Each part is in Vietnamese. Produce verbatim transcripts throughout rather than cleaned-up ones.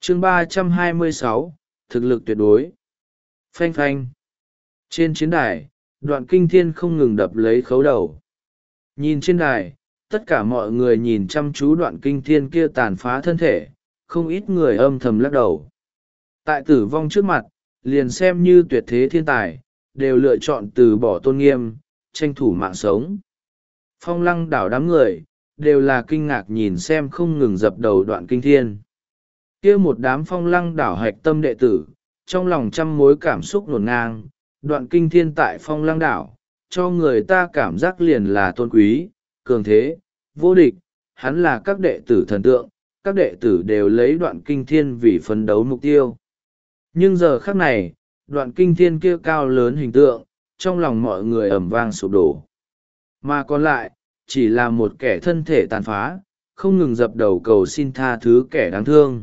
chương ba trăm hai mươi sáu, thực lực tuyệt đối. Phanh phanh. Trên chiến đài, Đoạn Kinh Thiên không ngừng đập lấy khấu đầu. Nhìn trên đài, tất cả mọi người nhìn chăm chú Đoạn Kinh Thiên kia tàn phá thân thể, không ít người âm thầm lắc đầu. Tại tử vong trước mặt, liền xem như tuyệt thế thiên tài, đều lựa chọn từ bỏ tôn nghiêm, tranh thủ mạng sống. Phong Lăng đảo đám người, đều là kinh ngạc nhìn xem không ngừng dập đầu Đoạn Kinh Thiên. Kia một đám Phong Lăng đảo hạch tâm đệ tử, trong lòng trăm mối cảm xúc nổn ngang. Đoạn Kinh Thiên tại Phong Lăng đảo, cho người ta cảm giác liền là tôn quý, cường thế, vô địch. Hắn là các đệ tử thần tượng, các đệ tử đều lấy Đoạn Kinh Thiên vì phấn đấu mục tiêu. Nhưng giờ khắc này, Đoạn Kinh Thiên kia cao lớn hình tượng, trong lòng mọi người ầm vang sụp đổ. Mà còn lại, chỉ là một kẻ thân thể tàn phá, không ngừng dập đầu cầu xin tha thứ kẻ đáng thương.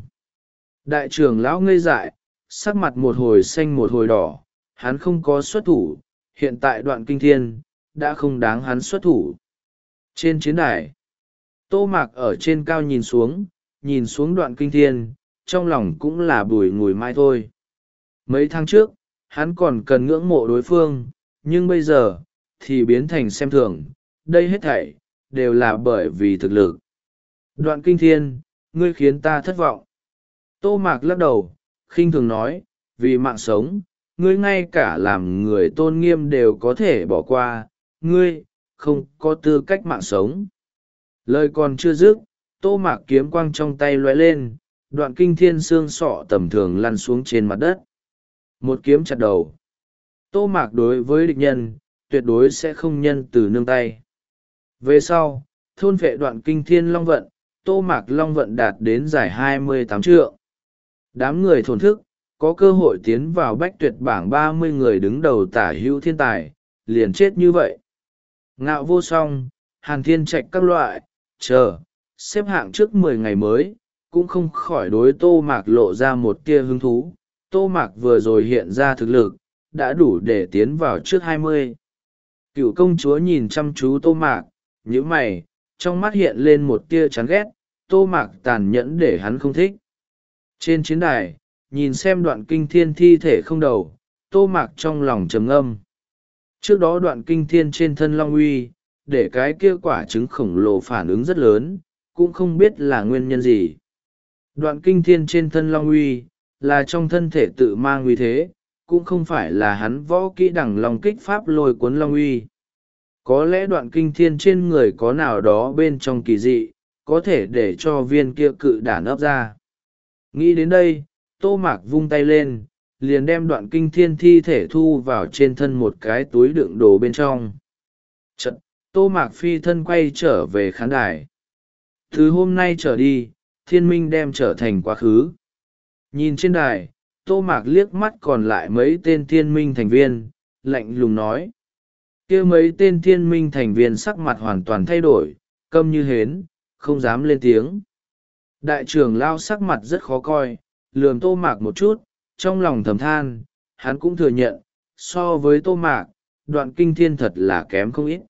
Đại trưởng lão ngây dại, sắc mặt một hồi xanh một hồi đỏ, hắn không có xuất thủ, hiện tại Đoạn Kinh Thiên, đã không đáng hắn xuất thủ. Trên chiến đài, Tô Mạc ở trên cao nhìn xuống, nhìn xuống Đoạn Kinh Thiên, trong lòng cũng là bùi ngùi mai thôi. Mấy tháng trước, hắn còn cần ngưỡng mộ đối phương, nhưng bây giờ, thì biến thành xem thường, đây hết thảy, đều là bởi vì thực lực. Đoạn Kinh Thiên, ngươi khiến ta thất vọng. Tô Mạc lắc đầu, khinh thường nói, vì mạng sống, ngươi ngay cả làm người tôn nghiêm đều có thể bỏ qua, ngươi, không có tư cách mạng sống. Lời còn chưa dứt, Tô Mạc kiếm quang trong tay lóe lên, Đoạn Kinh Thiên xương sọ tầm thường lăn xuống trên mặt đất. Một kiếm chặt đầu. Tô Mạc đối với địch nhân, tuyệt đối sẽ không nhân từ nương tay. Về sau, thôn vệ Đoạn Kinh Thiên long vận, Tô Mạc long vận đạt đến giải hai mươi tám trượng. Đám người thổn thức, có cơ hội tiến vào bách tuyệt bảng ba mươi người đứng đầu tả hữu thiên tài, liền chết như vậy. Ngạo Vô Song, Hàn Thiên Trạch các loại, chờ, xếp hạng trước mười ngày mới, cũng không khỏi đối Tô Mạc lộ ra một tia hứng thú. Tô Mạc vừa rồi hiện ra thực lực, đã đủ để tiến vào trước hai mươi. Cựu công chúa nhìn chăm chú Tô Mạc, nhíu mày, trong mắt hiện lên một tia chán ghét, Tô Mạc tàn nhẫn để hắn không thích. Trên chiến đài, nhìn xem Đoạn Kinh Thiên thi thể không đầu, Tô Mạc trong lòng trầm ngâm. Trước đó Đoạn Kinh Thiên trên thân Long Uy, để cái kia quả trứng khổng lồ phản ứng rất lớn, cũng không biết là nguyên nhân gì. Đoạn Kinh Thiên trên thân Long Uy, là trong thân thể tự mang uy thế, cũng không phải là hắn võ kỹ đẳng Long kích pháp lôi cuốn Long Uy. Có lẽ Đoạn Kinh Thiên trên người có nào đó bên trong kỳ dị, có thể để cho viên kia cự đản ấp ra. Nghĩ đến đây, Tô Mạc vung tay lên, liền đem Đoạn Kinh Thiên thi thể thu vào trên thân một cái túi đựng đồ bên trong. Chật, Tô Mạc phi thân quay trở về khán đài. Từ hôm nay trở đi, thiên minh đem trở thành quá khứ. Nhìn trên đài, Tô Mạc liếc mắt còn lại mấy tên thiên minh thành viên, lạnh lùng nói. Kia mấy tên thiên minh thành viên sắc mặt hoàn toàn thay đổi, câm như hến, không dám lên tiếng. Đại trưởng lao sắc mặt rất khó coi, lườm Tô Mạc một chút, trong lòng thầm than, hắn cũng thừa nhận, so với Tô Mạc, Đoạn Kinh Thiên thật là kém không ít.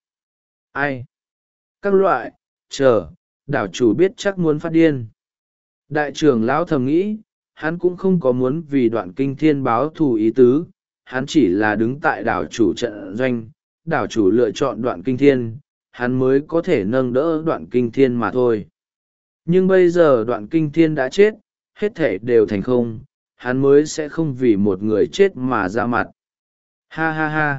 Ai? Các loại, chờ, đảo chủ biết chắc muốn phát điên. Đại trưởng lão thầm nghĩ, hắn cũng không có muốn vì Đoạn Kinh Thiên báo thù ý tứ, hắn chỉ là đứng tại đảo chủ trận doanh, đảo chủ lựa chọn Đoạn Kinh Thiên, hắn mới có thể nâng đỡ Đoạn Kinh Thiên mà thôi. Nhưng bây giờ Đoạn Kinh Thiên đã chết, hết thể đều thành không, hắn mới sẽ không vì một người chết mà ra mặt. Ha ha ha!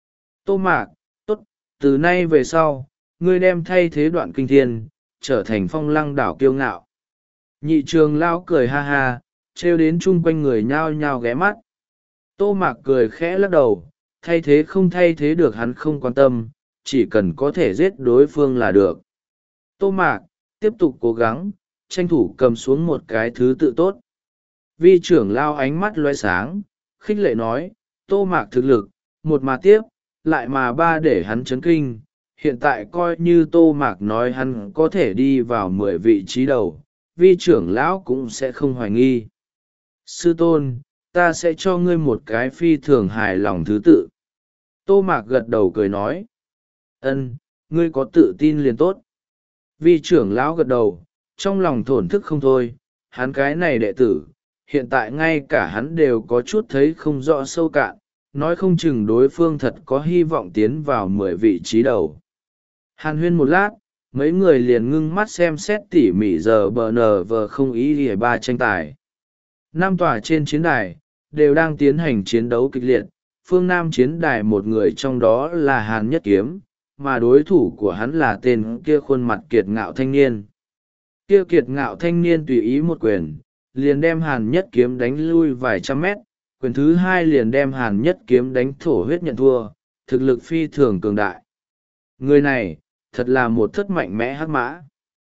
Tô Mạc, tốt, từ nay về sau, ngươi đem thay thế Đoạn Kinh Thiên, trở thành Phong Lăng đảo kiêu ngạo. Nhị trường lao cười ha ha, trêu đến chung quanh người nhao nhao ghé mắt. Tô Mạc cười khẽ lắc đầu, thay thế không thay thế được hắn không quan tâm, chỉ cần có thể giết đối phương là được. Tô Mạc, tiếp tục cố gắng, tranh thủ cầm xuống một cái thứ tự tốt. Vi trưởng lao ánh mắt loe sáng, khích lệ nói, Tô Mạc thực lực, một mà tiếp, lại mà ba để hắn chấn kinh. Hiện tại coi như Tô Mạc nói hắn có thể đi vào mười vị trí đầu, vi trưởng lão cũng sẽ không hoài nghi. Sư tôn, ta sẽ cho ngươi một cái phi thường hài lòng thứ tự. Tô Mạc gật đầu cười nói. Ân, ngươi có tự tin liền tốt. Vi trưởng lão gật đầu, trong lòng thổn thức không thôi, hắn cái này đệ tử, hiện tại ngay cả hắn đều có chút thấy không rõ sâu cạn, nói không chừng đối phương thật có hy vọng tiến vào mười vị trí đầu. Hàn huyên một lát, mấy người liền ngưng mắt xem xét tỉ mỉ giờ bờ nờ vờ không ý lìa ba tranh tài. Năm tòa trên chiến đài đều đang tiến hành chiến đấu kịch liệt. Phương Nam chiến đài một người trong đó là Hàn Nhất Kiếm, mà đối thủ của hắn là tên kia khuôn mặt kiệt ngạo thanh niên. Kia kiệt ngạo thanh niên tùy ý một quyền, liền đem Hàn Nhất Kiếm đánh lui vài trăm mét, quyền thứ hai liền đem Hàn Nhất Kiếm đánh thổ huyết nhận thua, thực lực phi thường cường đại. Người này, thật là một thất mạnh mẽ hắc mã.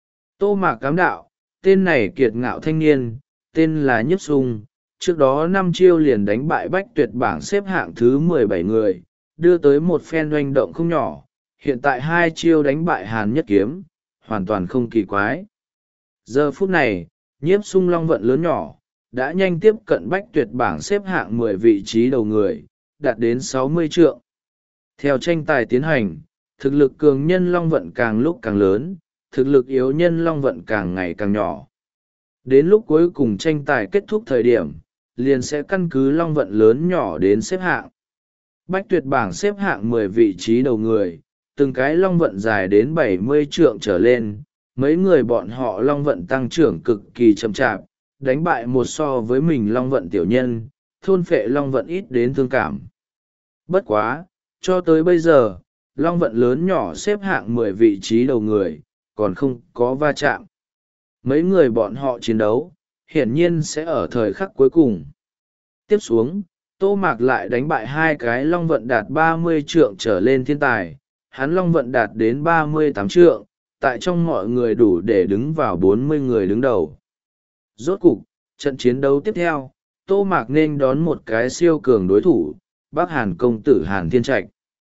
Tô Mạc cám đạo, tên này kiệt ngạo thanh niên, tên là Nhiếp Sung, trước đó năm chiêu liền đánh bại Bách Tuyệt bảng xếp hạng thứ mười bảy người, đưa tới một phen oanh động không nhỏ, hiện tại hai chiêu đánh bại Hàn Nhất Kiếm, hoàn toàn không kỳ quái. Giờ phút này, Nhiếp Sung long vận lớn nhỏ, đã nhanh tiếp cận Bách Tuyệt bảng xếp hạng mười vị trí đầu người, đạt đến sáu mươi trượng. Theo tranh tài tiến hành, thực lực cường nhân long vận càng lúc càng lớn, thực lực yếu nhân long vận càng ngày càng nhỏ. Đến lúc cuối cùng tranh tài kết thúc thời điểm, liền sẽ căn cứ long vận lớn nhỏ đến xếp hạng. Bách Tuyệt bảng xếp hạng mười vị trí đầu người, từng cái long vận dài đến bảy mươi trượng trở lên, mấy người bọn họ long vận tăng trưởng cực kỳ chậm chạp, đánh bại một so với mình long vận tiểu nhân, thôn phệ long vận ít đến thương cảm. Bất quá, cho tới bây giờ, long vận lớn nhỏ xếp hạng mười vị trí đầu người, còn không có va chạm. Mấy người bọn họ chiến đấu, hiển nhiên sẽ ở thời khắc cuối cùng. Tiếp xuống, Tô Mạc lại đánh bại hai cái long vận đạt ba mươi trượng trở lên thiên tài, hắn long vận đạt đến ba mươi tám trượng, tại trong mọi người đủ để đứng vào bốn mươi người đứng đầu. Rốt cục, trận chiến đấu tiếp theo, Tô Mạc nên đón một cái siêu cường đối thủ, Bắc Hàn công tử Hàn Thiên Trạch.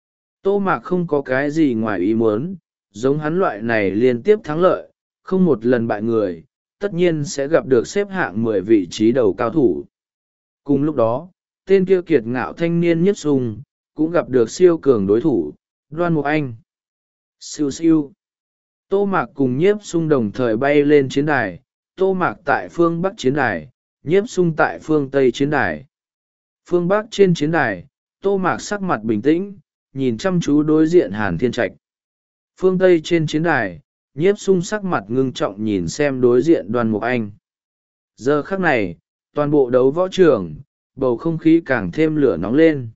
Tô Mạc không có cái gì ngoài ý muốn, giống hắn loại này liên tiếp thắng lợi, không một lần bại người, tất nhiên sẽ gặp được xếp hạng mười vị trí đầu cao thủ. Cùng lúc đó, tên kia kiệt ngạo thanh niên Nhiếp Sung, cũng gặp được siêu cường đối thủ, Đoan Mục Anh. Siêu siêu. Tô Mạc cùng Nhiếp Sung đồng thời bay lên chiến đài, Tô Mạc tại phương Bắc chiến đài, Nhiếp Sung tại phương Tây chiến đài. Phương Bắc trên chiến đài, Tô Mạc sắc mặt bình tĩnh, nhìn chăm chú đối diện Hàn Thiên Trạch. Phương Tây trên chiến đài, Nhiếp Sung sắc mặt ngưng trọng nhìn xem đối diện Đoan Mục Anh. Giờ khắc này, toàn bộ đấu võ trường, bầu không khí càng thêm lửa nóng lên.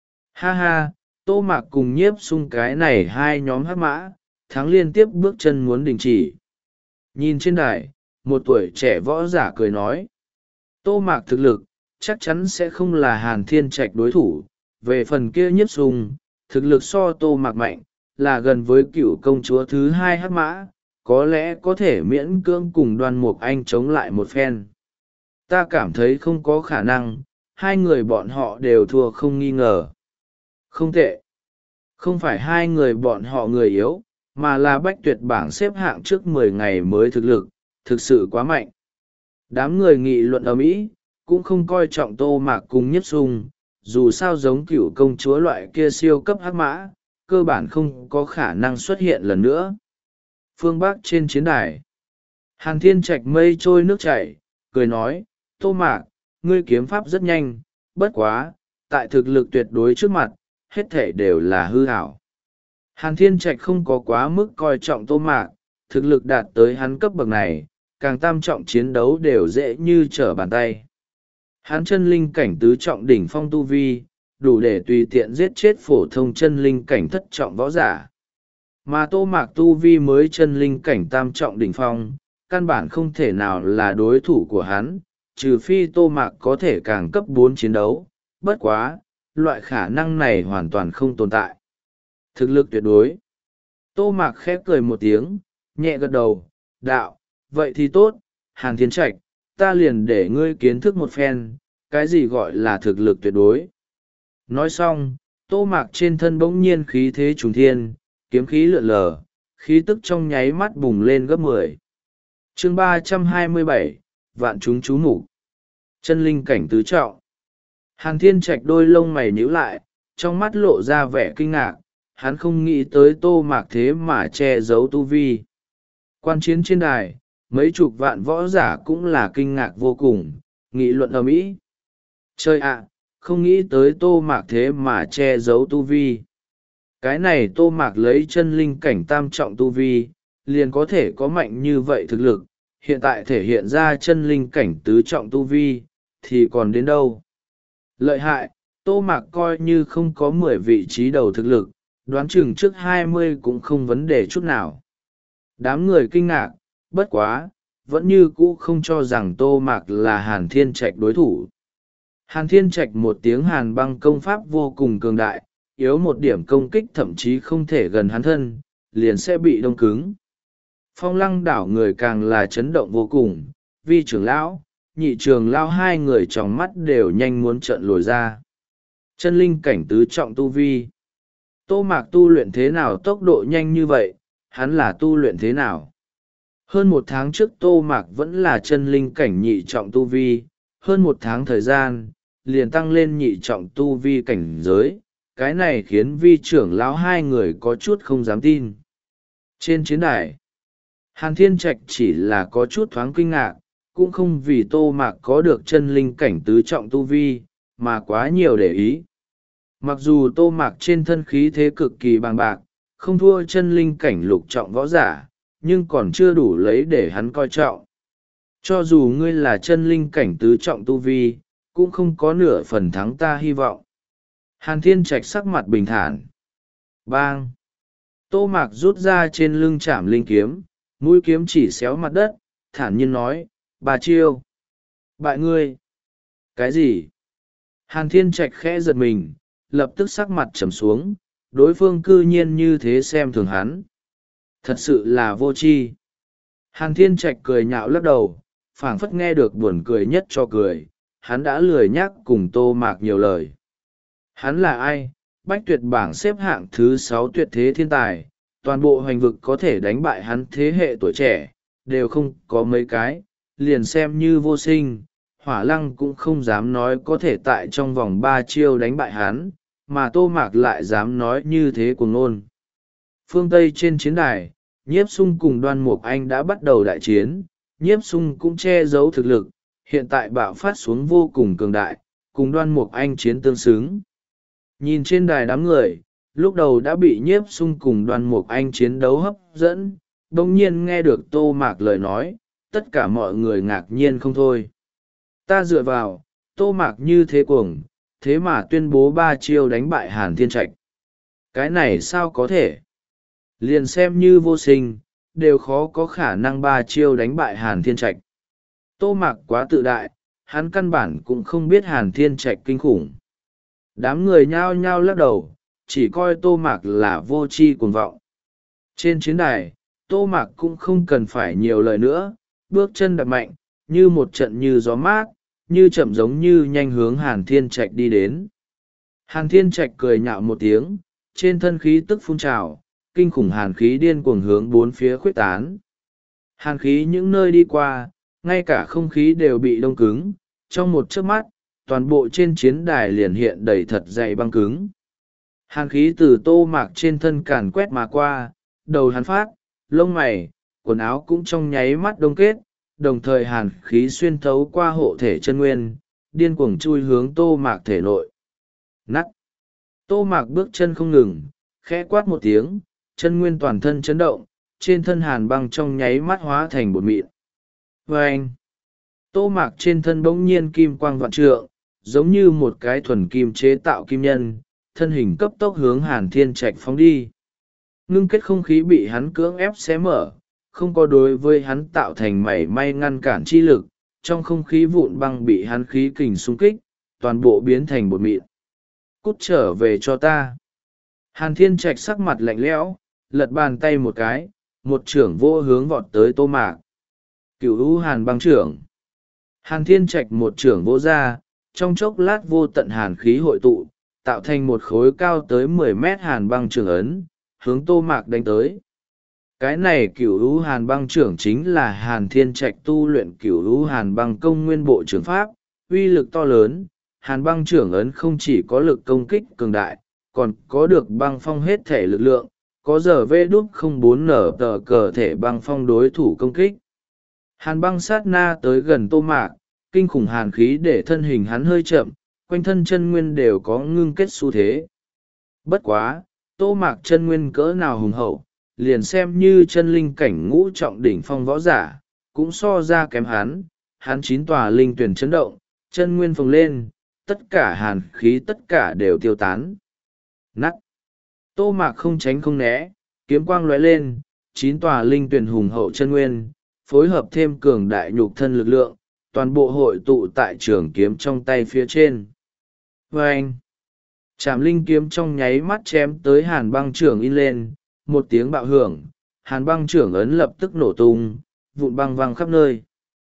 Ha ha, Tô Mạc cùng Nhiếp Sung cái này hai nhóm hắc mã, thắng liên tiếp bước chân muốn đình chỉ. Nhìn trên đài, một tuổi trẻ võ giả cười nói. Tô Mạc thực lực, chắc chắn sẽ không là Hàn Thiên Trạch đối thủ. Về phần kia Nhiếp Sung, thực lực so Tô Mạc mạnh, là gần với cựu công chúa thứ hai hắc mã, có lẽ có thể miễn cưỡng cùng Đoan Mục Anh chống lại một phen. Ta cảm thấy không có khả năng, hai người bọn họ đều thua không nghi ngờ. Không tệ. Không phải hai người bọn họ người yếu, mà là Bách Tuyệt bảng xếp hạng trước mười ngày mới thực lực, thực sự quá mạnh. Đám người nghị luận ầm ĩ, cũng không coi trọng Tô Mạc cùng Nhiếp Sung, dù sao giống cựu công chúa loại kia siêu cấp hắc mã, cơ bản không có khả năng xuất hiện lần nữa. Phương Bắc trên chiến đài, Hàn Thiên Trạch mây trôi nước chảy, cười nói, Tô Mạc, ngươi kiếm pháp rất nhanh, bất quá, tại thực lực tuyệt đối trước mặt, hết thể đều là hư ảo. Hàn Thiên Trạch không có quá mức coi trọng Tô Mạc, thực lực đạt tới hắn cấp bậc này, càng tam trọng chiến đấu đều dễ như trở bàn tay. Hắn chân linh cảnh tứ trọng đỉnh phong tu vi, đủ để tùy tiện giết chết phổ thông chân linh cảnh thất trọng võ giả. Mà Tô Mạc tu vi mới chân linh cảnh tam trọng đỉnh phong, căn bản không thể nào là đối thủ của hắn, trừ phi Tô Mạc có thể càng cấp bốn chiến đấu, bất quá, loại khả năng này hoàn toàn không tồn tại. Thực lực tuyệt đối. Tô Mạc khép cười một tiếng, nhẹ gật đầu, đạo, vậy thì tốt, Hàn Thiên Trạch, ta liền để ngươi kiến thức một phen, cái gì gọi là thực lực tuyệt đối. Nói xong, Tô Mạc trên thân bỗng nhiên khí thế trùng thiên, kiếm khí lượn lờ, khí tức trong nháy mắt bùng lên gấp mười. Chương ba trăm hai mươi bảy, vạn chúng chú mục. Chân linh cảnh tứ trọng. Hàn Thiên Trạch đôi lông mày nhíu lại, trong mắt lộ ra vẻ kinh ngạc, hắn không nghĩ tới Tô Mạc thế mà che giấu tu vi. Quan chiến trên đài, mấy chục vạn võ giả cũng là kinh ngạc vô cùng, nghị luận ầm ĩ. Chơi ạ, không nghĩ tới Tô Mạc thế mà che giấu tu vi. Cái này Tô Mạc lấy chân linh cảnh tam trọng tu vi, liền có thể có mạnh như vậy thực lực, hiện tại thể hiện ra chân linh cảnh tứ trọng tu vi, thì còn đến đâu. Lợi hại, Tô Mạc coi như không có mười vị trí đầu thực lực, đoán chừng trước hai mươi cũng không vấn đề chút nào. Đám người kinh ngạc, bất quá, vẫn như cũ không cho rằng Tô Mạc là Hàn Thiên Trạch đối thủ. Hàn Thiên Trạch một tiếng hàn băng công pháp vô cùng cường đại, yếu một điểm công kích thậm chí không thể gần hắn thân, liền sẽ bị đông cứng. Phong Lăng đảo người càng là chấn động vô cùng, vi trưởng lão, nhị trường lão hai người trong mắt đều nhanh muốn trợn lồi ra. Chân linh cảnh tứ trọng tu vi. Tô Mạc tu luyện thế nào tốc độ nhanh như vậy, hắn là tu luyện thế nào? Hơn một tháng trước Tô Mạc vẫn là chân linh cảnh nhị trọng tu vi, hơn một tháng thời gian, liền tăng lên nhị trọng tu vi cảnh giới, cái này khiến vi trưởng lão hai người có chút không dám tin. Trên chiến đài, Hàn Thiên Trạch chỉ là có chút thoáng kinh ngạc, cũng không vì Tô Mạc có được chân linh cảnh tứ trọng tu vi, mà quá nhiều để ý. Mặc dù Tô Mạc trên thân khí thế cực kỳ bằng bạc, không thua chân linh cảnh lục trọng võ giả, nhưng còn chưa đủ lấy để hắn coi trọng. Cho dù ngươi là chân linh cảnh tứ trọng tu vi, cũng không có nửa phần thắng ta hy vọng. Hàn Thiên Trạch sắc mặt bình thản. Bang! Tô Mạc rút ra trên lưng chạm linh kiếm, mũi kiếm chỉ xéo mặt đất, thản nhiên nói, bà chiêu. Bại ngươi! Cái gì? Hàn Thiên Trạch khẽ giật mình, lập tức sắc mặt trầm xuống, đối phương cư nhiên như thế xem thường hắn. Thật sự là vô tri. Hàn Thiên Trạch cười nhạo lắc đầu, phảng phất nghe được buồn cười nhất cho cười, hắn đã lười nhắc cùng Tô Mạc nhiều lời. Hắn là ai? Bách tuyệt bảng xếp hạng thứ sáu tuyệt thế thiên tài, toàn bộ hoành vực có thể đánh bại hắn thế hệ tuổi trẻ, đều không có mấy cái, liền xem như vô sinh, Hỏa Lăng cũng không dám nói có thể tại trong vòng ba chiêu đánh bại hắn, mà Tô Mạc lại dám nói như thế cuồng ngôn. Phương Tây trên chiến đài, Nhiếp Sung cùng Đoan Mục Anh đã bắt đầu đại chiến, Nhiếp Sung cũng che giấu thực lực, hiện tại bạo phát xuống vô cùng cường đại, cùng Đoan Mục Anh chiến tương xứng. Nhìn trên đài đám người, lúc đầu đã bị Nhiếp Sung cùng Đoan Mục Anh chiến đấu hấp dẫn, đồng nhiên nghe được Tô Mạc lời nói, tất cả mọi người ngạc nhiên không thôi. Ta dựa vào, Tô Mạc như thế cuồng, thế mà tuyên bố ba chiêu đánh bại Hàn Thiên Trạch. Cái này sao có thể? Liền xem như vô sinh, đều khó có khả năng ba chiêu đánh bại Hàn Thiên Trạch. Tô Mạc quá tự đại, hắn căn bản cũng không biết Hàn Thiên Trạch kinh khủng. Đám người nhao nhao lắc đầu, chỉ coi Tô Mạc là vô tri cuồng vọng. Trên chiến đài, Tô Mạc cũng không cần phải nhiều lời nữa, bước chân đập mạnh, như một trận như gió mát, như chậm giống như nhanh hướng Hàn Thiên Trạch đi đến. Hàn Thiên Trạch cười nhạo một tiếng, trên thân khí tức phun trào, kinh khủng hàn khí điên cuồng hướng bốn phía khuếch tán. Hàn khí những nơi đi qua, ngay cả không khí đều bị đông cứng, trong một chớp mắt, toàn bộ trên chiến đài liền hiện đầy thật dày băng cứng. Hàn khí từ Tô Mạc trên thân càn quét mà qua, đầu hắn phát, lông mày, quần áo cũng trong nháy mắt đông kết, đồng thời hàn khí xuyên thấu qua hộ thể chân nguyên, điên cuồng chui hướng Tô Mạc thể nội. Nắt! Tô Mạc bước chân không ngừng, khẽ quát một tiếng, chân nguyên toàn thân chấn động, trên thân hàn băng trong nháy mắt hóa thành bột mịn. Vâng! Tô Mạc trên thân bỗng nhiên kim quang vạn trượng, giống như một cái thuần kim chế tạo kim nhân, thân hình cấp tốc hướng Hàn Thiên Trạch phóng đi. Ngưng kết không khí bị hắn cưỡng ép xé mở, không có đối với hắn tạo thành mảy may ngăn cản chi lực, trong không khí vụn băng bị hắn khí kình xung kích, toàn bộ biến thành bột mịn. Cút trở về cho ta. Hàn Thiên Trạch sắc mặt lạnh lẽo, lật bàn tay một cái, một trưởng vô hướng vọt tới Tô Mạc. Cửu u hàn băng trưởng. Hàn Thiên Trạch một trưởng vô ra, trong chốc lát vô tận hàn khí hội tụ, tạo thành một khối cao tới mười mét hàn băng trưởng ấn, hướng Tô Mạc đánh tới. Cái này cửu u hàn băng trưởng chính là Hàn Thiên Trạch tu luyện cửu u hàn băng công nguyên bộ trưởng pháp, uy lực to lớn. Hàn băng trưởng ấn không chỉ có lực công kích cường đại, còn có được băng phong hết thể lực lượng, có giờ vê đúc không bốn nở tờ cờ thể băng phong đối thủ công kích. Hàn băng sát na tới gần Tô Mạc, kinh khủng hàn khí để thân hình hắn hơi chậm, quanh thân chân nguyên đều có ngưng kết xu thế. Bất quá, Tô Mạc chân nguyên cỡ nào hùng hậu, liền xem như chân linh cảnh ngũ trọng đỉnh phong võ giả, cũng so ra kém hắn, hắn chín tòa linh tuyển chấn động, chân nguyên phồng lên, tất cả hàn khí tất cả đều tiêu tán. Nắt! Tô Mạc không tránh không né, kiếm quang lóe lên, chín tòa linh tuyển hùng hậu chân nguyên, phối hợp thêm cường đại nhục thân lực lượng, toàn bộ hội tụ tại trường kiếm trong tay phía trên. Vâng! Trảm linh kiếm trong nháy mắt chém tới hàn băng trưởng in lên, một tiếng bạo hưởng, hàn băng trưởng ấn lập tức nổ tung, vụn băng văng khắp nơi.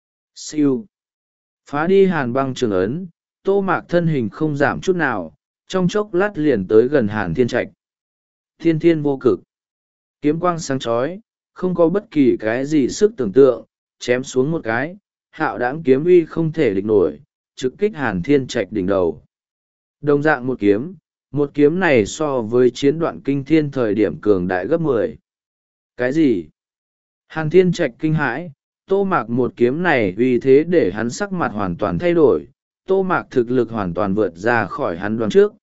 Siêu! Phá đi hàn băng trưởng ấn, Tô Mạc thân hình không giảm chút nào, trong chốc lát liền tới gần Hàn Thiên Trạch. Thiên thiên vô cực. Kiếm quang sáng chói, không có bất kỳ cái gì sức tưởng tượng, chém xuống một cái, hạo đãng kiếm uy không thể địch nổi, trực kích Hàn Thiên Trạch đỉnh đầu. Đồng dạng một kiếm, một kiếm này so với chiến đoạn kinh thiên thời điểm cường đại gấp mười. Cái gì? Hàn Thiên Trạch kinh hãi, Tô Mạc một kiếm này uy thế để hắn sắc mặt hoàn toàn thay đổi, Tô Mạc thực lực hoàn toàn vượt ra khỏi hắn đoán trước.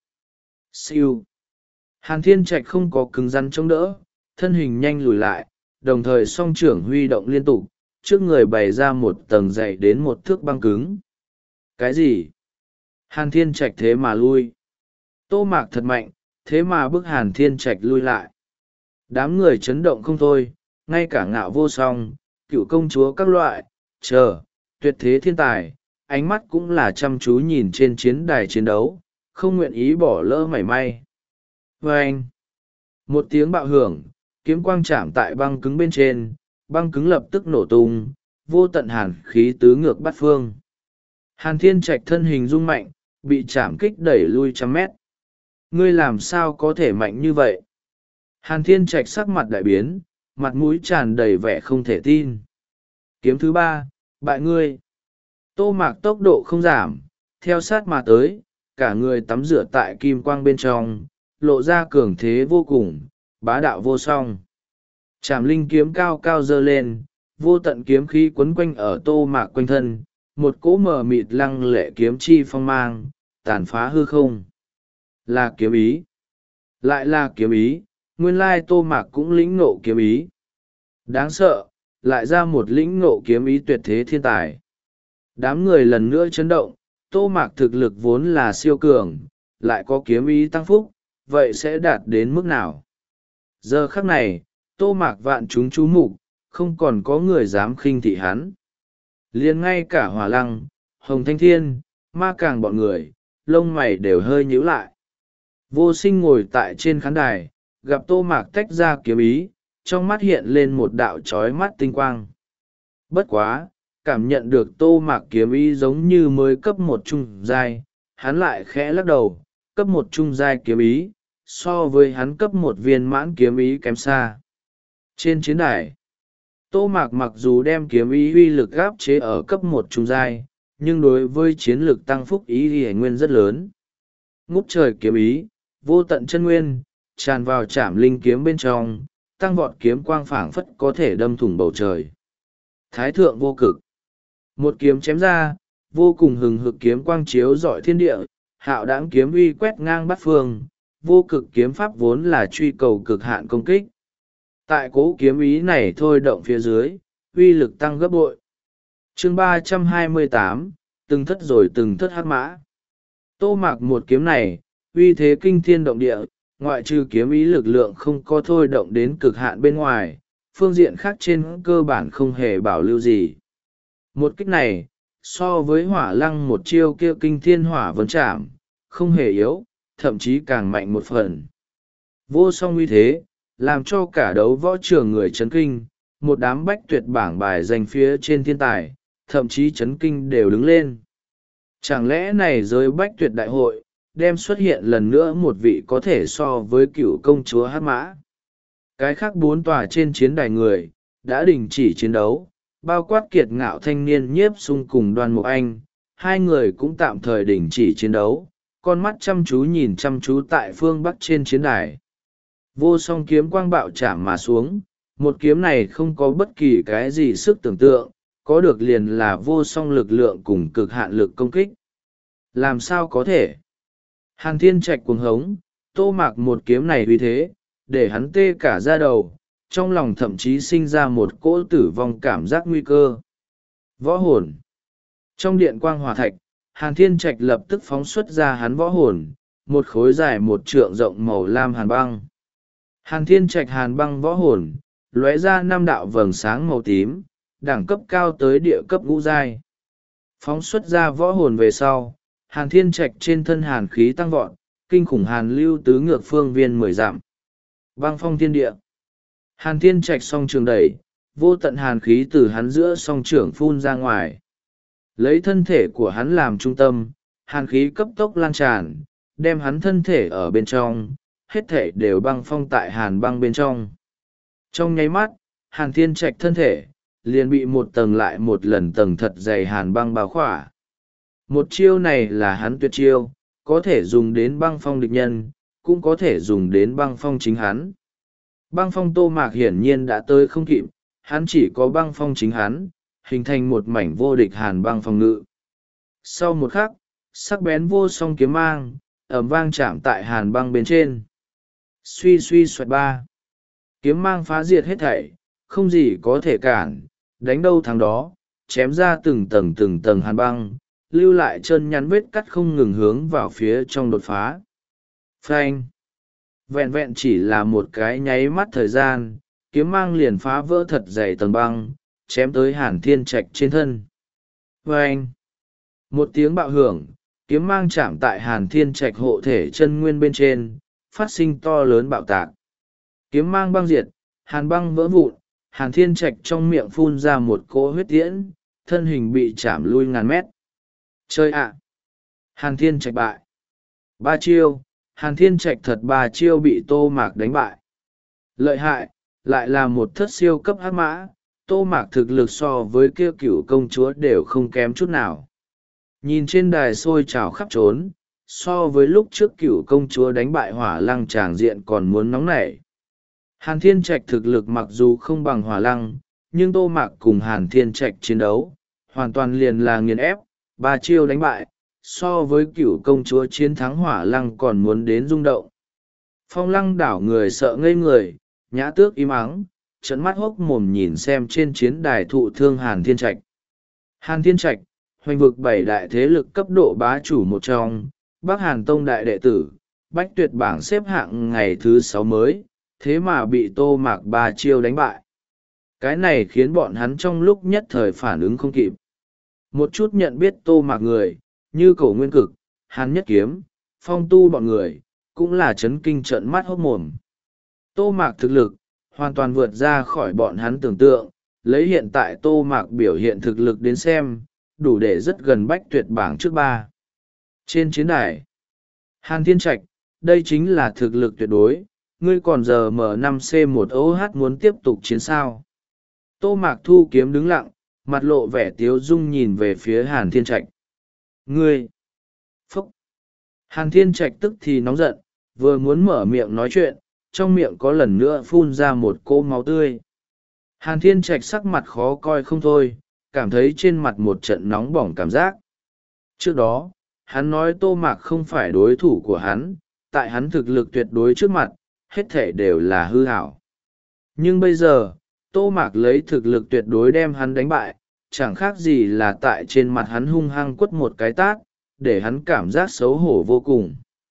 Siêu. Hàn Thiên Trạch không có cứng rắn chống đỡ, thân hình nhanh lùi lại, đồng thời song trưởng huy động liên tục, trước người bày ra một tầng dày đến một thước băng cứng. Cái gì? Hàn Thiên Trạch thế mà lui. Tô Mạc thật mạnh, thế mà bức Hàn Thiên Trạch lui lại. Đám người chấn động không thôi, ngay cả Ngạo Vô Song, Cựu công chúa các loại, chờ, tuyệt thế thiên tài, ánh mắt cũng là chăm chú nhìn trên chiến đài chiến đấu, không nguyện ý bỏ lỡ mảy may. Vâng! Một tiếng bạo hưởng, kiếm quang chạm tại băng cứng bên trên, băng cứng lập tức nổ tung, vô tận hàn khí tứ ngược bát phương. Hàn Thiên Trạch thân hình rung mạnh, bị chạm kích đẩy lui trăm mét. Ngươi làm sao có thể mạnh như vậy? Hàn Thiên Trạch sắc mặt đại biến, mặt mũi tràn đầy vẻ không thể tin. Kiếm thứ ba, bại ngươi. Tô Mạc tốc độ không giảm, theo sát mà tới, cả người tắm rửa tại kim quang bên trong, lộ ra cường thế vô cùng, bá đạo vô song. Trảm linh kiếm cao cao dơ lên, vô tận kiếm khí quấn quanh ở Tô Mạc quanh thân, một cỗ mờ mịt lăng lệ kiếm chi phong mang, tàn phá hư không. Là kiếm ý. Lại là kiếm ý, nguyên lai Tô Mạc cũng lĩnh ngộ kiếm ý. Đáng sợ, lại ra một lĩnh ngộ kiếm ý tuyệt thế thiên tài. Đám người lần nữa chấn động, Tô Mạc thực lực vốn là siêu cường, lại có kiếm ý tăng phúc, vậy sẽ đạt đến mức nào? Giờ khắc này, Tô Mạc vạn chúng chú mục, không còn có người dám khinh thị hắn. Liền ngay cả Hỏa Lăng, Hồng Thanh Thiên, Ma Càng bọn người, lông mày đều hơi nhíu lại. Vô Sinh ngồi tại trên khán đài, gặp Tô Mạc tách ra kiếm ý, trong mắt hiện lên một đạo chói mắt tinh quang. Bất quá, cảm nhận được Tô Mạc kiếm ý giống như mới cấp một trung giai, hắn lại khẽ lắc đầu, cấp một trung giai kiếm ý, so với hắn cấp một viên mãn kiếm ý kém xa. Trên chiến đài, Tô Mạc mặc dù đem kiếm ý uy lực áp chế ở cấp một trung giai, nhưng đối với chiến lực tăng phúc ý thì nguyên rất lớn. Ngút trời kiếm ý, vô tận chân nguyên, tràn vào trảm linh kiếm bên trong, tăng vọt kiếm quang phảng phất có thể đâm thủng bầu trời. Thái thượng vô cực. Một kiếm chém ra, vô cùng hừng hực kiếm quang chiếu rọi thiên địa, hạo đãng kiếm uy quét ngang bát phương, vô cực kiếm pháp vốn là truy cầu cực hạn công kích. Tại cố kiếm ý này thôi động phía dưới, uy lực tăng gấp bội. Chương ba trăm hai mươi tám, từng thất rồi từng thất hắc mã. Tô Mạc một kiếm này, uy thế kinh thiên động địa, ngoại trừ kiếm ý lực lượng không có thôi động đến cực hạn bên ngoài, phương diện khác trên cơ bản không hề bảo lưu gì. Một kích này, so với Hỏa Lăng một chiêu kia kinh thiên hỏa vấn chạm, không hề yếu, thậm chí càng mạnh một phần. Vô song uy thế, làm cho cả đấu võ trường người chấn kinh, một đám bách tuyệt bảng bài dành phía trên thiên tài, thậm chí chấn kinh đều đứng lên. Chẳng lẽ này giới bách tuyệt đại hội, đem xuất hiện lần nữa một vị có thể so với cựu công chúa hát mã. Cái khác bốn tòa trên chiến đài người, đã đình chỉ chiến đấu, bao quát kiệt ngạo thanh niên nhiếp sung cùng Đoan Mục Anh, hai người cũng tạm thời đình chỉ chiến đấu, con mắt chăm chú nhìn chăm chú tại phương bắc trên chiến đài. Vô song kiếm quang bạo chạm mà xuống, một kiếm này không có bất kỳ cái gì sức tưởng tượng, có được liền là vô song lực lượng cùng cực hạn lực công kích. Làm sao có thể? Hàn Thiên Trạch cuồng hống, Tô Mạc một kiếm này uy thế, để hắn tê cả da đầu, trong lòng thậm chí sinh ra một cỗ tử vong cảm giác nguy cơ. Võ hồn. Trong điện quang hỏa thạch, Hàn Thiên Trạch lập tức phóng xuất ra hắn võ hồn, một khối dài một trượng rộng màu lam hàn băng. Hàn Thiên Trạch hàn băng võ hồn, lóe ra năm đạo vầng sáng màu tím, đẳng cấp cao tới địa cấp ngũ giai. Phóng xuất ra võ hồn về sau, Hàn Thiên Trạch trên thân hàn khí tăng vọt, kinh khủng hàn lưu tứ ngược phương viên mười dặm. Băng phong thiên địa. Hàn Thiên Trạch song trường đẩy, vô tận hàn khí từ hắn giữa song trưởng phun ra ngoài. Lấy thân thể của hắn làm trung tâm, hàn khí cấp tốc lan tràn, đem hắn thân thể ở bên trong, hết thể đều băng phong tại hàn băng bên trong. Trong nháy mắt, Hàn Thiên Trạch thân thể, liền bị một tầng lại một lần tầng thật dày hàn băng bao khỏa. Một chiêu này là hắn tuyệt chiêu, có thể dùng đến băng phong địch nhân, cũng có thể dùng đến băng phong chính hắn. Băng phong Tô Mạc hiển nhiên đã tới không kịp, hắn chỉ có băng phong chính hắn, hình thành một mảnh vô địch hàn băng phòng ngự. Sau một khắc, sắc bén vô song kiếm mang, ầm vang chạm tại hàn băng bên trên. Suy suy xoẹt ba. Kiếm mang phá diệt hết thảy, không gì có thể cản, đánh đâu thắng đó, chém ra từng tầng từng tầng hàn băng, lưu lại chân nhắn vết cắt không ngừng hướng vào phía trong đột phá. Phanh. Vẹn vẹn chỉ là một cái nháy mắt thời gian, kiếm mang liền phá vỡ thật dày tầng băng, chém tới Hàn Thiên Trạch trên thân. Phanh. Một tiếng bạo hưởng, kiếm mang chạm tại Hàn Thiên Trạch hộ thể chân nguyên bên trên, phát sinh to lớn bạo tạc. Kiếm mang băng diệt, hàn băng vỡ vụn, Hàn Thiên Trạch trong miệng phun ra một cỗ huyết tiễn, thân hình bị chạm lui ngàn mét. Chơi ạ! Hàn Thiên Trạch bại. Ba chiêu, Hàn Thiên Trạch thật ba chiêu bị Tô Mạc đánh bại. Lợi hại, lại là một thất siêu cấp hắc mã, Tô Mạc thực lực so với kia cửu công chúa đều không kém chút nào. Nhìn trên đài sôi trào khắp trốn, so với lúc trước cửu công chúa đánh bại hỏa lăng tràng diện còn muốn nóng nảy. Hàn Thiên Trạch thực lực mặc dù không bằng hỏa lăng, nhưng Tô Mạc cùng Hàn Thiên Trạch chiến đấu, hoàn toàn liền là nghiền ép, ba chiêu đánh bại, so với cửu công chúa chiến thắng hỏa lăng còn muốn đến rung động. Phong lăng đảo người sợ ngây người, nhã tước im ắng, trấn mắt hốc mồm nhìn xem trên chiến đài thụ thương Hàn Thiên Trạch. Hàn Thiên Trạch, hoành vực bảy đại thế lực cấp độ bá chủ một trong, Bắc Hàn Tông đại đệ tử, Bách Tuyệt bảng xếp hạng ngày thứ sáu mới, thế mà bị Tô Mạc ba chiêu đánh bại. Cái này khiến bọn hắn trong lúc nhất thời phản ứng không kịp. Một chút nhận biết Tô Mạc người, như Cổ Nguyên Cực, Hàn Nhất Kiếm, Phong Tu bọn người, cũng là chấn kinh trợn mắt hốt mồm. Tô Mạc thực lực, hoàn toàn vượt ra khỏi bọn hắn tưởng tượng, lấy hiện tại Tô Mạc biểu hiện thực lực đến xem, đủ để rất gần Bách Tuyệt bảng trước ba. Trên chiến đài, Hàn Thiên Trạch, đây chính là thực lực tuyệt đối, ngươi còn giờ M năm C một O H muốn tiếp tục chiến sao. Tô Mạc thu kiếm đứng lặng, mặt lộ vẻ tiếu dung nhìn về phía Hàn Thiên Trạch. Ngươi! Phúc! Hàn Thiên Trạch tức thì nóng giận, vừa muốn mở miệng nói chuyện, trong miệng có lần nữa phun ra một cỗ máu tươi. Hàn Thiên Trạch sắc mặt khó coi không thôi, cảm thấy trên mặt một trận nóng bỏng cảm giác. Trước đó, hắn nói Tô Mạc không phải đối thủ của hắn, tại hắn thực lực tuyệt đối trước mặt, hết thể đều là hư hảo. Nhưng bây giờ, Tô Mạc lấy thực lực tuyệt đối đem hắn đánh bại, chẳng khác gì là tại trên mặt hắn hung hăng quất một cái tát, để hắn cảm giác xấu hổ vô cùng.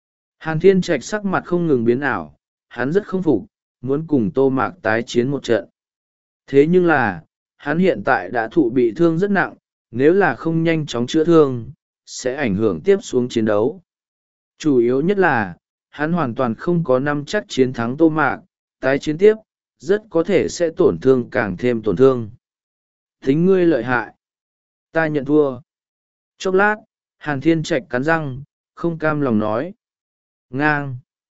Hàn Thiên Trạch sắc mặt không ngừng biến ảo, hắn rất không phục, muốn cùng Tô Mạc tái chiến một trận. Thế nhưng là, hắn hiện tại đã thụ bị thương rất nặng, nếu là không nhanh chóng chữa thương, sẽ ảnh hưởng tiếp xuống chiến đấu. Chủ yếu nhất là, hắn hoàn toàn không có năm chắc chiến thắng Tô Mạc, tái chiến tiếp, rất có thể sẽ tổn thương càng thêm tổn thương. Tính ngươi lợi hại. Ta nhận thua. Chốc lát, Hàn Thiên Trạch cắn răng, không cam lòng nói. Ngang.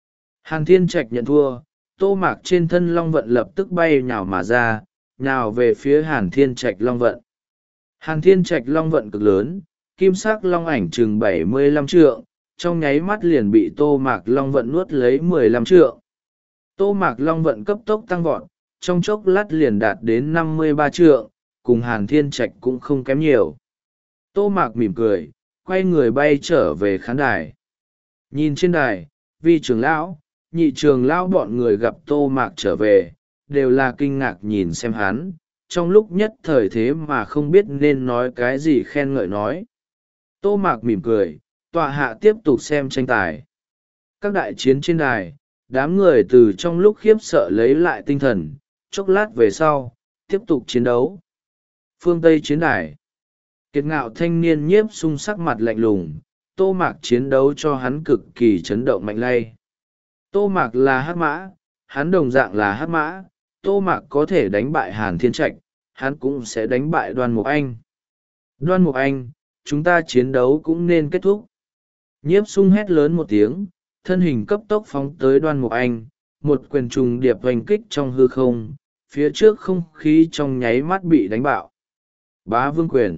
Hàn Thiên Trạch nhận thua, Tô Mạc trên thân Long Vận lập tức bay nhào mà ra, nhào về phía Hàn Thiên Trạch Long Vận. Hàn Thiên Trạch Long Vận cực lớn, kim sắc long ảnh chừng bảy mươi lăm trượng, trong nháy mắt liền bị Tô Mạc Long Vận nuốt lấy mười lăm trượng. Tô Mạc Long Vận cấp tốc tăng vọt, trong chốc lát liền đạt đến năm mươi ba trượng, cùng Hàn Thiên Trạch cũng không kém nhiều. Tô Mạc mỉm cười, quay người bay trở về khán đài. Nhìn trên đài, Vi trưởng lão, nhị trưởng lão bọn người gặp Tô Mạc trở về, đều là kinh ngạc nhìn xem hắn, trong lúc nhất thời thế mà không biết nên nói cái gì khen ngợi nói. Tô Mạc mỉm cười, tọa hạ tiếp tục xem tranh tài. Các đại chiến trên đài, đám người từ trong lúc khiếp sợ lấy lại tinh thần, chốc lát về sau, tiếp tục chiến đấu. Phương Tây chiến đài. Kiệt ngạo thanh niên Nhiếp Sung sắc mặt lạnh lùng, Tô Mạc chiến đấu cho hắn cực kỳ chấn động mạnh lay. Tô Mạc là hắc mã, hắn đồng dạng là hắc mã, Tô Mạc có thể đánh bại Hàn Thiên Trạch, hắn cũng sẽ đánh bại Đoan Mục Anh. Đoan Mục Anh, chúng ta chiến đấu cũng nên kết thúc. Nhiếp Sung hét lớn một tiếng, thân hình cấp tốc phóng tới Đoan Mục Anh, một quyền trùng điệp hoành kích trong hư không, phía trước không khí trong nháy mắt bị đánh bạo. Bá vương quyền.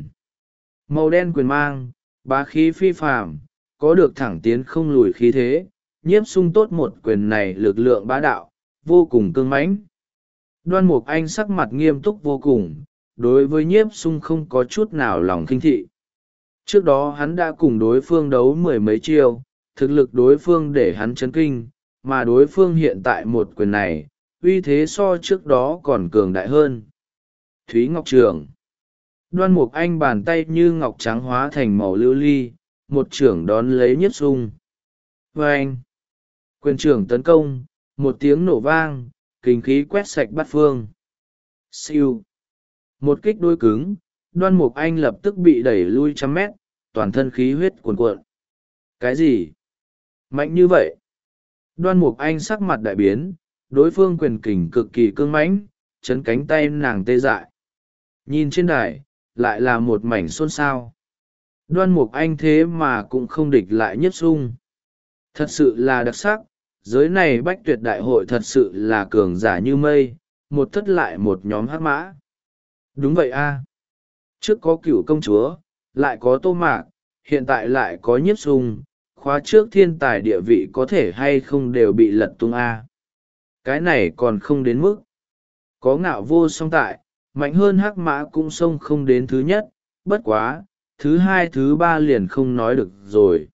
Màu đen quyền mang, bá khí phi phàm, có được thẳng tiến không lùi khí thế, Nhiếp Sung tốt một quyền này lực lượng bá đạo, vô cùng cương mãnh. Đoan Mục Anh sắc mặt nghiêm túc vô cùng, đối với Nhiếp Sung không có chút nào lòng khinh thị. Trước đó hắn đã cùng đối phương đấu mười mấy chiêu, thực lực đối phương để hắn chấn kinh, mà đối phương hiện tại một quyền này, uy thế so trước đó còn cường đại hơn. Thúy Ngọc Trường. Đoan Mục Anh bàn tay như ngọc trắng hóa thành màu lưu ly, một trưởng đón lấy Nhiếp Sung. Và anh, quyền trưởng tấn công, một tiếng nổ vang, kinh khí quét sạch bát phương. Siêu. Một kích đối cứng, Đoan Mục Anh lập tức bị đẩy lui trăm mét, toàn thân khí huyết cuồn cuộn. Cái gì? Mạnh như vậy? Đoan Mục Anh sắc mặt đại biến, đối phương quyền kình cực kỳ cương mãnh, chấn cánh tay nàng tê dại. Nhìn trên đài, lại là một mảnh xôn xao. Đoan Mục Anh thế mà cũng không địch lại Nhiếp Sung. Thật sự là đặc sắc, giới này bách tuyệt đại hội thật sự là cường giả như mây, một thất lại một nhóm hắc mã. Đúng vậy a. Trước có Cửu công chúa, lại có Tô Mạc, hiện tại lại có Nhiếp Sung, khóa trước thiên tài địa vị có thể hay không đều bị lật tung a. Cái này còn không đến mức. Có Ngạo Vô Song tại, mạnh hơn hắc mã cũng xông không đến thứ nhất, bất quá, thứ hai thứ ba liền không nói được rồi.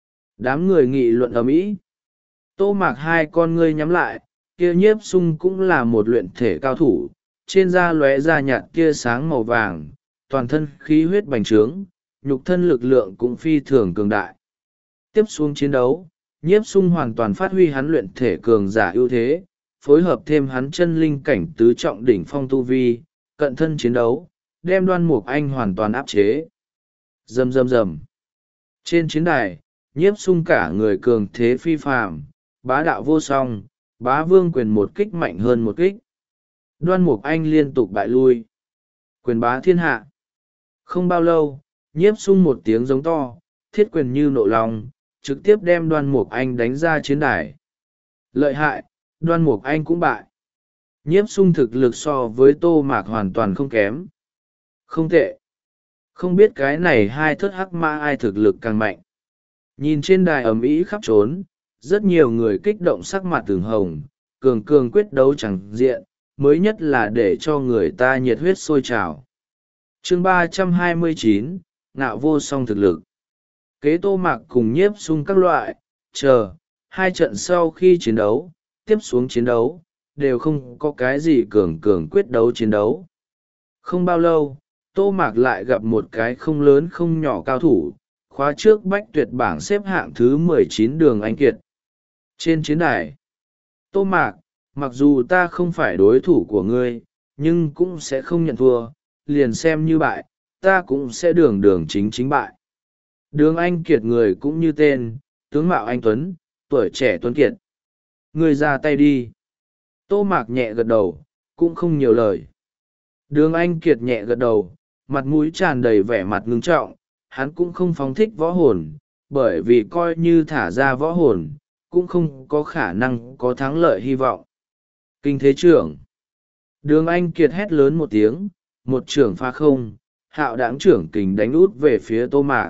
Đám người nghị luận ầm ĩ. Tô Mạc hai con ngươi nhắm lại, kia Nhiếp Sung cũng là một luyện thể cao thủ, trên da lóe ra nhạt tia sáng màu vàng, toàn thân khí huyết bành trướng, nhục thân lực lượng cũng phi thường cường đại. Tiếp xuống chiến đấu, Nhiếp Sung hoàn toàn phát huy hắn luyện thể cường giả ưu thế, phối hợp thêm hắn chân linh cảnh tứ trọng đỉnh phong tu vi, cận thân chiến đấu, đem Đoan Mục Anh hoàn toàn áp chế. Rầm rầm rầm. Trên chiến đài, Nhiếp Sung cả người cường thế phi phàm, bá đạo vô song, bá vương quyền một kích mạnh hơn một kích. Đoan Mục Anh liên tục bại lui. Quyền bá thiên hạ. Không bao lâu, Nhiếp Sung một tiếng giống to, thiết quyền như nộ lòng, trực tiếp đem Đoan Mục Anh đánh ra chiến đài. Lợi hại, Đoan Mục Anh cũng bại. Nhiếp Sung thực lực so với Tô Mạc hoàn toàn không kém. Không tệ. Không biết cái này hai thất hắc mã ai thực lực càng mạnh. Nhìn trên đài ầm ĩ khắp trốn, rất nhiều người kích động sắc mặt từng hồng, cường cường quyết đấu chẳng diện, mới nhất là để cho người ta nhiệt huyết sôi trào. Chương ba trăm hai mươi chín, Ngạo Vô Song thực lực. Kế Tô Mạc cùng Nhiếp Sung các loại, chờ, hai trận sau khi chiến đấu, tiếp xuống chiến đấu, đều không có cái gì cường cường quyết đấu chiến đấu. Không bao lâu, Tô Mạc lại gặp một cái không lớn không nhỏ cao thủ, khóa trước bách tuyệt bảng xếp hạng thứ mười chín Đường Anh Kiệt. Trên chiến đài, Tô Mạc, mặc dù ta không phải đối thủ của ngươi, nhưng cũng sẽ không nhận thua, liền xem như bại, ta cũng sẽ đường đường chính chính bại. Đường Anh Kiệt người cũng như tên, tướng mạo anh Tuấn, tuổi trẻ tuấn kiệt. Ngươi ra tay đi. Tô Mạc nhẹ gật đầu, cũng không nhiều lời. Đường Anh Kiệt nhẹ gật đầu, mặt mũi tràn đầy vẻ mặt ngưng trọng, hắn cũng không phóng thích võ hồn, bởi vì coi như thả ra võ hồn, cũng không có khả năng có thắng lợi hy vọng. Kinh thế trưởng. Đường Anh Kiệt hét lớn một tiếng, một trưởng phá không, hạo đãng trưởng kình đánh út về phía Tô Mạc.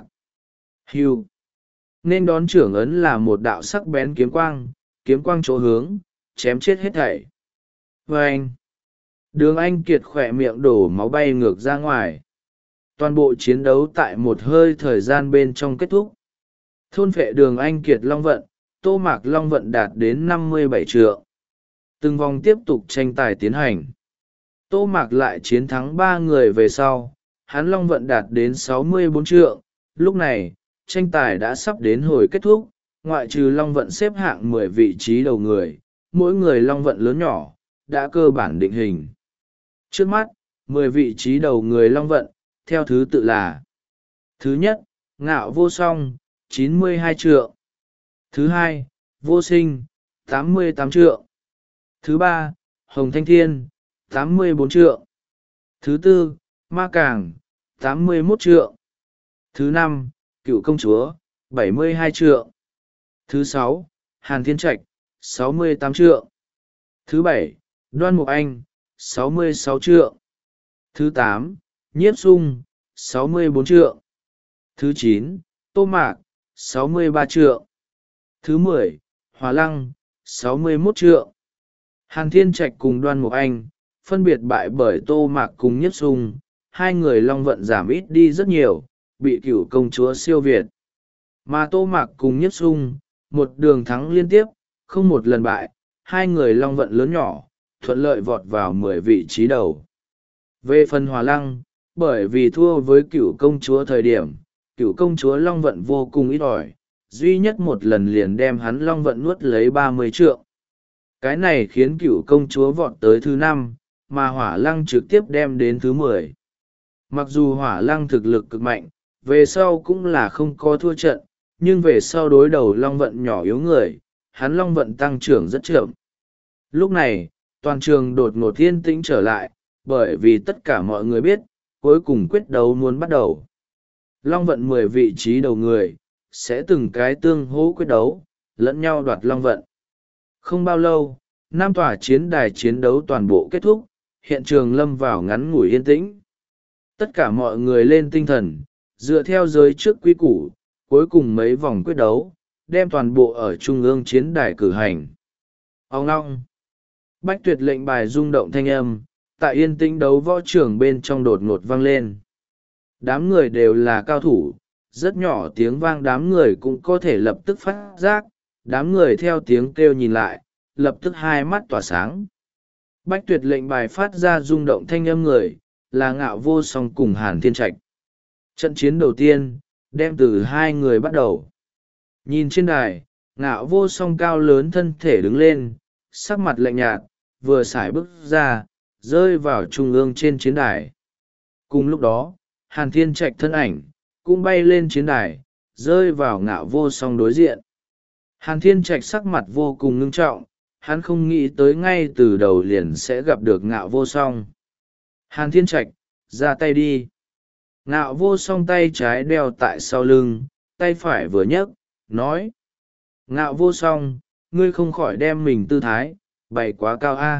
Hưu. Nên đón trưởng ấn là một đạo sắc bén kiếm quang, kiếm quang chỗ hướng, chém chết hết thảy. Và anh. Đường Anh Kiệt khỏe miệng đổ máu bay ngược ra ngoài. Toàn bộ chiến đấu tại một hơi thời gian bên trong kết thúc. Thôn phệ Đường Anh Kiệt long vận, Tô Mạc long vận đạt đến năm mươi bảy trượng. Từng vòng tiếp tục tranh tài tiến hành. Tô Mạc lại chiến thắng ba người về sau, hắn long vận đạt đến sáu mươi bốn trượng. Lúc này, tranh tài đã sắp đến hồi kết thúc, ngoại trừ long vận xếp hạng mười vị trí đầu người, mỗi người long vận lớn nhỏ, đã cơ bản định hình. Trước mắt, mười vị trí đầu người long vận, theo thứ tự là: thứ nhất, Ngạo Vô Song, chín mươi hai trượng; thứ hai, Vô Sinh, tám mươi tám trượng; thứ ba, Hồng Thanh Thiên, tám mươi bốn trượng; thứ tư, Ma Cảng, tám mươi mốt trượng; thứ năm, Cựu Công Chúa, bảy mươi hai trượng; thứ sáu, Hàn Thiên Trạch, sáu mươi tám trượng; thứ bảy, Đoan Mục Anh, sáu mươi sáu trượng; thứ tám, Nhiếp Sung, sáu mươi bốn trượng; thứ chín, Tô Mạc, sáu mươi ba trượng; thứ mười, Hỏa Lăng, sáu mươi mốt trượng. Hàn Thiên Trạch cùng Đoan Mục Anh phân biệt bại bởi Tô Mạc cùng Nhiếp Sung, hai người long vận giảm ít đi rất nhiều, bị Cửu Công Chúa siêu việt. Mà Tô Mạc cùng Nhiếp Sung, một đường thắng liên tiếp, không một lần bại, hai người long vận lớn nhỏ, thuận lợi vọt vào mười vị trí đầu. Về phần Hỏa Lăng, bởi vì thua với Cửu Công Chúa thời điểm, Cửu Công Chúa long vận vô cùng ít ỏi, duy nhất một lần liền đem hắn long vận nuốt lấy ba mươi trượng. Cái này khiến Cửu Công Chúa vọt tới thứ năm, mà Hỏa Lăng trực tiếp đem đến thứ mười. Mặc dù Hỏa Lăng thực lực cực mạnh, về sau cũng là không có thua trận, nhưng về sau đối đầu long vận nhỏ yếu người, hắn long vận tăng trưởng rất chậm. Lúc này, toàn trường đột ngột yên tĩnh trở lại, bởi vì tất cả mọi người biết, cuối cùng quyết đấu muốn bắt đầu. Long vận mười vị trí đầu người, sẽ từng cái tương hỗ quyết đấu, lẫn nhau đoạt long vận. Không bao lâu, năm tòa chiến đài chiến đấu toàn bộ kết thúc, hiện trường lâm vào ngắn ngủi yên tĩnh. Tất cả mọi người lên tinh thần, dựa theo giới trước quy củ, cuối cùng mấy vòng quyết đấu, đem toàn bộ ở trung ương chiến đài cử hành. Ông ngong! Bách Tuyệt lệnh bài rung động thanh âm, tại yên tĩnh đấu võ trường bên trong đột ngột vang lên. Đám người đều là cao thủ, rất nhỏ tiếng vang đám người cũng có thể lập tức phát giác, đám người theo tiếng kêu nhìn lại, lập tức hai mắt tỏa sáng. Bách Tuyệt lệnh bài phát ra rung động thanh âm người, là Ngạo Vô Song cùng Hàn Thiên Trạch. Trận chiến đầu tiên, đem từ hai người bắt đầu. Nhìn trên đài, Ngạo Vô Song cao lớn thân thể đứng lên, sắc mặt lạnh nhạt, vừa sải bước ra, rơi vào trung ương trên chiến đài. Cùng lúc đó, Hàn Thiên Trạch thân ảnh, cũng bay lên chiến đài, rơi vào Ngạo Vô Song đối diện. Hàn Thiên Trạch sắc mặt vô cùng ngưng trọng, hắn không nghĩ tới ngay từ đầu liền sẽ gặp được Ngạo Vô Song. Hàn Thiên Trạch, ra tay đi. Ngạo Vô Song tay trái đeo tại sau lưng, tay phải vừa nhấc, nói. Ngạo Vô Song, ngươi không khỏi đem mình tư thái, bày quá cao a.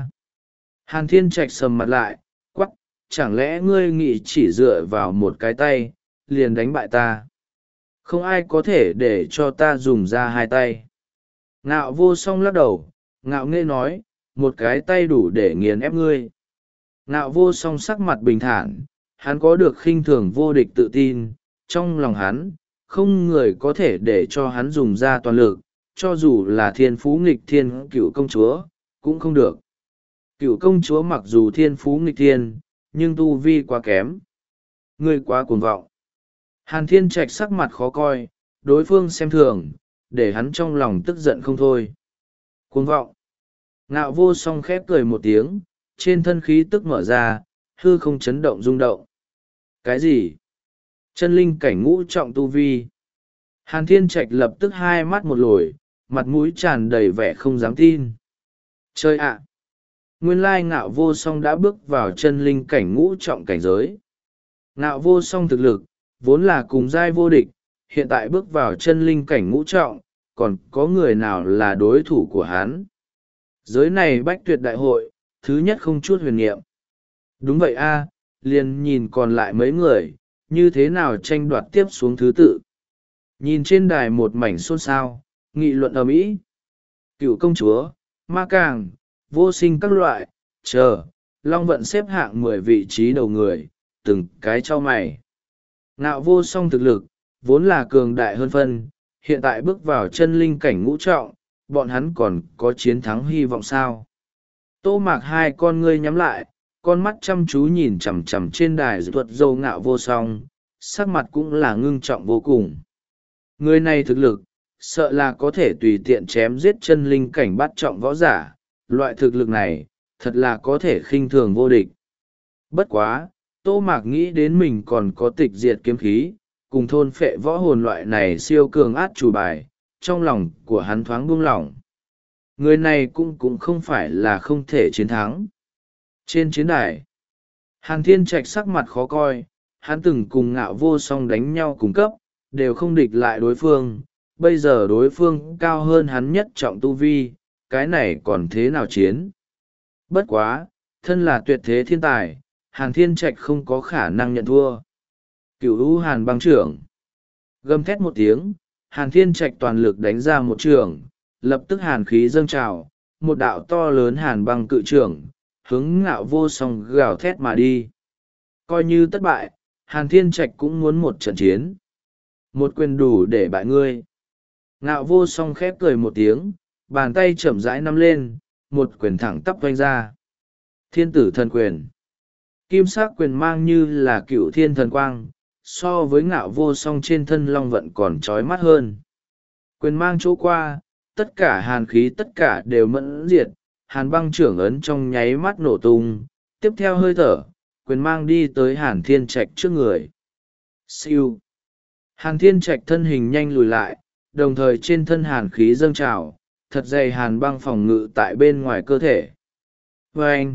Hàn Thiên Trạch sầm mặt lại, quắc, chẳng lẽ ngươi nghĩ chỉ dựa vào một cái tay, liền đánh bại ta? Không ai có thể để cho ta dùng ra hai tay. Ngạo Vô Song lắc đầu, ngạo nghễ nói, một cái tay đủ để nghiền ép ngươi. Ngạo Vô Song sắc mặt bình thản, hắn có được khinh thường vô địch tự tin, trong lòng hắn, không người có thể để cho hắn dùng ra toàn lực, cho dù là thiên phú nghịch thiên Cựu Công Chúa, cũng không được. Cựu Công Chúa mặc dù thiên phú nghịch thiên, nhưng tu vi quá kém. Ngươi quá cuồng vọng. Hàn Thiên Trạch sắc mặt khó coi, đối phương xem thường, để hắn trong lòng tức giận không thôi. Cuồng vọng. Ngạo Vô Song khép cười một tiếng, trên thân khí tức mở ra, hư không chấn động rung động. Cái gì? Chân linh cảnh ngũ trọng tu vi. Hàn Thiên Trạch lập tức hai mắt một lồi, mặt mũi tràn đầy vẻ không dám tin. Chơi ạ! Nguyên lai Ngạo Vô Song đã bước vào chân linh cảnh ngũ trọng cảnh giới. Ngạo Vô Song thực lực, vốn là cùng giai vô địch, hiện tại bước vào chân linh cảnh ngũ trọng, còn có người nào là đối thủ của hắn? Giới này Bách Tuyệt đại hội, thứ nhất không chút huyền niệm. Đúng vậy a, liền nhìn còn lại mấy người, như thế nào tranh đoạt tiếp xuống thứ tự. Nhìn trên đài một mảnh xôn xao, nghị luận ầm ĩ. Cựu Công Chúa, Ma Cảng, Vô Sinh các loại, chờ, long vận xếp hạng mười vị trí đầu người, từng cái cho mày. Ngạo vô song thực lực vốn là cường đại hơn phân, hiện tại bước vào chân linh cảnh ngũ trọng, bọn hắn còn có chiến thắng hy vọng sao? Tô Mạc hai con ngươi nhắm lại, con mắt chăm chú nhìn chằm chằm trên đài thuật dâu Ngạo vô song, sắc mặt cũng là ngưng trọng vô cùng. Người này thực lực sợ là có thể tùy tiện chém giết chân linh cảnh bắt trọng võ giả, loại thực lực này thật là có thể khinh thường vô địch. Bất quá, Tô Mạc nghĩ đến mình còn có tịch diệt kiếm khí, cùng thôn phệ võ hồn loại này siêu cường át chủ bài, trong lòng của hắn thoáng buông lỏng. Người này cũng cũng không phải là không thể chiến thắng. Trên chiến đài, Hàn Thiên Trạch sắc mặt khó coi, hắn từng cùng Ngạo vô song đánh nhau cùng cấp, đều không địch lại đối phương, bây giờ đối phương cao hơn hắn nhất trọng tu vi, cái này còn thế nào chiến? Bất quá, thân là tuyệt thế thiên tài, Hàn Thiên Trạch không có khả năng nhận thua. Cửu U Hàn băng trưởng. Gầm thét một tiếng, Hàn Thiên Trạch toàn lực đánh ra một trường, lập tức hàn khí dâng trào, một đạo to lớn hàn băng cự trưởng, hướng Ngạo vô song gào thét mà đi. Coi như thất bại, Hàn Thiên Trạch cũng muốn một trận chiến. Một quyền đủ để bại ngươi. Ngạo vô song khép cười một tiếng, bàn tay chậm rãi nắm lên, một quyền thẳng tắp vanh ra. Thiên tử thần quyền. Kim sắc quyền mang như là cựu thiên thần quang, so với Ngạo vô song trên thân long vận còn trói mắt hơn. Quyền mang chỗ qua, tất cả hàn khí tất cả đều mẫn diệt, hàn băng trưởng ấn trong nháy mắt nổ tung, tiếp theo hơi thở, quyền mang đi tới Hàn Thiên Trạch trước người. Siêu. Hàn Thiên Trạch thân hình nhanh lùi lại, đồng thời trên thân hàn khí dâng trào, thật dày hàn băng phòng ngự tại bên ngoài cơ thể. Vâng!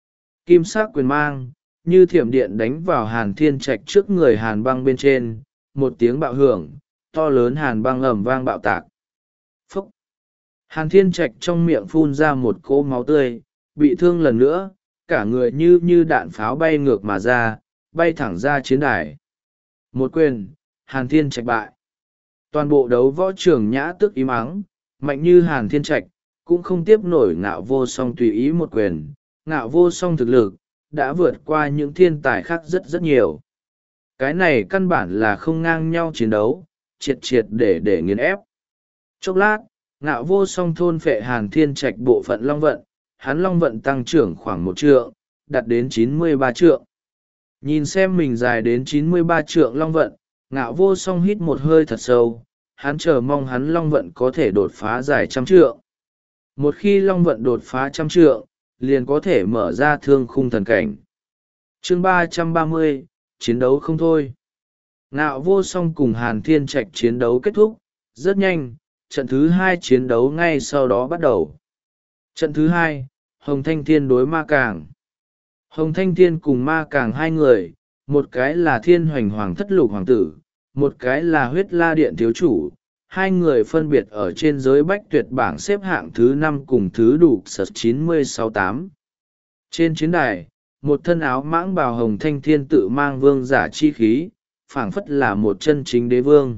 Kim sắc quyền mang, như thiểm điện đánh vào Hàn Thiên Trạch trước người hàn băng bên trên, một tiếng bạo hưởng, to lớn hàn băng ầm vang bạo tạc. Phúc! Hàn Thiên Trạch trong miệng phun ra một cỗ máu tươi, bị thương lần nữa, cả người như như đạn pháo bay ngược mà ra, bay thẳng ra chiến đài. Một quyền, Hàn Thiên Trạch bại. Toàn bộ đấu võ trường nhã tức im ắng, mạnh như Hàn Thiên Trạch, cũng không tiếp nổi Ngạo vô song tùy ý một quyền. Ngạo vô song thực lực, đã vượt qua những thiên tài khác rất rất nhiều. Cái này căn bản là không ngang nhau chiến đấu, triệt triệt để để nghiền ép. Chốc lát, Ngạo vô song thôn phệ Hàn Thiên Trạch bộ phận long vận, hắn long vận tăng trưởng khoảng một trượng, đạt đến chín mươi ba trượng. Nhìn xem mình dài đến chín mươi ba trượng long vận, Ngạo vô song hít một hơi thật sâu, hắn chờ mong hắn long vận có thể đột phá dài trăm trượng. Một khi long vận đột phá trăm trượng, liền có thể mở ra thương khung thần cảnh. Chương ba trăm ba mươi, chiến đấu không thôi. Ngạo vô song cùng Hàn Thiên Trạch chiến đấu kết thúc, rất nhanh, trận thứ hai chiến đấu ngay sau đó bắt đầu. Trận thứ hai, Hồng Thanh Thiên đối Ma Càng. Hồng Thanh Thiên cùng Ma Càng hai người, một cái là Thiên Hoành Hoàng thất lục hoàng tử, một cái là Huyết La Điện thiếu chủ. Hai người phân biệt ở trên giới bách tuyệt bảng xếp hạng thứ năm cùng thứ đủ sật chín mươi sáu tám. Trên chiến đài, một thân áo mãng bào Hồng Thanh Thiên tự mang vương giả chi khí, phảng phất là một chân chính đế vương.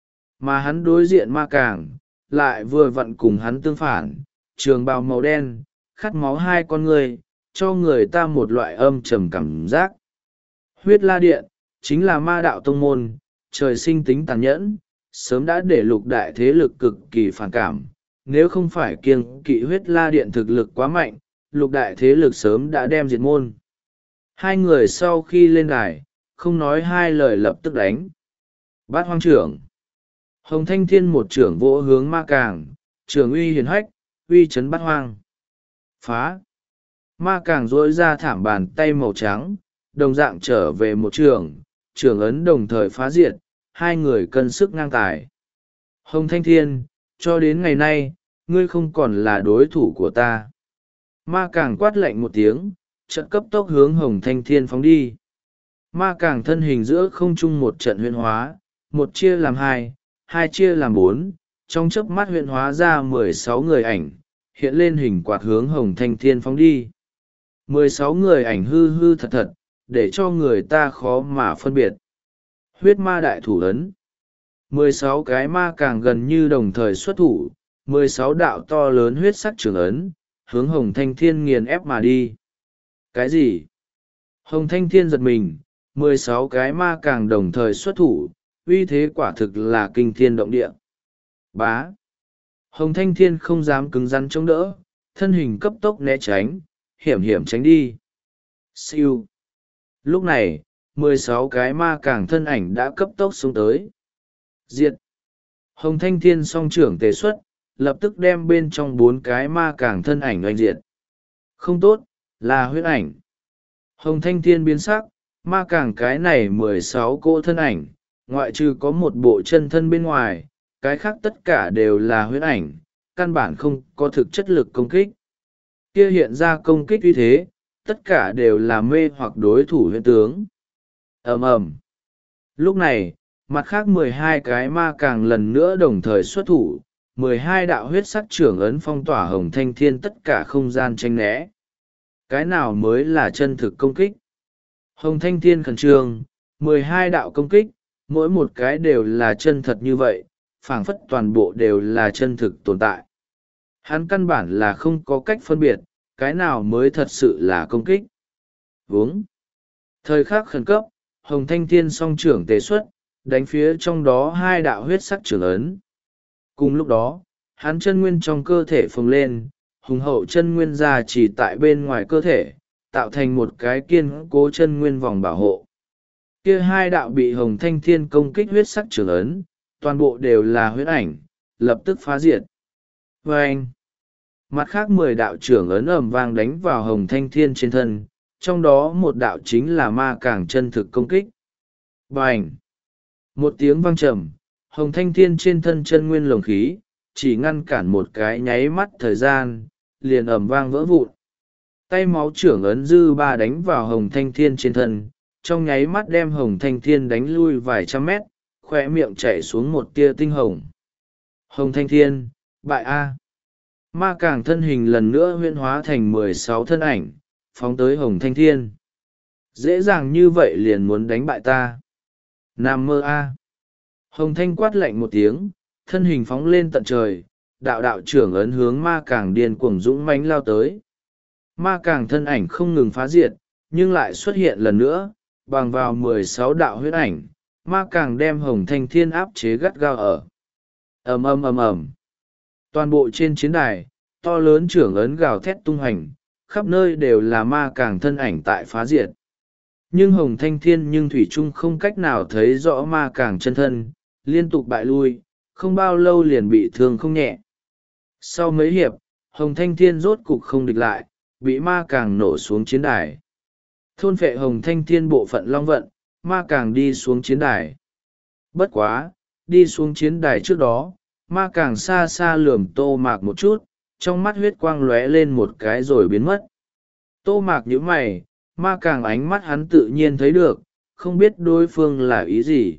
Mà hắn đối diện Ma Càng, lại vừa vặn cùng hắn tương phản, trường bào màu đen, khát máu hai con người, cho người ta một loại âm trầm cảm giác. Huyết La Điện, chính là ma đạo tông môn, trời sinh tính tàn nhẫn, sớm đã để lục đại thế lực cực kỳ phản cảm. Nếu không phải kiêng kỵ Huyết La Điện thực lực quá mạnh, lục đại thế lực sớm đã đem diệt môn. Hai người sau khi lên đài, không nói hai lời lập tức đánh. Bát hoang trưởng. Hồng Thanh Thiên một trưởng vỗ hướng Ma Càng, trưởng uy hiền hách, uy chấn bát hoang. Phá. Ma Càng rỗi ra thảm bàn tay màu trắng, đồng dạng trở về một trường, trưởng ấn đồng thời phá diệt, hai người cân sức ngang tài. Hồng Thanh Thiên, cho đến ngày nay, ngươi không còn là đối thủ của ta. Ma Càng quát lạnh một tiếng, trận cấp tốc hướng Hồng Thanh Thiên phóng đi. Ma Càng thân hình giữa không trung một trận huyễn hóa, một chia làm hai, hai chia làm bốn, trong chớp mắt huyễn hóa ra mười sáu người ảnh, hiện lên hình quạt hướng Hồng Thanh Thiên phóng đi. mười sáu người ảnh hư hư thật thật, để cho người ta khó mà phân biệt. Huyết ma đại thủ ấn. mười sáu cái ma càng gần như đồng thời xuất thủ, mười sáu đạo to lớn huyết sắc trường ấn, hướng Hồng Thanh Thiên nghiền ép mà đi. Cái gì? Hồng Thanh Thiên giật mình, mười sáu cái ma càng đồng thời xuất thủ, uy thế quả thực là kinh thiên động địa. Bá. Hồng Thanh Thiên không dám cứng rắn chống đỡ, thân hình cấp tốc né tránh, hiểm hiểm tránh đi. Siêu. Lúc này, mười sáu cái ma càng thân ảnh đã cấp tốc xuống tới. Diệt. Hồng Thanh Thiên song trưởng tề xuất, lập tức đem bên trong bốn cái ma càng thân ảnh oanh diệt. Không tốt, là huyết ảnh. Hồng Thanh Thiên biến sắc, ma càng cái này mười sáu cỗ thân ảnh, ngoại trừ có một bộ chân thân bên ngoài, cái khác tất cả đều là huyết ảnh, căn bản không có thực chất lực công kích. Kia hiện ra công kích uy thế, tất cả đều là mê hoặc đối thủ huyễn tướng. Ầm ầm. Lúc này, mặt khác mười hai cái ma càng lần nữa đồng thời xuất thủ, mười hai đạo huyết sắc trưởng ấn phong tỏa Hồng Thanh Thiên tất cả không gian tranh né. Cái nào mới là chân thực công kích? Hồng Thanh Thiên khẩn trương, mười hai đạo công kích, mỗi một cái đều là chân thật như vậy, phảng phất toàn bộ đều là chân thực tồn tại. Hắn căn bản là không có cách phân biệt, cái nào mới thật sự là công kích. Vướng. Thời khắc khẩn cấp, Hồng Thanh Thiên song trưởng tề xuất, đánh phía trong đó hai đạo huyết sắc trưởng ấn. Cùng lúc đó, hắn chân nguyên trong cơ thể phồng lên, hùng hậu chân nguyên ra chỉ tại bên ngoài cơ thể, tạo thành một cái kiên cố chân nguyên vòng bảo hộ. Kia hai đạo bị Hồng Thanh Thiên công kích huyết sắc trưởng ấn, toàn bộ đều là huyết ảnh, lập tức phá diệt. Và anh, mặt khác mười đạo trưởng ấn ầm vang đánh vào Hồng Thanh Thiên trên thân, trong đó một đạo chính là ma càng chân thực công kích. Bành! Một tiếng vang trầm, Hồng Thanh Thiên trên thân chân nguyên lồng khí, chỉ ngăn cản một cái nháy mắt thời gian, liền ầm vang vỡ vụn. Tay máu trưởng ấn dư ba đánh vào Hồng Thanh Thiên trên thân, trong nháy mắt đem Hồng Thanh Thiên đánh lui vài trăm mét, khoe miệng chảy xuống một tia tinh hồng. Hồng Thanh Thiên, bại A. Ma càng thân hình lần nữa huyễn hóa thành mười sáu thân ảnh, phóng tới Hồng Thanh Thiên. Dễ dàng như vậy liền muốn đánh bại ta. Nam mơ A. Hồng Thanh quát lạnh một tiếng, thân hình phóng lên tận trời, đạo đạo trưởng ấn hướng ma càng điên cuồng dũng mãnh lao tới. Ma càng thân ảnh không ngừng phá diệt, nhưng lại xuất hiện lần nữa, bằng vào mười sáu đạo huyết ảnh, ma càng đem Hồng Thanh Thiên áp chế gắt gao ở. Ầm ầm ầm ầm. Toàn bộ trên chiến đài, to lớn trưởng ấn gào thét tung hành, khắp nơi đều là ma càng thân ảnh tại phá diệt. Nhưng Hồng Thanh Thiên nhưng thủy chung không cách nào thấy rõ ma càng chân thân, liên tục bại lui, không bao lâu liền bị thương không nhẹ. Sau mấy hiệp, Hồng Thanh Thiên rốt cục không địch lại, bị ma càng nổ xuống chiến đài. Thôn phệ Hồng Thanh Thiên bộ phận long vận, ma càng đi xuống chiến đài. Bất quá, đi xuống chiến đài trước đó, ma càng xa xa lườm Tô Mạc một chút, trong mắt huyết quang lóe lên một cái rồi biến mất. Tô Mạc nhíu mày, ma càng ánh mắt hắn tự nhiên thấy được, không biết đối phương là ý gì.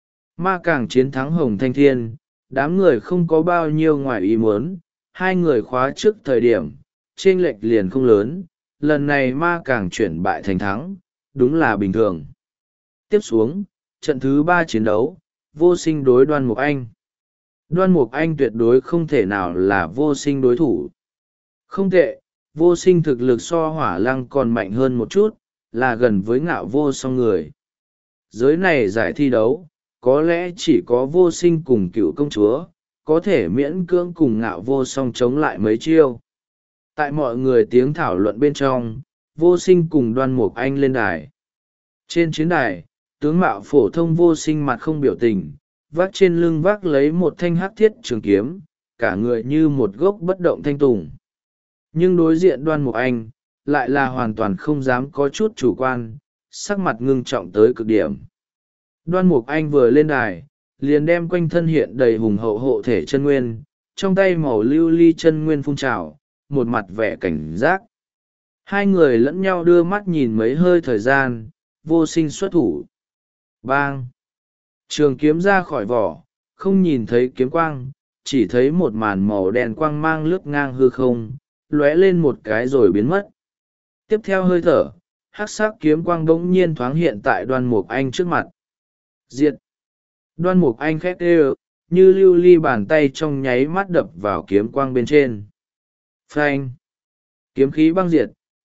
Ma càng chiến thắng Hồng Thanh Thiên, đám người không có bao nhiêu ngoài ý muốn, hai người khóa trước thời điểm, chênh lệch liền không lớn, lần này ma càng chuyển bại thành thắng, đúng là bình thường. Tiếp xuống, trận thứ ba chiến đấu, Vô Sinh đối Đoan Mục Anh. Đoan Mục Anh tuyệt đối không thể nào là Vô Sinh đối thủ. Không tệ, Vô Sinh thực lực so Hỏa Lăng còn mạnh hơn một chút, là gần với Ngạo Vô Song người. Giới này giải thi đấu, có lẽ chỉ có Vô Sinh cùng Cựu công chúa, có thể miễn cưỡng cùng Ngạo Vô Song chống lại mấy chiêu. Tại mọi người tiếng thảo luận bên trong, Vô Sinh cùng Đoan Mục Anh lên đài. Trên chiến đài, tướng mạo phổ thông Vô Sinh mặt không biểu tình, vác trên lưng vác lấy một thanh hắc thiết trường kiếm, cả người như một gốc bất động thanh tùng. Nhưng đối diện Đoan Mục Anh, lại là hoàn toàn không dám có chút chủ quan, sắc mặt ngưng trọng tới cực điểm. Đoan Mục Anh vừa lên đài, liền đem quanh thân hiện đầy hùng hậu hộ thể chân nguyên, trong tay màu lưu ly chân nguyên phun trào, một mặt vẻ cảnh giác. Hai người lẫn nhau đưa mắt nhìn mấy hơi thời gian, Vô Sinh xuất thủ. Bang! Trường kiếm ra khỏi vỏ, không nhìn thấy kiếm quang, chỉ thấy một màn màu đen quang mang lướt ngang hư không, lóe lên một cái rồi biến mất. Tiếp theo hơi thở, hắc sắc kiếm quang bỗng nhiên thoáng hiện tại Đoan Mục Anh trước mặt. Diệt! Đoan Mục Anh khét ê, như lưu ly bàn tay trong nháy mắt đập vào kiếm quang bên trên. Phanh! Kiếm khí băng diệt,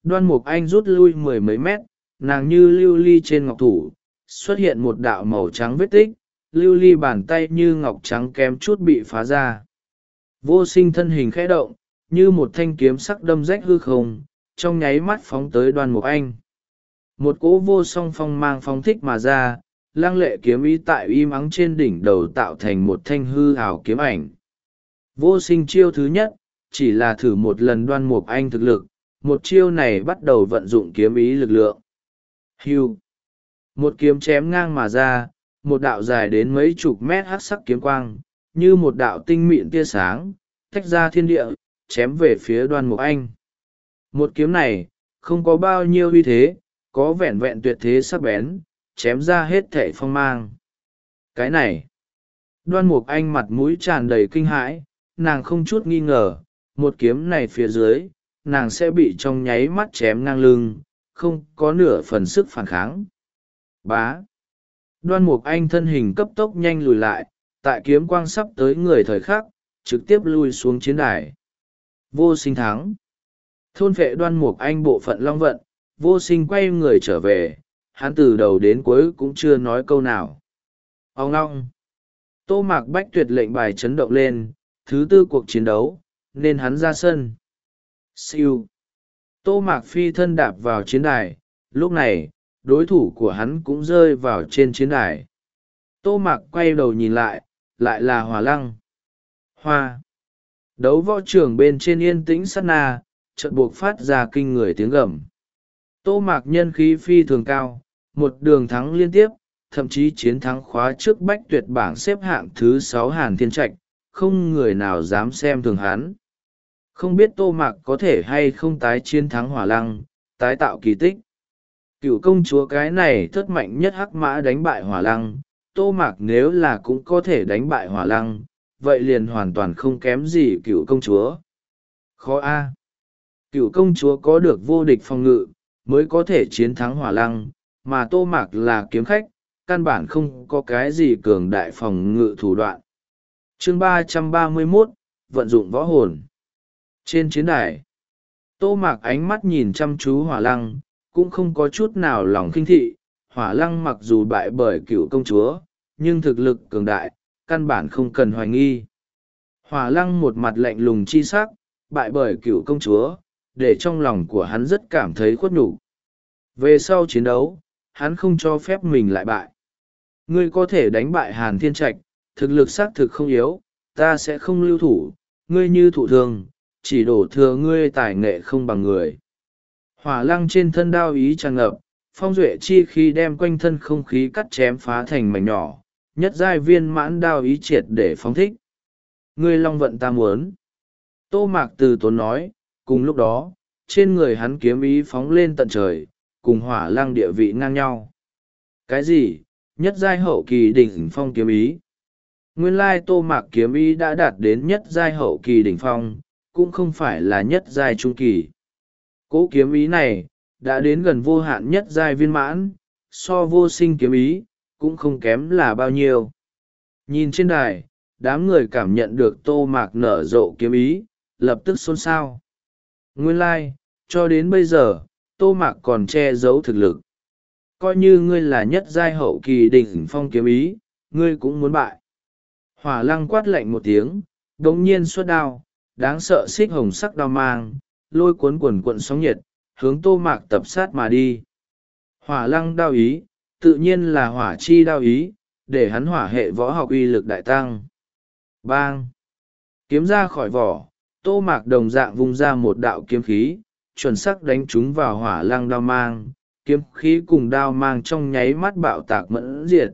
Đoan Mục Anh rút lui mười mấy mét, nàng như lưu ly trên ngọc thủ, xuất hiện một đạo màu trắng vết tích, lưu ly bàn tay như ngọc trắng kém chút bị phá ra. Vô Sinh thân hình khẽ động, như một thanh kiếm sắc đâm rách hư không, trong nháy mắt phóng tới Đoan Mục Anh. Một cỗ vô song phong mang phóng thích mà ra, lăng lệ kiếm ý tại im ắng trên đỉnh đầu tạo thành một thanh hư ảo kiếm ảnh. Vô Sinh chiêu thứ nhất, chỉ là thử một lần Đoan Mục Anh thực lực, một chiêu này bắt đầu vận dụng kiếm ý lực lượng. Hưu! Một kiếm chém ngang mà ra, một đạo dài đến mấy chục mét hắc sắc kiếm quang, như một đạo tinh mịn tia sáng, tách ra thiên địa, chém về phía Đoan Mục Anh. Một kiếm này, không có bao nhiêu uy thế, có vẹn vẹn tuyệt thế sắc bén, chém ra hết thảy phong mang. Cái này! Đoan Mục Anh mặt mũi tràn đầy kinh hãi, nàng không chút nghi ngờ, một kiếm này phía dưới, nàng sẽ bị trong nháy mắt chém ngang lưng, không có nửa phần sức phản kháng. Bá! Đoan Mục Anh thân hình cấp tốc nhanh lùi lại, tại kiếm quang sắp tới người thời khắc, trực tiếp lui xuống chiến đài. Vô Sinh thắng. Thôn phệ Đoan Mục Anh bộ phận long vận, Vô Sinh quay người trở về, hắn từ đầu đến cuối cũng chưa nói câu nào. Ông ngong! Tô Mạc Bách tuyệt lệnh bài chấn động lên, thứ tư cuộc chiến đấu, nên hắn ra sân. Siêu! Tô Mạc phi thân đạp vào chiến đài, lúc này, đối thủ của hắn cũng rơi vào trên chiến đài. Tô Mạc quay đầu nhìn lại, lại là Hỏa Lăng. Hoa! Đấu võ trường bên trên yên tĩnh sát na, chợt buộc phát ra kinh người tiếng gầm. Tô Mạc nhân khí phi thường cao, một đường thắng liên tiếp, thậm chí chiến thắng khóa trước Bách Tuyệt bảng xếp hạng thứ sáu Hàn Thiên Trạch, không người nào dám xem thường hắn. Không biết Tô Mạc có thể hay không tái chiến thắng Hỏa Lăng, tái tạo kỳ tích. Cựu công chúa cái này thất mạnh nhất hắc mã đánh bại Hỏa Lăng, Tô Mạc nếu là cũng có thể đánh bại Hỏa Lăng, vậy liền hoàn toàn không kém gì cựu công chúa. Khó a. Cựu công chúa có được vô địch phòng ngự, mới có thể chiến thắng Hỏa Lăng, mà Tô Mạc là kiếm khách, căn bản không có cái gì cường đại phòng ngự thủ đoạn. Chương ba trăm ba mươi mốt, vận dụng võ hồn. Trên chiến đài, Tô Mạc ánh mắt nhìn chăm chú Hỏa Lăng, cũng không có chút nào lòng khinh thị. Hỏa Lăng mặc dù bại bởi cựu công chúa, nhưng thực lực cường đại, căn bản không cần hoài nghi. Hỏa Lăng một mặt lạnh lùng chi sắc, bại bởi cựu công chúa, để trong lòng của hắn rất cảm thấy khuất nhục. Về sau chiến đấu, hắn không cho phép mình lại bại. Ngươi có thể đánh bại Hàn Thiên Trạch, thực lực xác thực không yếu, ta sẽ không lưu thủ, ngươi như thụ thương, chỉ đổ thừa ngươi tài nghệ không bằng người. Hỏa Lăng trên thân đao ý tràn ngập, phong duệ chi khi đem quanh thân không khí cắt chém phá thành mảnh nhỏ, nhất giai viên mãn đao ý triệt để phóng thích. Ngươi long vận ta muốn. Tô Mạc từ tốn nói, cùng lúc đó, trên người hắn kiếm ý phóng lên tận trời, cùng Hỏa Lăng địa vị ngang nhau. Cái gì? Nhất giai hậu kỳ đỉnh phong kiếm ý. Nguyên lai Tô Mạc kiếm ý đã đạt đến nhất giai hậu kỳ đỉnh phong, cũng không phải là nhất giai trung kỳ. Cỗ kiếm ý này, đã đến gần vô hạn nhất giai viên mãn, so Vô Sinh kiếm ý, cũng không kém là bao nhiêu. Nhìn trên đài, đám người cảm nhận được Tô Mạc nở rộ kiếm ý, lập tức xôn xao. Nguyên lai, cho đến bây giờ, Tô Mạc còn che giấu thực lực. Coi như ngươi là nhất giai hậu kỳ đỉnh phong kiếm ý, ngươi cũng muốn bại. Hỏa Lăng quát lạnh một tiếng, đống nhiên xuất đao, đáng sợ xích hồng sắc đao mang, lôi cuốn quần cuộn sóng nhiệt, hướng Tô Mạc tập sát mà đi. Hỏa Lăng đao ý, tự nhiên là hỏa chi đao ý, để hắn hỏa hệ võ học uy lực đại tăng. Bang! Kiếm ra khỏi vỏ, Tô Mạc đồng dạng vung ra một đạo kiếm khí, chuẩn xác đánh trúng vào Hỏa Lăng đao mang, kiếm khí cùng đao mang trong nháy mắt bạo tạc mẫn diệt.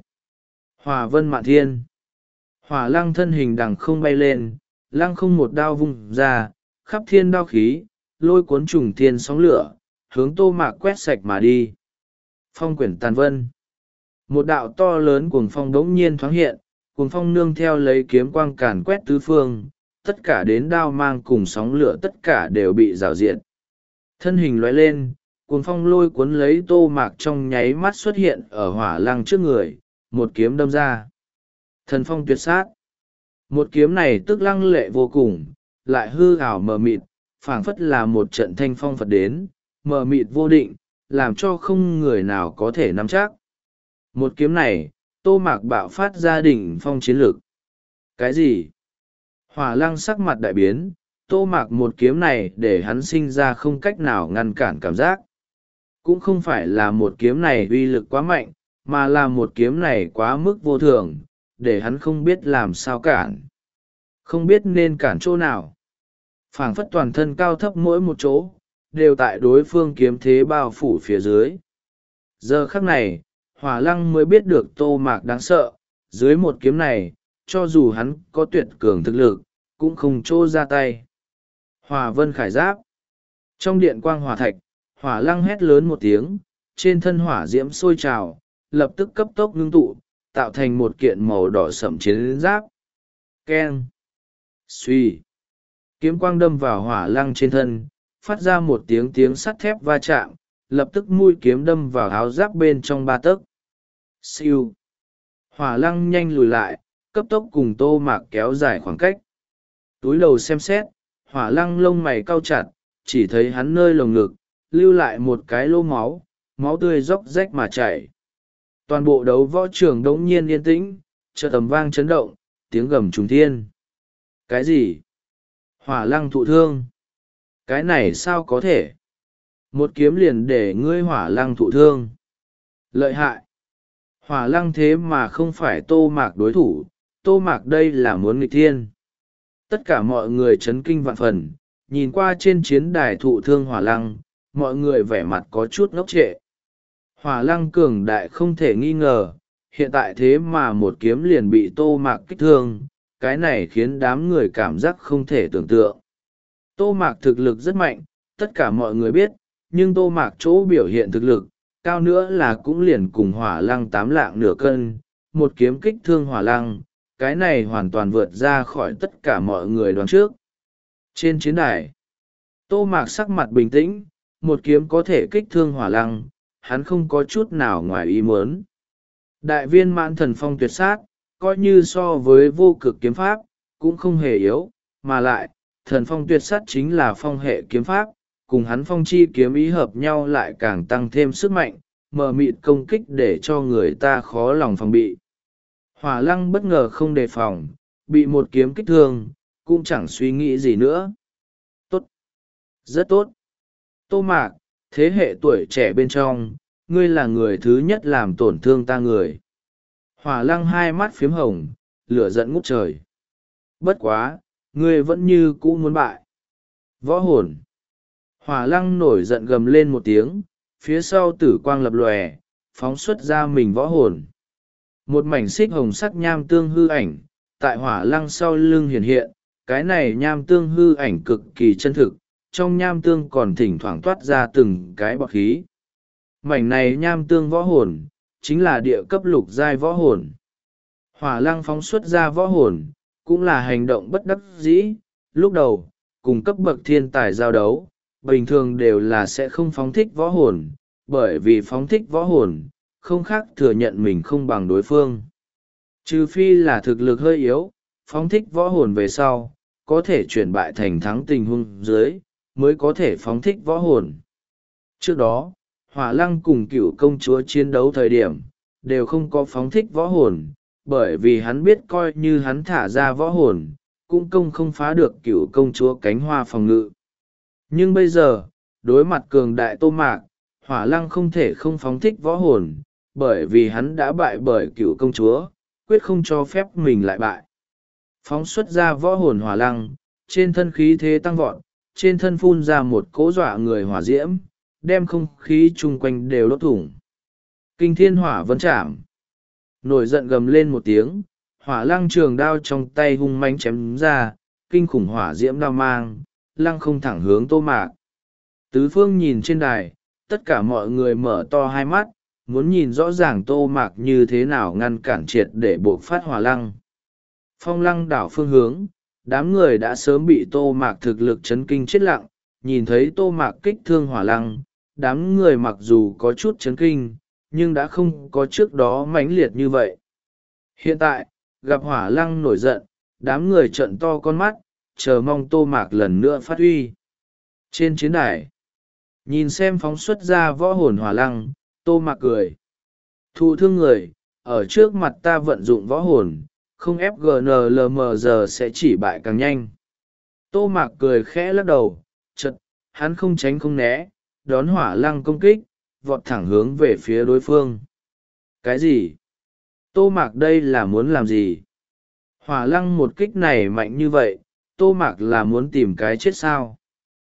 Hỏa vân mạn thiên. Hỏa Lăng thân hình đằng không bay lên, lăng không một đao vung ra, khắp thiên đao khí, lôi cuốn trùng thiên sóng lửa, hướng Tô Mạc quét sạch mà đi. Phong quyển tàn vân. Một đạo to lớn cuồng phong đống nhiên thoáng hiện, cuồng phong nương theo lấy kiếm quang càn quét tứ phương, tất cả đến đao mang cùng sóng lửa tất cả đều bị rào diệt. Thân hình lóe lên, cuồng phong lôi cuốn lấy Tô Mạc trong nháy mắt xuất hiện ở Hỏa Lăng trước người, một kiếm đâm ra. Thần phong tuyệt sát. Một kiếm này tức lăng lệ vô cùng, lại hư ảo mờ mịt, phảng phất là một trận thanh phong Phật đến, mờ mịt vô định, làm cho không người nào có thể nắm chắc. Một kiếm này, Tô Mạc bạo phát ra đỉnh phong chiến lực. Cái gì? Hỏa Lăng sắc mặt đại biến, Tô Mạc một kiếm này để hắn sinh ra không cách nào ngăn cản cảm giác. Cũng không phải là một kiếm này uy lực quá mạnh, mà là một kiếm này quá mức vô thường, để hắn không biết làm sao cản. Không biết nên cản chỗ nào. Phảng phất toàn thân cao thấp mỗi một chỗ, đều tại đối phương kiếm thế bao phủ phía dưới. Giờ khắc này, Hỏa Lăng mới biết được Tô Mạc đáng sợ, dưới một kiếm này, cho dù hắn có tuyệt cường thực lực, cũng không chỗ ra tay. Hỏa Vân Khải Giáp. Trong điện quang hỏa thạch, Hỏa Lăng hét lớn một tiếng, trên thân hỏa diễm sôi trào, lập tức cấp tốc ngưng tụ, tạo thành một kiện màu đỏ sẫm chiến giáp. Keng. Xuy. Kiếm quang đâm vào Hỏa Lăng trên thân, phát ra một tiếng tiếng sắt thép va chạm, lập tức mũi kiếm đâm vào áo giáp bên trong ba tấc. Siêu. Hỏa Lăng nhanh lùi lại, cấp tốc cùng Tô Mạc kéo dài khoảng cách. Túi đầu xem xét, Hỏa Lăng lông mày cau chặt, chỉ thấy hắn nơi lồng ngực, lưu lại một cái lỗ máu, máu tươi róc rách mà chảy. Toàn bộ đấu võ trường đống nhiên yên tĩnh, chợt tầm vang chấn động, tiếng gầm trùng thiên. Cái gì? Hỏa Lăng thụ thương. Cái này sao có thể? Một kiếm liền để ngươi Hỏa Lăng thụ thương. Lợi hại. Hỏa Lăng thế mà không phải Tô Mạc đối thủ, Tô Mạc đây là muốn nghịch thiên. Tất cả mọi người chấn kinh vạn phần, nhìn qua trên chiến đài thụ thương Hỏa Lăng, mọi người vẻ mặt có chút ngốc trệ. Hỏa Lăng cường đại không thể nghi ngờ, hiện tại thế mà một kiếm liền bị Tô Mạc kích thương, cái này khiến đám người cảm giác không thể tưởng tượng. Tô Mạc thực lực rất mạnh, tất cả mọi người biết, nhưng Tô Mạc chỗ biểu hiện thực lực, cao nữa là cũng liền cùng Hỏa Lăng tám lạng nửa cân, một kiếm kích thương Hỏa Lăng, cái này hoàn toàn vượt ra khỏi tất cả mọi người đoán trước. Trên chiến đài, Tô Mạc sắc mặt bình tĩnh, một kiếm có thể kích thương Hỏa Lăng, hắn không có chút nào ngoài ý muốn. Đại viên mãn thần phong tuyệt sát, coi như so với vô cực kiếm pháp, cũng không hề yếu, mà lại, thần phong tuyệt sát chính là phong hệ kiếm pháp, cùng hắn phong chi kiếm ý hợp nhau lại càng tăng thêm sức mạnh, mờ mịt công kích để cho người ta khó lòng phòng bị. Hỏa Lăng bất ngờ không đề phòng, bị một kiếm kích thương, cũng chẳng suy nghĩ gì nữa. Tốt. Rất tốt. Tô Mạc, thế hệ tuổi trẻ bên trong, ngươi là người thứ nhất làm tổn thương ta người. Hỏa Lăng hai mắt phiếm hồng, lửa giận ngút trời. Bất quá, ngươi vẫn như cũ muốn bại. Võ hồn. Hỏa Lăng nổi giận gầm lên một tiếng, phía sau tử quang lập lòe, phóng xuất ra mình võ hồn. Một mảnh xích hồng sắc nham tương hư ảnh, tại Hỏa Lăng sau lưng hiện hiện, cái này nham tương hư ảnh cực kỳ chân thực, trong nham tương còn thỉnh thoảng toát ra từng cái bọt khí. Mảnh này nham tương võ hồn, chính là địa cấp lục giai võ hồn. Hỏa Lăng phóng xuất ra võ hồn, cũng là hành động bất đắc dĩ, lúc đầu, cùng cấp bậc thiên tài giao đấu, bình thường đều là sẽ không phóng thích võ hồn, bởi vì phóng thích võ hồn, không khác thừa nhận mình không bằng đối phương. Trừ phi là thực lực hơi yếu, phóng thích võ hồn về sau, có thể chuyển bại thành thắng tình huống dưới, mới có thể phóng thích võ hồn. Trước đó, Hỏa Lăng cùng cựu công chúa chiến đấu thời điểm, đều không có phóng thích võ hồn, bởi vì hắn biết coi như hắn thả ra võ hồn, cũng công không phá được cựu công chúa cánh hoa phòng ngự. Nhưng bây giờ, đối mặt cường đại Tô Mạc, Hỏa Lăng không thể không phóng thích võ hồn, bởi vì hắn đã bại bởi cựu công chúa, quyết không cho phép mình lại bại. Phóng xuất ra võ hồn Hỏa Lăng, trên thân khí thế tăng vọt, trên thân phun ra một cỗ dọa người hỏa diễm, đem không khí chung quanh đều đốt thủng. Kinh thiên hỏa vân chạm. Nổi giận gầm lên một tiếng, Hỏa Lăng trường đao trong tay hung mãnh chém ra, kinh khủng hỏa diễm đao mang, lăng không thẳng hướng Tô Mạc. Tứ phương nhìn trên đài, tất cả mọi người mở to hai mắt, muốn nhìn rõ ràng Tô Mạc như thế nào ngăn cản triệt để buộc phát Hỏa Lăng. Phong Lăng đảo phương hướng, đám người đã sớm bị Tô Mạc thực lực chấn kinh chết lặng, nhìn thấy Tô Mạc kích thương Hỏa Lăng, đám người mặc dù có chút chấn kinh, nhưng đã không có trước đó mãnh liệt như vậy. Hiện tại, gặp Hỏa Lăng nổi giận, đám người trợn to con mắt, chờ mong Tô Mạc lần nữa phát huy. Trên chiến đài, Nhìn xem phóng xuất ra võ hồn hỏa lăng, Tô Mạc cười. Thụ thương người, ở trước mặt ta vận dụng võ hồn, không ép giê en lờ em giờ sẽ chỉ bại càng nhanh. Tô Mạc cười khẽ lắc đầu, chật, hắn không tránh không né, đón hỏa lăng công kích, vọt thẳng hướng về phía đối phương. Cái gì? Tô Mạc đây là muốn làm gì? Hỏa lăng một kích này mạnh như vậy, Tô Mạc là muốn tìm cái chết sao?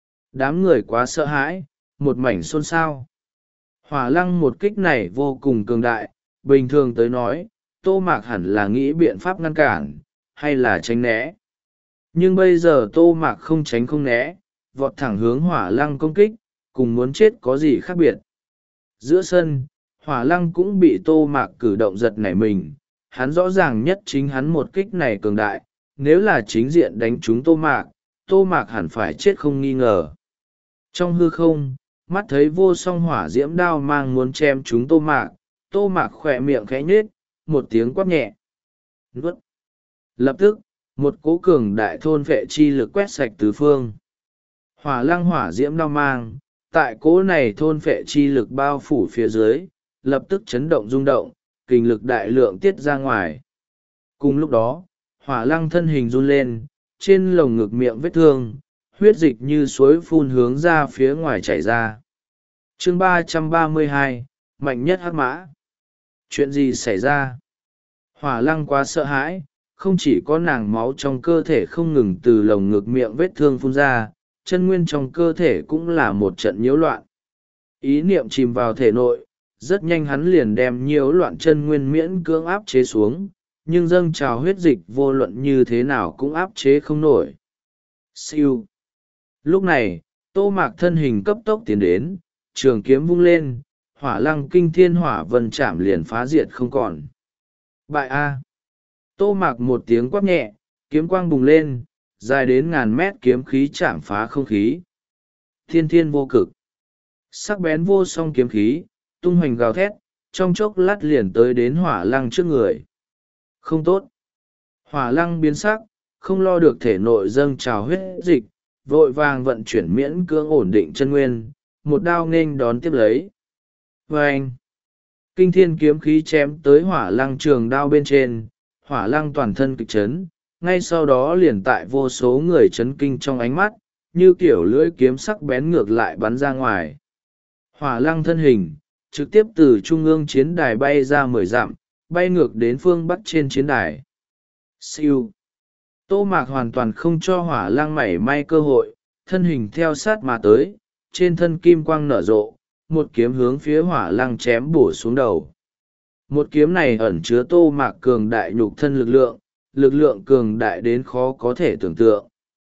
Đám người quá sợ hãi, một mảnh xôn xao. Hỏa lăng một kích này vô cùng cường đại, bình thường tới nói, Tô Mạc hẳn là nghĩ biện pháp ngăn cản, hay là tránh né. Nhưng bây giờ Tô Mạc không tránh không né, vọt thẳng hướng hỏa lăng công kích, cùng muốn chết có gì khác biệt. Giữa sân, hỏa lăng cũng bị Tô Mạc cử động giật nảy mình, hắn rõ ràng nhất chính hắn một kích này cường đại, nếu là chính diện đánh trúng Tô Mạc, Tô Mạc hẳn phải chết không nghi ngờ. Trong hư không, mắt thấy vô song hỏa diễm đao mang muốn chém trúng Tô Mạc, Tô Mạc khỏe miệng khẽ nhếch, một tiếng quát nhẹ. Nuốt. Lập tức, một cỗ cường đại thôn vệ chi lực quét sạch tứ phương. Hỏa lăng hỏa diễm đao mang, tại cỗ này thôn vệ chi lực bao phủ phía dưới, lập tức chấn động rung động, kình lực đại lượng tiết ra ngoài. Cùng lúc đó, hỏa lăng thân hình run lên, trên lồng ngực miệng vết thương, huyết dịch như suối phun hướng ra phía ngoài chảy ra. Chương ba trăm ba mươi hai, mạnh nhất hắc mã. Chuyện gì xảy ra? Hỏa lăng quá sợ hãi, không chỉ có nàng máu trong cơ thể không ngừng từ lồng ngực miệng vết thương phun ra, chân nguyên trong cơ thể cũng là một trận nhiễu loạn. Ý niệm chìm vào thể nội, rất nhanh hắn liền đem nhiễu loạn chân nguyên miễn cưỡng áp chế xuống, nhưng dâng trào huyết dịch vô luận như thế nào cũng áp chế không nổi. Siêu. Lúc này, Tô Mạc thân hình cấp tốc tiến đến, trường kiếm vung lên, hỏa lăng kinh thiên hỏa vân chạm liền phá diệt không còn. Bại A. Tô Mạc một tiếng quát nhẹ, kiếm quang bùng lên, dài đến ngàn mét kiếm khí chạm phá không khí. Thiên thiên vô cực. Sắc bén vô song kiếm khí, tung hoành gào thét, trong chốc lát liền tới đến hỏa lăng trước người. Không tốt. Hỏa lăng biến sắc, không lo được thể nội dâng trào huyết dịch, vội vàng vận chuyển miễn cưỡng ổn định chân nguyên, một đao nghênh đón tiếp lấy. Vâng! Kinh thiên kiếm khí chém tới hỏa lăng trường đao bên trên, hỏa lăng toàn thân kịch chấn, ngay sau đó liền tại vô số người chấn kinh trong ánh mắt, như kiểu lưỡi kiếm sắc bén ngược lại bắn ra ngoài. Hỏa lăng thân hình, trực tiếp từ trung ương chiến đài bay ra mười dặm, bay ngược đến phương bắc trên chiến đài. Siêu! Tô Mạc hoàn toàn không cho hỏa lăng mảy may cơ hội, thân hình theo sát mà tới, trên thân kim quang nở rộ, một kiếm hướng phía hỏa lăng chém bổ xuống đầu. Một kiếm này ẩn chứa Tô Mạc cường đại nhục thân lực lượng, lực lượng cường đại đến khó có thể tưởng tượng.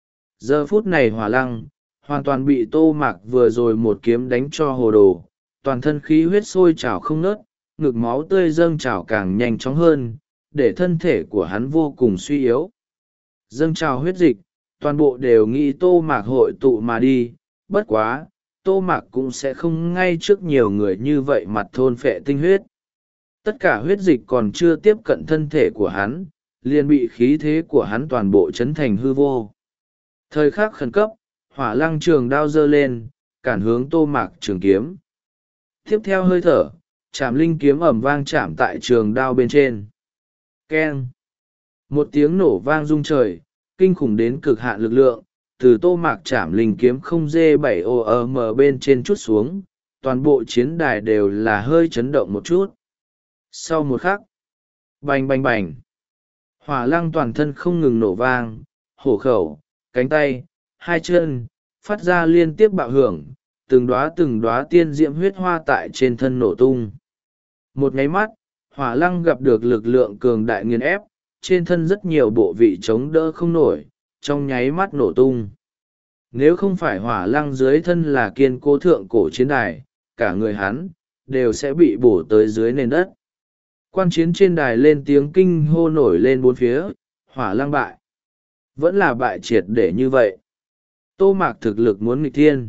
Giờ phút này hỏa lăng, hoàn toàn bị Tô Mạc vừa rồi một kiếm đánh cho hồ đồ, toàn thân khí huyết sôi trào không ngớt, ngực máu tươi dâng trào càng nhanh chóng hơn, để thân thể của hắn vô cùng suy yếu. Dâng trào huyết dịch, toàn bộ đều nghĩ Tô Mạc hội tụ mà đi, bất quá, Tô Mạc cũng sẽ không ngay trước nhiều người như vậy mặt thôn phệ tinh huyết. Tất cả huyết dịch còn chưa tiếp cận thân thể của hắn, liền bị khí thế của hắn toàn bộ chấn thành hư vô. Thời khắc khẩn cấp, hỏa lăng trường đao giơ lên, cản hướng Tô Mạc trường kiếm. Tiếp theo hơi thở, chạm linh kiếm ẩm vang chạm tại trường đao bên trên. Keng! Một tiếng nổ vang rung trời, kinh khủng đến cực hạn lực lượng, từ Tô Mạc chạm linh kiếm không dê bảy o m bên trên chút xuống, toàn bộ chiến đài đều là hơi chấn động một chút. Sau một khắc, bành bành bành, hỏa lăng toàn thân không ngừng nổ vang, hổ khẩu, cánh tay, hai chân, phát ra liên tiếp bạo hưởng, từng đóa từng đóa tiên diễm huyết hoa tại trên thân nổ tung. Một nháy mắt, hỏa lăng gặp được lực lượng cường đại nghiền ép, trên thân rất nhiều bộ vị chống đỡ không nổi, trong nháy mắt nổ tung. Nếu không phải hỏa lăng dưới thân là kiên cố thượng cổ chiến đài, cả người hắn, đều sẽ bị bổ tới dưới nền đất. Quan chiến trên đài lên tiếng kinh hô nổi lên bốn phía, hỏa lăng bại. Vẫn là bại triệt để như vậy. Tô Mạc thực lực muốn nghịch thiên.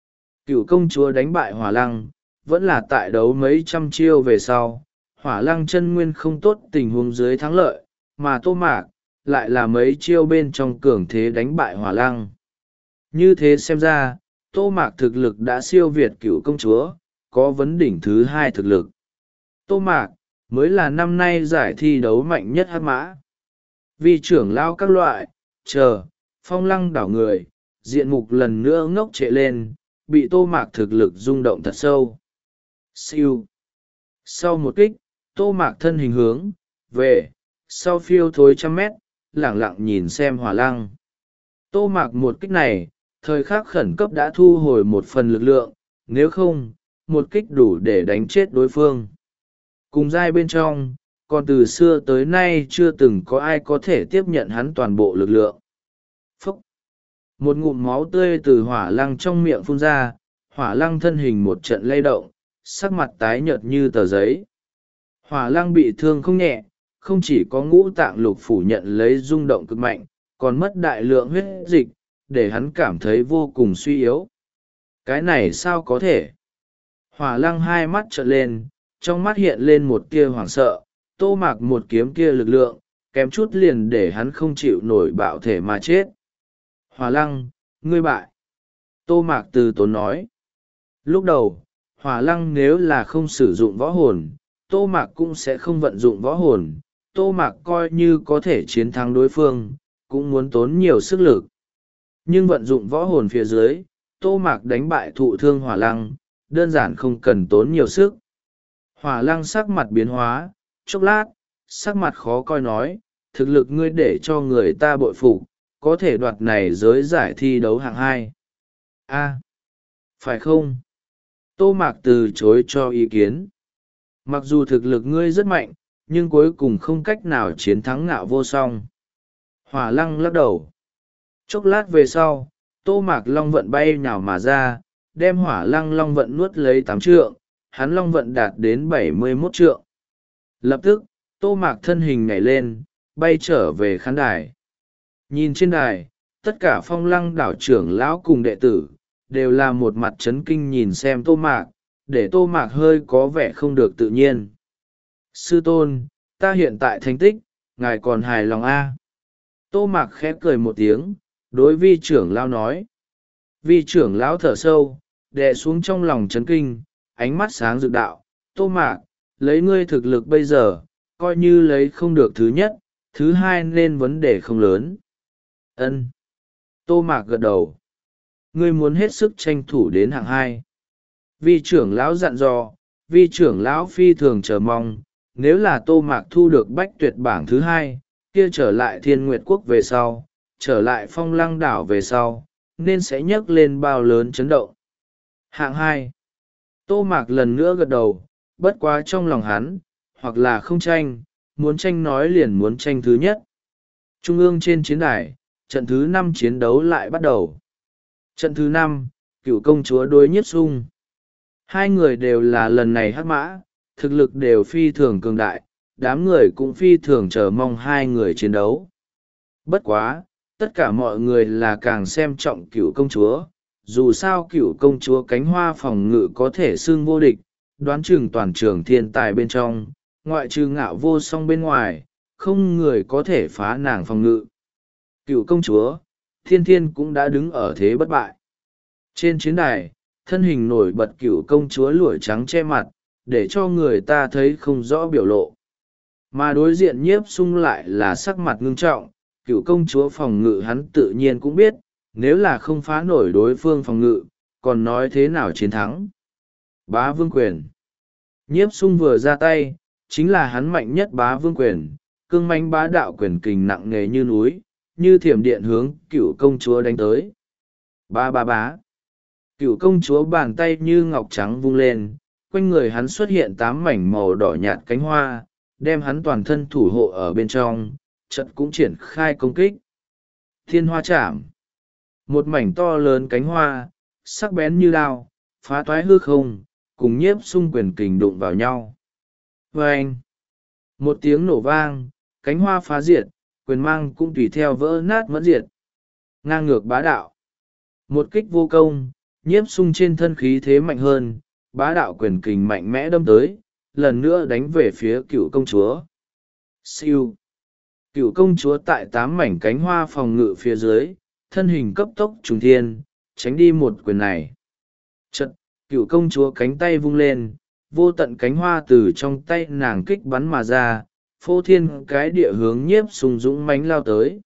Cựu công chúa đánh bại hỏa lăng, vẫn là tại đấu mấy trăm chiêu về sau. Hỏa lăng chân nguyên không tốt tình huống dưới thắng lợi, mà Tô Mạc, lại là mấy chiêu bên trong cường thế đánh bại hỏa lăng. Như thế xem ra, Tô Mạc thực lực đã siêu việt Cửu công chúa, có vấn đỉnh thứ hai thực lực. Tô Mạc mới là năm nay giải thi đấu mạnh nhất hắc mã. Vì trưởng lao các loại, chờ, phong lăng đảo người, diện mục lần nữa ngốc trệ lên, bị Tô Mạc thực lực rung động thật sâu. Siêu. Sau một kích, Tô Mạc thân hình hướng về sau phiêu thối trăm mét, lẳng lặng nhìn xem hỏa lăng. Tô Mạc một kích này, thời khắc khẩn cấp đã thu hồi một phần lực lượng, nếu không, một kích đủ để đánh chết đối phương. Cùng giai bên trong, còn từ xưa tới nay chưa từng có ai có thể tiếp nhận hắn toàn bộ lực lượng. Phúc! Một ngụm máu tươi từ hỏa lăng trong miệng phun ra, hỏa lăng thân hình một trận lay động, sắc mặt tái nhợt như tờ giấy. Hỏa lăng bị thương không nhẹ, không chỉ có ngũ tạng lục phủ nhận lấy rung động cực mạnh, còn mất đại lượng huyết dịch, để hắn cảm thấy vô cùng suy yếu. Cái này sao có thể? Hỏa lăng hai mắt trợn lên, trong mắt hiện lên một tia hoảng sợ, Tô Mạc một kiếm kia lực lượng, kém chút liền để hắn không chịu nổi bạo thể mà chết. Hỏa lăng, ngươi bại. Tô Mạc từ tốn nói. Lúc đầu, hỏa lăng nếu là không sử dụng võ hồn, Tô Mạc cũng sẽ không vận dụng võ hồn. Tô Mạc coi như có thể chiến thắng đối phương, cũng muốn tốn nhiều sức lực. Nhưng vận dụng võ hồn phía dưới, Tô Mạc đánh bại thụ thương hỏa lăng, đơn giản không cần tốn nhiều sức. Hỏa lăng sắc mặt biến hóa, chốc lát, sắc mặt khó coi nói, thực lực ngươi để cho người ta bội phục, có thể đoạt này giới giải thi đấu hạng hai. A, phải không? Tô Mạc từ chối cho ý kiến. Mặc dù thực lực ngươi rất mạnh, nhưng cuối cùng không cách nào chiến thắng Ngạo Vô Song. Hỏa lăng lắc đầu. Chốc lát về sau, Tô Mạc long vận bay nhào mà ra, đem hỏa lăng long vận nuốt lấy tám trượng, hắn long vận đạt đến bảy mươi mốt trượng. Lập tức, Tô Mạc thân hình nhảy lên, bay trở về khán đài. Nhìn trên đài, tất cả phong lăng đảo trưởng lão cùng đệ tử, đều là một mặt chấn kinh nhìn xem Tô Mạc, để Tô Mạc hơi có vẻ không được tự nhiên. Sư tôn, ta hiện tại thành tích, ngài còn hài lòng a? Tô Mạc khẽ cười một tiếng, đối vi trưởng lão nói. Vi trưởng lão thở sâu, đè xuống trong lòng chấn kinh, ánh mắt sáng rực đạo, Tô Mạc, lấy ngươi thực lực bây giờ, coi như lấy không được thứ nhất, thứ hai nên vấn đề không lớn. Ân. Tô Mạc gật đầu. Ngươi muốn hết sức tranh thủ đến hạng hai. Vi trưởng lão dặn dò, vi trưởng lão phi thường chờ mong, nếu là Tô Mạc thu được bách tuyệt bảng thứ hai, kia trở lại Thiên Nguyệt Quốc về sau, trở lại Phong Lăng đảo về sau, nên sẽ nhấc lên bao lớn chấn động. Hạng hai. Tô Mạc lần nữa gật đầu, bất quá trong lòng hắn, hoặc là không tranh, muốn tranh nói liền muốn tranh thứ nhất. Trung ương trên chiến đài, trận thứ năm chiến đấu lại bắt đầu. Trận thứ năm, Cửu công chúa đối Nhiếp Sung. Hai người đều là lần này hắc mã, thực lực đều phi thường cường đại, đám người cũng phi thường chờ mong hai người chiến đấu. Bất quá, tất cả mọi người là càng xem trọng Cửu công chúa, dù sao Cửu công chúa cánh hoa phòng ngự có thể xưng vô địch, đoán chừng toàn trường thiên tài bên trong, ngoại trừ Ngạo Vô Song bên ngoài, không người có thể phá nàng phòng ngự. Cửu công chúa, thiên thiên cũng đã đứng ở thế bất bại. Trên chiến đài, thân hình nổi bật Cửu công chúa lụa trắng che mặt, để cho người ta thấy không rõ biểu lộ. Mà đối diện Nhiếp Sung lại là sắc mặt ngưng trọng, Cửu công chúa phòng ngự hắn tự nhiên cũng biết, nếu là không phá nổi đối phương phòng ngự, còn nói thế nào chiến thắng. Bá vương quyền. Nhiếp Sung vừa ra tay, chính là hắn mạnh nhất bá vương quyền, cương mãnh bá đạo quyền kình nặng nề như núi, như thiểm điện hướng Cửu công chúa đánh tới. Ba ba bá. Cửu công chúa bàn tay như ngọc trắng vung lên, quanh người hắn xuất hiện tám mảnh màu đỏ nhạt cánh hoa, đem hắn toàn thân thủ hộ ở bên trong, trận cũng triển khai công kích. Thiên hoa chạm. Một mảnh to lớn cánh hoa, sắc bén như đao, phá toái hư không, cùng Nhiếp Sung quyền kình đụng vào nhau. Vâng! Một tiếng nổ vang, cánh hoa phá diệt, quyền mang cũng tùy theo vỡ nát mẫn diệt. Ngang ngược bá đạo. Một kích vô công, Nhiếp Sung trên thân khí thế mạnh hơn, bá đạo quyền kình mạnh mẽ đâm tới, lần nữa đánh về phía Cửu công chúa. Siêu! Cửu công chúa tại tám mảnh cánh hoa phòng ngự phía dưới, thân hình cấp tốc trùng thiên, tránh đi một quyền này. Chật, cựu công chúa cánh tay vung lên, vô tận cánh hoa từ trong tay nàng kích bắn mà ra, phô thiên cái địa hướng nhiếp sung dũng mãnh lao tới.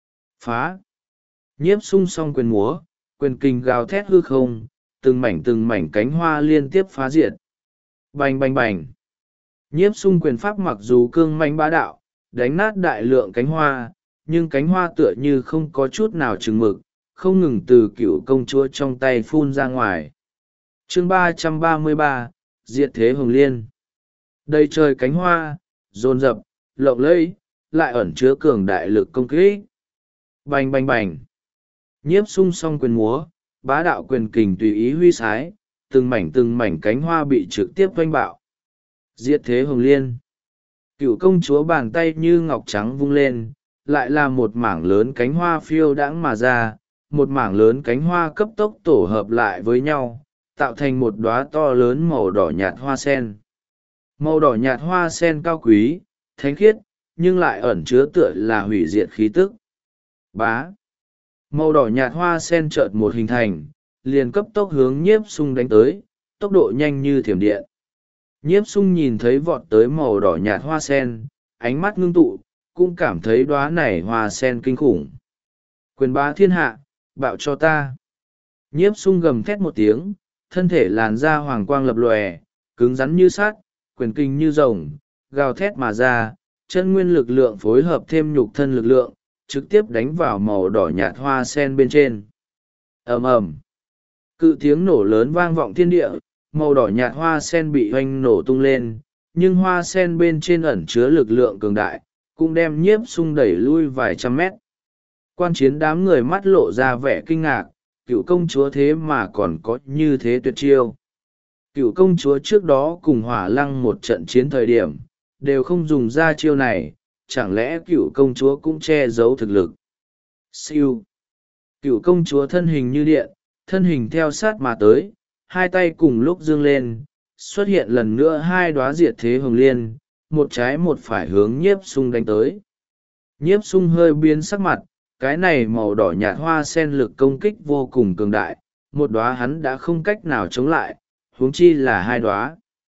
Phá! Nhiếp sung song quyền múa, quyền kình gào thét hư không, từng mảnh từng mảnh cánh hoa liên tiếp phá diệt. Bành bành bành! Nhiếp sung quyền pháp mặc dù cương mãnh bá đạo, đánh nát đại lượng cánh hoa, nhưng cánh hoa tựa như không có chút nào chừng mực, không ngừng từ cựu công chúa trong tay phun ra ngoài. Chương ba trăm ba mươi ba, Diệt thế hồng liên. Đầy trời cánh hoa, rồn rập, lộng lẫy, lại ẩn chứa cường đại lực công kích. Bành bành bành! Nhiếp sung song quyền múa, bá đạo quyền kình tùy ý huy sái, từng mảnh từng mảnh cánh hoa bị trực tiếp oanh bạo. Diệt thế hồng liên. Cựu công chúa bàn tay như ngọc trắng vung lên, lại là một mảng lớn cánh hoa phiêu đãng mà ra, một mảng lớn cánh hoa cấp tốc tổ hợp lại với nhau, tạo thành một đóa to lớn màu đỏ nhạt hoa sen. Màu đỏ nhạt hoa sen cao quý, thánh khiết, nhưng lại ẩn chứa tựa là hủy diệt khí tức. Bá. Màu đỏ nhạt hoa sen chợt một hình thành, liền cấp tốc hướng nhiếp sung đánh tới, tốc độ nhanh như thiểm điện. Nhiếp sung nhìn thấy vọt tới màu đỏ nhạt hoa sen, ánh mắt ngưng tụ, cũng cảm thấy đóa này hoa sen kinh khủng. Quyền bá thiên hạ, bạo cho ta. Nhiếp sung gầm thét một tiếng, thân thể làn da hoàng quang lập lòe, cứng rắn như sắt, quyền kinh như rồng, gào thét mà ra, chân nguyên lực lượng phối hợp thêm nhục thân lực lượng, trực tiếp đánh vào màu đỏ nhạt hoa sen bên trên. Ầm ầm, cự tiếng nổ lớn vang vọng thiên địa, màu đỏ nhạt hoa sen bị hoành nổ tung lên, nhưng hoa sen bên trên ẩn chứa lực lượng cường đại, cũng đem nhiếp sung đẩy lui vài trăm mét. Quan chiến đám người mắt lộ ra vẻ kinh ngạc, cựu công chúa thế mà còn có như thế tuyệt chiêu. Cựu công chúa trước đó cùng hỏa lăng một trận chiến thời điểm, đều không dùng ra chiêu này, chẳng lẽ cựu công chúa cũng che giấu thực lực. Siêu! Cựu công chúa thân hình như điện, thân hình theo sát mà tới, hai tay cùng lúc dương lên, xuất hiện lần nữa hai đóa diệt thế hồng liên, một trái một phải hướng nhiếp sung đánh tới. Nhiếp sung hơi biến sắc mặt, cái này màu đỏ nhạt hoa sen lực công kích vô cùng cường đại, một đóa hắn đã không cách nào chống lại, huống chi là hai đóa.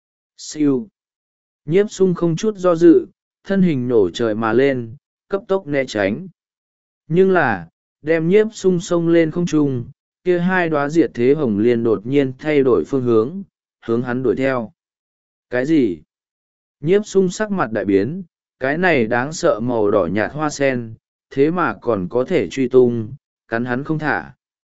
Siêu! Nhiếp sung không chút do dự, thân hình nổ trời mà lên, cấp tốc né tránh. Nhưng là, đem nhiếp sung sông lên không trung, kia hai đóa diệt thế hồng liên đột nhiên thay đổi phương hướng, hướng hắn đuổi theo. Cái gì? Nhiếp sung sắc mặt đại biến, cái này đáng sợ màu đỏ nhạt hoa sen, thế mà còn có thể truy tung, cắn hắn không thả.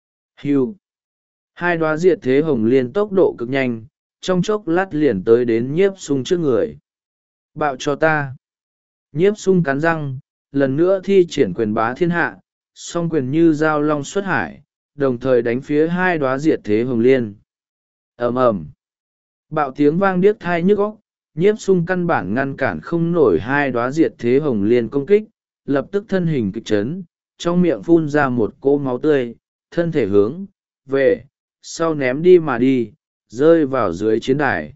Hưu! Hai đóa diệt thế hồng liên tốc độ cực nhanh, trong chốc lát liền tới đến nhiếp sung trước người. Bạo cho ta! Nhiếp sung cắn răng, lần nữa thi triển quyền bá thiên hạ, song quyền như dao long xuất hải, đồng thời đánh phía hai đóa diệt thế hồng liên. Ầm ầm! Bạo tiếng vang điếc tai nhức óc, nhiếp sung căn bản ngăn cản không nổi hai đóa diệt thế hồng liên công kích, lập tức thân hình kịch chấn, trong miệng phun ra một cỗ máu tươi, thân thể hướng về sau ném đi mà đi, rơi vào dưới chiến đài.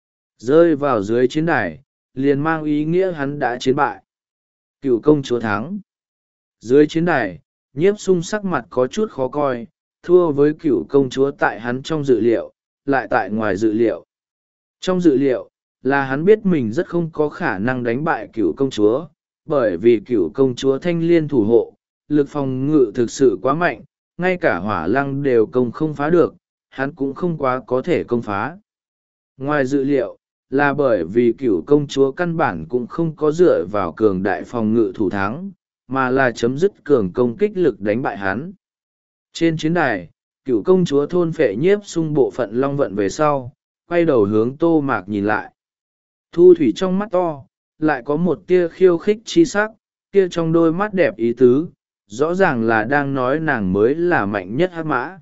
Rơi vào dưới chiến đài, liền mang ý nghĩa hắn đã chiến bại. Cựu công chúa thắng. Dưới chiến đài, nhiếp sung sắc mặt có chút khó coi, thua với cựu công chúa tại hắn trong dự liệu, lại tại ngoài dự liệu. Trong dự liệu, là hắn biết mình rất không có khả năng đánh bại cựu công chúa, bởi vì cựu công chúa thanh liên thủ hộ, lực phòng ngự thực sự quá mạnh, ngay cả hỏa lăng đều công không phá được, hắn cũng không quá có thể công phá. Ngoài dự liệu, là bởi vì cựu công chúa căn bản cũng không có dựa vào cường đại phòng ngự thủ thắng, mà là chấm dứt cường công kích lực đánh bại hắn. Trên chiến đài, cựu công chúa thôn phệ nhiếp sung bộ phận long vận về sau, quay đầu hướng Tô Mạc nhìn lại. Thu thủy trong mắt to, lại có một tia khiêu khích chi sắc, tia trong đôi mắt đẹp ý tứ, rõ ràng là đang nói nàng mới là mạnh nhất hắc mã.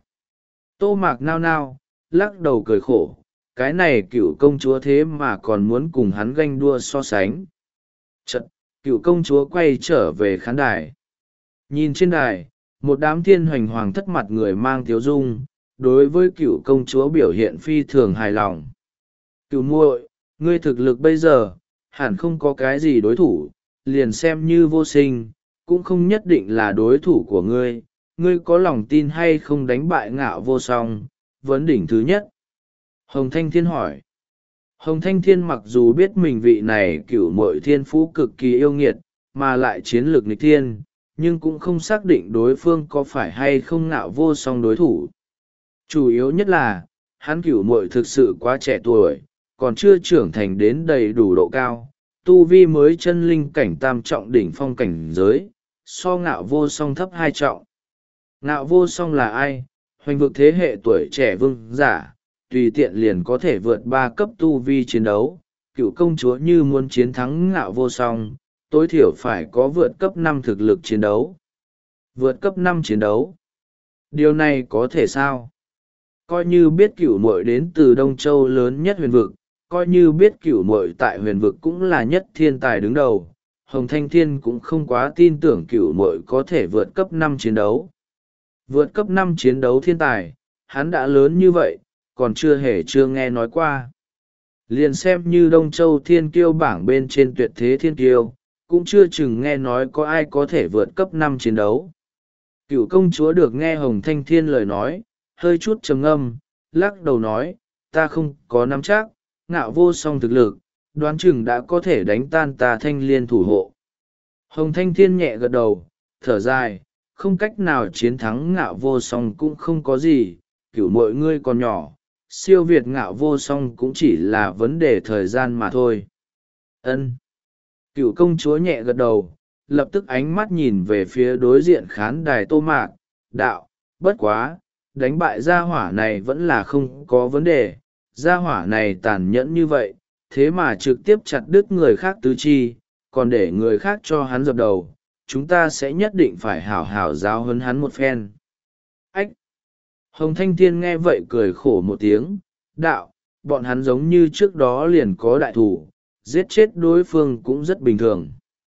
Tô Mạc nao nao, lắc đầu cười khổ, cái này cựu công chúa thế mà còn muốn cùng hắn ganh đua so sánh. Chật, cựu công chúa quay trở về khán đài. Nhìn trên đài, một đám thiên hoành hoàng thất mặt người mang tiếu dung, đối với cựu công chúa biểu hiện phi thường hài lòng. Cựu muội, ngươi thực lực bây giờ, hẳn không có cái gì đối thủ, liền xem như vô sinh, cũng không nhất định là đối thủ của ngươi, ngươi có lòng tin hay không đánh bại Ngạo Vô Song, vấn đỉnh thứ nhất? Hồng Thanh Thiên hỏi. Hồng Thanh Thiên mặc dù biết mình vị này cửu muội thiên phú cực kỳ yêu nghiệt, mà lại chiến lược nghịch thiên, nhưng cũng không xác định đối phương có phải hay không Ngạo Vô Song đối thủ. Chủ yếu nhất là, hắn cửu muội thực sự quá trẻ tuổi, còn chưa trưởng thành đến đầy đủ độ cao, tu vi mới chân linh cảnh tam trọng đỉnh phong cảnh giới, so Ngạo Vô Song thấp hai trọng. Ngạo Vô Song là ai? Hoành vực thế hệ tuổi trẻ vương giả, tùy tiện liền có thể vượt ba cấp tu vi chiến đấu. Cựu công chúa như muốn chiến thắng Ngạo Vô Song, tối thiểu phải có vượt cấp năm thực lực chiến đấu. Vượt cấp năm chiến đấu? Điều này có thể sao? Coi như biết cửu muội đến từ Đông Châu lớn nhất huyền vực, coi như biết cửu muội tại huyền vực cũng là nhất thiên tài đứng đầu, Hồng Thanh Thiên cũng không quá tin tưởng cửu muội có thể vượt cấp năm chiến đấu. Vượt cấp năm chiến đấu thiên tài, hắn đã lớn như vậy, còn chưa hề chưa nghe nói qua. Liền xem như Đông Châu thiên kiêu bảng bên trên tuyệt thế thiên kiêu, cũng chưa chừng nghe nói có ai có thể vượt cấp năm chiến đấu. Cửu công chúa được nghe Hồng Thanh Thiên lời nói, hơi chút trầm ngâm, lắc đầu nói, ta không có nắm chắc, Ngạo Vô Song thực lực, đoán chừng đã có thể đánh tan ta Thanh Liên thủ hộ. Hồng Thanh Thiên nhẹ gật đầu, thở dài, không cách nào chiến thắng Ngạo Vô Song cũng không có gì, cửu mọi ngươi còn nhỏ, siêu việt Ngạo Vô Song cũng chỉ là vấn đề thời gian mà thôi. Ân. Cửu công chúa nhẹ gật đầu, lập tức ánh mắt nhìn về phía đối diện khán đài Tô Mạc, đạo, bất quá, đánh bại gia hỏa này vẫn là không có vấn đề, gia hỏa này tàn nhẫn như vậy, thế mà trực tiếp chặt đứt người khác tứ chi, còn để người khác cho hắn dập đầu, chúng ta sẽ nhất định phải hảo hảo giáo huấn hắn một phen. Ách! Hồng Thanh Thiên nghe vậy cười khổ một tiếng, đạo, bọn hắn giống như trước đó liền có đại thủ, giết chết đối phương cũng rất bình thường.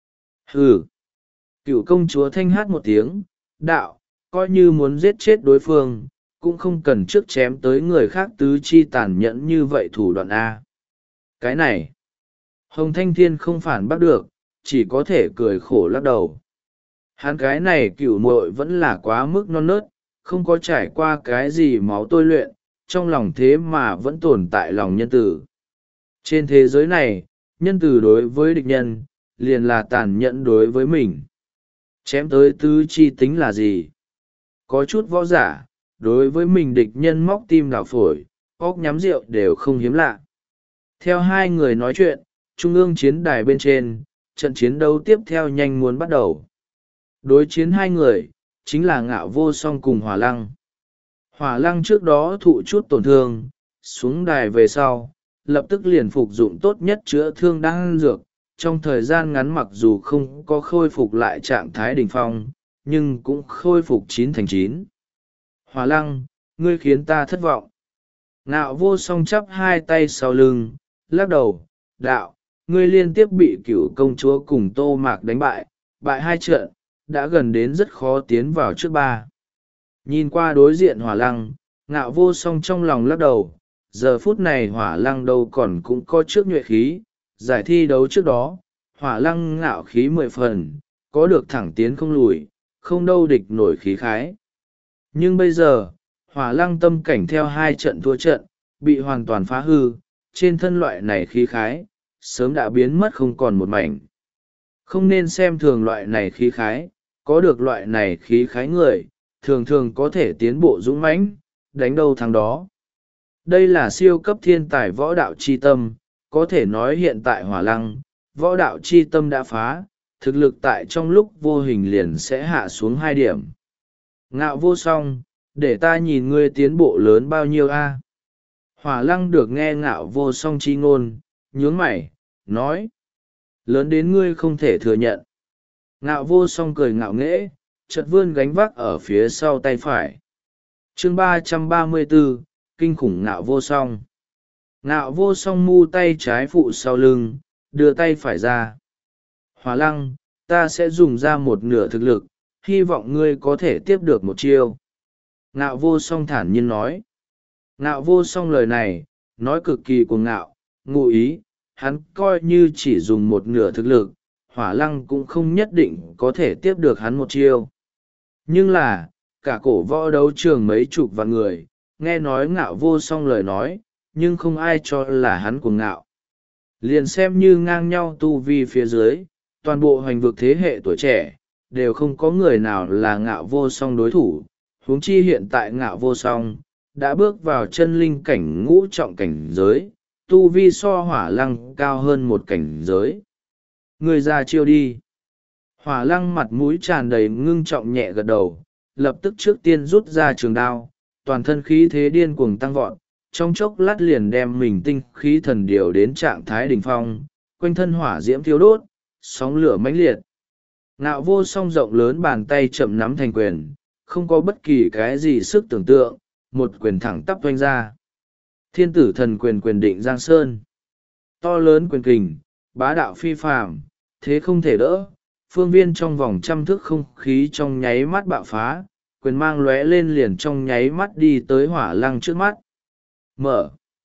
Hừ! Cựu công chúa thanh hát một tiếng, đạo, coi như muốn giết chết đối phương, cũng không cần trước chém tới người khác tứ chi tàn nhẫn như vậy thủ đoạn A. Cái này, Hồng Thanh Thiên không phản bác được, chỉ có thể cười khổ lắc đầu. Hắn cái này cửu muội vẫn là quá mức non nớt, không có trải qua cái gì máu tôi luyện, trong lòng thế mà vẫn tồn tại lòng nhân tử. Trên thế giới này, nhân tử đối với địch nhân, liền là tàn nhẫn đối với mình. Chém tới tứ chi tính là gì? Có chút võ giả, đối với mình địch nhân móc tim đảo phổi, óc nhắm rượu đều không hiếm lạ. Theo hai người nói chuyện, trung ương chiến đài bên trên, trận chiến đấu tiếp theo nhanh muốn bắt đầu. Đối chiến hai người, chính là Ngạo Vô Song cùng Hỏa Lăng. Hỏa Lăng trước đó thụ chút tổn thương, xuống đài về sau, lập tức liền phục dụng tốt nhất chữa thương đan dược. Trong thời gian ngắn mặc dù không có khôi phục lại trạng thái đỉnh phong, nhưng cũng khôi phục chín thành chín. Hỏa Lăng, ngươi khiến ta thất vọng. Ngạo Vô Song chắp hai tay sau lưng, lắc đầu, đạo, ngươi liên tiếp bị cửu công chúa cùng Tô Mạc đánh bại, bại hai trận, đã gần đến rất khó tiến vào trước ba. Nhìn qua đối diện Hỏa Lăng, Ngạo Vô Song trong lòng lắc đầu, giờ phút này Hỏa Lăng đâu còn cũng có trước nhuệ khí, giải thi đấu trước đó, Hỏa Lăng ngạo khí mười phần, có được thẳng tiến không lùi, không đâu địch nổi khí khái. Nhưng bây giờ, Hỏa Lăng tâm cảnh theo hai trận thua trận, bị hoàn toàn phá hư, trên thân loại này khí khái, sớm đã biến mất không còn một mảnh. Không nên xem thường loại này khí khái, có được loại này khí khái người, thường thường có thể tiến bộ dũng mãnh, đánh đâu thắng đó. Đây là siêu cấp thiên tài võ đạo chi tâm, có thể nói hiện tại Hỏa Lăng, võ đạo chi tâm đã phá, thực lực tại trong lúc vô hình liền sẽ hạ xuống hai điểm. Ngạo Vô Song, để ta nhìn ngươi tiến bộ lớn bao nhiêu a? Hỏa Lăng được nghe Ngạo Vô Song chi ngôn, nhướng mày, nói. Lớn đến ngươi không thể thừa nhận. Ngạo Vô Song cười ngạo nghễ, chợt vươn gánh vác ở phía sau tay phải. Chương ba trăm ba mươi bốn, kinh khủng Ngạo Vô Song. Ngạo Vô Song mu tay trái phụ sau lưng, đưa tay phải ra. Hỏa Lăng, ta sẽ dùng ra một nửa thực lực, hy vọng ngươi có thể tiếp được một chiêu. Ngạo Vô Song thản nhiên nói. Ngạo Vô Song lời này, nói cực kỳ cuồng ngạo, ngụ ý, hắn coi như chỉ dùng một nửa thực lực, Hỏa Lăng cũng không nhất định có thể tiếp được hắn một chiêu. Nhưng là, cả cổ võ đấu trường mấy chục vạn người, nghe nói Ngạo Vô Song lời nói, nhưng không ai cho là hắn cuồng ngạo. Liền xem như ngang nhau tu vi phía dưới, toàn bộ hoành vực thế hệ tuổi trẻ, đều không có người nào là Ngạo Vô Song đối thủ, huống chi hiện tại Ngạo Vô Song đã bước vào chân linh cảnh ngũ trọng cảnh giới, tu vi so Hỏa Lăng cao hơn một cảnh giới. Người ra chiêu đi. Hỏa Lăng mặt mũi tràn đầy ngưng trọng nhẹ gật đầu, lập tức trước tiên rút ra trường đao, toàn thân khí thế điên cuồng tăng vọt, trong chốc lát liền đem mình tinh khí thần điều đến trạng thái đỉnh phong, quanh thân hỏa diễm thiêu đốt, sóng lửa mãnh liệt. Ngạo Vô Song rộng lớn bàn tay chậm nắm thành quyền, không có bất kỳ cái gì sức tưởng tượng, một quyền thẳng tắp oanh ra. Thiên tử thần quyền quyền định giang sơn. To lớn quyền kình, bá đạo phi phàm, thế không thể đỡ, phương viên trong vòng trăm thước không khí trong nháy mắt bạo phá, quyền mang lóe lên liền trong nháy mắt đi tới Hỏa Lăng trước mắt. Mở.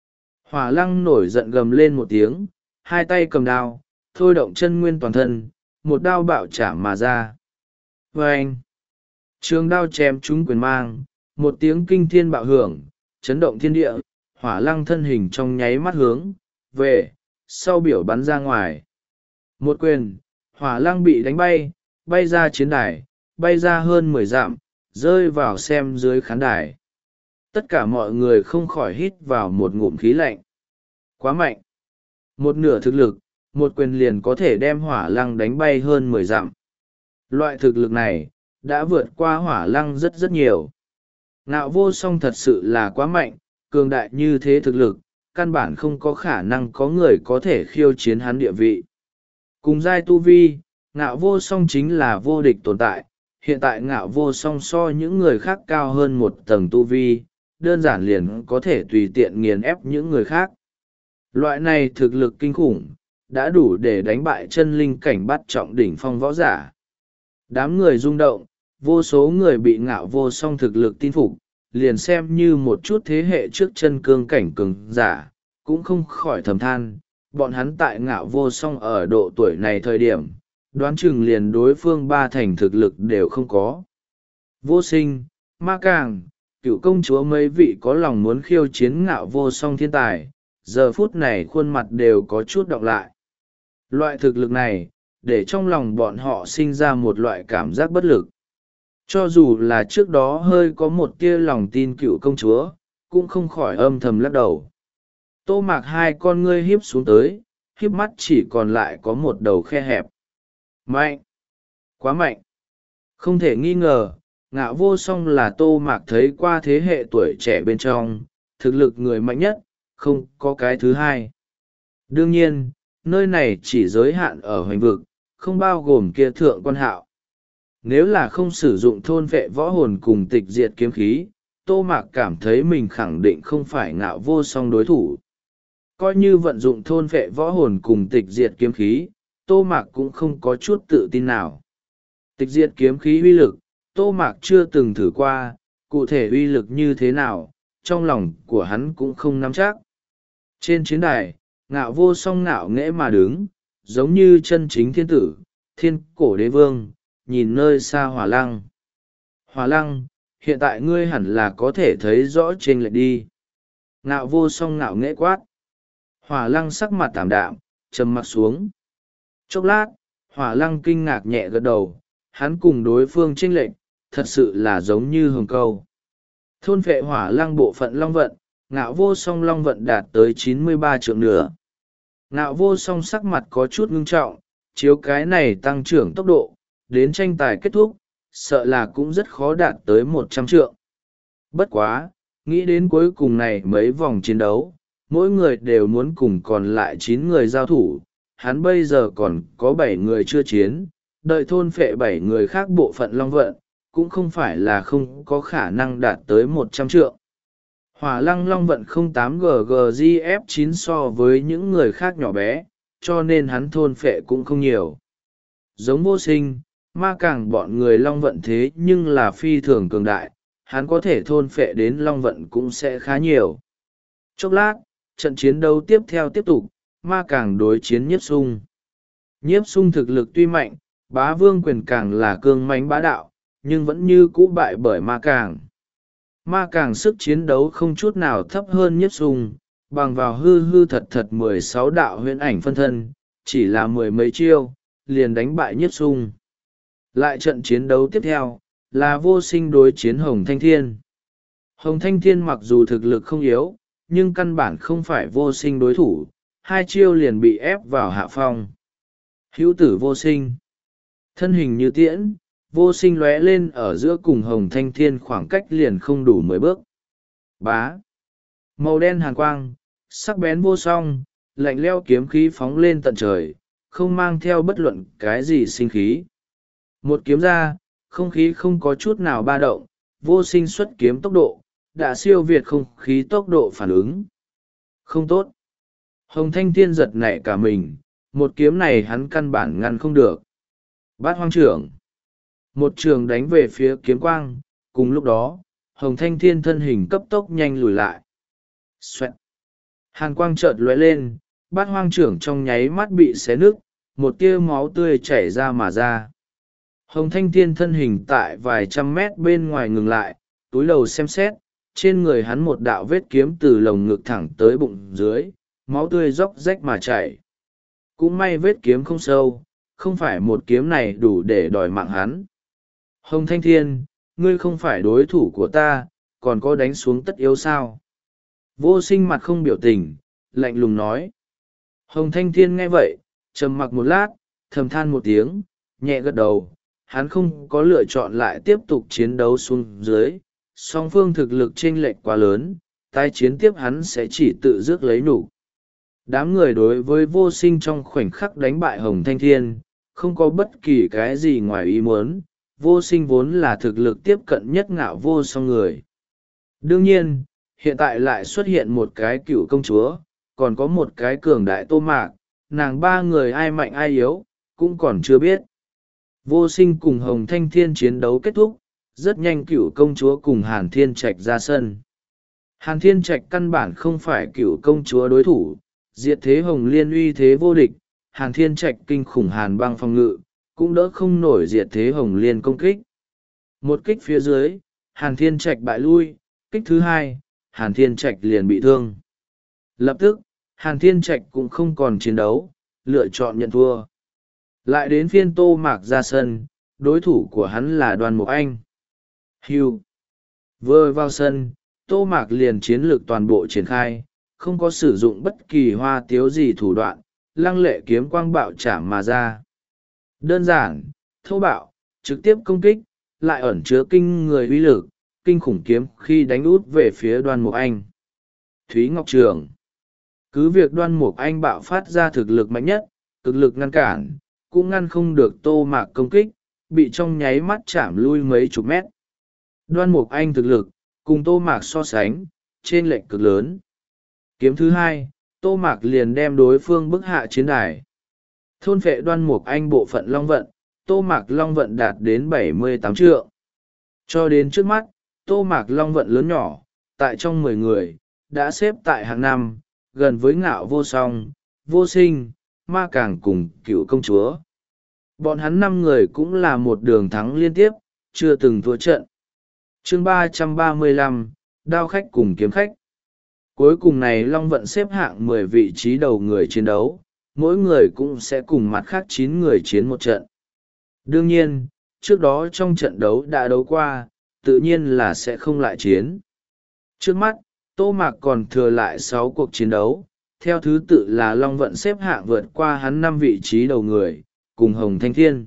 Hỏa Lăng nổi giận gầm lên một tiếng, hai tay cầm đao, thôi động chân nguyên toàn thân, một đao bạo chạm mà ra. Vâng! Trường đao chém trúng quyền mang, một tiếng kinh thiên bạo hưởng, chấn động thiên địa, Hỏa Lăng thân hình trong nháy mắt hướng về sau biểu bắn ra ngoài. Một quyền, Hỏa Lăng bị đánh bay, bay ra chiến đài, bay ra hơn mười dặm, rơi vào xem dưới khán đài. Tất cả mọi người không khỏi hít vào một ngụm khí lạnh. Quá mạnh! Một nửa thực lực, một quyền liền có thể đem Hỏa Lăng đánh bay hơn mười dặm. Loại thực lực này đã vượt qua Hỏa Lăng rất rất nhiều. Ngạo Vô Song thật sự là quá mạnh, cường đại như thế thực lực, căn bản không có khả năng có người có thể khiêu chiến hắn địa vị. Cùng giai tu vi, Ngạo Vô Song chính là vô địch tồn tại. Hiện tại Ngạo Vô Song so những người khác cao hơn một tầng tu vi, đơn giản liền có thể tùy tiện nghiền ép những người khác. Loại này thực lực kinh khủng, đã đủ để đánh bại chân linh cảnh bắt trọng đỉnh phong võ giả. Đám người rung động, vô số người bị Ngạo Vô Song thực lực tin phục, liền xem như một chút thế hệ trước chân cương cảnh cường giả, cũng không khỏi thầm than, bọn hắn tại Ngạo Vô Song ở độ tuổi này thời điểm, đoán chừng liền đối phương ba thành thực lực đều không có. Vô Sinh, Ma Càng, Cựu công chúa mấy vị có lòng muốn khiêu chiến Ngạo Vô Song thiên tài, giờ phút này khuôn mặt đều có chút đọng lại. Loại thực lực này, để trong lòng bọn họ sinh ra một loại cảm giác bất lực. Cho dù là trước đó hơi có một tia lòng tin Cựu công chúa, cũng không khỏi âm thầm lắc đầu. Tô Mạc hai con ngươi híp xuống tới, híp mắt chỉ còn lại có một đầu khe hẹp. Mạnh! Quá mạnh! Không thể nghi ngờ, Ngạo Vô Song là Tô Mạc thấy qua thế hệ tuổi trẻ bên trong, thực lực người mạnh nhất, không có cái thứ hai. Đương nhiên, nơi này chỉ giới hạn ở hoành vực, không bao gồm kia thượng quan hạo. Nếu là không sử dụng thôn vệ võ hồn cùng tịch diệt kiếm khí, Tô Mạc cảm thấy mình khẳng định không phải Ngạo Vô Song đối thủ. Coi như vận dụng thôn vệ võ hồn cùng tịch diệt kiếm khí, Tô Mạc cũng không có chút tự tin nào. Tịch diệt kiếm khí uy lực, Tô Mạc chưa từng thử qua, cụ thể uy lực như thế nào, trong lòng của hắn cũng không nắm chắc. Trên chiến đài, Ngạo Vô Song ngạo nghễ mà đứng, giống như chân chính thiên tử, thiên cổ đế vương, nhìn nơi xa Hỏa Lăng. Hỏa Lăng, hiện tại ngươi hẳn là có thể thấy rõ trên lệch đi. Ngạo Vô Song ngạo nghễ quát. Hỏa Lăng sắc mặt tảm đạm, trầm mặc xuống. Chốc lát, Hỏa Lăng kinh ngạc nhẹ gật đầu, hắn cùng đối phương chênh lệch, thật sự là giống như hồng câu. Thôn vệ Hỏa Lăng bộ phận long vận, Ngạo Vô Song long vận đạt tới chín mươi ba trượng nữa. Ngạo Vô Song sắc mặt có chút ngưng trọng, chiếu cái này tăng trưởng tốc độ, đến tranh tài kết thúc, sợ là cũng rất khó đạt tới một trăm trượng. Bất quá, nghĩ đến cuối cùng này mấy vòng chiến đấu, mỗi người đều muốn cùng còn lại chín người giao thủ, hắn bây giờ còn có bảy người chưa chiến, đợi thôn phệ bảy người khác bộ phận long vận, cũng không phải là không có khả năng đạt tới một trăm trượng. Hỏa Lăng long vận không tám G G G F chín so với những người khác nhỏ bé, cho nên hắn thôn phệ cũng không nhiều. Giống Vô Sinh, Ma Càng bọn người long vận thế nhưng là phi thường cường đại, hắn có thể thôn phệ đến long vận cũng sẽ khá nhiều. Chốc lát, trận chiến đấu tiếp theo tiếp tục, Ma Càng đối chiến Nhiếp Sung. Nhiếp Sung thực lực tuy mạnh, bá vương quyền càng là cương mãnh bá đạo, nhưng vẫn như cũ bại bởi ma càng. Ma càng sức chiến đấu không chút nào thấp hơn nhiếp sung, bằng vào hư hư thật thật mười sáu đạo huyễn ảnh phân thân, chỉ là mười mấy chiêu, liền đánh bại nhiếp sung. Lại trận chiến đấu tiếp theo, là vô sinh đối chiến Hồng Thanh Thiên. Hồng Thanh Thiên mặc dù thực lực không yếu, nhưng căn bản không phải vô sinh đối thủ, hai chiêu liền bị ép vào hạ phong. Hữu tử vô sinh. Thân hình như tiễn, vô sinh lóe lên ở giữa cùng Hồng Thanh Thiên khoảng cách liền không đủ mười bước. Bá. Màu đen hàn quang, sắc bén vô song, lạnh leo kiếm khí phóng lên tận trời, không mang theo bất luận cái gì sinh khí. Một kiếm ra, không khí không có chút nào ba động, vô sinh xuất kiếm tốc độ, đã siêu việt không khí tốc độ phản ứng. Không tốt. Hồng Thanh Thiên giật nảy cả mình, một kiếm này hắn căn bản ngăn không được. Bát hoang trưởng. Một trường đánh về phía kiếm quang, cùng lúc đó, Hồng Thanh Thiên thân hình cấp tốc nhanh lùi lại. Xoẹt. Hàn quang chợt lóe lên, bát hoang trưởng trong nháy mắt bị xé nứt, một tia máu tươi chảy ra mà ra. Hồng Thanh Thiên thân hình tại vài trăm mét bên ngoài ngừng lại, túi đầu xem xét, trên người hắn một đạo vết kiếm từ lồng ngực thẳng tới bụng dưới, máu tươi róc rách mà chảy. Cũng may vết kiếm không sâu, không phải một kiếm này đủ để đòi mạng hắn. Hồng Thanh Thiên, ngươi không phải đối thủ của ta, còn có đánh xuống tất yếu sao? Vô sinh mặt không biểu tình, lạnh lùng nói. Hồng Thanh Thiên nghe vậy, trầm mặc một lát, thầm than một tiếng, nhẹ gật đầu. Hắn không có lựa chọn lại tiếp tục chiến đấu xuống dưới, song phương thực lực chênh lệch quá lớn, tái chiến tiếp hắn sẽ chỉ tự rước lấy nhục. Đám người đối với vô sinh trong khoảnh khắc đánh bại Hồng Thanh Thiên, không có bất kỳ cái gì ngoài ý muốn, vô sinh vốn là thực lực tiếp cận nhất ngạo vô song người. Đương nhiên, hiện tại lại xuất hiện một cái cựu công chúa, còn có một cái cường đại Tô Mạc, nàng ba người ai mạnh ai yếu, cũng còn chưa biết. Vô sinh cùng Hồng Thanh Thiên chiến đấu kết thúc, rất nhanh cựu công chúa cùng Hàn Thiên Trạch ra sân. Hàn Thiên Trạch căn bản không phải cựu công chúa đối thủ, diệt thế Hồng Liên uy thế vô địch, Hàn Thiên Trạch kinh khủng Hàn băng phòng ngự, cũng đỡ không nổi diệt thế Hồng Liên công kích. Một kích phía dưới, Hàn Thiên Trạch bại lui, kích thứ hai, Hàn Thiên Trạch liền bị thương. Lập tức, Hàn Thiên Trạch cũng không còn chiến đấu, lựa chọn nhận thua. Lại đến phiên Tô Mạc ra sân, đối thủ của hắn là Đoan Mục Anh. Hưu. Vừa vào sân, Tô Mạc liền chiến lược toàn bộ triển khai, không có sử dụng bất kỳ hoa tiếu gì thủ đoạn, lăng lệ kiếm quang bạo chạm mà ra. Đơn giản, thô bạo, trực tiếp công kích, lại ẩn chứa kinh người uy lực, kinh khủng kiếm khi đánh út về phía Đoan Mục Anh. Thúy Ngọc Trường. Cứ việc Đoan Mục Anh bạo phát ra thực lực mạnh nhất, cực lực ngăn cản, cũng ngăn không được Tô Mạc công kích, bị trong nháy mắt chạm lui mấy chục mét. Đoan Mục Anh thực lực, cùng Tô Mạc so sánh, trên lệch cực lớn. Kiếm thứ hai, Tô Mạc liền đem đối phương bức hạ chiến đài. Thôn phệ Đoan Mục Anh bộ phận long vận, Tô Mạc long vận đạt đến bảy mươi tám trượng. Cho đến trước mắt, Tô Mạc long vận lớn nhỏ, tại trong mười người, đã xếp tại hạng năm, gần với Ngạo Vô Song, Vô Sinh, Ma Càng cùng Cựu Công Chúa. Bọn hắn năm người cũng là một đường thắng liên tiếp, chưa từng thua trận. Chương ba trăm ba mươi lăm, Đao Khách cùng Kiếm Khách. Cuối cùng này Long Vận xếp hạng mười vị trí đầu người chiến đấu, mỗi người cũng sẽ cùng mặt khác chín người chiến một trận. Đương nhiên, trước đó trong trận đấu đã đấu qua, tự nhiên là sẽ không lại chiến. Trước mắt, Tô Mạc còn thừa lại sáu cuộc chiến đấu, theo thứ tự là Long Vận xếp hạng vượt qua hắn năm vị trí đầu người, cùng Hồng Thanh Thiên.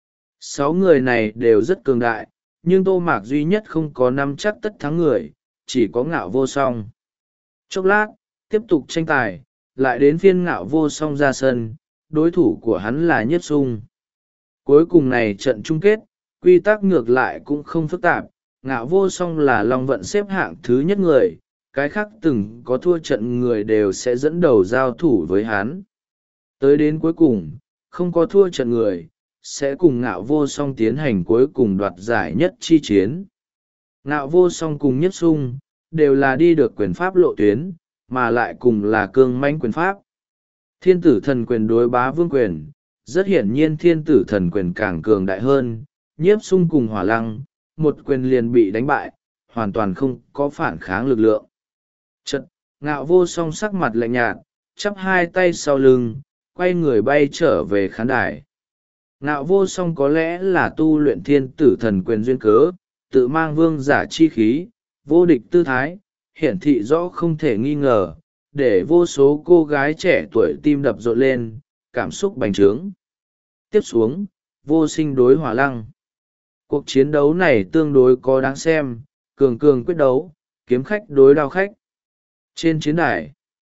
Sáu người này đều rất cường đại, nhưng Tô Mạc duy nhất không có năm chắc tất thắng người, chỉ có Ngạo Vô Song. Chốc lát, tiếp tục tranh tài, lại đến phiên Ngạo Vô Song ra sân, đối thủ của hắn là Nhiếp Sung. Cuối cùng này trận chung kết, quy tắc ngược lại cũng không phức tạp, Ngạo Vô Song là Long Vận xếp hạng thứ nhất người, cái khác từng có thua trận người đều sẽ dẫn đầu giao thủ với hắn. Tới đến cuối cùng, không có thua trận người, sẽ cùng Ngạo Vô Song tiến hành cuối cùng đoạt giải nhất chi chiến. Ngạo Vô Song cùng Nhiếp Sung, đều là đi được quyền pháp lộ tuyến, mà lại cùng là cương mãnh quyền pháp. Thiên tử thần quyền đối bá vương quyền, rất hiển nhiên thiên tử thần quyền càng cường đại hơn, Nhiếp Sung cùng Hỏa Lăng, một quyền liền bị đánh bại, hoàn toàn không có phản kháng lực lượng. Chật, Ngạo Vô Song sắc mặt lạnh nhạt, chắp hai tay sau lưng, quay người bay trở về khán đài. Ngạo Vô Song có lẽ là tu luyện thiên tử thần quyền duyên cớ, tự mang vương giả chi khí, vô địch tư thái, hiển thị rõ không thể nghi ngờ, để vô số cô gái trẻ tuổi tim đập rộn lên, cảm xúc bành trướng. Tiếp xuống, Vô Sinh đối Hỏa Lăng. Cuộc chiến đấu này tương đối có đáng xem, cường cường quyết đấu, kiếm khách đối đao khách. Trên chiến đài,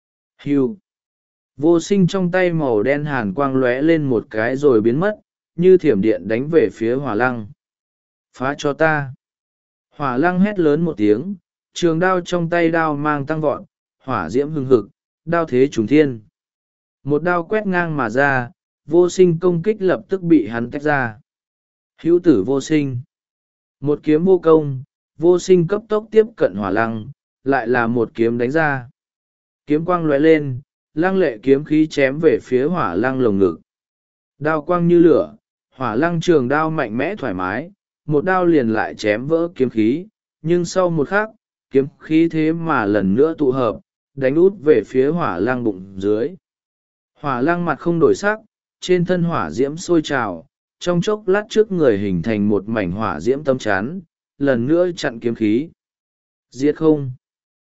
Hưu. Vô Sinh trong tay màu đen hàn quang lóe lên một cái rồi biến mất, như thiểm điện đánh về phía Hỏa Lăng. Phá cho ta. Hỏa Lăng hét lớn một tiếng, trường đao trong tay đao mang tăng vọt, hỏa diễm hừng hực, đao thế trùng thiên. Một đao quét ngang mà ra, Vô Sinh công kích lập tức bị hắn tách ra. Hữu tử Vô Sinh. Một kiếm vô công, Vô Sinh cấp tốc tiếp cận Hỏa Lăng, lại là một kiếm đánh ra. Kiếm quang lóe lên, lăng lệ kiếm khí chém về phía Hỏa Lăng lồng ngực. Đao quang như lửa, Hỏa Lăng trường đao mạnh mẽ thoải mái, một đao liền lại chém vỡ kiếm khí, nhưng sau một khắc, kiếm khí thế mà lần nữa tụ hợp, đánh út về phía Hỏa Lăng bụng dưới. Hỏa Lăng mặt không đổi sắc, trên thân hỏa diễm sôi trào, trong chốc lát trước người hình thành một mảnh hỏa diễm tâm chắn, lần nữa chặn kiếm khí. Diệt không.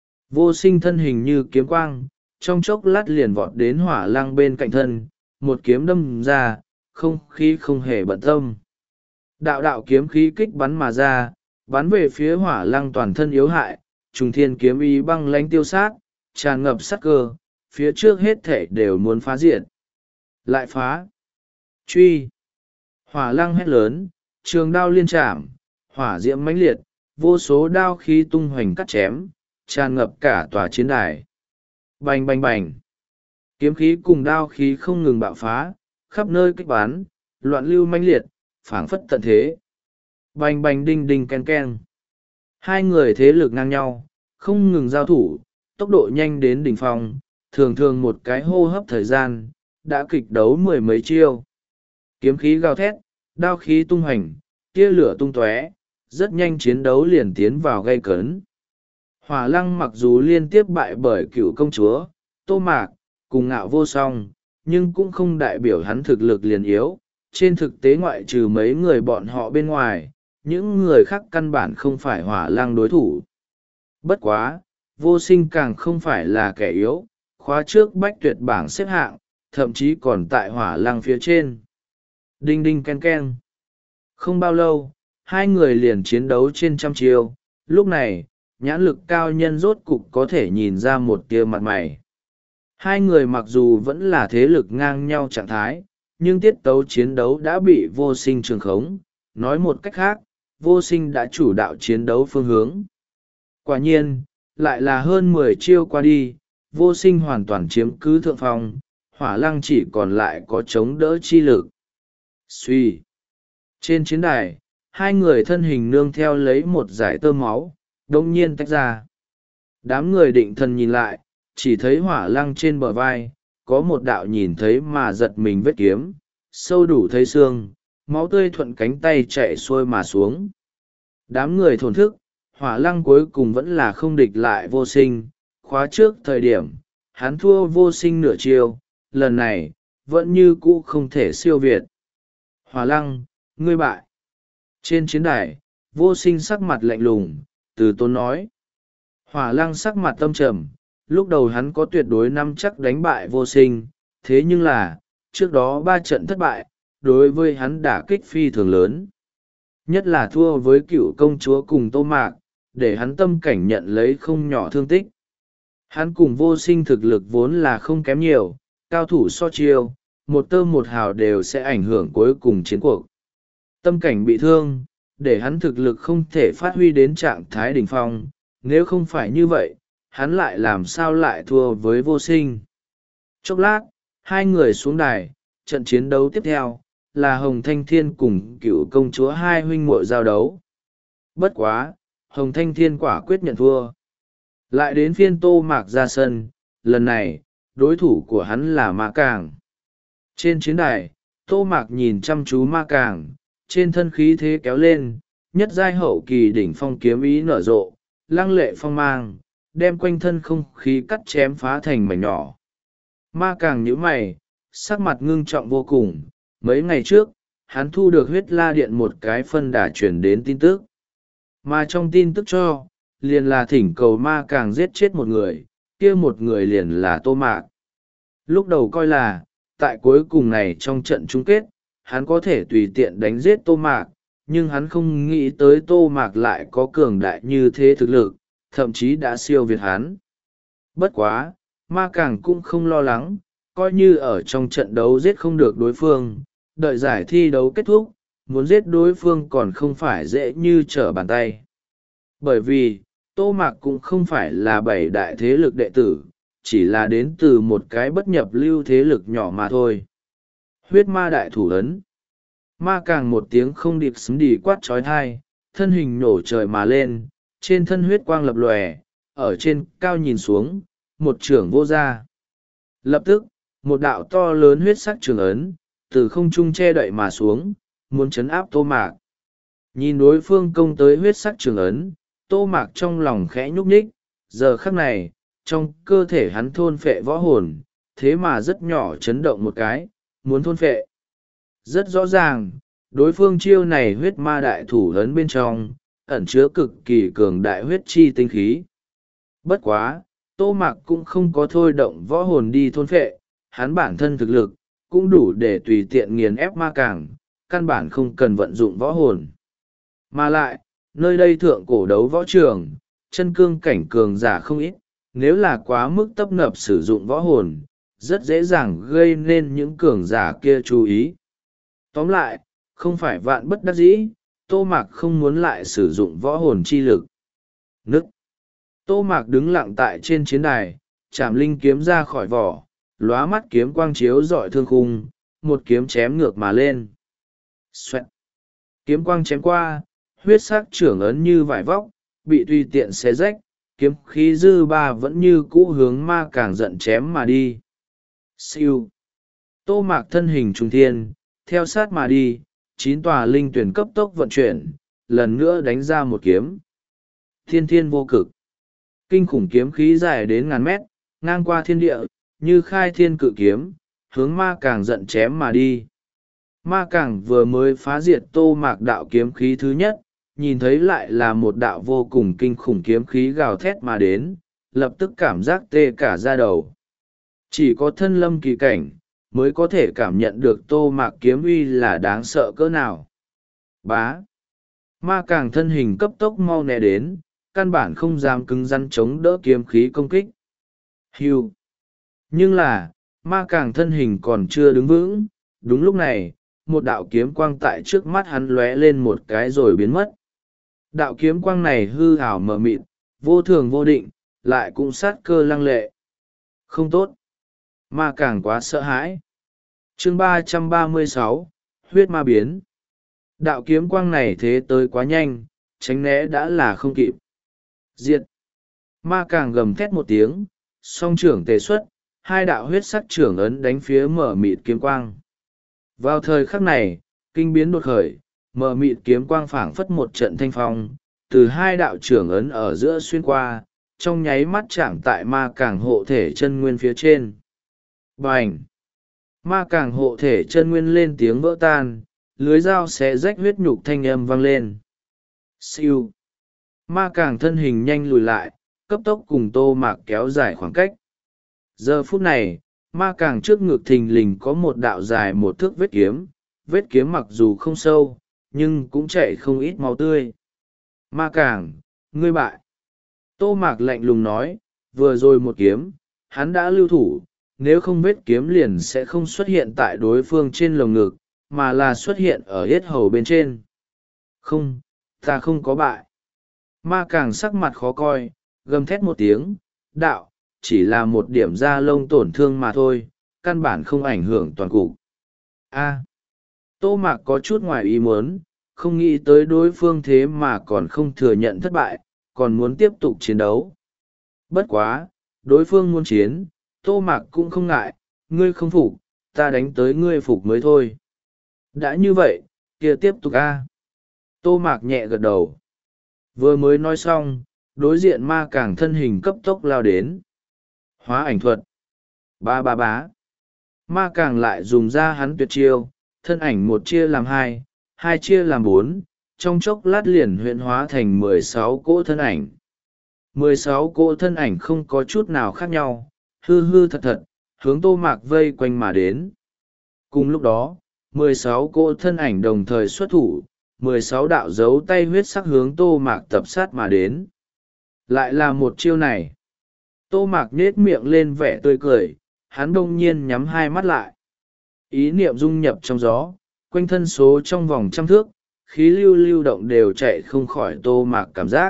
Vô Sinh thân hình như kiếm quang, trong chốc lát liền vọt đến Hỏa Lăng bên cạnh thân, một kiếm đâm ra, không khí không hề bận tâm. Đạo đạo kiếm khí kích bắn mà ra, bắn về phía Hỏa Lăng toàn thân yếu hại, trùng thiên kiếm ý băng lánh tiêu sát, tràn ngập sát cơ, phía trước hết thể đều muốn phá diệt. Lại phá. Truy. Hỏa Lăng hét lớn, trường đao liên chạm, hỏa diễm mãnh liệt, vô số đao khí tung hoành cắt chém, tràn ngập cả tòa chiến đài. Bành bành bành. Kiếm khí cùng đao khí không ngừng bạo phá, khắp nơi kích bắn, loạn lưu mãnh liệt, phảng phất tận thế. Bành bành đinh đinh ken ken. Hai người thế lực ngang nhau, không ngừng giao thủ, tốc độ nhanh đến đỉnh phong, thường thường một cái hô hấp thời gian, đã kịch đấu mười mấy chiêu. Kiếm khí gào thét, đao khí tung hành, tia lửa tung tóe, rất nhanh chiến đấu liền tiến vào gay cấn. Hỏa Lăng mặc dù liên tiếp bại bởi Cựu công chúa, Tô Mạc, cùng Ngạo Vô Song, nhưng cũng không đại biểu hắn thực lực liền yếu. Trên thực tế ngoại trừ mấy người bọn họ bên ngoài, những người khác căn bản không phải Hỏa Lăng đối thủ. Bất quá, Vô Sinh càng không phải là kẻ yếu, khóa trước bách tuyệt bảng xếp hạng, thậm chí còn tại Hỏa Lăng phía trên. Đinh đinh ken ken. Không bao lâu, hai người liền chiến đấu trên trăm chiêu, lúc này, nhãn lực cao nhân rốt cục có thể nhìn ra một tia mặt mày. Hai người mặc dù vẫn là thế lực ngang nhau trạng thái, nhưng tiết tấu chiến đấu đã bị Vô Sinh trường khống, nói một cách khác, Vô Sinh đã chủ đạo chiến đấu phương hướng. Quả nhiên, lại là hơn mười chiêu qua đi, Vô Sinh hoàn toàn chiếm cứ thượng phong, Hỏa Lăng chỉ còn lại có chống đỡ chi lực. Suy. Trên chiến đài, hai người thân hình nương theo lấy một dải tơ máu, đông nhiên tách ra. Đám người định thần nhìn lại, chỉ thấy Hỏa Lăng trên bờ vai, có một đạo nhìn thấy mà giật mình vết kiếm, sâu đủ thấy xương, máu tươi thuận cánh tay chạy xuôi mà xuống. Đám người thổn thức, Hỏa Lăng cuối cùng vẫn là không địch lại Vô Sinh, khóa trước thời điểm, hắn thua Vô Sinh nửa chiêu, lần này, vẫn như cũ không thể siêu việt. Hỏa Lăng, ngươi bại. Trên chiến đài, Vô Sinh sắc mặt lạnh lùng, từ tốn nói. Hỏa Lăng sắc mặt tâm trầm, lúc đầu hắn có tuyệt đối nắm chắc đánh bại Vô Sinh, thế nhưng là, trước đó ba trận thất bại, đối với hắn đả kích phi thường lớn. Nhất là thua với Cựu công chúa cùng Tô Mạc, để hắn tâm cảnh nhận lấy không nhỏ thương tích. Hắn cùng Vô Sinh thực lực vốn là không kém nhiều, cao thủ so chiêu, một tơ một hào đều sẽ ảnh hưởng cuối cùng chiến cuộc. Tâm cảnh bị thương, để hắn thực lực không thể phát huy đến trạng thái đỉnh phong, nếu không phải như vậy, hắn lại làm sao lại thua với Vô Sinh. Chốc lát, hai người xuống đài, trận chiến đấu tiếp theo, là Hồng Thanh Thiên cùng Cựu công chúa hai huynh muội giao đấu. Bất quá, Hồng Thanh Thiên quả quyết nhận thua. Lại đến phiên Tô Mạc ra sân, lần này, đối thủ của hắn là Ma Càng. Trên chiến đài, Tô Mạc nhìn chăm chú Ma Càng, trên thân khí thế kéo lên, nhất giai hậu kỳ đỉnh phong kiếm ý nở rộ, lăng lệ phong mang, đem quanh thân không khí cắt chém phá thành mảnh nhỏ. Ma càng nhíu mày, sắc mặt ngưng trọng vô cùng. Mấy ngày trước, hắn thu được huyết la điện một cái phân đà chuyển đến tin tức. Mà trong tin tức cho, liền là thỉnh cầu ma càng giết chết một người, kia một người liền là Tô Mạc. Lúc đầu coi là, tại cuối cùng này trong trận chung kết, hắn có thể tùy tiện đánh giết Tô Mạc, nhưng hắn không nghĩ tới Tô Mạc lại có cường đại như thế thực lực, thậm chí đã siêu việt hắn. Bất quá, ma càng cũng không lo lắng, coi như ở trong trận đấu giết không được đối phương, đợi giải thi đấu kết thúc, muốn giết đối phương còn không phải dễ như trở bàn tay. Bởi vì, Tô Mạc cũng không phải là bảy đại thế lực đệ tử, chỉ là đến từ một cái bất nhập lưu thế lực nhỏ mà thôi. Huyết ma đại thủ ấn. Ma càng một tiếng không điệp xứng đi quát trói thai, thân hình nổ trời mà lên, trên thân huyết quang lập lòe, ở trên cao nhìn xuống, một trưởng vô ra. Lập tức, một đạo to lớn huyết sắc trường ấn, từ không trung che đậy mà xuống, muốn chấn áp Tô Mạc. Nhìn đối phương công tới huyết sắc trường ấn, Tô Mạc trong lòng khẽ nhúc nhích, giờ khắc này, trong cơ thể hắn thôn phệ võ hồn, thế mà rất nhỏ chấn động một cái, muốn thôn phệ. Rất rõ ràng, đối phương chiêu này huyết ma đại thủ ấn bên trong, ẩn chứa cực kỳ cường đại huyết chi tinh khí. Bất quá, Tô Mạc cũng không có thôi động võ hồn đi thôn phệ, hắn bản thân thực lực, cũng đủ để tùy tiện nghiền ép ma càng, căn bản không cần vận dụng võ hồn. Mà lại, nơi đây thượng cổ đấu võ trường, chân cương cảnh cường giả không ít, nếu là quá mức tấp nập sử dụng võ hồn, rất dễ dàng gây nên những cường giả kia chú ý. Tóm lại, không phải vạn bất đắc dĩ, Tô Mạc không muốn lại sử dụng võ hồn chi lực. Nức! Tô Mạc đứng lặng tại trên chiến đài, chạm linh kiếm ra khỏi vỏ, lóa mắt kiếm quang chiếu rọi thương khung, một kiếm chém ngược mà lên. Xoẹt! Kiếm quang chém qua, huyết sắc trưởng ấn như vải vóc, bị tùy tiện xé rách, kiếm khí dư ba vẫn như cũ hướng ma càng giận chém mà đi. Siêu! Tô Mạc thân hình trung thiên, theo sát mà đi, chín tòa linh tuyển cấp tốc vận chuyển, lần nữa đánh ra một kiếm. Thiên thiên vô cực. Kinh khủng kiếm khí dài đến ngàn mét, ngang qua thiên địa, như khai thiên cự kiếm, hướng ma càng giận chém mà đi. Ma càng vừa mới phá diệt Tô Mạc đạo kiếm khí thứ nhất, nhìn thấy lại là một đạo vô cùng kinh khủng kiếm khí gào thét mà đến, lập tức cảm giác tê cả da đầu. Chỉ có thân lâm kỳ cảnh, mới có thể cảm nhận được Tô Mạc kiếm uy là đáng sợ cỡ nào. Bá! Ma càng thân hình cấp tốc mau né đến, căn bản không dám cứng rắn chống đỡ kiếm khí công kích. Hưu! Nhưng là, ma càng thân hình còn chưa đứng vững, đúng lúc này, một đạo kiếm quang tại trước mắt hắn lóe lên một cái rồi biến mất. Đạo kiếm quang này hư ảo mờ mịt, vô thường vô định, lại cũng sát cơ lăng lệ. Không tốt! Ma càng quá sợ hãi. Chương ba trăm ba mươi sáu, huyết ma biến. Đạo kiếm quang này thế tới quá nhanh, tránh né đã là không kịp. Diệt! Ma càng gầm thét một tiếng, song trưởng tề xuất, hai đạo huyết sắc trưởng ấn đánh phía mở mịt kiếm quang. Vào thời khắc này, kinh biến đột khởi, mở mịt kiếm quang phảng phất một trận thanh phong, từ hai đạo trưởng ấn ở giữa xuyên qua, trong nháy mắt chạm tại ma càng hộ thể chân nguyên phía trên. Bành! Ma càng hộ thể chân nguyên lên tiếng vỡ tan, lưới dao xé rách huyết nhục thanh âm vang lên. Siêu! Ma càng thân hình nhanh lùi lại, cấp tốc cùng Tô Mạc kéo dài khoảng cách. Giờ phút này, ma càng trước ngực thình lình có một đạo dài một thước vết kiếm, vết kiếm mặc dù không sâu, nhưng cũng chảy không ít máu tươi. Ma càng, ngươi bại. Tô Mạc lạnh lùng nói, vừa rồi một kiếm, hắn đã lưu thủ, nếu không vết kiếm liền sẽ không xuất hiện tại đối phương trên lồng ngực, mà là xuất hiện ở yết hầu bên trên. Không, ta không có bại. Ma càng sắc mặt khó coi, gầm thét một tiếng, đạo, chỉ là một điểm da lông tổn thương mà thôi, căn bản không ảnh hưởng toàn cục. A. Tô Mạc có chút ngoài ý muốn, không nghĩ tới đối phương thế mà còn không thừa nhận thất bại, còn muốn tiếp tục chiến đấu. Bất quá, đối phương muốn chiến, Tô Mạc cũng không ngại, ngươi không phục, ta đánh tới ngươi phục mới thôi. Đã như vậy, kia tiếp tục a. Tô Mạc nhẹ gật đầu. Vừa mới nói xong, đối diện ma càng thân hình cấp tốc lao đến. Hóa ảnh thuật. Ba ba bá. Ma càng lại dùng ra hắn tuyệt chiêu, thân ảnh một chia làm hai, hai chia làm bốn, trong chốc lát liền huyễn hóa thành mười sáu cỗ thân ảnh. Mười sáu cỗ thân ảnh không có chút nào khác nhau, hư hư thật thật, hướng Tô Mạc vây quanh mà đến. Cùng lúc đó, mười sáu cỗ thân ảnh đồng thời xuất thủ, mười sáu đạo dấu tay huyết sắc hướng Tô Mạc tập sát mà đến. Lại là một chiêu này. Tô Mạc nhết miệng lên vẻ tươi cười, hắn đông nhiên nhắm hai mắt lại. Ý niệm dung nhập trong gió, quanh thân số trong vòng trăm thước, khí lưu lưu động đều chạy không khỏi Tô Mạc cảm giác.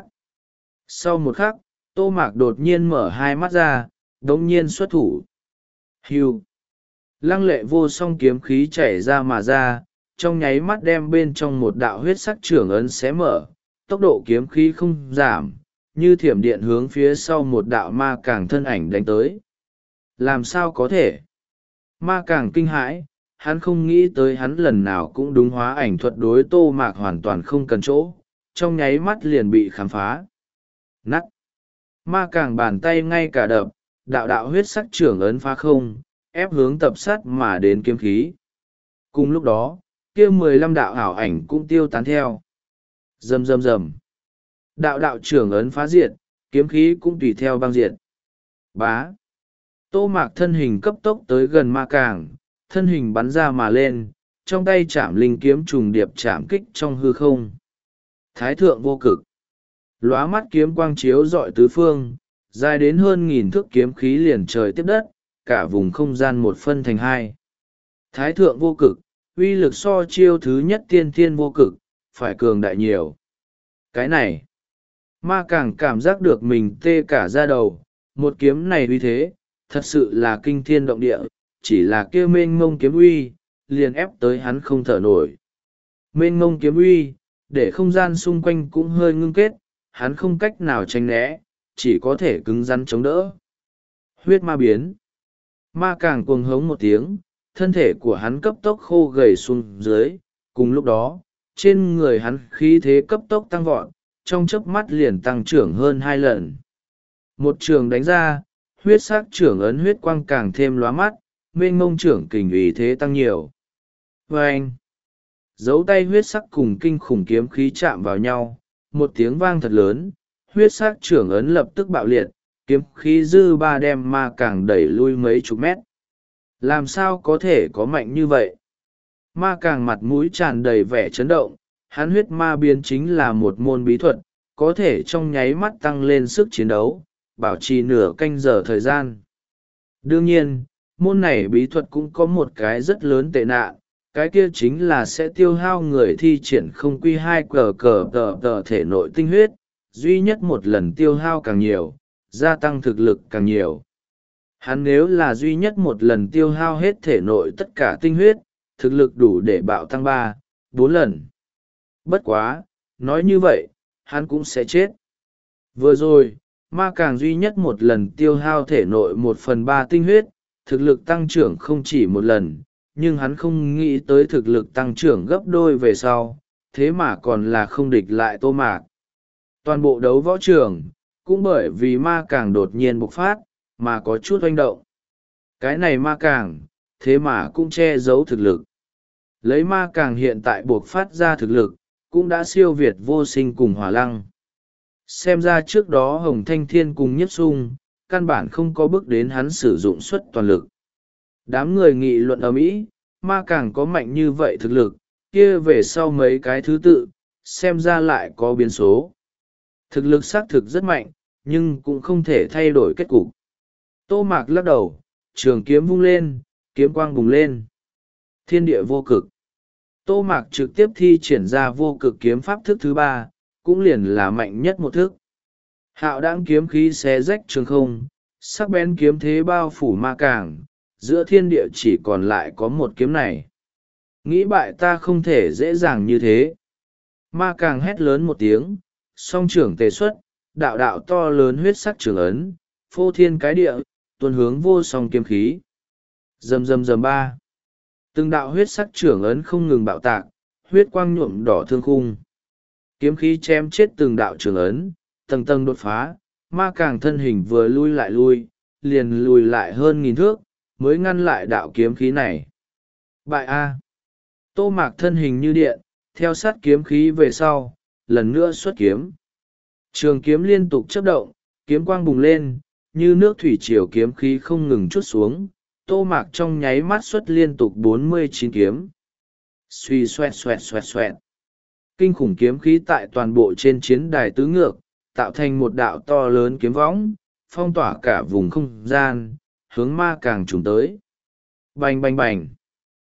Sau một khắc, Tô Mạc đột nhiên mở hai mắt ra, đông nhiên xuất thủ. Hưu. Lăng lệ vô song kiếm khí chảy ra mà ra, trong nháy mắt đem bên trong một đạo huyết sắc trưởng ấn xé mở, tốc độ kiếm khí không giảm, như thiểm điện hướng phía sau một đạo ma càng thân ảnh đánh tới. Làm sao có thể? Ma càng kinh hãi, hắn không nghĩ tới hắn lần nào cũng đúng hóa ảnh thuật đối Tô Mạc hoàn toàn không cần chỗ, trong nháy mắt liền bị khám phá. Nắt! Ma càng bàn tay ngay cả đập, đạo đạo huyết sắc trưởng ấn phá không, ép hướng tập sát mà đến kiếm khí. Cùng lúc đó, kia mười lăm đạo ảo ảnh cũng tiêu tán theo. Rầm rầm rầm. Đạo đạo trưởng ấn phá diệt, kiếm khí cũng tùy theo băng diệt. Bá. Tô Mạc thân hình cấp tốc tới gần ma càng, thân hình bắn ra mà lên, trong tay chạm linh kiếm trùng điệp chạm kích trong hư không. Thái thượng vô cực. Lóa mắt kiếm quang chiếu rọi tứ phương, dài đến hơn nghìn thước kiếm khí liền trời tiếp đất, cả vùng không gian một phân thành hai. Thái thượng vô cực, uy lực so chiêu thứ nhất tiên thiên vô cực, phải cường đại nhiều. Cái này, ma càng cảm giác được mình tê cả da đầu, một kiếm này uy thế, thật sự là kinh thiên động địa, chỉ là kia mênh mông kiếm uy, liền ép tới hắn không thở nổi. Mênh mông kiếm uy, để không gian xung quanh cũng hơi ngưng kết, hắn không cách nào tránh né, chỉ có thể cứng rắn chống đỡ. Huyết ma biến. Ma càng cuồng hống một tiếng, thân thể của hắn cấp tốc khô gầy xuống dưới, cùng lúc đó, trên người hắn khí thế cấp tốc tăng vọt, trong chớp mắt liền tăng trưởng hơn hai lần. Một trường đánh ra, huyết sắc trưởng ấn huyết quang càng thêm lóa mắt, mênh mông trưởng kình ủy thế tăng nhiều. Và anh, dấu tay huyết sắc cùng kinh khủng kiếm khí chạm vào nhau, một tiếng vang thật lớn, huyết sắc trưởng ấn lập tức bạo liệt, kiếm khí dư ba đem ma càng đẩy lui mấy chục mét. Làm sao có thể có mạnh như vậy? Ma càng mặt mũi tràn đầy vẻ chấn động, hắn huyết ma biến chính là một môn bí thuật, có thể trong nháy mắt tăng lên sức chiến đấu, bảo trì nửa canh giờ thời gian. Đương nhiên, môn này bí thuật cũng có một cái rất lớn tệ nạn, cái kia chính là sẽ tiêu hao người thi triển không quy hai cờ cờ tờ tờ thể nội tinh huyết, duy nhất một lần tiêu hao càng nhiều, gia tăng thực lực càng nhiều. Hắn nếu là duy nhất một lần tiêu hao hết thể nội tất cả tinh huyết, thực lực đủ để bạo tăng ba, bốn lần. Bất quá, nói như vậy, hắn cũng sẽ chết. Vừa rồi, ma càng duy nhất một lần tiêu hao thể nội một phần ba tinh huyết, thực lực tăng trưởng không chỉ một lần, nhưng hắn không nghĩ tới thực lực tăng trưởng gấp đôi về sau, thế mà còn là không địch lại Tô Mạc. Toàn bộ đấu võ trường, cũng bởi vì ma càng đột nhiên bộc phát, mà có chút oanh động. Cái này ma càng, thế mà cũng che giấu thực lực. Lấy ma càng hiện tại buộc phát ra thực lực, cũng đã siêu việt vô sinh cùng hỏa lăng. Xem ra trước đó Hồng Thanh Thiên cùng Nhiếp Sung, căn bản không có bước đến hắn sử dụng suất toàn lực. Đám người nghị luận ở Mỹ, ma càng có mạnh như vậy thực lực, kia về sau mấy cái thứ tự, xem ra lại có biến số. Thực lực xác thực rất mạnh, nhưng cũng không thể thay đổi kết cục. Tô Mạc lắc đầu, trường kiếm vung lên, kiếm quang bùng lên. Thiên địa vô cực. Tô Mạc trực tiếp thi triển ra vô cực kiếm pháp thức thứ ba, cũng liền là mạnh nhất một thức. Hạo đãng kiếm khí xé rách trường không, sắc bén kiếm thế bao phủ ma càng, giữa thiên địa chỉ còn lại có một kiếm này. Nghĩ bại ta không thể dễ dàng như thế. Ma càng hét lớn một tiếng, song trưởng tề xuất, đạo đạo to lớn huyết sắc trường ấn, phô thiên cái địa, tuôn hướng vô song kiếm khí. Rầm rầm rầm ba. Từng đạo huyết sắc trưởng ấn không ngừng bạo tạc, huyết quang nhuộm đỏ thương khung. Kiếm khí chém chết từng đạo trường ấn, tầng tầng đột phá, ma càng thân hình vừa lui lại lui, liền lùi lại hơn nghìn thước, mới ngăn lại đạo kiếm khí này. Bại A. Tô Mạc thân hình như điện, theo sát kiếm khí về sau, lần nữa xuất kiếm. Trường kiếm liên tục chớp động, kiếm quang bùng lên, như nước thủy triều kiếm khí không ngừng trút xuống. Tô Mạc trong nháy mắt xuất liên tục bốn mươi chín kiếm. Suy xoẹt xoẹt xoẹt xoẹt. Kinh khủng kiếm khí tại toàn bộ trên chiến đài tứ ngược, tạo thành một đạo to lớn kiếm võng, phong tỏa cả vùng không gian, hướng ma càng trùng tới. Bành bành bành.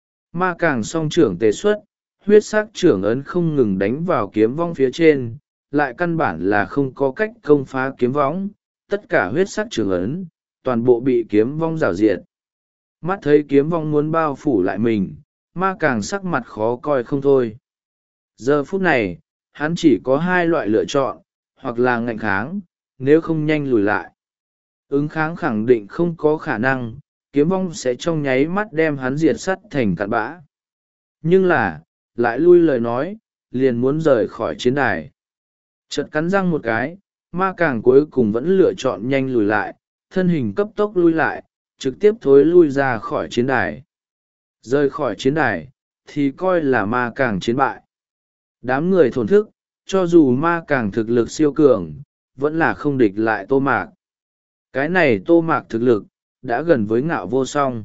Ma càng song trưởng tề xuất, huyết sắc trưởng ấn không ngừng đánh vào kiếm võng phía trên, lại căn bản là không có cách công phá kiếm võng, tất cả huyết sắc trưởng ấn, toàn bộ bị kiếm võng rào diệt. Mắt thấy kiếm võng muốn bao phủ lại mình, ma càng sắc mặt khó coi không thôi. Giờ phút này, hắn chỉ có hai loại lựa chọn, hoặc là ngạnh kháng, nếu không nhanh lùi lại. Ứng kháng khẳng định không có khả năng, kiếm vong sẽ trong nháy mắt đem hắn diệt sắt thành cặn bã. Nhưng là, lại lui lời nói, liền muốn rời khỏi chiến đài. Chợt cắn răng một cái, ma càng cuối cùng vẫn lựa chọn nhanh lùi lại, thân hình cấp tốc lui lại, trực tiếp thối lui ra khỏi chiến đài. Rời khỏi chiến đài, thì coi là ma càng chiến bại. Đám người thổn thức, cho dù ma càng thực lực siêu cường, vẫn là không địch lại Tô Mạc. Cái này Tô Mạc thực lực, đã gần với ngạo vô song.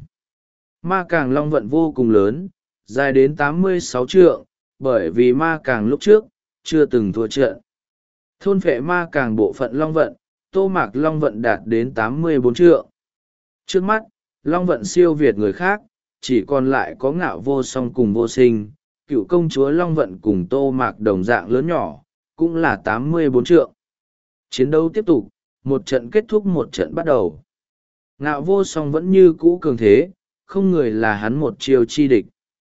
Ma càng long vận vô cùng lớn, dài đến tám mươi sáu trượng, bởi vì ma càng lúc trước, chưa từng thua trận. Thôn phệ ma càng bộ phận long vận, Tô Mạc long vận đạt đến tám mươi bốn trượng. Trước mắt, long vận siêu việt người khác, chỉ còn lại có ngạo vô song cùng vô sinh, cựu công chúa long vận cùng Tô Mạc đồng dạng lớn nhỏ, cũng là tám mươi bốn trượng. Chiến đấu tiếp tục, một trận kết thúc một trận bắt đầu. Ngạo vô song vẫn như cũ cường thế, không người là hắn một chiêu chi địch.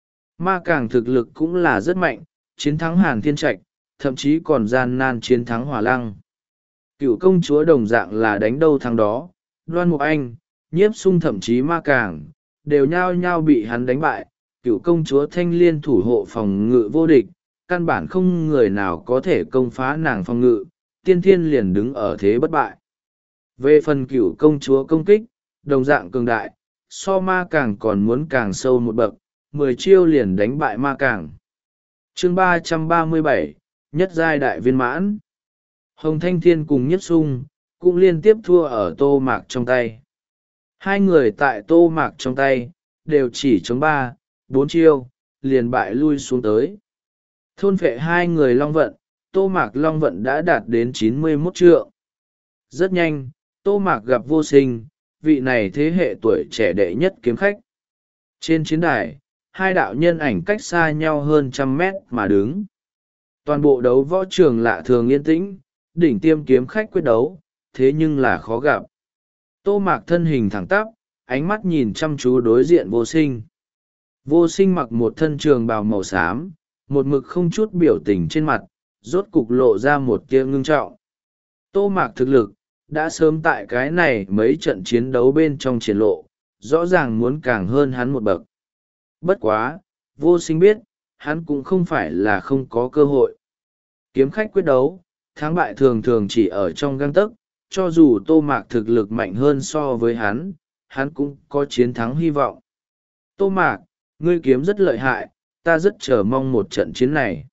Ma càng thực lực cũng là rất mạnh, chiến thắng Hàn Thiên Trạch, thậm chí còn gian nan chiến thắng Hỏa Lăng. Cựu công chúa đồng dạng là đánh đâu thắng đó, Loan Mục Anh, Nhiếp Sung thậm chí ma càng, đều nhao nhao bị hắn đánh bại. Cựu công chúa Thanh Liên thủ hộ phòng ngự vô địch, căn bản không người nào có thể công phá nàng phòng ngự, tiên thiên liền đứng ở thế bất bại. Về phần cựu công chúa công kích, đồng dạng cường đại, so ma càng còn muốn càng sâu một bậc, mười chiêu liền đánh bại ma càng. Chương ba trăm ba mươi bảy, nhất giai đại viên mãn. Hồng Thanh Thiên cùng Nhiếp Sung, cũng liên tiếp thua ở Tô Mạc trong tay. Hai người tại Tô Mạc trong tay, đều chỉ chống ba, bốn chiêu, liền bại lui xuống tới. Thôn phệ hai người long vận, Tô Mạc long vận đã đạt đến chín mươi mốt trượng. Rất nhanh, Tô Mạc gặp vô sinh, vị này thế hệ tuổi trẻ đệ nhất kiếm khách. Trên chiến đài, hai đạo nhân ảnh cách xa nhau hơn trăm mét mà đứng. Toàn bộ đấu võ trường lạ thường yên tĩnh, đỉnh tiêm kiếm khách quyết đấu, thế nhưng là khó gặp. Tô Mạc thân hình thẳng tắp, ánh mắt nhìn chăm chú đối diện vô sinh. Vô sinh mặc một thân trường bào màu xám, một mực không chút biểu tình trên mặt, rốt cục lộ ra một tia ngưng trọng. Tô Mạc thực lực, đã sớm tại cái này mấy trận chiến đấu bên trong triển lộ, rõ ràng muốn càng hơn hắn một bậc. Bất quá, vô sinh biết, hắn cũng không phải là không có cơ hội. Kiếm khách quyết đấu, thắng bại thường thường chỉ ở trong găng tấc, cho dù Tô Mạc thực lực mạnh hơn so với hắn, hắn cũng có chiến thắng hy vọng. Tô Mạc, ngươi kiếm rất lợi hại, ta rất chờ mong một trận chiến này.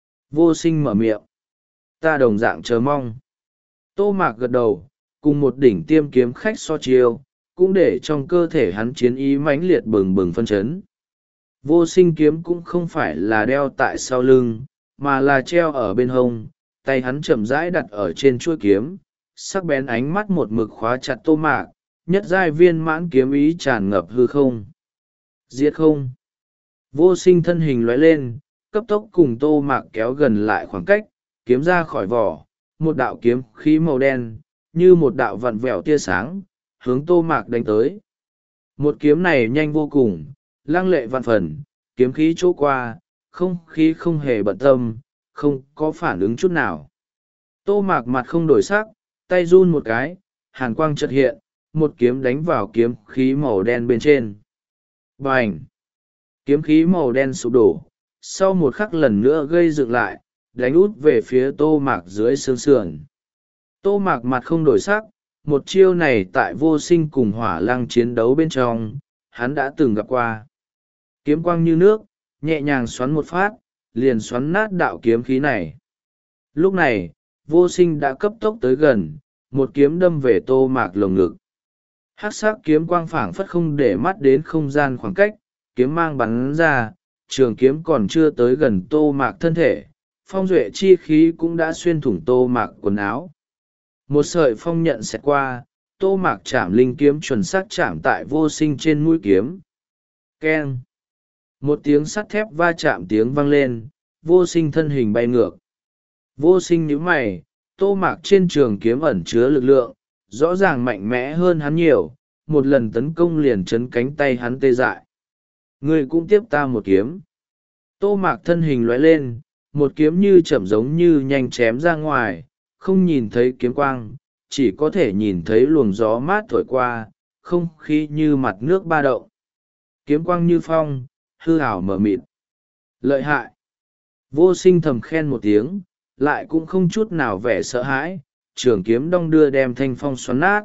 Vô sinh mở miệng. Ta đồng dạng chờ mong. Tô Mạc gật đầu, cùng một đỉnh tiêm kiếm khách so chiêu, cũng để trong cơ thể hắn chiến ý mãnh liệt bừng bừng phân chấn. Vô sinh kiếm cũng không phải là đeo tại sau lưng, mà là treo ở bên hông, tay hắn chậm rãi đặt ở trên chuôi kiếm, sắc bén ánh mắt một mực khóa chặt Tô Mạc, nhất giai viên mãn kiếm ý tràn ngập hư không. Diệt không. Vô sinh thân hình lóe lên, cấp tốc cùng Tô Mạc kéo gần lại khoảng cách, kiếm ra khỏi vỏ, một đạo kiếm khí màu đen, như một đạo vặn vẹo tia sáng, hướng Tô Mạc đánh tới. Một kiếm này nhanh vô cùng, lăng lệ vạn phần, kiếm khí chỗ qua, không khí không hề bận tâm, không có phản ứng chút nào. Tô Mạc mặt không đổi sắc, tay run một cái, hàn quang chợt hiện, một kiếm đánh vào kiếm khí màu đen bên trên. Bành! Kiếm khí màu đen sụp đổ, sau một khắc lần nữa gây dựng lại, đánh út về phía tô mạc dưới xương sườn. Tô mạc mặt không đổi sắc, một chiêu này tại vô sinh cùng hỏa lăng chiến đấu bên trong, hắn đã từng gặp qua. Kiếm quang như nước, nhẹ nhàng xoắn một phát, liền xoắn nát đạo kiếm khí này. Lúc này, vô sinh đã cấp tốc tới gần, một kiếm đâm về tô mạc lồng ngực. Hắc sắc kiếm quang phảng phất không để mắt đến không gian khoảng cách, kiếm mang bắn ra, trường kiếm còn chưa tới gần tô mạc thân thể, phong duệ chi khí cũng đã xuyên thủng tô mạc quần áo. Một sợi phong nhận xẹt qua, tô mạc chạm linh kiếm chuẩn xác chạm tại vô sinh trên mũi kiếm. Keng! Một tiếng sắt thép va chạm tiếng vang lên, vô sinh thân hình bay ngược. Vô sinh nhíu mày, tô mạc trên trường kiếm ẩn chứa lực lượng, rõ ràng mạnh mẽ hơn hắn nhiều, một lần tấn công liền chấn cánh tay hắn tê dại. Ngươi cũng tiếp ta một kiếm. Tô mạc thân hình lóe lên, một kiếm như chậm giống như nhanh chém ra ngoài, không nhìn thấy kiếm quang, chỉ có thể nhìn thấy luồng gió mát thổi qua, không khí như mặt nước ba động. Kiếm quang như phong, hư ảo mờ mịt. Lợi hại. Vô sinh thầm khen một tiếng, lại cũng không chút nào vẻ sợ hãi, trường kiếm đong đưa đem thanh phong xoắn nát.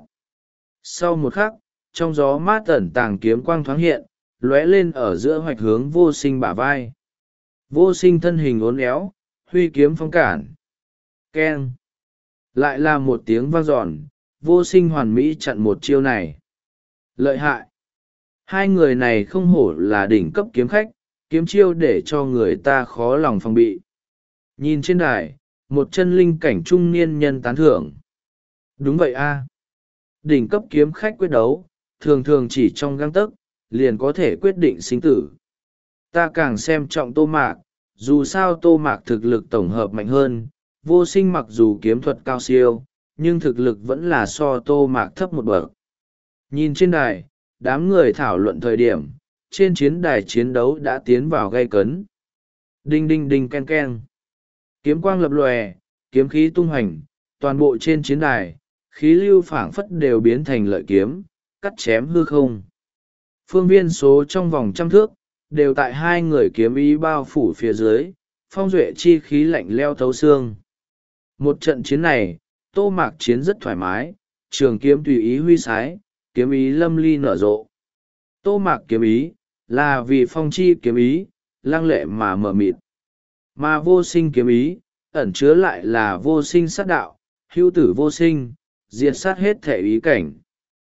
Sau một khắc, trong gió mát ẩn tàng kiếm quang thoáng hiện, lóe lên ở giữa hoạch hướng vô sinh bả vai. Vô sinh thân hình uốn éo, huy kiếm phong cản. Keng! Lại là một tiếng vang dọn, vô sinh hoàn mỹ chặn một chiêu này. Lợi hại! Hai người này không hổ là đỉnh cấp kiếm khách, kiếm chiêu để cho người ta khó lòng phòng bị. Nhìn trên đài, một chân linh cảnh trung niên nhân tán thưởng. Đúng vậy a, đỉnh cấp kiếm khách quyết đấu, thường thường chỉ trong găng tấc, liền có thể quyết định sinh tử. Ta càng xem trọng tô mạc, dù sao tô mạc thực lực tổng hợp mạnh hơn, vô sinh mặc dù kiếm thuật cao siêu, nhưng thực lực vẫn là so tô mạc thấp một bậc. Nhìn trên đài, đám người thảo luận thời điểm, trên chiến đài chiến đấu đã tiến vào gay cấn. Đinh đinh đinh ken ken. Kiếm quang lập lòe, kiếm khí tung hành, toàn bộ trên chiến đài, khí lưu phảng phất đều biến thành lợi kiếm, cắt chém hư không. Phương viên số trong vòng trăm thước, đều tại hai người kiếm ý bao phủ phía dưới, phong duệ chi khí lạnh leo thấu xương. Một trận chiến này, tô mạc chiến rất thoải mái, trường kiếm tùy ý huy sái, kiếm ý lâm ly nở rộ. Tô mạc kiếm ý, là vì phong chi kiếm ý, lăng lệ mà mờ mịt. Mà vô sinh kiếm ý, ẩn chứa lại là vô sinh sát đạo, hữu tử vô sinh, diệt sát hết thể ý cảnh.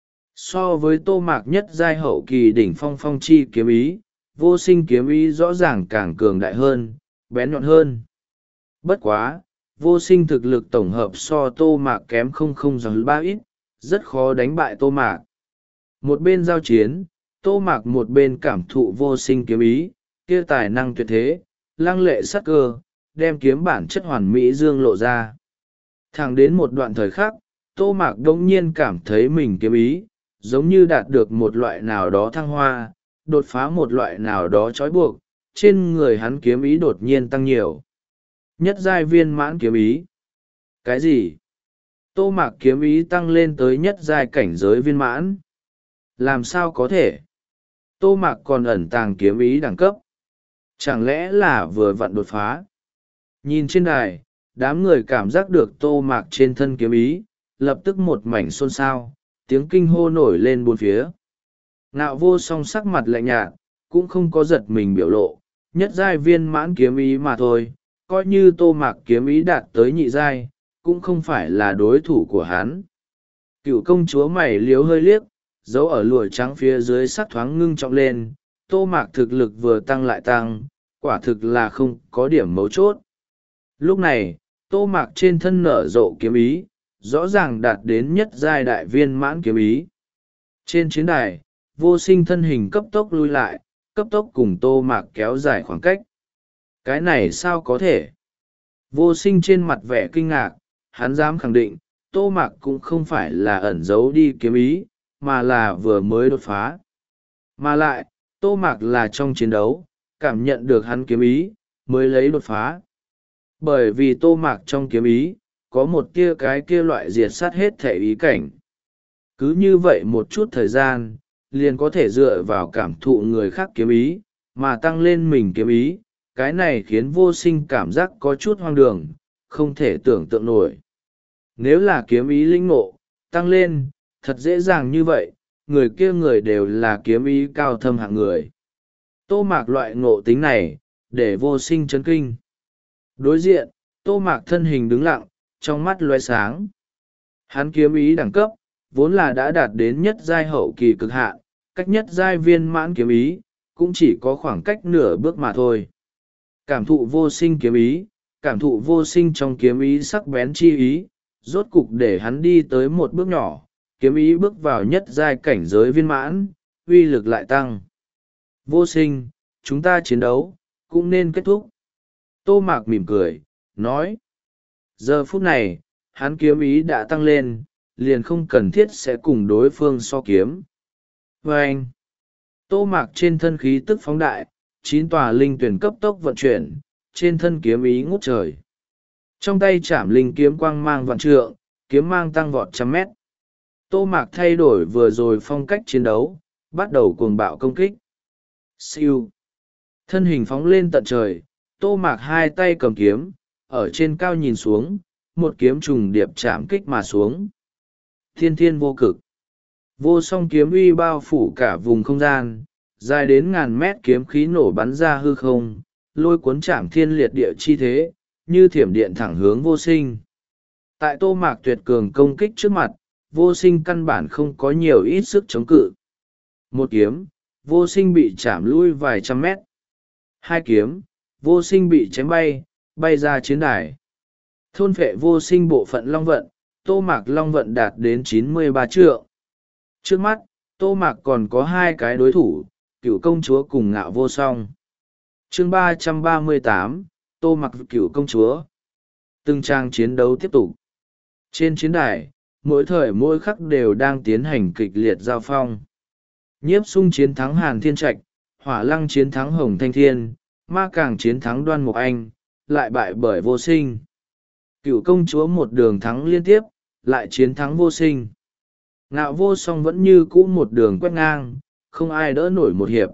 So với tô mạc nhất giai hậu kỳ đỉnh phong phong chi kiếm ý, vô sinh kiếm ý rõ ràng càng cường đại hơn, bén nhọn hơn. Bất quá, vô sinh thực lực tổng hợp so tô mạc kém không không giống ba ít, rất khó đánh bại tô mạc. Một bên giao chiến, tô mạc một bên cảm thụ vô sinh kiếm ý, kia tài năng tuyệt thế, lăng lệ sắc cơ, đem kiếm bản chất hoàn mỹ dương lộ ra. Thẳng đến một đoạn thời khắc, tô mạc đống nhiên cảm thấy mình kiếm ý, giống như đạt được một loại nào đó thăng hoa, đột phá một loại nào đó trói buộc, trên người hắn kiếm ý đột nhiên tăng nhiều. Nhất giai viên mãn kiếm ý. Cái gì? Tô mạc kiếm ý tăng lên tới nhất giai cảnh giới viên mãn. Làm sao có thể? Tô mạc còn ẩn tàng kiếm ý đẳng cấp. Chẳng lẽ là vừa vặn đột phá? Nhìn trên đài, đám người cảm giác được tô mạc trên thân kiếm ý, lập tức một mảnh xôn xao, tiếng kinh hô nổi lên bốn phía. Ngạo vô song sắc mặt lạnh nhạt, cũng không có giật mình biểu lộ, nhất giai viên mãn kiếm ý mà thôi, coi như tô mạc kiếm ý đạt tới nhị giai, cũng không phải là đối thủ của hắn. Cựu công chúa mày liếu hơi liếc, dấu ở lụa trắng phía dưới sắc thoáng ngưng trọng lên, tô mạc thực lực vừa tăng lại tăng, quả thực là không có điểm mấu chốt. Lúc này, tô mạc trên thân nở rộ kiếm ý, rõ ràng đạt đến nhất giai đại viên mãn kiếm ý. Trên chiến đài, vô sinh thân hình cấp tốc lui lại, cấp tốc cùng tô mạc kéo dài khoảng cách. Cái này sao có thể? Vô sinh trên mặt vẻ kinh ngạc, hắn dám khẳng định, tô mạc cũng không phải là ẩn giấu đi kiếm ý, mà là vừa mới đột phá. Mà lại, tô mạc là trong chiến đấu, cảm nhận được hắn kiếm ý, mới lấy đột phá. Bởi vì tô mạc trong kiếm ý, có một tia cái kia loại diệt sát hết thể ý cảnh. Cứ như vậy một chút thời gian, liền có thể dựa vào cảm thụ người khác kiếm ý, mà tăng lên mình kiếm ý, cái này khiến vô sinh cảm giác có chút hoang đường, không thể tưởng tượng nổi. Nếu là kiếm ý linh ngộ, tăng lên, thật dễ dàng như vậy, người kia người đều là kiếm ý cao thâm hạng người. Tô Mạc loại ngộ tính này, để vô sinh chấn kinh. Đối diện, Tô Mạc thân hình đứng lặng, trong mắt loe sáng. Hắn kiếm ý đẳng cấp, vốn là đã đạt đến nhất giai hậu kỳ cực hạn, cách nhất giai viên mãn kiếm ý, cũng chỉ có khoảng cách nửa bước mà thôi. Cảm thụ vô sinh kiếm ý, cảm thụ vô sinh trong kiếm ý sắc bén chi ý, rốt cục để hắn đi tới một bước nhỏ, kiếm ý bước vào nhất giai cảnh giới viên mãn, uy lực lại tăng. Vô sinh, chúng ta chiến đấu, cũng nên kết thúc. Tô Mạc mỉm cười, nói. Giờ phút này, hắn kiếm ý đã tăng lên, liền không cần thiết sẽ cùng đối phương so kiếm. Và anh, Tô Mạc trên thân khí tức phóng đại, chín tòa linh tuyển cấp tốc vận chuyển, trên thân kiếm ý ngút trời. Trong tay chảm linh kiếm quang mang vạn trượng, kiếm mang tăng vọt trăm mét. Tô Mạc thay đổi vừa rồi phong cách chiến đấu, bắt đầu cuồng bạo công kích. Siêu. Thân hình phóng lên tận trời, Tô Mạc hai tay cầm kiếm, ở trên cao nhìn xuống, một kiếm trùng điệp chạm kích mà xuống. Thiên thiên vô cực. Vô song kiếm uy bao phủ cả vùng không gian, dài đến ngàn mét kiếm khí nổ bắn ra hư không, lôi cuốn chạm thiên liệt địa chi thế, như thiểm điện thẳng hướng vô sinh. Tại Tô Mạc tuyệt cường công kích trước mặt, vô sinh căn bản không có nhiều ít sức chống cự. Một kiếm, vô sinh bị chạm lui vài trăm mét. Hai kiếm, vô sinh bị chém bay, bay ra chiến đài. Thôn phệ vô sinh bộ phận long vận, Tô Mạc long vận đạt đến chín mươi ba trượng. Trước mắt, Tô Mạc còn có hai cái đối thủ, Cửu công chúa cùng Ngạo vô song. Chương ba trăm ba mươi tám, Tô Mạc Cửu công chúa. Từng trang chiến đấu tiếp tục. Trên chiến đài, mỗi thời mỗi khắc đều đang tiến hành kịch liệt giao phong. Nhiếp Sung chiến thắng Hàn Thiên Trạch, Hỏa Lăng chiến thắng Hồng Thanh Thiên, Ma Càng chiến thắng Đoan Mục Anh, lại bại bởi vô sinh. Cửu công chúa một đường thắng liên tiếp, lại chiến thắng vô sinh. Ngạo vô song vẫn như cũ một đường quét ngang, không ai đỡ nổi một hiệp.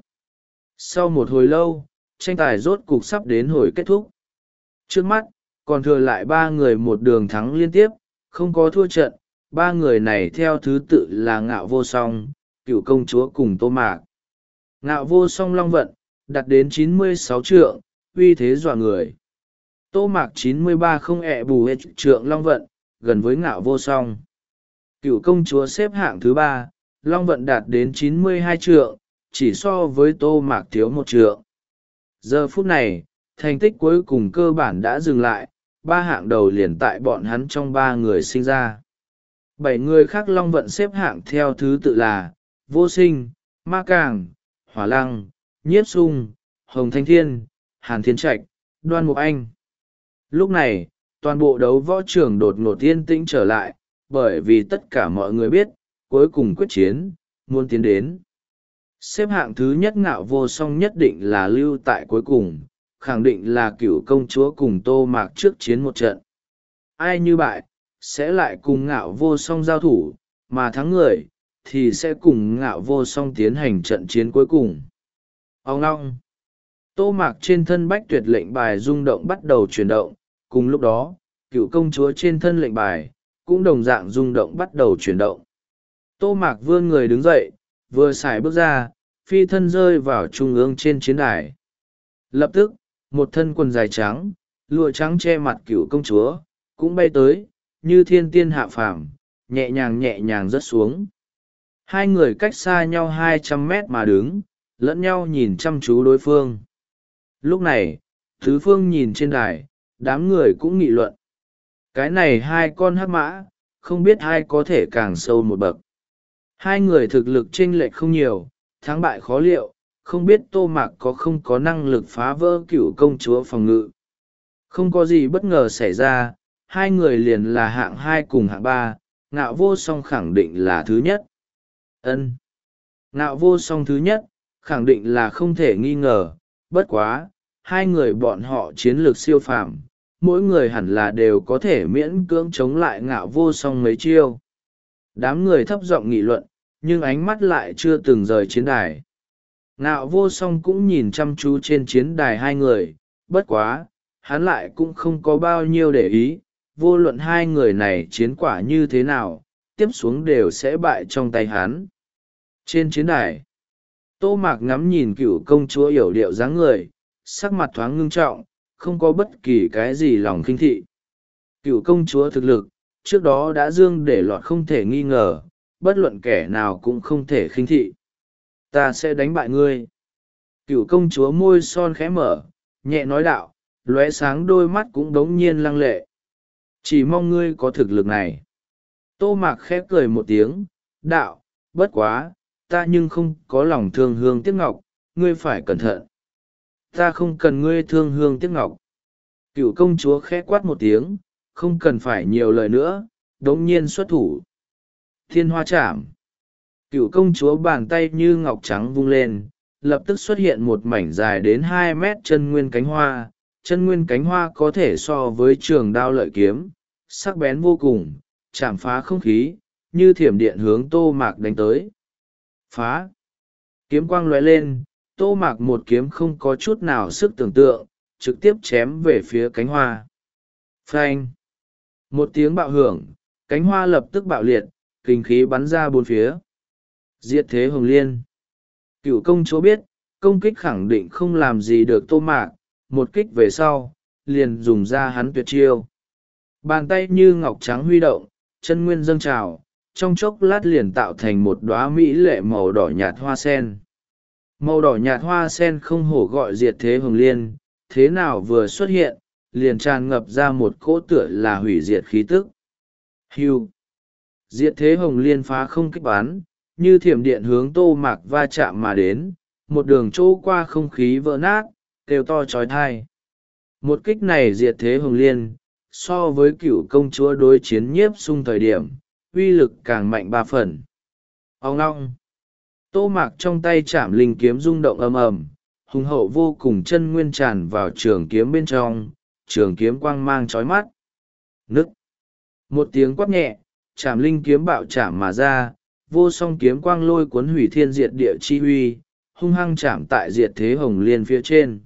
Sau một hồi lâu, tranh tài rốt cục sắp đến hồi kết thúc. Trước mắt, còn thừa lại ba người một đường thắng liên tiếp, không có thua trận. Ba người này theo thứ tự là Ngạo vô song, Cửu công chúa cùng Tô Mạc. Ngạo vô song long vận, đạt đến chín mươi sáu trượng, uy thế dọa người. Tô Mạc chín mươi ba không ẹ bù hết trượng long vận, gần với Ngạo vô song. Cửu công chúa xếp hạng thứ ba, long vận đạt đến chín mươi hai trượng, chỉ so với Tô Mạc thiếu một trượng. Giờ phút này, thành tích cuối cùng cơ bản đã dừng lại, ba hạng đầu liền tại bọn hắn trong ba người sinh ra. Bảy người khác long vận xếp hạng theo thứ tự là Vô Sinh, Ma Càng, Hỏa Lăng, Nhiếp Sung, Hồng Thanh Thiên, Hàn Thiên Trạch, Đoan Mục Anh. Lúc này, toàn bộ đấu võ trường đột ngột yên tĩnh trở lại, bởi vì tất cả mọi người biết, cuối cùng quyết chiến, muốn tiến đến. Xếp hạng thứ nhất Ngạo vô song nhất định là lưu tại cuối cùng, khẳng định là Cửu công chúa cùng Tô Mạc trước chiến một trận. Ai như bại, sẽ lại cùng Ngạo vô song giao thủ, mà thắng người, thì sẽ cùng Ngạo vô song tiến hành trận chiến cuối cùng. Ông ngong! Tô Mạc trên thân bách tuyệt lệnh bài rung động bắt đầu chuyển động, cùng lúc đó, Cửu công chúa trên thân lệnh bài, cũng đồng dạng rung động bắt đầu chuyển động. Tô Mạc vươn người đứng dậy, vừa xài bước ra, phi thân rơi vào trung ương trên chiến đài. Lập tức, một thân quần dài trắng, lụa trắng che mặt Cửu công chúa, cũng bay tới, như thiên tiên hạ phàm, nhẹ nhàng nhẹ nhàng rớt xuống. Hai người cách xa nhau hai trăm mét mà đứng, lẫn nhau nhìn chăm chú đối phương. Lúc này, tứ phương nhìn trên đài, đám người cũng nghị luận. Cái này hai con hắc mã, không biết ai có thể càng sâu một bậc. Hai người thực lực chênh lệch không nhiều, thắng bại khó liệu, không biết Tô Mạc có không có năng lực phá vỡ Cửu công chúa phòng ngự. Không có gì bất ngờ xảy ra, hai người liền là hạng hai cùng hạng ba, Ngạo vô song khẳng định là thứ nhất. Ân. Ngạo vô song thứ nhất, khẳng định là không thể nghi ngờ, bất quá, hai người bọn họ chiến lược siêu phàm, mỗi người hẳn là đều có thể miễn cưỡng chống lại Ngạo vô song mấy chiêu. Đám người thấp giọng nghị luận, nhưng ánh mắt lại chưa từng rời chiến đài. Ngạo vô song cũng nhìn chăm chú trên chiến đài hai người, bất quá hắn lại cũng không có bao nhiêu để ý, vô luận hai người này chiến quả như thế nào tiếp xuống đều sẽ bại trong tay hắn. Trên chiến đài, Tô Mạc ngắm nhìn cựu công chúa yểu điệu dáng người, sắc mặt thoáng ngưng trọng, không có bất kỳ cái gì lòng khinh thị. Cựu công chúa thực lực trước đó đã dương để lọt không thể nghi ngờ, bất luận kẻ nào cũng không thể khinh thị. Ta sẽ đánh bại ngươi. Cựu công chúa môi son khẽ mở, nhẹ nói đạo, lóe sáng đôi mắt cũng đống nhiên lăng lệ. Chỉ mong ngươi có thực lực này. Tô Mạc khẽ cười một tiếng, đạo, bất quá, ta nhưng không có lòng thương hương tiếc ngọc, ngươi phải cẩn thận. Ta không cần ngươi thương hương tiếc ngọc. Cựu công chúa khẽ quát một tiếng, không cần phải nhiều lời nữa, đống nhiên xuất thủ. Thiên hoa chạm. Cựu công chúa bàn tay như ngọc trắng vung lên, lập tức xuất hiện một mảnh dài đến hai mét chân nguyên cánh hoa. Chân nguyên cánh hoa có thể so với trường đao lợi kiếm, sắc bén vô cùng, chạm phá không khí, như thiểm điện hướng Tô Mạc đánh tới. Phá! Kiếm quang lóe lên, Tô Mạc một kiếm không có chút nào sức tưởng tượng, trực tiếp chém về phía cánh hoa. Phanh! Một tiếng bạo hưởng, cánh hoa lập tức bạo liệt, kinh khí bắn ra bốn phía. Diệt thế hồng liên. Cựu công chúa biết, công kích khẳng định không làm gì được Tô Mạc, một kích về sau, liền dùng ra hắn tuyệt chiêu. Bàn tay như ngọc trắng huy động, chân nguyên dâng trào, trong chốc lát liền tạo thành một đóa mỹ lệ màu đỏ nhạt hoa sen. Màu đỏ nhạt hoa sen không hổ gọi diệt thế hồng liên, thế nào vừa xuất hiện, liền tràn ngập ra một cỗ tựa là hủy diệt khí tức. Hưu! Diệt thế hồng liên phá không kích bắn, như thiểm điện hướng Tô Mạc va chạm mà đến, một đường chỗ qua không khí vỡ nát, kêu to trói thai. Một kích này diệt thế hồng liên, so với cựu công chúa đối chiến nhiếp sung thời điểm, uy lực càng mạnh ba phần. Ông long! Tô Mạc trong tay chạm linh kiếm rung động ầm ầm, hùng hậu vô cùng chân nguyên tràn vào trường kiếm bên trong, trường kiếm quang mang chói mắt. Nức! Một tiếng quát nhẹ, chạm linh kiếm bạo chạm mà ra, vô song kiếm quang lôi cuốn hủy thiên diệt địa chi huy, hung hăng chạm tại diệt thế hồng liên phía trên.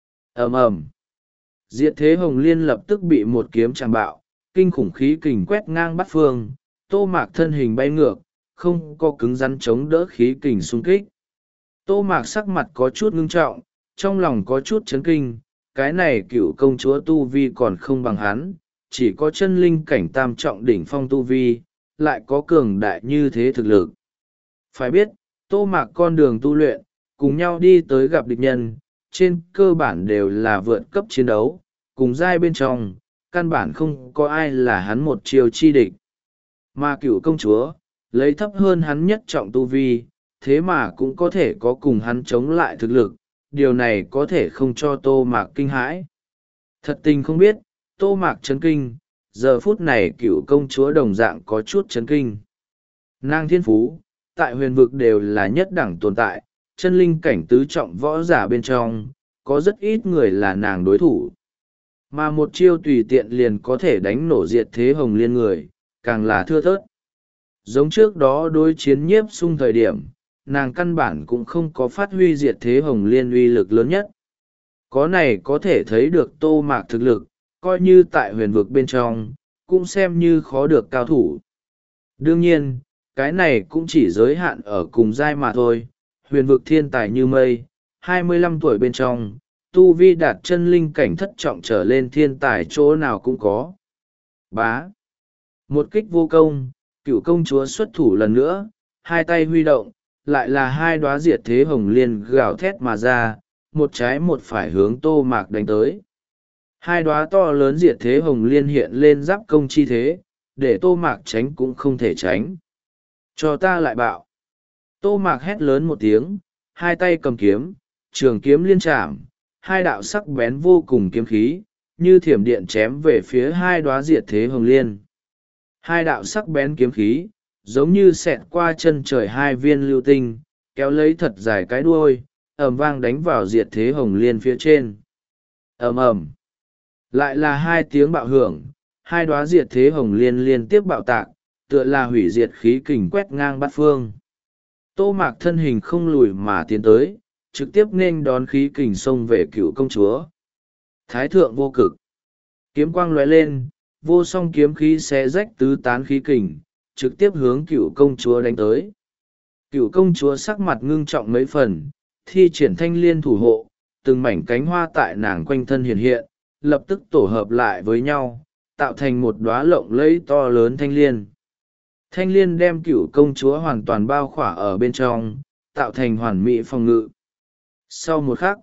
Ầm ầm! Diệt thế hồng liên lập tức bị một kiếm chạm bạo, kinh khủng khí kình quét ngang bát phương, Tô Mạc thân hình bay ngược, không có cứng rắn chống đỡ khí kình xung kích. Tô Mạc sắc mặt có chút ngưng trọng, trong lòng có chút chấn kinh, cái này cựu công chúa tu vi còn không bằng hắn, chỉ có chân linh cảnh tam trọng đỉnh phong tu vi, lại có cường đại như thế thực lực. Phải biết, Tô Mạc con đường tu luyện, cùng nhau đi tới gặp địch nhân, trên cơ bản đều là vượt cấp chiến đấu, cùng giai bên trong, căn bản không có ai là hắn một chiều chi địch. Mà cựu công chúa, lấy thấp hơn hắn nhất trọng tu vi, thế mà cũng có thể có cùng hắn chống lại thực lực, điều này có thể không cho Tô Mạc kinh hãi. Thật tình không biết, Tô Mạc chấn kinh, giờ phút này cựu công chúa đồng dạng có chút chấn kinh. Nàng thiên phú, tại huyền vực đều là nhất đẳng tồn tại, chân linh cảnh tứ trọng võ giả bên trong, có rất ít người là nàng đối thủ. Mà một chiêu tùy tiện liền có thể đánh nổ diệt thế hồng liên người, càng là thưa thớt. Giống trước đó đối chiến nhiếp sung thời điểm, nàng căn bản cũng không có phát huy diệt thế hồng liên uy lực lớn nhất. Có này có thể thấy được Tô Mạc thực lực, coi như tại huyền vực bên trong, cũng xem như khó được cao thủ. Đương nhiên, cái này cũng chỉ giới hạn ở cùng giai mà thôi, huyền vực thiên tài như mây, hai mươi lăm tuổi bên trong, tu vi đạt chân linh cảnh thất trọng trở lên thiên tài chỗ nào cũng có. Bá! Một kích vô công, cựu công chúa xuất thủ lần nữa, hai tay huy động, lại là hai đóa diệt thế hồng liên gào thét mà ra, một trái một phải hướng Tô Mạc đánh tới. Hai đóa to lớn diệt thế hồng liên hiện lên giáp công chi thế, để Tô Mạc tránh cũng không thể tránh. Cho ta lại bạo! Tô Mạc hét lớn một tiếng, hai tay cầm kiếm, trường kiếm liên chạm, hai đạo sắc bén vô cùng kiếm khí, như thiểm điện chém về phía hai đóa diệt thế hồng liên. Hai đạo sắc bén kiếm khí, giống như xẹt qua chân trời hai viên lưu tinh, kéo lấy thật dài cái đuôi, ầm vang đánh vào diệt thế hồng liên phía trên. Ầm ầm, lại là hai tiếng bạo hưởng, hai đóa diệt thế hồng liên liên tiếp bạo tạc, tựa là hủy diệt khí kình quét ngang bát phương. Tô Mạc thân hình không lùi mà tiến tới, trực tiếp nên đón khí kình xông về cựu công chúa. Thái thượng vô cực. Kiếm quang lóe lên, vô song kiếm khí xé rách tứ tán khí kình, trực tiếp hướng cựu công chúa đánh tới. Cựu công chúa sắc mặt ngưng trọng mấy phần, thi triển thanh liên thủ hộ, từng mảnh cánh hoa tại nàng quanh thân hiện hiện, lập tức tổ hợp lại với nhau, tạo thành một đóa lộng lẫy to lớn thanh liên. Thanh liên đem cựu công chúa hoàn toàn bao khỏa ở bên trong, tạo thành hoàn mỹ phòng ngự. Sau một khắc,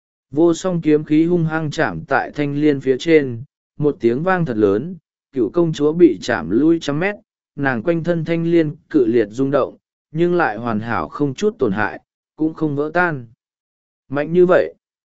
vô song kiếm khí hung hăng chạm tại thanh liên phía trên, một tiếng vang thật lớn, cựu công chúa bị chạm lui trăm mét, nàng quanh thân thanh liên cự liệt rung động, nhưng lại hoàn hảo không chút tổn hại, cũng không vỡ tan. Mạnh như vậy.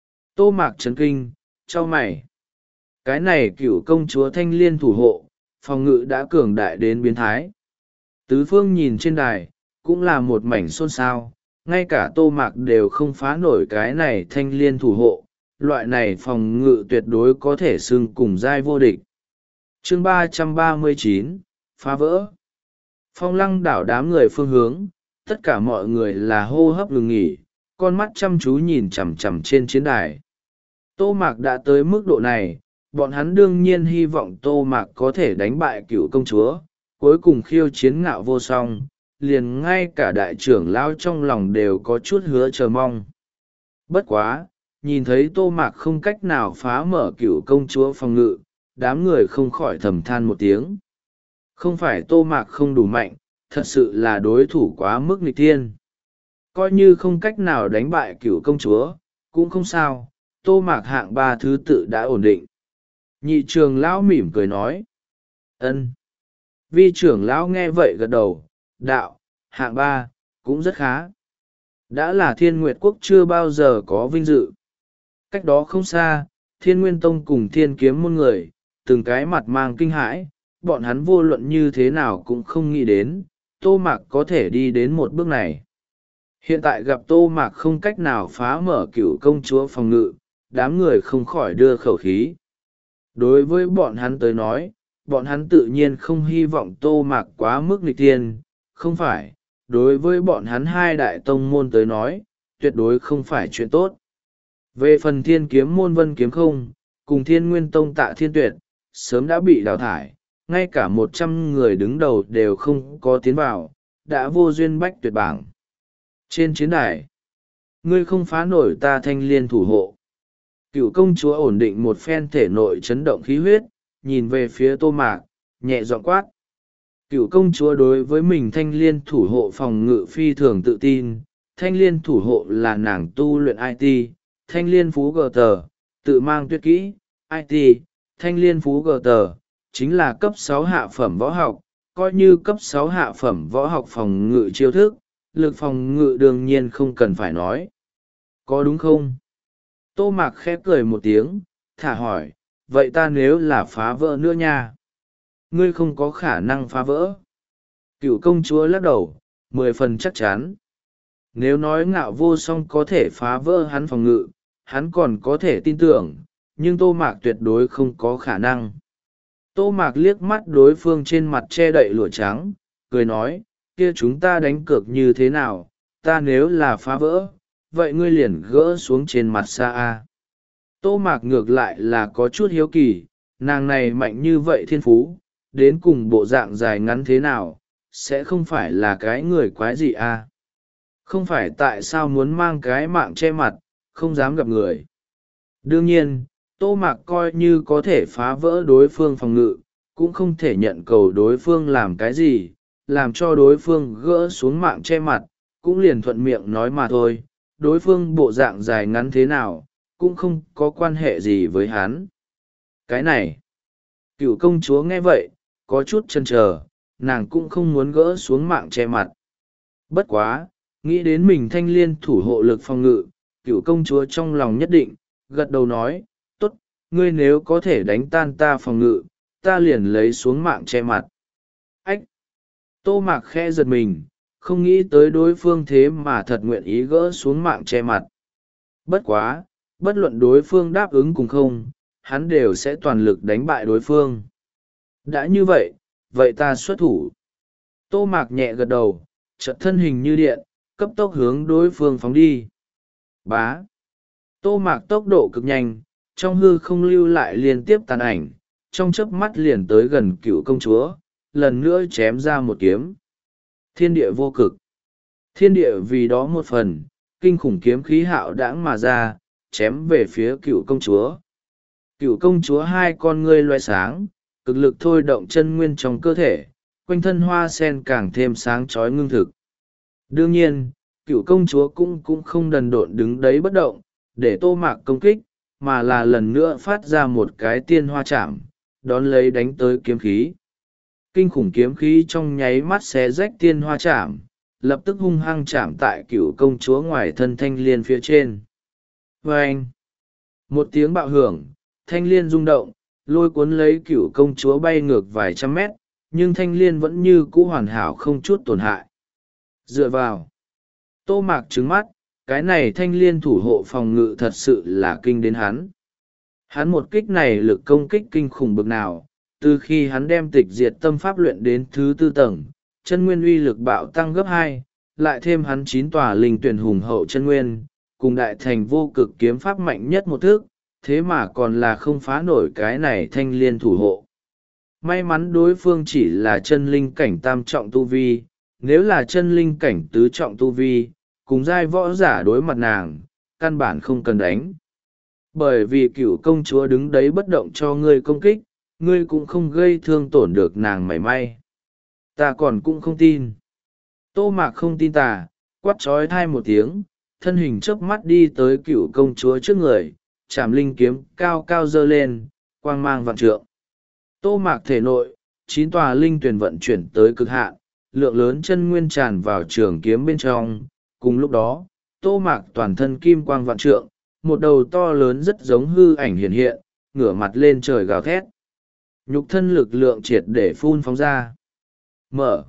Tô Mạc chấn kinh, chau mày. Cái này cựu công chúa thanh liên thủ hộ, phòng ngự đã cường đại đến biến thái. Tứ phương nhìn trên đài, cũng là một mảnh xôn xao, ngay cả Tô Mạc đều không phá nổi cái này thanh liên thủ hộ, loại này phòng ngự tuyệt đối có thể xưng cùng giai vô địch. Chương ba trăm ba mươi chín, phá vỡ. Phong lăng đảo đám người phương hướng, tất cả mọi người là hô hấp ngừng nghỉ, con mắt chăm chú nhìn chằm chằm trên chiến đài. Tô Mạc đã tới mức độ này, bọn hắn đương nhiên hy vọng Tô Mạc có thể đánh bại cựu công chúa, cuối cùng khiêu chiến ngạo vô song, liền ngay cả đại trưởng lão trong lòng đều có chút hứa chờ mong. Bất quá, nhìn thấy Tô Mạc không cách nào phá mở cựu công chúa phòng ngự, đám người không khỏi thầm than một tiếng. Không phải Tô Mạc không đủ mạnh, thật sự là đối thủ quá mức nghịch thiên. Coi như không cách nào đánh bại cựu công chúa, cũng không sao, Tô Mạc hạng ba thứ tự đã ổn định. Nhị trưởng lão mỉm cười nói. Ân. Vi trưởng lão nghe vậy gật đầu, đạo, hạng ba, cũng rất khá. Đã là Thiên Nguyệt Quốc chưa bao giờ có vinh dự. Cách đó không xa, Thiên Nguyên Tông cùng Thiên Kiếm môn người, từng cái mặt mang kinh hãi, bọn hắn vô luận như thế nào cũng không nghĩ đến, Tô Mạc có thể đi đến một bước này. Hiện tại gặp Tô Mạc không cách nào phá mở cựu công chúa phòng ngự, đám người không khỏi đưa khẩu khí. Đối với bọn hắn tới nói, bọn hắn tự nhiên không hy vọng Tô Mạc quá mức nghịch thiên, không phải, đối với bọn hắn hai đại tông môn tới nói, tuyệt đối không phải chuyện tốt. Về phần Thiên Kiếm môn Vân Kiếm Không, cùng Thiên Nguyên Tông Tạ Thiên Tuyệt, sớm đã bị đào thải, ngay cả một trăm người đứng đầu đều không có tiến vào, đã vô duyên bách tuyệt bảng. Trên chiến đài, ngươi không phá nổi ta thanh liên thủ hộ. Cựu công chúa ổn định một phen thể nội chấn động khí huyết, nhìn về phía Tô Mạc, nhẹ giọng quát. Cựu công chúa đối với mình thanh liên thủ hộ phòng ngự phi thường tự tin, thanh liên thủ hộ là nàng tu luyện i tê, thanh liên phú gờ tờ, tự mang tuyệt kỹ, i tê, thanh liên phú gờ tờ, chính là cấp sáu hạ phẩm võ học, coi như cấp sáu hạ phẩm võ học phòng ngự chiêu thức, lực phòng ngự đương nhiên không cần phải nói. Có đúng không? Tô Mạc khép cười một tiếng, thả hỏi, vậy ta nếu là phá vỡ nữa nha? Ngươi không có khả năng phá vỡ. Cựu công chúa lắc đầu, mười phần chắc chắn. Nếu nói ngạo vô song có thể phá vỡ hắn phòng ngự, hắn còn có thể tin tưởng, nhưng Tô Mạc tuyệt đối không có khả năng. Tô Mạc liếc mắt đối phương trên mặt che đậy lụa trắng, cười nói, kia chúng ta đánh cược như thế nào, ta nếu là phá vỡ, vậy ngươi liền gỡ xuống trên mặt xa a. Tô Mạc ngược lại là có chút hiếu kỳ, nàng này mạnh như vậy thiên phú, đến cùng bộ dạng dài ngắn thế nào, sẽ không phải là cái người quái gì a? Không phải tại sao muốn mang cái mạng che mặt, không dám gặp người. Đương nhiên, Tô Mạc coi như có thể phá vỡ đối phương phòng ngự, cũng không thể nhận cầu đối phương làm cái gì, làm cho đối phương gỡ xuống mạng che mặt, cũng liền thuận miệng nói mà thôi, đối phương bộ dạng dài ngắn thế nào, cũng không có quan hệ gì với hắn. Cái này, cựu công chúa nghe vậy, có chút chần chờ, nàng cũng không muốn gỡ xuống mạng che mặt. Bất quá, nghĩ đến mình thanh liên thủ hộ lực phòng ngự, cựu công chúa trong lòng nhất định, gật đầu nói, tốt, ngươi nếu có thể đánh tan ta phòng ngự, ta liền lấy xuống mạng che mặt. Ách! Tô Mạc khẽ giật mình, không nghĩ tới đối phương thế mà thật nguyện ý gỡ xuống mạng che mặt. Bất quá, bất luận đối phương đáp ứng cùng không, hắn đều sẽ toàn lực đánh bại đối phương. Đã như vậy, vậy ta xuất thủ. Tô Mạc nhẹ gật đầu, chợt thân hình như điện, cấp tốc hướng đối phương phóng đi. Bá! Tô Mạc tốc độ cực nhanh, trong hư không lưu lại liên tiếp tàn ảnh, trong chớp mắt liền tới gần cựu công chúa, lần nữa chém ra một kiếm. Thiên địa vô cực. Thiên địa vì đó một phần, kinh khủng kiếm khí hạo đãng mà ra, chém về phía cựu công chúa. Cựu công chúa hai con ngươi loe sáng, cực lực thôi động chân nguyên trong cơ thể, quanh thân hoa sen càng thêm sáng chói ngưng thực. Đương nhiên, cựu công chúa cũng cũng không đần độn đứng đấy bất động, để Tô Mạc công kích, mà là lần nữa phát ra một cái tiên hoa chạm, đón lấy đánh tới kiếm khí. Kinh khủng kiếm khí trong nháy mắt xé rách tiên hoa chạm, lập tức hung hăng chạm tại cựu công chúa ngoài thân thanh liên phía trên. Vâng! Một tiếng bạo hưởng, thanh liên rung động, lôi cuốn lấy cựu công chúa bay ngược vài trăm mét, nhưng thanh liên vẫn như cũ hoàn hảo không chút tổn hại. Dựa vào. Tô Mạc trứng mắt, cái này thanh liên thủ hộ phòng ngự thật sự là kinh đến hắn. Hắn một kích này lực công kích kinh khủng bực nào, từ khi hắn đem tịch diệt tâm pháp luyện đến thứ tư tầng, chân nguyên uy lực bạo tăng gấp hai, lại thêm hắn chín tòa linh tuyển hùng hậu chân nguyên, cùng đại thành vô cực kiếm pháp mạnh nhất một thước, thế mà còn là không phá nổi cái này thanh liên thủ hộ. May mắn đối phương chỉ là chân linh cảnh tam trọng tu vi, nếu là chân linh cảnh tứ trọng tu vi, cùng giai võ giả đối mặt nàng, căn bản không cần đánh. Bởi vì cựu công chúa đứng đấy bất động cho ngươi công kích, ngươi cũng không gây thương tổn được nàng mảy may. Ta còn cũng không tin. Tô Mạc không tin tà, quát trói thai một tiếng, thân hình chớp mắt đi tới cựu công chúa trước người, chạm linh kiếm cao cao dơ lên, quang mang vạn trượng. Tô Mạc thể nội, chín tòa linh tuyển vận chuyển tới cực hạn, lượng lớn chân nguyên tràn vào trường kiếm bên trong. Cùng lúc đó, Tô Mạc toàn thân kim quang vạn trượng, một đầu to lớn rất giống hư ảnh hiện hiện, ngửa mặt lên trời gào thét. Nhục thân lực lượng triệt để phun phóng ra. Mở.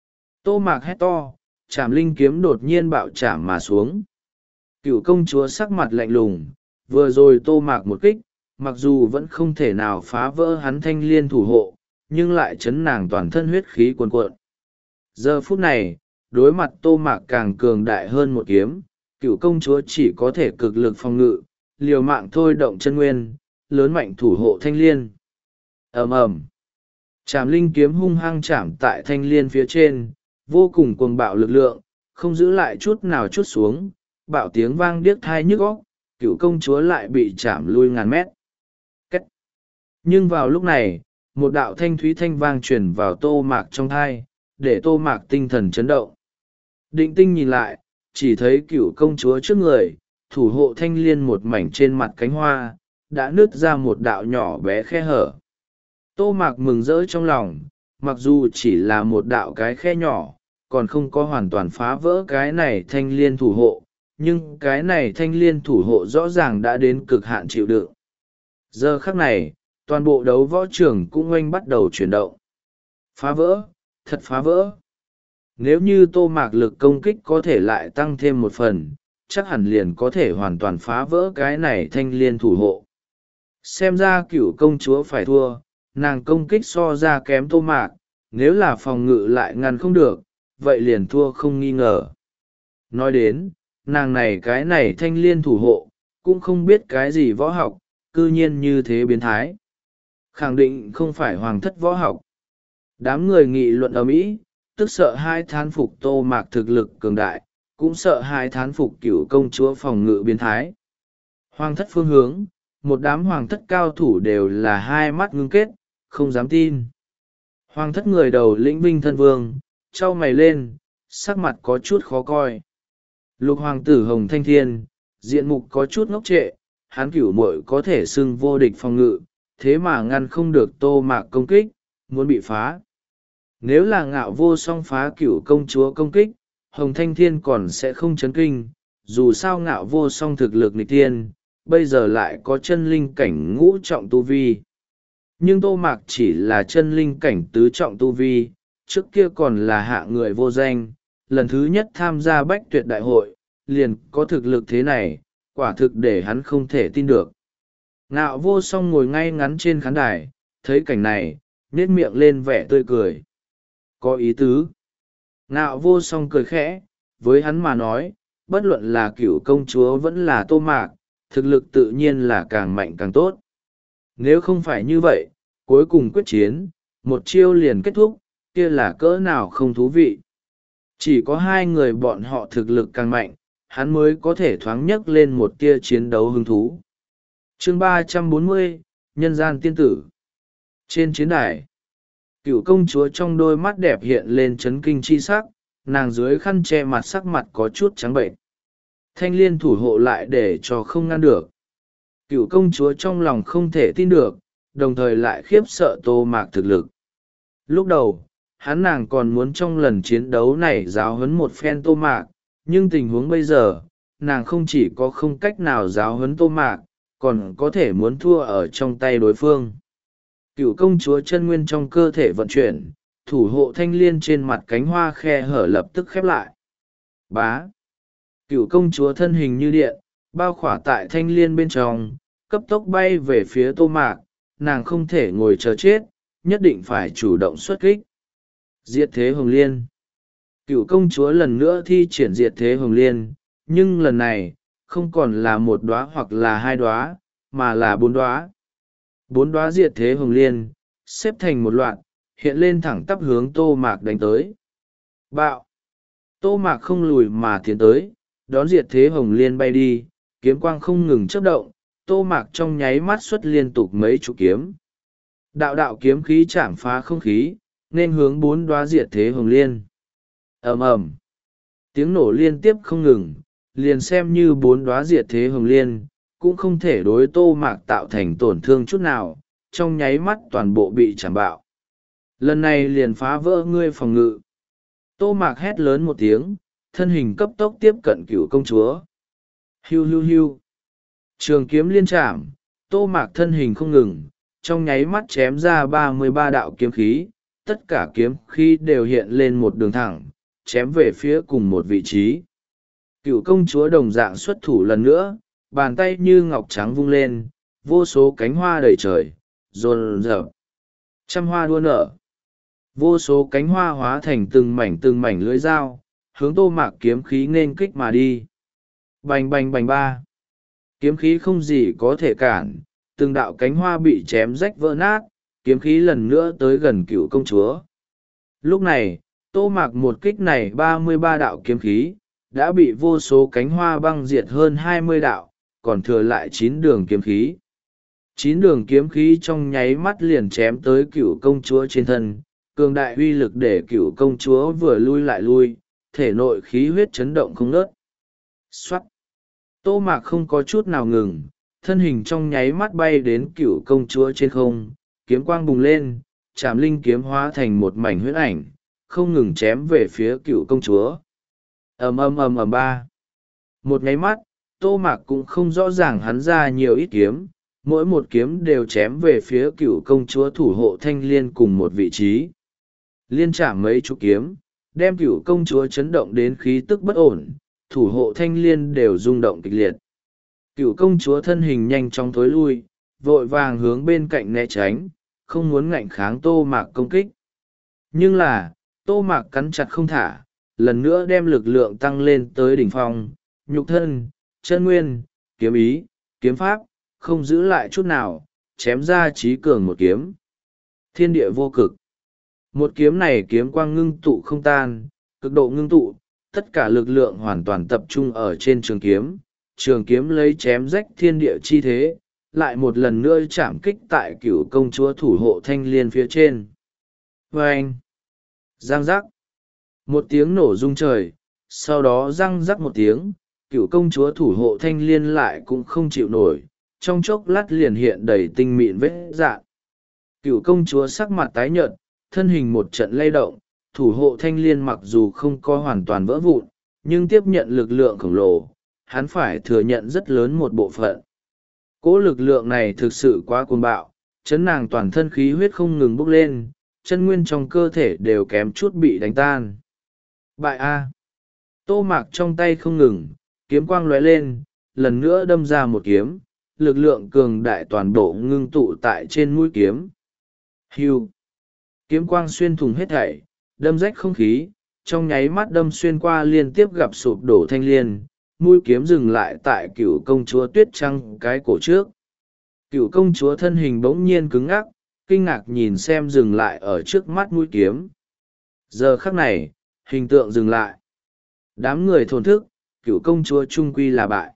Tô Mạc hét to, chạm linh kiếm đột nhiên bạo chạm mà xuống. Cựu công chúa sắc mặt lạnh lùng, vừa rồi Tô Mạc một kích, mặc dù vẫn không thể nào phá vỡ hắn thanh liên thủ hộ, nhưng lại chấn nàng toàn thân huyết khí cuồn cuộn. Giờ phút này, đối mặt Tô Mạc càng cường đại hơn một kiếm, cựu công chúa chỉ có thể cực lực phòng ngự, liều mạng thôi động chân nguyên, lớn mạnh thủ hộ thanh liên. Ầm ầm. Trảm linh kiếm hung hăng chạm tại thanh liên phía trên, vô cùng cuồng bạo lực lượng, không giữ lại chút nào chút xuống, bạo tiếng vang điếc thai nhức óc, cựu công chúa lại bị chạm lui ngàn mét. Cách. Nhưng vào lúc này, một đạo thanh thúy thanh vang truyền vào Tô Mạc trong thai, để Tô Mạc tinh thần chấn động. Định tinh nhìn lại, chỉ thấy cựu công chúa trước người, thủ hộ thanh liên một mảnh trên mặt cánh hoa, đã nứt ra một đạo nhỏ bé khe hở. Tô Mạc mừng rỡ trong lòng, mặc dù chỉ là một đạo cái khe nhỏ, còn không có hoàn toàn phá vỡ cái này thanh liên thủ hộ, nhưng cái này thanh liên thủ hộ rõ ràng đã đến cực hạn chịu đựng. Giờ khắc này, toàn bộ đấu võ trường cũng oanh bắt đầu chuyển động. Phá vỡ, thật phá vỡ. Nếu như Tô Mạc lực công kích có thể lại tăng thêm một phần, chắc hẳn liền có thể hoàn toàn phá vỡ cái này thanh liên thủ hộ. Xem ra cựu công chúa phải thua, nàng công kích so ra kém Tô Mạc, nếu là phòng ngự lại ngăn không được, vậy liền thua không nghi ngờ. Nói đến, nàng này cái này thanh liên thủ hộ, cũng không biết cái gì võ học, cư nhiên như thế biến thái. Khẳng định không phải hoàng thất võ học. Đám người nghị luận ầm ĩ, tức sợ hai thán phục Tô Mạc thực lực cường đại, cũng sợ hai thán phục cửu công chúa phòng ngự biến thái. Hoàng thất phương hướng, một đám hoàng thất cao thủ đều là hai mắt ngưng kết, không dám tin. Hoàng thất người đầu lĩnh Vinh Thân Vương, trao mày lên, sắc mặt có chút khó coi. Lục hoàng tử Hồng Thanh Thiên, diện mục có chút ngốc trệ, hắn cửu muội có thể xưng vô địch phòng ngự, thế mà ngăn không được Tô Mạc công kích, muốn bị phá. Nếu là Ngạo Vô Song phá cửu công chúa công kích, Hồng Thanh Thiên còn sẽ không chấn kinh, dù sao Ngạo Vô Song thực lực nghịch tiên, bây giờ lại có chân linh cảnh ngũ trọng tu vi. Nhưng Tô Mạc chỉ là chân linh cảnh tứ trọng tu vi, trước kia còn là hạ người vô danh, lần thứ nhất tham gia Bách Tuyệt Đại hội, liền có thực lực thế này, quả thực để hắn không thể tin được. Ngạo Vô Song ngồi ngay ngắn trên khán đài, thấy cảnh này, nhếch miệng lên vẻ tươi cười. Có ý tứ. Ngạo Vô Song cười khẽ, với hắn mà nói, bất luận là cửu công chúa vẫn là Tô Mạc, thực lực tự nhiên là càng mạnh càng tốt. Nếu không phải như vậy, cuối cùng quyết chiến, một chiêu liền kết thúc, kia là cỡ nào không thú vị. Chỉ có hai người bọn họ thực lực càng mạnh, hắn mới có thể thoáng nhấc lên một tia chiến đấu hứng thú. Chương ba trăm bốn mươi, Nhân gian tiên tử. Trên chiến đài, cựu công chúa trong đôi mắt đẹp hiện lên chấn kinh chi sắc, nàng dưới khăn che mặt sắc mặt có chút trắng bệnh. Thanh liên thủ hộ lại để cho không ngăn được. Cựu công chúa trong lòng không thể tin được, đồng thời lại khiếp sợ Tô Mạc thực lực. Lúc đầu, hắn nàng còn muốn trong lần chiến đấu này giáo huấn một phen Tô Mạc, nhưng tình huống bây giờ, nàng không chỉ có không cách nào giáo huấn Tô Mạc, còn có thể muốn thua ở trong tay đối phương. Cựu công chúa chân nguyên trong cơ thể vận chuyển, thủ hộ thanh liên trên mặt cánh hoa khe hở lập tức khép lại. Bá! Cựu công chúa thân hình như điện, bao khỏa tại thanh liên bên trong, cấp tốc bay về phía Tô Mạc, nàng không thể ngồi chờ chết, nhất định phải chủ động xuất kích. Diệt thế hồng liên. Cựu công chúa lần nữa thi triển diệt thế hồng liên, nhưng lần này, không còn là một đóa hoặc là hai đóa, mà là bốn đóa. Bốn đóa diệt thế hồng liên, xếp thành một loạt, hiện lên thẳng tắp hướng Tô Mạc đánh tới. Bạo! Tô Mạc không lùi mà tiến tới, đón diệt thế hồng liên bay đi, kiếm quang không ngừng chớp động, Tô Mạc trong nháy mắt xuất liên tục mấy chục kiếm. Đạo đạo kiếm khí chạm phá không khí, nên hướng bốn đóa diệt thế hồng liên. Ầm ầm, tiếng nổ liên tiếp không ngừng, liền xem như bốn đóa diệt thế hồng liên, cũng không thể đối Tô Mạc tạo thành tổn thương chút nào, trong nháy mắt toàn bộ bị chạm bạo. Lần này liền phá vỡ ngươi phòng ngự. Tô Mạc hét lớn một tiếng, thân hình cấp tốc tiếp cận cựu công chúa. Hiu hiu hiu. Trường kiếm liên chạm, Tô Mạc thân hình không ngừng, trong nháy mắt chém ra ba mươi ba đạo kiếm khí, tất cả kiếm khí đều hiện lên một đường thẳng, chém về phía cùng một vị trí. Cựu công chúa đồng dạng xuất thủ lần nữa, bàn tay như ngọc trắng vung lên, vô số cánh hoa đầy trời, rồn rợp. Trăm hoa đua nở. Vô số cánh hoa hóa thành từng mảnh từng mảnh lưỡi dao, hướng Tô Mạc kiếm khí nên kích mà đi. Bành bành bành ba. Kiếm khí không gì có thể cản, từng đạo cánh hoa bị chém rách vỡ nát, kiếm khí lần nữa tới gần cựu công chúa. Lúc này, Tô Mạc một kích này ba mươi ba đạo kiếm khí, đã bị vô số cánh hoa băng diệt hơn hai mươi đạo, còn thừa lại chín đường kiếm khí. Chín đường kiếm khí trong nháy mắt liền chém tới cựu công chúa trên thân, cường đại uy lực để cựu công chúa vừa lui lại lui, thể nội khí huyết chấn động không ngớt. Xoát! Tô Mạc không có chút nào ngừng, thân hình trong nháy mắt bay đến cựu công chúa trên không, kiếm quang bùng lên, chạm linh kiếm hóa thành một mảnh huyết ảnh, không ngừng chém về phía cựu công chúa. Ầm ầm ầm ầm ba. Một nháy mắt, Tô Mạc cũng không rõ ràng hắn ra nhiều ít kiếm, mỗi một kiếm đều chém về phía cựu công chúa thủ hộ thanh liên cùng một vị trí. Liên chạm mấy chục kiếm, đem cựu công chúa chấn động đến khí tức bất ổn, thủ hộ thanh liên đều rung động kịch liệt. Cựu công chúa thân hình nhanh chóng thối lui, vội vàng hướng bên cạnh né tránh, không muốn ngạnh kháng Tô Mạc công kích. Nhưng là, Tô Mạc cắn chặt không thả, lần nữa đem lực lượng tăng lên tới đỉnh phong, nhục thân, chân nguyên, kiếm ý, kiếm pháp, không giữ lại chút nào, chém ra trí cường một kiếm. Thiên địa vô cực. Một kiếm này kiếm quang ngưng tụ không tan, cực độ ngưng tụ, tất cả lực lượng hoàn toàn tập trung ở trên trường kiếm. Trường kiếm lấy chém rách thiên địa chi thế, lại một lần nữa chạm kích tại cửu công chúa thủ hộ thanh liên phía trên. Vâng! Giang giác! Một tiếng nổ rung trời, sau đó răng rắc một tiếng, cửu công chúa thủ hộ thanh liên lại cũng không chịu nổi, trong chốc lát liền hiện đầy tinh mịn vết dạn. Cửu công chúa sắc mặt tái nhợt, thân hình một trận lay động, thủ hộ thanh liên mặc dù không có hoàn toàn vỡ vụn, nhưng tiếp nhận lực lượng khổng lồ, hắn phải thừa nhận rất lớn một bộ phận. Cỗ lực lượng này thực sự quá cuồng bạo, chấn nàng toàn thân khí huyết không ngừng bốc lên, chân nguyên trong cơ thể đều kém chút bị đánh tan. Bại A. Tô Mạc trong tay không ngừng, kiếm quang lóe lên, lần nữa đâm ra một kiếm, lực lượng cường đại toàn bộ ngưng tụ tại trên mũi kiếm. Hưu. Kiếm quang xuyên thủng hết thảy, đâm rách không khí, trong nháy mắt đâm xuyên qua liên tiếp gặp sụp đổ thanh liên, mũi kiếm dừng lại tại cựu công chúa tuyết trăng cái cổ trước. Cựu công chúa thân hình bỗng nhiên cứng ngắc, kinh ngạc nhìn xem dừng lại ở trước mắt mũi kiếm. Giờ khắc này, hình tượng dừng lại. Đám người thổn thức, cựu công chúa trung quy là bại.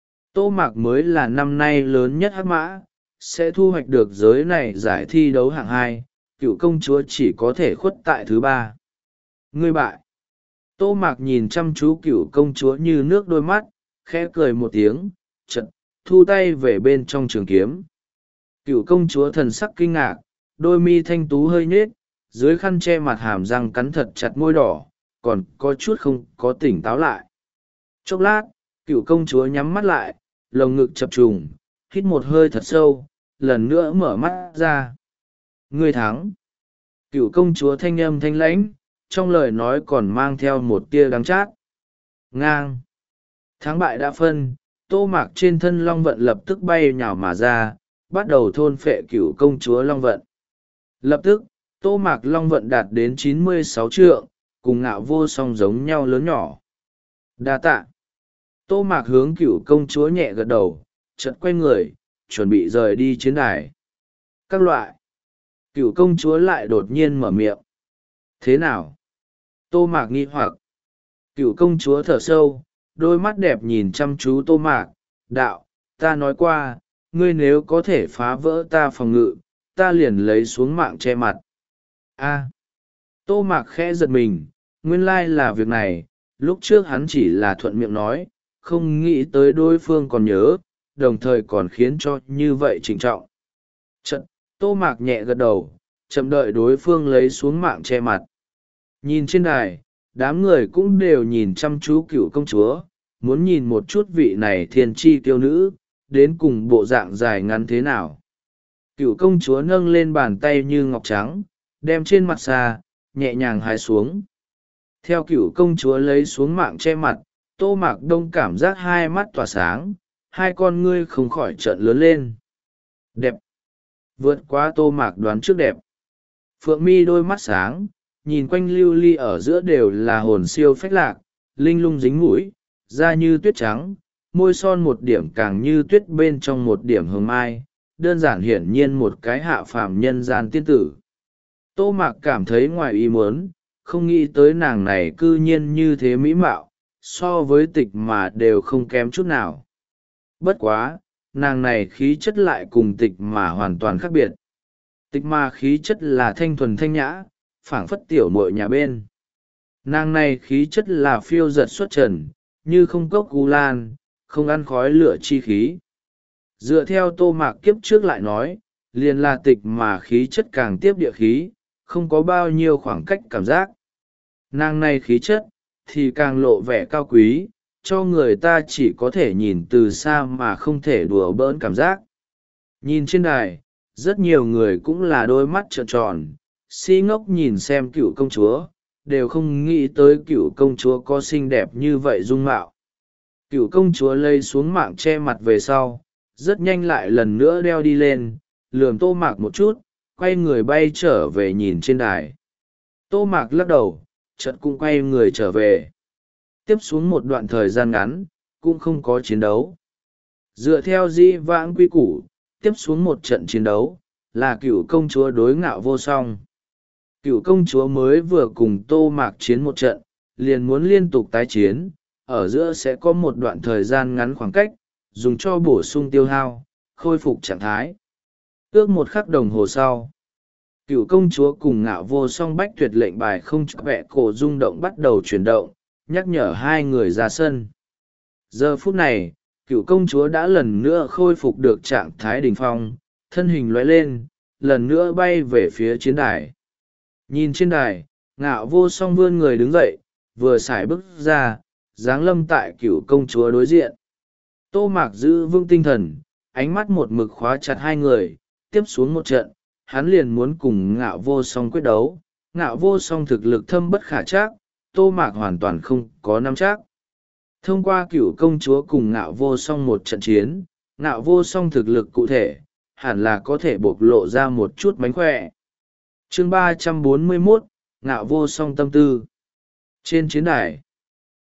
Tô Mạc mới là năm nay lớn nhất hắc mã, sẽ thu hoạch được giới này giải thi đấu hạng hai, cựu công chúa chỉ có thể khuất tại thứ ba. Ngươi bại. Tô Mạc nhìn chăm chú cựu công chúa như nước đôi mắt, khẽ cười một tiếng, chật, thu tay về bên trong trường kiếm. Cựu công chúa thần sắc kinh ngạc, đôi mi thanh tú hơi nhết, dưới khăn che mặt hàm răng cắn thật chặt môi đỏ, còn có chút không có tỉnh táo lại. Chốc lát, cựu công chúa nhắm mắt lại, lồng ngực chập trùng, hít một hơi thật sâu, lần nữa mở mắt ra. Ngươi thắng. Cựu công chúa thanh âm thanh lãnh, trong lời nói còn mang theo một tia đắng chát. Ngang. Thắng bại đã phân, Tô Mạc trên thân long vận lập tức bay nhào mà ra, bắt đầu thôn phệ cựu công chúa long vận. Lập tức, Tô Mạc long vận đạt đến chín mươi sáu trượng, cùng Ngạo Vô Song giống nhau lớn nhỏ. Đa tạ. Tô Mạc hướng cựu công chúa nhẹ gật đầu, chợt quay người, chuẩn bị rời đi chiến đài. Các loại. Cựu công chúa lại đột nhiên mở miệng. Thế nào? Tô Mạc nghi hoặc. Cựu công chúa thở sâu, đôi mắt đẹp nhìn chăm chú Tô Mạc. Đạo, ta nói qua, ngươi nếu có thể phá vỡ ta phòng ngự, ta liền lấy xuống mạng che mặt. A. Tô Mạc khẽ giật mình, nguyên lai là việc này, lúc trước hắn chỉ là thuận miệng nói, không nghĩ tới đối phương còn nhớ, đồng thời còn khiến cho như vậy trịnh trọng. Chật, Tô Mạc nhẹ gật đầu, chậm đợi đối phương lấy xuống mạng che mặt. Nhìn trên đài, đám người cũng đều nhìn chăm chú cựu công chúa, muốn nhìn một chút vị này thiên tri tiêu nữ, đến cùng bộ dạng dài ngắn thế nào. Cựu công chúa nâng lên bàn tay như ngọc trắng, đem trên mặt xa, nhẹ nhàng hái xuống. Theo cựu công chúa lấy xuống mạng che mặt, Tô Mạc Đông cảm giác hai mắt tỏa sáng, hai con ngươi không khỏi trợn lớn lên. Đẹp. Vượt qua Tô Mạc đoán trước đẹp. Phượng mi đôi mắt sáng, nhìn quanh lưu ly ở giữa đều là hồn siêu phách lạc, linh lung dính mũi, da như tuyết trắng, môi son một điểm càng như tuyết bên trong một điểm hương mai, đơn giản hiển nhiên một cái hạ phàm nhân gian tiên tử. Tô Mạc cảm thấy ngoài ý muốn, không nghĩ tới nàng này cư nhiên như thế mỹ mạo, so với tịch mà đều không kém chút nào. Bất quá, nàng này khí chất lại cùng tịch mà hoàn toàn khác biệt. Tịch mà khí chất là thanh thuần thanh nhã, phảng phất tiểu muội nhà bên. Nàng này khí chất là phiêu giật xuất trần, như không cốc gu lan, không ăn khói lửa chi khí. Dựa theo Tô Mạc kiếp trước lại nói, liền là tịch mà khí chất càng tiếp địa khí, không có bao nhiêu khoảng cách cảm giác. Nàng này khí chất, thì càng lộ vẻ cao quý, cho người ta chỉ có thể nhìn từ xa mà không thể đùa bỡn cảm giác. Nhìn trên đài, rất nhiều người cũng là đôi mắt trợn tròn, si ngốc nhìn xem cựu công chúa, đều không nghĩ tới cựu công chúa có xinh đẹp như vậy dung mạo. Cựu công chúa lấy xuống mạng che mặt về sau, rất nhanh lại lần nữa đeo đi lên, lườm Tô Mạc một chút, quay người bay trở về nhìn trên đài. Tô Mạc lắc đầu, chợt cũng quay người trở về. Tiếp xuống một đoạn thời gian ngắn, cũng không có chiến đấu. Dựa theo dĩ vãng quy củ, tiếp xuống một trận chiến đấu, là cựu công chúa đối Ngạo Vô Song. Cựu công chúa mới vừa cùng Tô Mạc chiến một trận, liền muốn liên tục tái chiến, ở giữa sẽ có một đoạn thời gian ngắn khoảng cách, dùng cho bổ sung tiêu hao, khôi phục trạng thái. Ước một khắc đồng hồ sau, cựu công chúa cùng Ngạo Vô Song bách tuyệt lệnh bài không cho vẹ cổ rung động bắt đầu chuyển động, nhắc nhở hai người ra sân. Giờ phút này, cựu công chúa đã lần nữa khôi phục được trạng thái đỉnh phong, thân hình lóe lên, lần nữa bay về phía chiến đài. Nhìn trên đài, Ngạo Vô Song vươn người đứng dậy, vừa sải bước ra, giáng lâm tại cựu công chúa đối diện. Tô Mạc giữ vững tinh thần, ánh mắt một mực khóa chặt hai người, tiếp xuống một trận, hắn liền muốn cùng Ngạo Vô Song quyết đấu. Ngạo Vô Song thực lực thâm bất khả trắc, Tô Mạc hoàn toàn không có nắm chắc. Thông qua cựu công chúa cùng Ngạo Vô Song một trận chiến, Ngạo Vô Song thực lực cụ thể, hẳn là có thể bộc lộ ra một chút mánh khỏe. Chương ba trăm bốn mươi mốt, Ngạo Vô Song tâm tư. Trên chiến đài,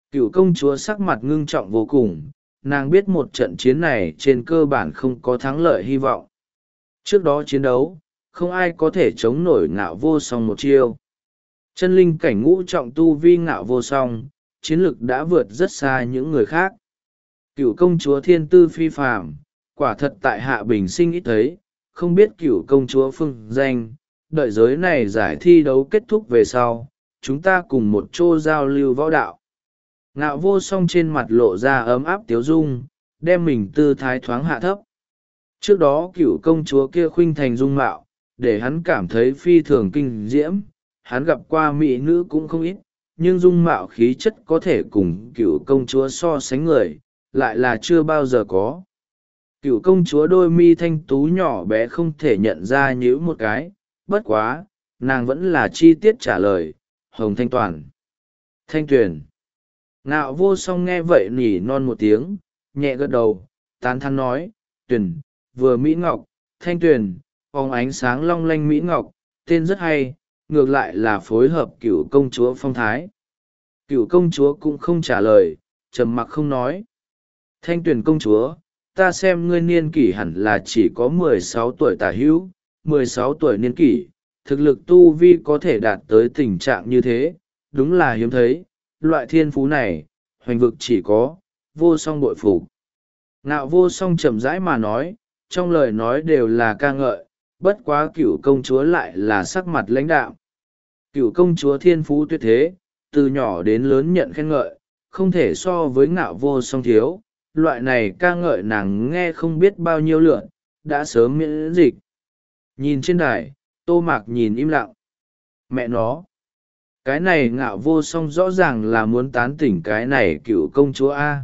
Cựu công chúa sắc mặt ngưng trọng vô cùng, nàng biết một trận chiến này trên cơ bản không có thắng lợi hy vọng. Trước đó chiến đấu, không ai có thể chống nổi Ngạo Vô Song một chiêu. Chân linh cảnh ngũ trọng tu vi Ngạo Vô Song, chiến lực đã vượt rất xa những người khác. Cựu công chúa thiên tư phi phàm, quả thật tại Hạ Bình Sinh ít thấy, không biết cựu công chúa phương danh, đợi giới này giải thi đấu kết thúc về sau, chúng ta cùng một chỗ giao lưu võ đạo. Ngạo Vô Song trên mặt lộ ra ấm áp tiếu dung, đem mình tư thái thoáng hạ thấp. Trước đó cựu công chúa kia khuynh thành dung mạo, để hắn cảm thấy phi thường kinh diễm, hắn gặp qua mỹ nữ cũng không ít, nhưng dung mạo khí chất có thể cùng cựu công chúa so sánh người, lại là chưa bao giờ có. Cựu công chúa đôi mi thanh tú nhỏ bé không thể nhận ra nhíu một cái, bất quá, nàng vẫn là chi tiết trả lời, Hồng Thanh Toàn. Thanh Tuyền. Ngạo Vô Song nghe vậy nỉ non một tiếng, nhẹ gật đầu, tán thán nói, Tuyền, vừa Mỹ Ngọc, Thanh Tuyền, phóng ánh sáng long lanh Mỹ Ngọc, tên rất hay, ngược lại là phối hợp cựu công chúa phong thái. Cựu công chúa cũng không trả lời, trầm mặc không nói. Thanh Tuyền công chúa, ta xem ngươi niên kỷ hẳn là chỉ có mười sáu tuổi tả hữu, mười sáu tuổi niên kỷ, thực lực tu vi có thể đạt tới tình trạng như thế, đúng là hiếm thấy, loại thiên phú này, hoành vực chỉ có, Vô Song bội phục. Ngạo Vô Song chậm rãi mà nói, trong lời nói đều là ca ngợi, bất quá cựu công chúa lại là sắc mặt lãnh đạm. Cựu công chúa thiên phú tuyệt thế, từ nhỏ đến lớn nhận khen ngợi, không thể so với Ngạo Vô Song thiếu, loại này ca ngợi nàng nghe không biết bao nhiêu lượn, đã sớm miễn dịch. Nhìn trên đài, Tô Mạc nhìn im lặng. Mẹ nó, cái này Ngạo Vô Song rõ ràng là muốn tán tỉnh cái này cựu công chúa A.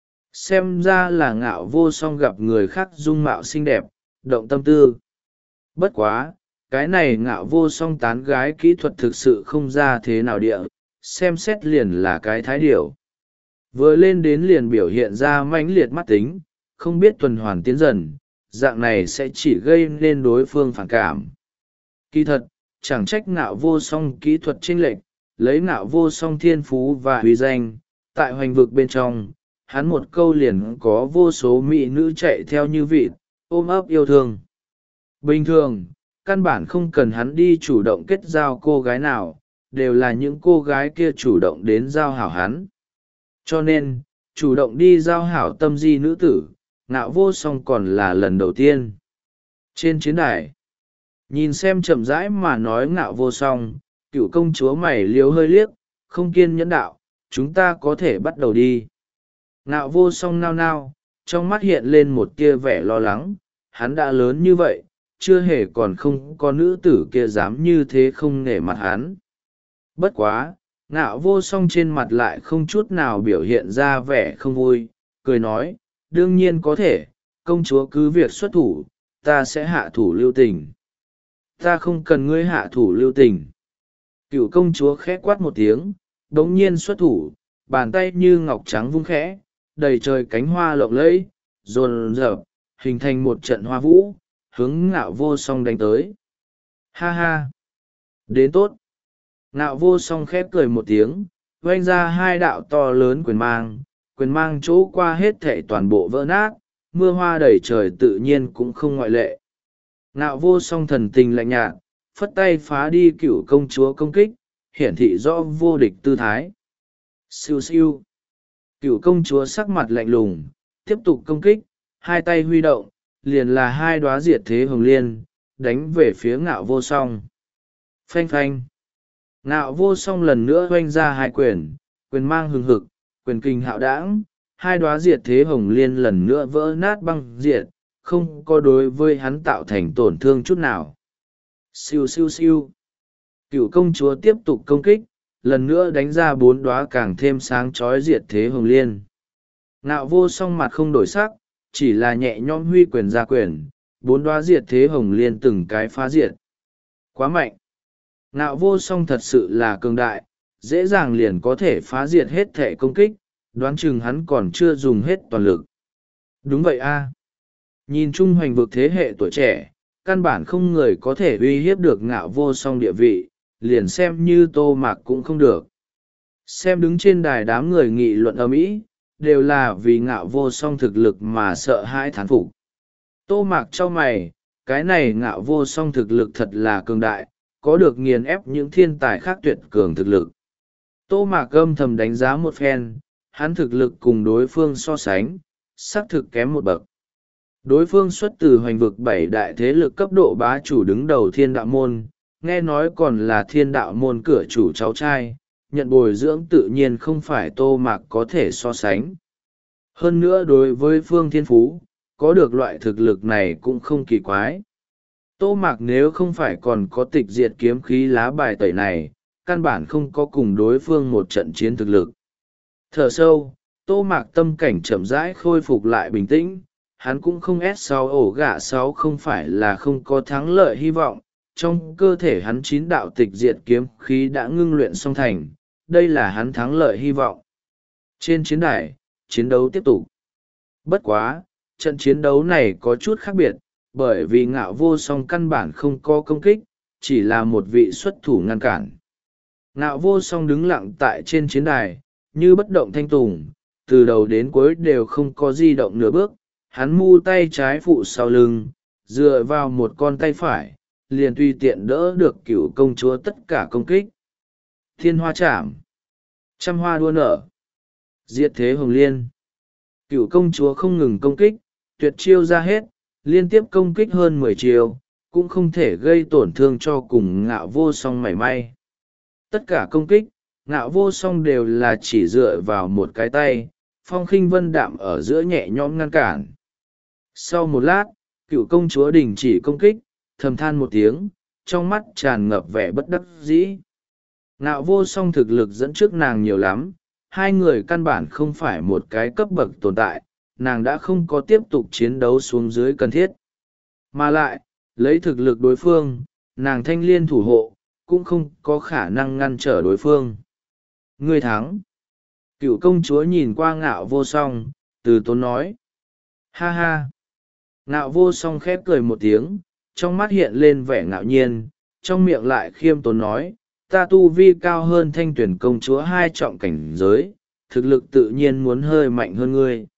Xem ra là Ngạo Vô Song gặp người khác dung mạo xinh đẹp, động tâm tư. Bất quá, cái này Ngạo Vô Song tán gái kỹ thuật thực sự không ra thế nào địa, xem xét liền là cái thái điểu. Vừa lên đến liền biểu hiện ra mãnh liệt mắt tính, không biết tuần hoàn tiến dần, dạng này sẽ chỉ gây nên đối phương phản cảm. Kỳ thật, chẳng trách Ngạo Vô Song kỹ thuật chênh lệch, lấy Ngạo Vô Song thiên phú và uy danh, tại hoành vực bên trong, hắn một câu liền có vô số mỹ nữ chạy theo như vịt, ôm ấp yêu thương. Bình thường, căn bản không cần hắn đi chủ động kết giao cô gái nào, đều là những cô gái kia chủ động đến giao hảo hắn. Cho nên, chủ động đi giao hảo tâm di nữ tử, Ngạo Vô Song còn là lần đầu tiên. Trên chiến đài, nhìn xem chậm rãi mà nói Ngạo Vô Song, cựu công chúa mày liếu hơi liếc, không kiên nhẫn đạo, chúng ta có thể bắt đầu đi. Ngạo Vô Song nao nao, trong mắt hiện lên một tia vẻ lo lắng, hắn đã lớn như vậy, chưa hề còn không có nữ tử kia dám như thế không nể mặt hắn. Bất quá, Ngạo Vô Song trên mặt lại không chút nào biểu hiện ra vẻ không vui, cười nói, đương nhiên có thể, công chúa cứ việc xuất thủ, ta sẽ hạ thủ lưu tình. Ta không cần ngươi hạ thủ lưu tình. Cựu công chúa khẽ quát một tiếng, đống nhiên xuất thủ, bàn tay như ngọc trắng vung khẽ, đầy trời cánh hoa lộng lẫy, rồn rợp, hình thành một trận hoa vũ, hướng Ngạo Vô Song đánh tới. Ha ha! Đến tốt! Ngạo Vô Song khép cười một tiếng, vanh ra hai đạo to lớn quyền mang, quyền mang chỗ qua hết thảy toàn bộ vỡ nát, mưa hoa đầy trời tự nhiên cũng không ngoại lệ. Ngạo Vô Song thần tình lạnh nhạt, phất tay phá đi cựu công chúa công kích, hiển thị rõ vô địch tư thái. Siêu siêu! Cựu công chúa sắc mặt lạnh lùng, tiếp tục công kích, hai tay huy động, liền là hai đóa diệt thế hồng liên, đánh về phía Ngạo Vô Song. Phanh phanh! Ngạo Vô Song lần nữa oanh ra hai quyền, quyền mang hừng hực, quyền kinh hạo đãng, hai đóa diệt thế hồng liên lần nữa vỡ nát băng diệt, không có đối với hắn tạo thành tổn thương chút nào. Siêu siêu siêu! Cựu công chúa tiếp tục công kích, lần nữa đánh ra bốn đóa càng thêm sáng chói diệt thế hồng liên. Ngạo Vô Song mặt không đổi sắc, chỉ là nhẹ nhõm huy quyền ra quyền, bốn đóa diệt thế hồng liên từng cái phá diệt. Quá mạnh! Ngạo Vô Song thật sự là cường đại, dễ dàng liền có thể phá diệt hết thể công kích, đoán chừng hắn còn chưa dùng hết toàn lực. Đúng vậy a. Nhìn chung hoành vực thế hệ tuổi trẻ, căn bản không người có thể uy hiếp được Ngạo Vô Song địa vị, liền xem như Tô Mạc cũng không được. Xem đứng trên đài đám người nghị luận ầm ĩ, đều là vì Ngạo Vô Song thực lực mà sợ hãi thán phục. Tô Mạc chau mày, cái này Ngạo Vô Song thực lực thật là cường đại, có được nghiền ép những thiên tài khác tuyệt cường thực lực. Tô Mạc âm thầm đánh giá một phen, hắn thực lực cùng đối phương so sánh, xác thực kém một bậc. Đối phương xuất từ hoành vực bảy đại thế lực cấp độ bá chủ đứng đầu thiên đạo môn, nghe nói còn là thiên đạo môn cửa chủ cháu trai, nhận bồi dưỡng tự nhiên không phải Tô Mạc có thể so sánh. Hơn nữa đối với Phương Thiên Phú, có được loại thực lực này cũng không kỳ quái. Tô Mạc nếu không phải còn có tịch diệt kiếm khí lá bài tẩy này, căn bản không có cùng đối phương một trận chiến thực lực. Thở sâu, Tô Mạc tâm cảnh chậm rãi khôi phục lại bình tĩnh, hắn cũng không ép sáu ổ gạ sáu không phải là không có thắng lợi hy vọng, trong cơ thể hắn chín đạo tịch diệt kiếm khí đã ngưng luyện song thành, đây là hắn thắng lợi hy vọng. Trên chiến đài, chiến đấu tiếp tục. Bất quá, trận chiến đấu này có chút khác biệt, bởi vì Ngạo Vô Song căn bản không có công kích, chỉ là một vị xuất thủ ngăn cản. Ngạo Vô Song đứng lặng tại trên chiến đài, như bất động thanh tùng, từ đầu đến cuối đều không có di động nửa bước, hắn mu tay trái phụ sau lưng, dựa vào một con tay phải, liền tùy tiện đỡ được Cửu công chúa tất cả công kích. Thiên hoa chạm, trăm hoa đua nở, diệt thế hồng liên. Cửu công chúa không ngừng công kích, tuyệt chiêu ra hết, liên tiếp công kích hơn mười chiêu, cũng không thể gây tổn thương cho cùng Ngạo Vô Song mảy may. Tất cả công kích, Ngạo Vô Song đều là chỉ dựa vào một cái tay, phong khinh vân đạm ở giữa nhẹ nhõm ngăn cản. Sau một lát, Cửu công chúa đình chỉ công kích, thầm than một tiếng, trong mắt tràn ngập vẻ bất đắc dĩ. Ngạo Vô Song thực lực dẫn trước nàng nhiều lắm, hai người căn bản không phải một cái cấp bậc tồn tại, nàng đã không có tiếp tục chiến đấu xuống dưới cần thiết. Mà lại, lấy thực lực đối phương, nàng thanh liên thủ hộ, cũng không có khả năng ngăn trở đối phương. Ngươi thắng. Cửu công chúa nhìn qua Ngạo Vô Song, từ tốn nói. Ha ha. Ngạo Vô Song khép cười một tiếng, trong mắt hiện lên vẻ ngạo nhiên, trong miệng lại khiêm tốn nói, ta tu vi cao hơn Thanh Tuyển công chúa hai trọng cảnh giới, thực lực tự nhiên muốn hơi mạnh hơn ngươi.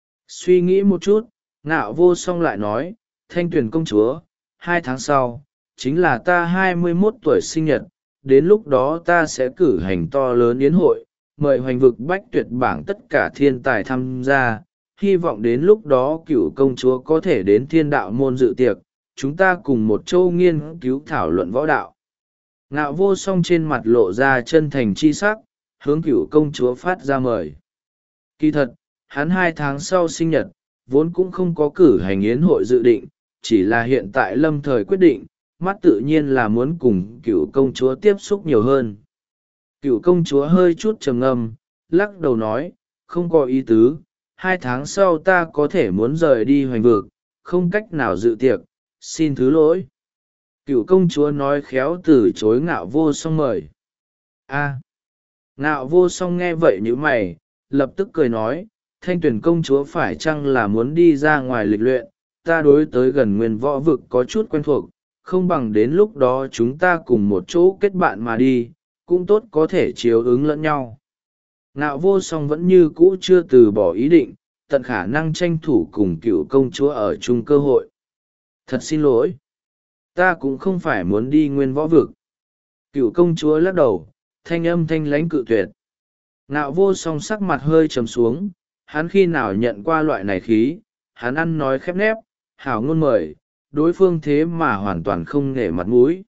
Suy nghĩ một chút, Ngạo Vô Song lại nói, Thanh Tuyển công chúa, hai tháng sau, chính là ta hai mươi mốt tuổi sinh nhật, đến lúc đó ta sẽ cử hành to lớn yến hội, mời hoành vực bách tuyệt bảng tất cả thiên tài tham gia, hy vọng đến lúc đó Cửu công chúa có thể đến thiên đạo môn dự tiệc, chúng ta cùng một châu nghiên cứu thảo luận võ đạo. Ngạo Vô Song trên mặt lộ ra chân thành chi sắc, hướng Cửu công chúa phát ra mời. Kỳ thật, hắn hai tháng sau sinh nhật, vốn cũng không có cử hành yến hội dự định, chỉ là hiện tại lâm thời quyết định, mắt tự nhiên là muốn cùng Cửu công chúa tiếp xúc nhiều hơn. Cửu công chúa hơi chút trầm ngâm, lắc đầu nói, không có ý tứ, hai tháng sau ta có thể muốn rời đi hoành vực, không cách nào dự tiệc, xin thứ lỗi. Cửu công chúa nói khéo từ chối Ngạo Vô Song mời. A. Ngạo Vô Song nghe vậy như mày, lập tức cười nói, Thanh Tuyển công chúa phải chăng là muốn đi ra ngoài lịch luyện, ta đối tới gần nguyên võ vực có chút quen thuộc, không bằng đến lúc đó chúng ta cùng một chỗ kết bạn mà đi, cũng tốt có thể chiếu ứng lẫn nhau. Ngạo Vô Song vẫn như cũ chưa từ bỏ ý định, tận khả năng tranh thủ cùng Cửu công chúa ở chung cơ hội. Thật xin lỗi, ta cũng không phải muốn đi nguyên võ vực. Cửu công chúa lắc đầu, thanh âm thanh lãnh cự tuyệt. Ngạo Vô Song sắc mặt hơi trầm xuống, hắn khi nào nhận qua loại này khí, hắn ăn nói khép nép, hảo ngôn mời, đối phương thế mà hoàn toàn không nể mặt mũi.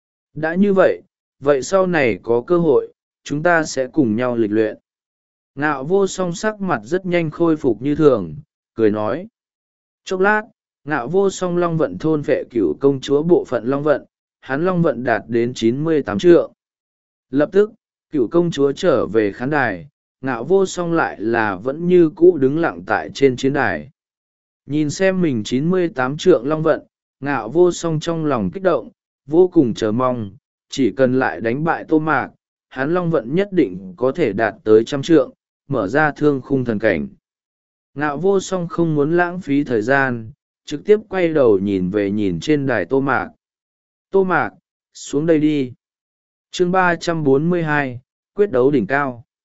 Đã như vậy, vậy sau này có cơ hội, chúng ta sẽ cùng nhau lịch luyện. Ngạo Vô Song sắc mặt rất nhanh khôi phục như thường, cười nói. Chốc lát, Ngạo Vô Song long vận thôn vệ Cửu công chúa bộ phận long vận, hắn long vận đạt đến chín mươi tám trượng. Lập tức, Cửu công chúa trở về khán đài, Ngạo Vô Song lại là vẫn như cũ đứng lặng tại trên chiến đài. Nhìn xem mình chín mươi tám trượng long vận, Ngạo Vô Song trong lòng kích động, vô cùng chờ mong, chỉ cần lại đánh bại Tô Mạc, hắn long vận nhất định có thể đạt tới trăm trượng, mở ra thương khung thần cảnh. Ngạo Vô Song không muốn lãng phí thời gian, trực tiếp quay đầu nhìn về nhìn trên đài Tô Mạc. Tô Mạc, xuống đây đi. Chương ba trăm bốn mươi hai, quyết đấu đỉnh cao.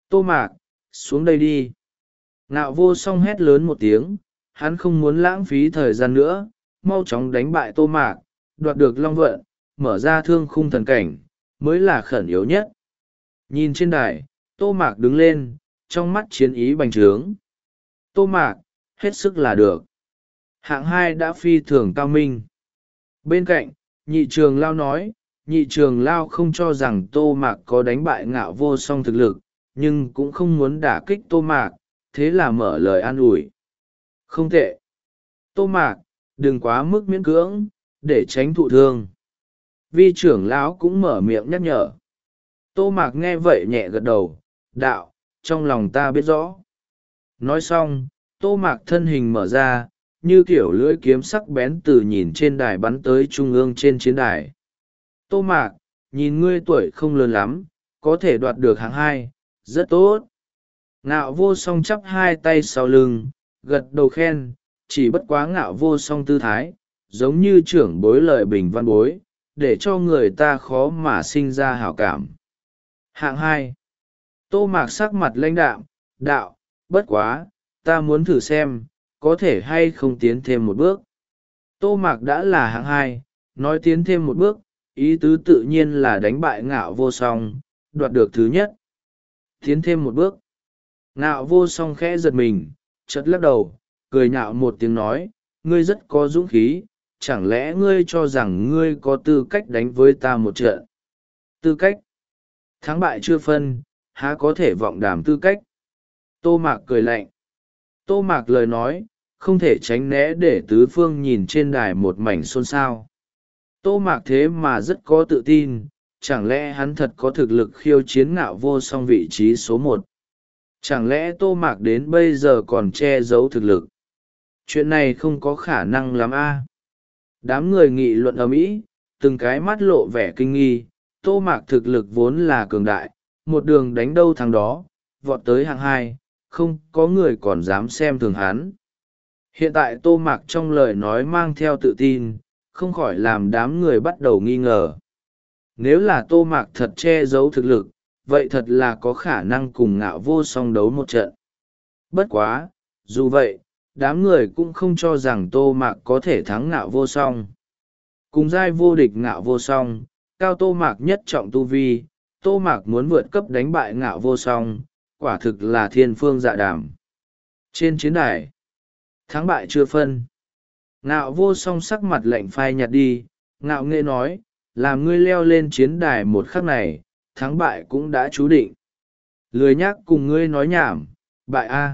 Tô Mạc, xuống đây đi. Ngạo vô song hét lớn một tiếng, hắn không muốn lãng phí thời gian nữa, mau chóng đánh bại Tô Mạc, đoạt được Long Vận, mở ra thương khung thần cảnh, mới là khẩn yếu nhất. Nhìn trên đài, Tô Mạc đứng lên, trong mắt chiến ý bành trướng. Tô Mạc, hết sức là được. Hạng hai đã phi thường cao minh. Bên cạnh, nhị trường lao nói, nhị trường lao không cho rằng Tô Mạc có đánh bại Ngạo vô song thực lực, nhưng cũng không muốn đả kích Tô Mạc, thế là mở lời an ủi. Không tệ. Tô Mạc, đừng quá mức miễn cưỡng, để tránh thụ thương. Vi trưởng lão cũng mở miệng nhắc nhở. Tô Mạc nghe vậy nhẹ gật đầu, đạo, trong lòng ta biết rõ. Nói xong, Tô Mạc thân hình mở ra, như kiểu lưỡi kiếm sắc bén từ nhìn trên đài bắn tới trung ương trên chiến đài. Tô Mạc, nhìn ngươi tuổi không lớn lắm, có thể đoạt được hạng hai, rất tốt. Ngạo vô song chắp hai tay sau lưng, gật đầu khen, chỉ bất quá ngạo vô song tư thái, giống như trưởng bối lời bình văn bối, để cho người ta khó mà sinh ra hảo cảm. Hạng hai. Tô Mạc sắc mặt lãnh đạm, đạo, bất quá, ta muốn thử xem, có thể hay không tiến thêm một bước. Tô Mạc đã là hạng hai, nói tiến thêm một bước, ý tứ tự nhiên là đánh bại ngạo vô song, đoạt được thứ nhất. Tiến thêm một bước. Ngạo vô song khẽ giật mình, chợt lắc đầu, cười nhạo một tiếng nói, ngươi rất có dũng khí, chẳng lẽ ngươi cho rằng ngươi có tư cách đánh với ta một trận? Tư cách? Thắng bại chưa phân, há có thể vọng đàm tư cách? Tô Mạc cười lạnh. Tô Mạc lời nói, không thể tránh né để tứ phương nhìn trên đài một mảnh xôn xao. Tô Mạc thế mà rất có tự tin, chẳng lẽ hắn thật có thực lực khiêu chiến ngạo vô song vị trí số một? Chẳng lẽ Tô Mạc đến bây giờ còn che giấu thực lực? Chuyện này không có khả năng lắm a. Đám người nghị luận ầm ĩ, từng cái mắt lộ vẻ kinh nghi. Tô Mạc thực lực vốn là cường đại, một đường đánh đâu thắng đó, vọt tới hạng hai, không có người còn dám xem thường hắn. Hiện tại Tô Mạc trong lời nói mang theo tự tin, không khỏi làm đám người bắt đầu nghi ngờ. Nếu là Tô Mạc thật che giấu thực lực, vậy thật là có khả năng cùng ngạo vô song đấu một trận. Bất quá, dù vậy, đám người cũng không cho rằng Tô Mạc có thể thắng ngạo vô song. Cùng giai vô địch ngạo vô song, cao Tô Mạc nhất trọng tu vi, Tô Mạc muốn vượt cấp đánh bại ngạo vô song, quả thực là thiên phương dạ đàm. Trên chiến đài, thắng bại chưa phân. Ngạo vô song sắc mặt lạnh phai nhạt đi, ngạo nghễ nói, làm ngươi leo lên chiến đài một khắc này, thắng bại cũng đã chú định. Lười nhác cùng ngươi nói nhảm, bại a.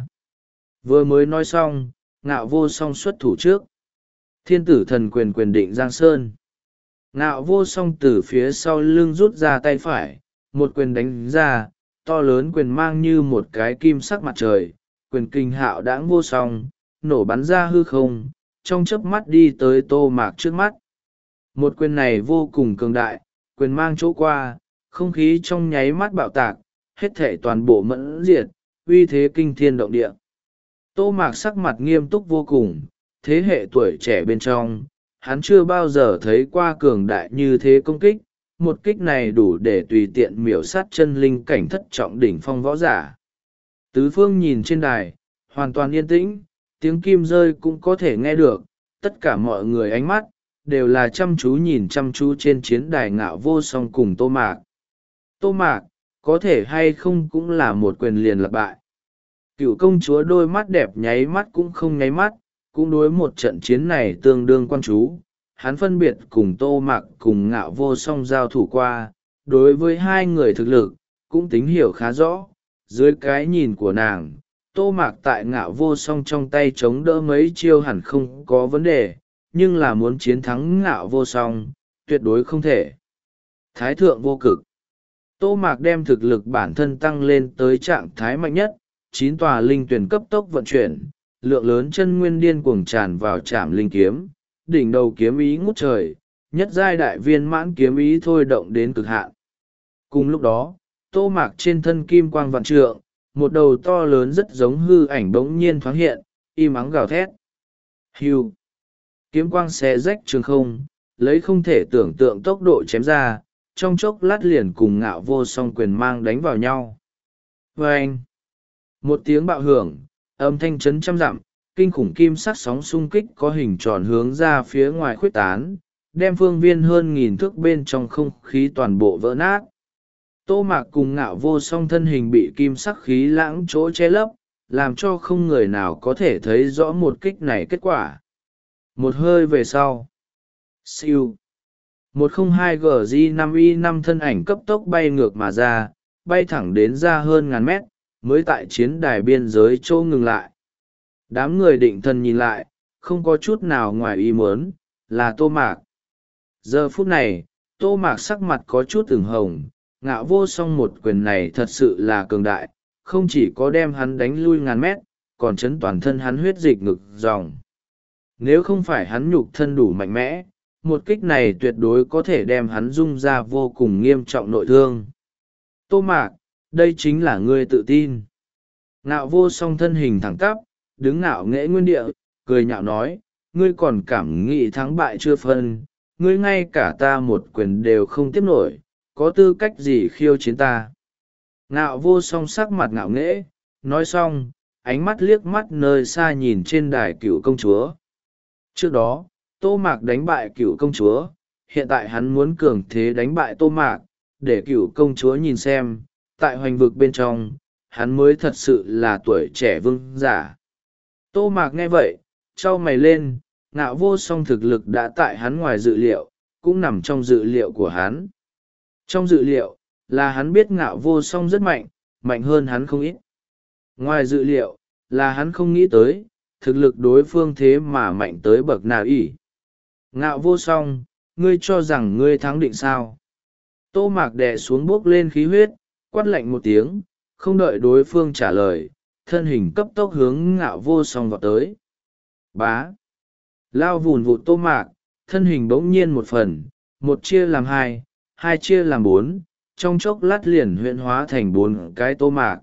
Vừa mới nói xong, ngạo vô song xuất thủ trước. Thiên tử thần quyền quyền định Giang Sơn. Ngạo vô song từ phía sau lưng rút ra tay phải, một quyền đánh ra, to lớn quyền mang như một cái kim sắc mặt trời, quyền kinh hạo đãng vô song, nổ bắn ra hư không, trong chớp mắt đi tới Tô Mạc trước mắt. Một quyền này vô cùng cường đại, quyền mang chỗ qua, không khí trong nháy mắt bạo tạc, hết thể toàn bộ mẫn diệt, uy thế kinh thiên động địa. Tô Mạc sắc mặt nghiêm túc vô cùng, thế hệ tuổi trẻ bên trong, hắn chưa bao giờ thấy qua cường đại như thế công kích, một kích này đủ để tùy tiện miểu sát chân linh cảnh thất trọng đỉnh phong võ giả. Tứ phương nhìn trên đài, hoàn toàn yên tĩnh, tiếng kim rơi cũng có thể nghe được, tất cả mọi người ánh mắt, đều là chăm chú nhìn chăm chú trên chiến đài ngạo vô song cùng Tô Mạc. Tô Mạc, có thể hay không cũng là một quyền liền lặp bại. Cựu công chúa đôi mắt đẹp nháy mắt cũng không nháy mắt, cũng đối một trận chiến này tương đương quan chú. Hắn phân biệt cùng Tô Mạc cùng ngạo vô song giao thủ qua, đối với hai người thực lực, cũng tính hiểu khá rõ. Dưới cái nhìn của nàng, Tô Mạc tại ngạo vô song trong tay chống đỡ mấy chiêu hẳn không có vấn đề, nhưng là muốn chiến thắng ngạo vô song, tuyệt đối không thể. Thái thượng vô cực. Tô Mạc đem thực lực bản thân tăng lên tới trạng thái mạnh nhất, chín tòa linh tuyển cấp tốc vận chuyển, lượng lớn chân nguyên điên cuồng tràn vào trảm linh kiếm, đỉnh đầu kiếm ý ngút trời, nhất giai đại viên mãn kiếm ý thôi động đến cực hạn. Cùng lúc đó, Tô Mạc trên thân kim quang vạn trượng, một đầu to lớn rất giống hư ảnh bỗng nhiên thoáng hiện, im ắng gào thét. Hưu. Kiếm quang xé rách trường không, lấy không thể tưởng tượng tốc độ chém ra, trong chốc lát liền cùng ngạo vô song quyền mang đánh vào nhau. Và anh, một tiếng bạo hưởng, âm thanh chấn trăm dặm, kinh khủng kim sắc sóng xung kích có hình tròn hướng ra phía ngoài khuếch tán, đem phương viên hơn nghìn thước bên trong không khí toàn bộ vỡ nát. Tô Mạc cùng Ngạo Vô Song thân hình bị kim sắc khí lãng chỗ che lấp, làm cho không người nào có thể thấy rõ một kích này kết quả. Một hơi về sau, siêu một không hai G G năm I năm thân ảnh cấp tốc bay ngược mà ra, bay thẳng đến ra hơn ngàn mét, mới tại chiến đài biên giới chỗ ngừng lại. Đám người định thần nhìn lại, không có chút nào ngoài ý muốn, là Tô Mạc. Giờ phút này, Tô Mạc sắc mặt có chút ửng hồng, Ngạo Vô Song một quyền này thật sự là cường đại, không chỉ có đem hắn đánh lui ngàn mét, còn chấn toàn thân hắn huyết dịch ngực dòng. Nếu không phải hắn nhục thân đủ mạnh mẽ, một kích này tuyệt đối có thể đem hắn rung ra vô cùng nghiêm trọng nội thương. Tô Mạc, đây chính là ngươi tự tin. Ngạo Vô Song thân hình thẳng tắp, đứng ngạo nghễ nguyên địa, cười nhạo nói, ngươi còn cảm nghĩ thắng bại chưa phân, ngươi ngay cả ta một quyền đều không tiếp nổi, có tư cách gì khiêu chiến ta. Ngạo Vô Song sắc mặt ngạo nghễ, nói xong, ánh mắt liếc mắt nơi xa nhìn trên đài cựu công chúa. Trước đó, Tô Mạc đánh bại cựu công chúa, hiện tại hắn muốn cường thế đánh bại Tô Mạc, để cựu công chúa nhìn xem, tại hoành vực bên trong, hắn mới thật sự là tuổi trẻ vương giả. Tô Mạc nghe vậy, trao mày lên, Ngạo Vô Song thực lực đã tại hắn ngoài dự liệu, cũng nằm trong dự liệu của hắn. Trong dự liệu, là hắn biết Ngạo Vô Song rất mạnh, mạnh hơn hắn không ít. Ngoài dự liệu, là hắn không nghĩ tới, thực lực đối phương thế mà mạnh tới bậc nào ỷ. Ngạo Vô Song, ngươi cho rằng ngươi thắng định sao? Tô Mạc đè xuống bước lên khí huyết, quát lạnh một tiếng, không đợi đối phương trả lời, thân hình cấp tốc hướng Ngạo Vô Song vào tới. Bá! Lao vùn vụt Tô Mạc, thân hình bỗng nhiên một phần, một chia làm hai, hai chia làm bốn, trong chốc lát liền huyễn hóa thành bốn cái Tô Mạc.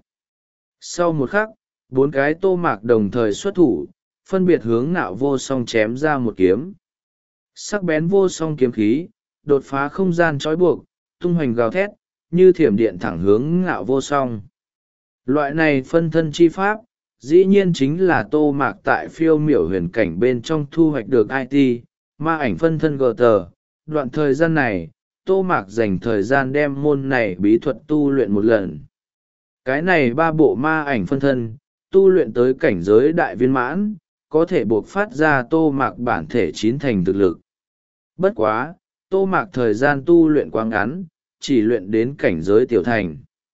Sau một khắc, bốn cái Tô Mạc đồng thời xuất thủ, phân biệt hướng Ngạo Vô Song chém ra một kiếm. Sắc bén vô song kiếm khí, đột phá không gian trói buộc, tung hoành gào thét, như thiểm điện thẳng hướng Ngạo Vô Song. Loại này phân thân chi pháp, dĩ nhiên chính là Tô Mạc tại phiêu miểu huyền cảnh bên trong thu hoạch được i tê, ma ảnh phân thân gờ tờ. Đoạn thời gian này, Tô Mạc dành thời gian đem môn này bí thuật tu luyện một lần. Cái này ba bộ ma ảnh phân thân, tu luyện tới cảnh giới đại viên mãn, có thể buộc phát ra Tô Mạc bản thể chín thành thực lực. Bất quá, Tô Mạc thời gian tu luyện quá ngắn, chỉ luyện đến cảnh giới tiểu thành.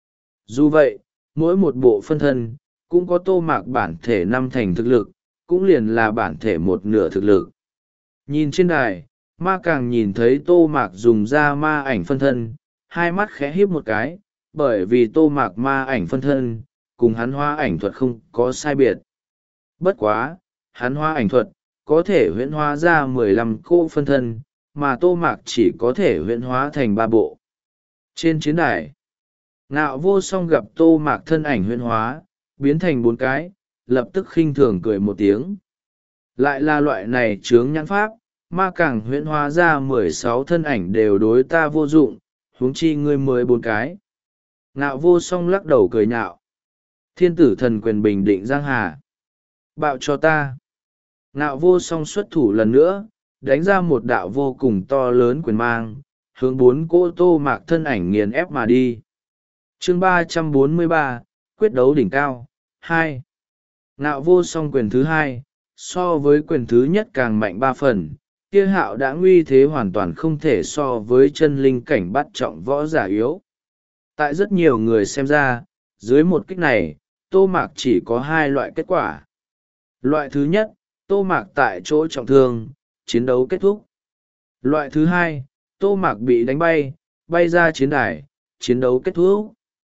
Dù vậy, mỗi một bộ phân thân, cũng có Tô Mạc bản thể năm thành thực lực, cũng liền là bản thể một nửa thực lực. Nhìn trên đài, ma càng nhìn thấy Tô Mạc dùng ra ma ảnh phân thân, hai mắt khẽ híp một cái, bởi vì Tô Mạc ma ảnh phân thân, cùng hắn hóa ảnh thuật không có sai biệt. Bất quá, hắn hóa ảnh thuật, có thể huyễn hóa ra mười lăm cô phân thân, mà Tô Mạc chỉ có thể huyễn hóa thành ba bộ. Trên chiến đài, Ngạo Vô Song gặp Tô Mạc thân ảnh huyễn hóa, biến thành bốn cái, lập tức khinh thường cười một tiếng. Lại là loại này chướng nhãn pháp, ma càng huyễn hóa ra mười sáu thân ảnh đều đối ta vô dụng, huống chi ngươi mới bốn cái. Ngạo Vô Song lắc đầu cười nhạo. Thiên tử thần quyền bình định giang hà. Bạo cho ta. Ngạo Vô Song xuất thủ lần nữa, đánh ra một đạo vô cùng to lớn quyền mang, hướng bốn cỗ Tô Mạc thân ảnh nghiền ép mà đi. Chương ba trăm bốn mươi ba, quyết đấu đỉnh cao, hai. Ngạo Vô Song quyền thứ hai, so với quyền thứ nhất càng mạnh ba phần, kia hạo đã nguy thế hoàn toàn không thể so với chân linh cảnh bắt trọng võ giả yếu. Tại rất nhiều người xem ra, dưới một kích này, Tô Mạc chỉ có hai loại kết quả. Loại thứ nhất, Tô Mạc tại chỗ trọng thương, chiến đấu kết thúc. Loại thứ hai, Tô Mạc bị đánh bay, bay ra chiến đài, chiến đấu kết thúc.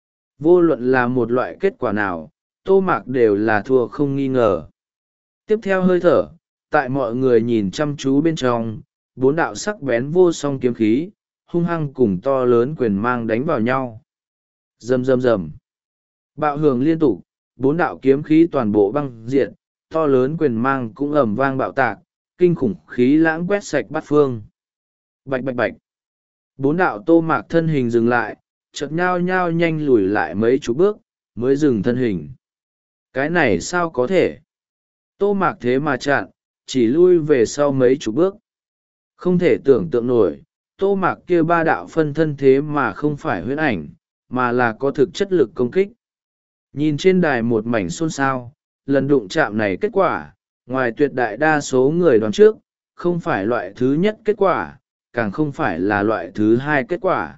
Vô luận là một loại kết quả nào, Tô Mạc đều là thua không nghi ngờ. Tiếp theo hơi thở, tại mọi người nhìn chăm chú bên trong, bốn đạo sắc bén vô song kiếm khí, hung hăng cùng to lớn quyền mang đánh vào nhau. Rầm rầm rầm. Bạo hưởng liên tục, bốn đạo kiếm khí toàn bộ băng diện, to lớn quyền mang cũng ầm vang bạo tạc, kinh khủng khí lãng quét sạch bát phương. Bạch bạch bạch. Bốn đạo Tô Mạc thân hình dừng lại, chợt nhao nhao nhanh lùi lại mấy chục bước, mới dừng thân hình. Cái này sao có thể? Tô Mạc thế mà chặn, chỉ lui về sau mấy chục bước. Không thể tưởng tượng nổi, Tô Mạc kia ba đạo phân thân thế mà không phải huyễn ảnh, mà là có thực chất lực công kích. Nhìn trên đài một mảnh xôn xao, lần đụng chạm này kết quả, ngoài tuyệt đại đa số người đoán trước, không phải loại thứ nhất kết quả, càng không phải là loại thứ hai kết quả.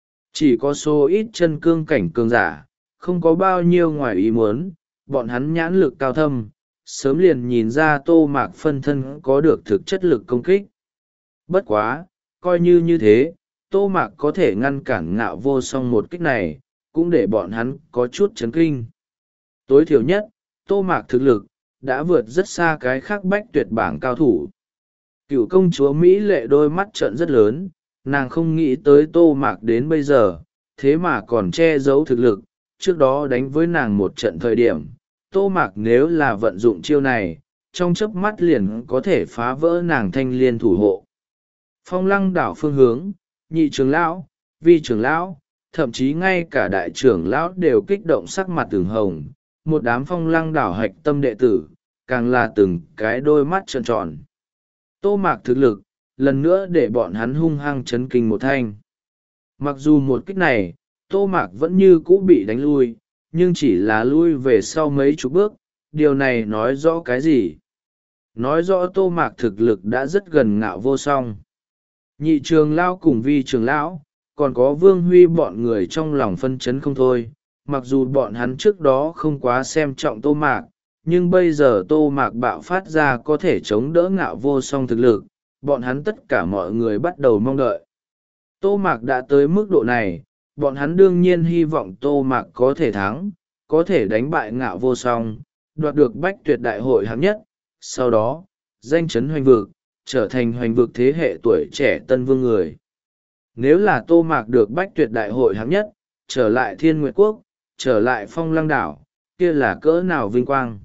Chỉ có số ít chân cương cảnh cường giả, không có bao nhiêu ngoài ý muốn, bọn hắn nhãn lực cao thâm, sớm liền nhìn ra Tô Mạc phân thân có được thực chất lực công kích. Bất quá, coi như như thế, Tô Mạc có thể ngăn cản Ngạo Vô Song một kích này, cũng để bọn hắn có chút chấn kinh. Tối thiểu nhất, Tô Mạc thực lực, đã vượt rất xa cái khác bách tuyệt bảng cao thủ. Cựu công chúa Mỹ lệ đôi mắt trợn rất lớn, nàng không nghĩ tới Tô Mạc đến bây giờ, thế mà còn che giấu thực lực. Trước đó đánh với nàng một trận thời điểm, Tô Mạc nếu là vận dụng chiêu này, trong chớp mắt liền có thể phá vỡ nàng thanh liên thủ hộ. Phong Lăng đảo phương hướng, nhị trưởng lão, vi trưởng lão, thậm chí ngay cả đại trưởng lão đều kích động sắc mặt từng hồng, một đám Phong Lăng đảo hạch tâm đệ tử, càng là từng cái đôi mắt tròn tròn. Tô Mạc thực lực, lần nữa để bọn hắn hung hăng chấn kinh một thanh. Mặc dù một kích này, Tô Mạc vẫn như cũ bị đánh lui, nhưng chỉ là lui về sau mấy chục bước, điều này nói rõ cái gì? Nói rõ Tô Mạc thực lực đã rất gần Ngạo Vô Song. Nhị trường lão cùng vi trường lão, còn có Vương Huy bọn người trong lòng phân chấn không thôi, mặc dù bọn hắn trước đó không quá xem trọng Tô Mạc, nhưng bây giờ Tô Mạc bạo phát ra có thể chống đỡ Ngạo Vô Song thực lực, bọn hắn tất cả mọi người bắt đầu mong đợi. Tô Mạc đã tới mức độ này, bọn hắn đương nhiên hy vọng Tô Mạc có thể thắng, có thể đánh bại Ngạo Vô Song, đoạt được bách tuyệt đại hội hạng nhất, sau đó, danh chấn hoành vực, trở thành hoành vực thế hệ tuổi trẻ tân vương người. Nếu là Tô Mạc được bách tuyệt đại hội hạng nhất, trở lại Thiên Nguyệt Quốc, trở lại Phong Lăng đảo, kia là cỡ nào vinh quang.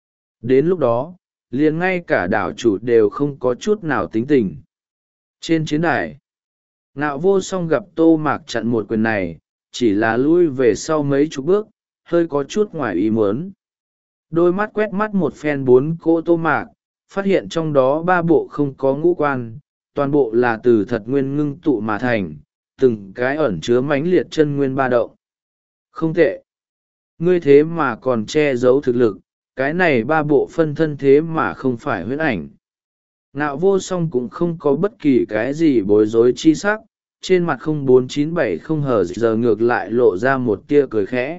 Đến lúc đó, liền ngay cả đảo chủ đều không có chút nào tính tình. Trên chiến đài, Ngạo Vô Song gặp Tô Mạc chặn một quyền này, chỉ là lui về sau mấy chục bước, hơi có chút ngoài ý muốn. Đôi mắt quét mắt một phen bốn cô Tô Mạc, phát hiện trong đó ba bộ không có ngũ quan, toàn bộ là từ thật nguyên ngưng tụ mà thành, từng cái ẩn chứa mãnh liệt chân nguyên ba động. Không tệ. Ngươi thế mà còn che giấu thực lực, cái này ba bộ phân thân thế mà không phải huyễn ảnh. Ngạo Vô Song cũng không có bất kỳ cái gì bối rối chi sắc, trên mặt không bốn chín bảy không hờ giờ ngược lại lộ ra một tia cười khẽ.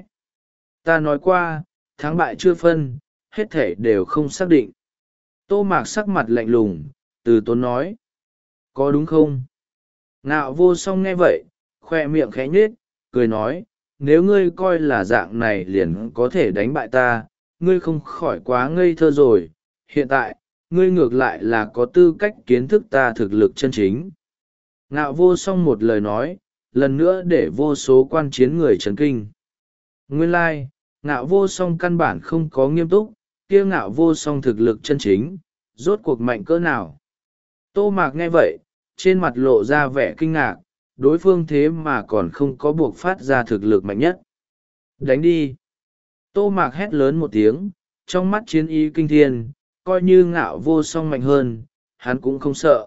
Ta nói qua, thắng bại chưa phân, hết thể đều không xác định. Tô Mạc sắc mặt lạnh lùng, từ tốn nói. Có đúng không? Ngạo Vô Song nghe vậy, khoe miệng khẽ nhếch, cười nói, nếu ngươi coi là dạng này liền có thể đánh bại ta, ngươi không khỏi quá ngây thơ rồi. Hiện tại, ngươi ngược lại là có tư cách kiến thức ta thực lực chân chính. Ngạo Vô Song một lời nói, lần nữa để vô số quan chiến người chấn kinh. Nguyên lai, like, Ngạo Vô Song căn bản không có nghiêm túc, kia Ngạo Vô Song thực lực chân chính, rốt cuộc mạnh cỡ nào. Tô Mạc nghe vậy, trên mặt lộ ra vẻ kinh ngạc, đối phương thế mà còn không có buộc phát ra thực lực mạnh nhất. Đánh đi! Tô Mạc hét lớn một tiếng, trong mắt chiến ý kinh thiên, coi như Ngạo Vô Song mạnh hơn, hắn cũng không sợ.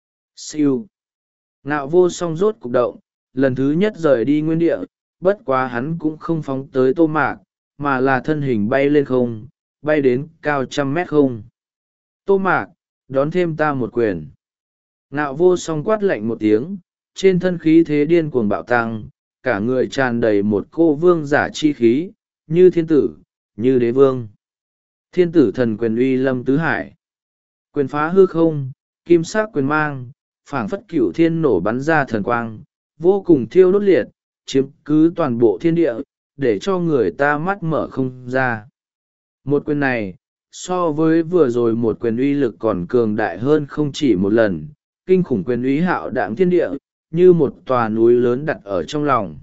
Siêu! Ngạo Vô Song rốt cục động, lần thứ nhất rời đi nguyên địa, bất quá hắn cũng không phóng tới Tô Mạc, mà là thân hình bay lên không, bay đến cao trăm mét không. Tô Mạc, đón thêm ta một quyền. Ngạo Vô Song quát lạnh một tiếng, trên thân khí thế điên cuồng bạo tăng, cả người tràn đầy một cô vương giả chi khí, như thiên tử, như đế vương. Thiên tử thần quyền uy lâm tứ hải. Quyền phá hư không, kim sắc quyền mang, phảng phất cửu thiên nổ bắn ra thần quang, vô cùng thiêu đốt liệt, chiếm cứ toàn bộ thiên địa, để cho người ta mắt mở không ra. Một quyền này, so với vừa rồi một quyền uy lực còn cường đại hơn không chỉ một lần, kinh khủng quyền uy hạo đạm thiên địa, như một tòa núi lớn đặt ở trong lòng.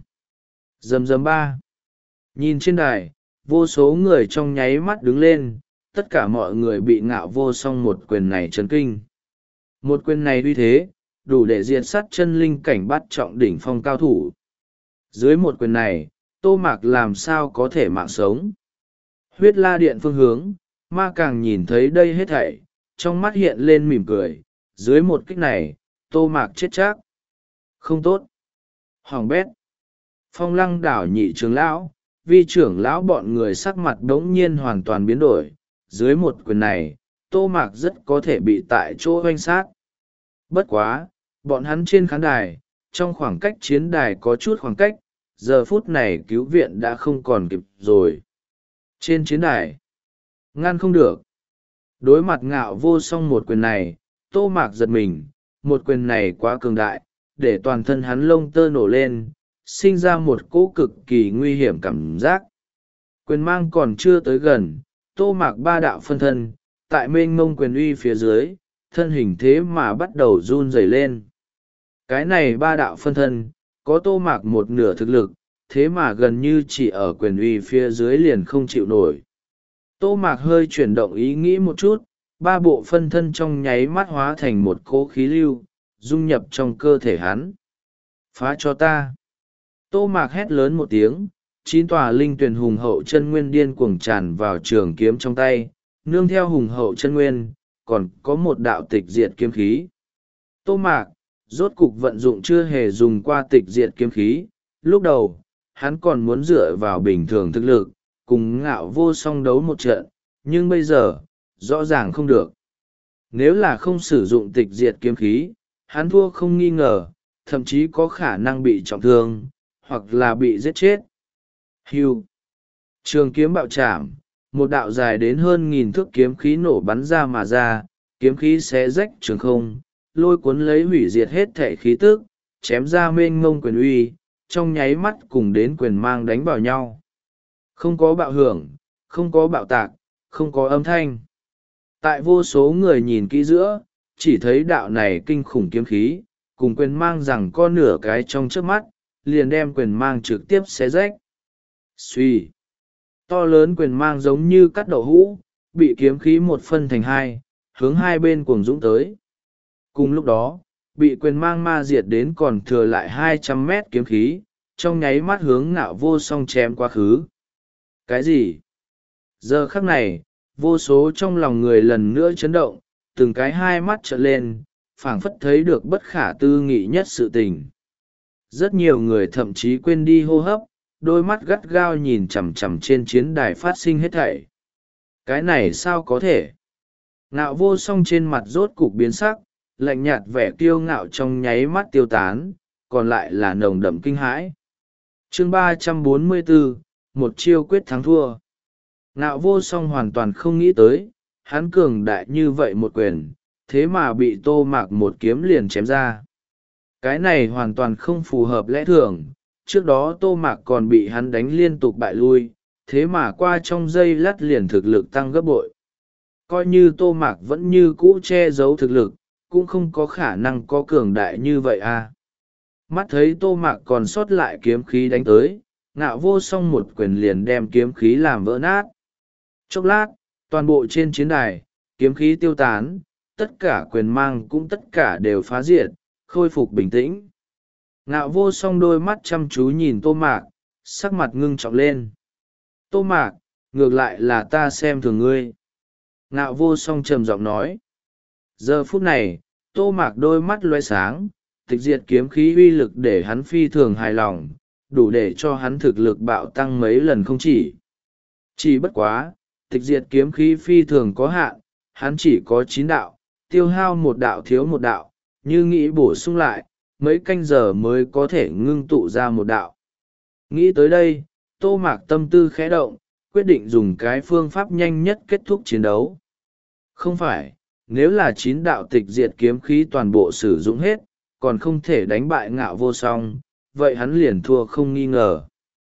Rầm rầm ba. Nhìn trên đài, vô số người trong nháy mắt đứng lên, tất cả mọi người bị Ngạo Vô Song một quyền này chấn kinh. Một quyền này uy thế, đủ để diệt sát chân linh cảnh bắt trọng đỉnh phong cao thủ. Dưới một quyền này, Tô Mạc làm sao có thể mạng sống. Huyết la điện phương hướng, ma càng nhìn thấy đây hết thảy, trong mắt hiện lên mỉm cười, dưới một kích này, Tô Mạc chết chắc. Không tốt. Hoàng bét. Phong lăng đảo nhị trưởng lão, vi trưởng lão bọn người sắc mặt đống nhiên hoàn toàn biến đổi, dưới một quyền này, Tô Mạc rất có thể bị tại chỗ oanh sát. Bất quá, bọn hắn trên khán đài, trong khoảng cách chiến đài có chút khoảng cách, giờ phút này cứu viện đã không còn kịp rồi. Trên chiến đài, ngăn không được. Đối mặt ngạo vô song một quyền này, Tô Mạc giật mình, một quyền này quá cường đại, để toàn thân hắn lông tơ nổ lên, sinh ra một cỗ cực kỳ nguy hiểm cảm giác. Quyền mang còn chưa tới gần, Tô Mạc ba đạo phân thân, tại mênh mông quyền uy phía dưới, thân hình thế mà bắt đầu run rẩy lên. Cái này ba đạo phân thân, có Tô Mạc một nửa thực lực, thế mà gần như chỉ ở quyền uy phía dưới liền không chịu nổi. Tô Mạc hơi chuyển động ý nghĩ một chút, ba bộ phân thân trong nháy mắt hóa thành một cỗ khí lưu, dung nhập trong cơ thể hắn. Phá cho ta. Tô Mạc hét lớn một tiếng, chín tòa linh tuyển hùng hậu chân nguyên điên cuồng tràn vào trường kiếm trong tay, nương theo hùng hậu chân nguyên, còn có một đạo tịch diệt kiếm khí. Tô Mạc, rốt cục vận dụng chưa hề dùng qua tịch diệt kiếm khí, lúc đầu, hắn còn muốn dựa vào bình thường thực lực, cùng ngạo vô song đấu một trận, nhưng bây giờ, rõ ràng không được. Nếu là không sử dụng tịch diệt kiếm khí, hắn thua không nghi ngờ, thậm chí có khả năng bị trọng thương, hoặc là bị giết chết. Hưu. Trường kiếm bạo chạm, một đạo dài đến hơn nghìn thước kiếm khí nổ bắn ra mà ra, kiếm khí xé rách trường không, lôi cuốn lấy hủy diệt hết thể khí tức, chém ra mênh mông quyền uy, trong nháy mắt cùng đến quyền mang đánh vào nhau. Không có bạo hưởng, không có bạo tạc, không có âm thanh. Tại vô số người nhìn kỹ giữa, chỉ thấy đạo này kinh khủng kiếm khí, cùng quyền mang rằng có nửa cái trong trước mắt, liền đem quyền mang trực tiếp xé rách. Xuy. To lớn quyền mang giống như cắt đậu hũ, bị kiếm khí một phân thành hai, hướng hai bên cuồng dũng tới. Cùng lúc đó, bị quyền mang ma diệt đến còn thừa lại hai trăm mét kiếm khí, trong nháy mắt hướng ngạo vô song chém quá khứ. Cái gì? Giờ khắc này, vô số trong lòng người lần nữa chấn động, từng cái hai mắt trợn lên, phảng phất thấy được bất khả tư nghị nhất sự tình. Rất nhiều người thậm chí quên đi hô hấp, đôi mắt gắt gao nhìn chằm chằm trên chiến đài phát sinh hết thảy. Cái này sao có thể? Ngạo vô song trên mặt rốt cục biến sắc, lạnh nhạt vẻ kiêu ngạo trong nháy mắt tiêu tán, còn lại là nồng đậm kinh hãi. Chương ba trăm bốn mươi bốn, một chiêu quyết thắng thua. Ngạo vô song hoàn toàn không nghĩ tới, hắn cường đại như vậy một quyền, thế mà bị Tô Mạc một kiếm liền chém ra. Cái này hoàn toàn không phù hợp lẽ thường, trước đó Tô Mạc còn bị hắn đánh liên tục bại lui, thế mà qua trong giây lát liền thực lực tăng gấp bội. Coi như Tô Mạc vẫn như cũ che giấu thực lực, cũng không có khả năng có cường đại như vậy à. Mắt thấy Tô Mạc còn sót lại kiếm khí đánh tới, ngạo vô song một quyền liền đem kiếm khí làm vỡ nát. Chốc lát, toàn bộ trên chiến đài, kiếm khí tiêu tán, tất cả quyền mang cũng tất cả đều phá diệt, khôi phục bình tĩnh. Ngạo vô song đôi mắt chăm chú nhìn Tô Mạc, sắc mặt ngưng trọng lên. Tô Mạc, ngược lại là ta xem thường ngươi. Ngạo vô song trầm giọng nói. Giờ phút này, Tô Mạc đôi mắt loe sáng, tịch diệt kiếm khí uy lực để hắn phi thường hài lòng, đủ để cho hắn thực lực bạo tăng mấy lần không chỉ. Chỉ bất quá, tịch diệt kiếm khí phi thường có hạn, hắn chỉ có chín đạo, tiêu hao một đạo thiếu một đạo, như nghĩ bổ sung lại, mấy canh giờ mới có thể ngưng tụ ra một đạo. Nghĩ tới đây, Tô Mạc tâm tư khẽ động, quyết định dùng cái phương pháp nhanh nhất kết thúc chiến đấu. Không phải, nếu là chín đạo tịch diệt kiếm khí toàn bộ sử dụng hết, còn không thể đánh bại ngạo vô song, vậy hắn liền thua không nghi ngờ.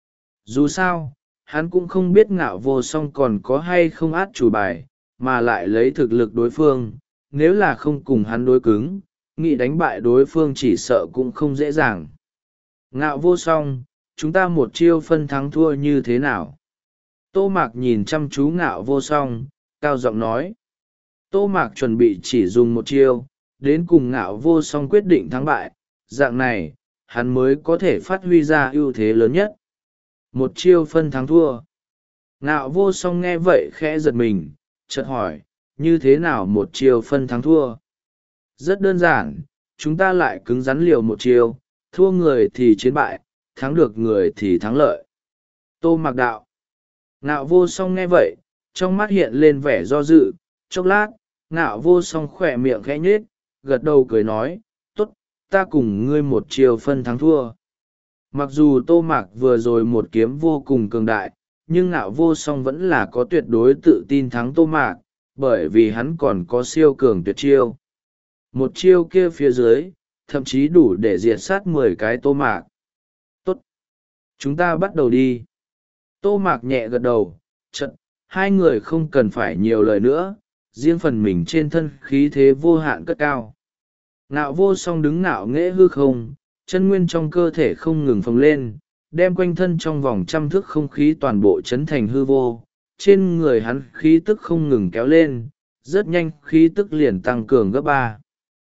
Dù sao, hắn cũng không biết ngạo vô song còn có hay không át chủ bài, mà lại lấy thực lực đối phương, nếu là không cùng hắn đối cứng, nghĩ đánh bại đối phương chỉ sợ cũng không dễ dàng. Ngạo vô song, chúng ta một chiêu phân thắng thua như thế nào? Tô Mạc nhìn chăm chú ngạo vô song, cao giọng nói. Tô Mạc chuẩn bị chỉ dùng một chiêu, đến cùng ngạo vô song quyết định thắng bại, dạng này, hắn mới có thể phát huy ra ưu thế lớn nhất. Một chiêu phân thắng thua. Ngạo vô song nghe vậy khẽ giật mình, chợt hỏi, như thế nào một chiêu phân thắng thua? Rất đơn giản, chúng ta lại cứng rắn liều một chiêu, thua người thì chiến bại, thắng được người thì thắng lợi. Tô Mạc đạo. Ngạo vô song nghe vậy, trong mắt hiện lên vẻ do dự, chốc lát, ngạo vô song khỏe miệng khẽ nhếch, gật đầu cười nói, tốt, ta cùng ngươi một chiều phân thắng thua. Mặc dù Tô Mạc vừa rồi một kiếm vô cùng cường đại, nhưng ngạo vô song vẫn là có tuyệt đối tự tin thắng Tô Mạc, bởi vì hắn còn có siêu cường tuyệt chiêu. Một chiêu kia phía dưới, thậm chí đủ để diệt sát mười cái Tô Mạc. Tốt, chúng ta bắt đầu đi. Tô Mạc nhẹ gật đầu, chật, hai người không cần phải nhiều lời nữa, riêng phần mình trên thân khí thế vô hạn cất cao. Ngạo vô song đứng ngạo nghễ hư không, chân nguyên trong cơ thể không ngừng phồng lên, đem quanh thân trong vòng trăm thước không khí toàn bộ chấn thành hư vô. Trên người hắn khí tức không ngừng kéo lên, rất nhanh khí tức liền tăng cường gấp ba.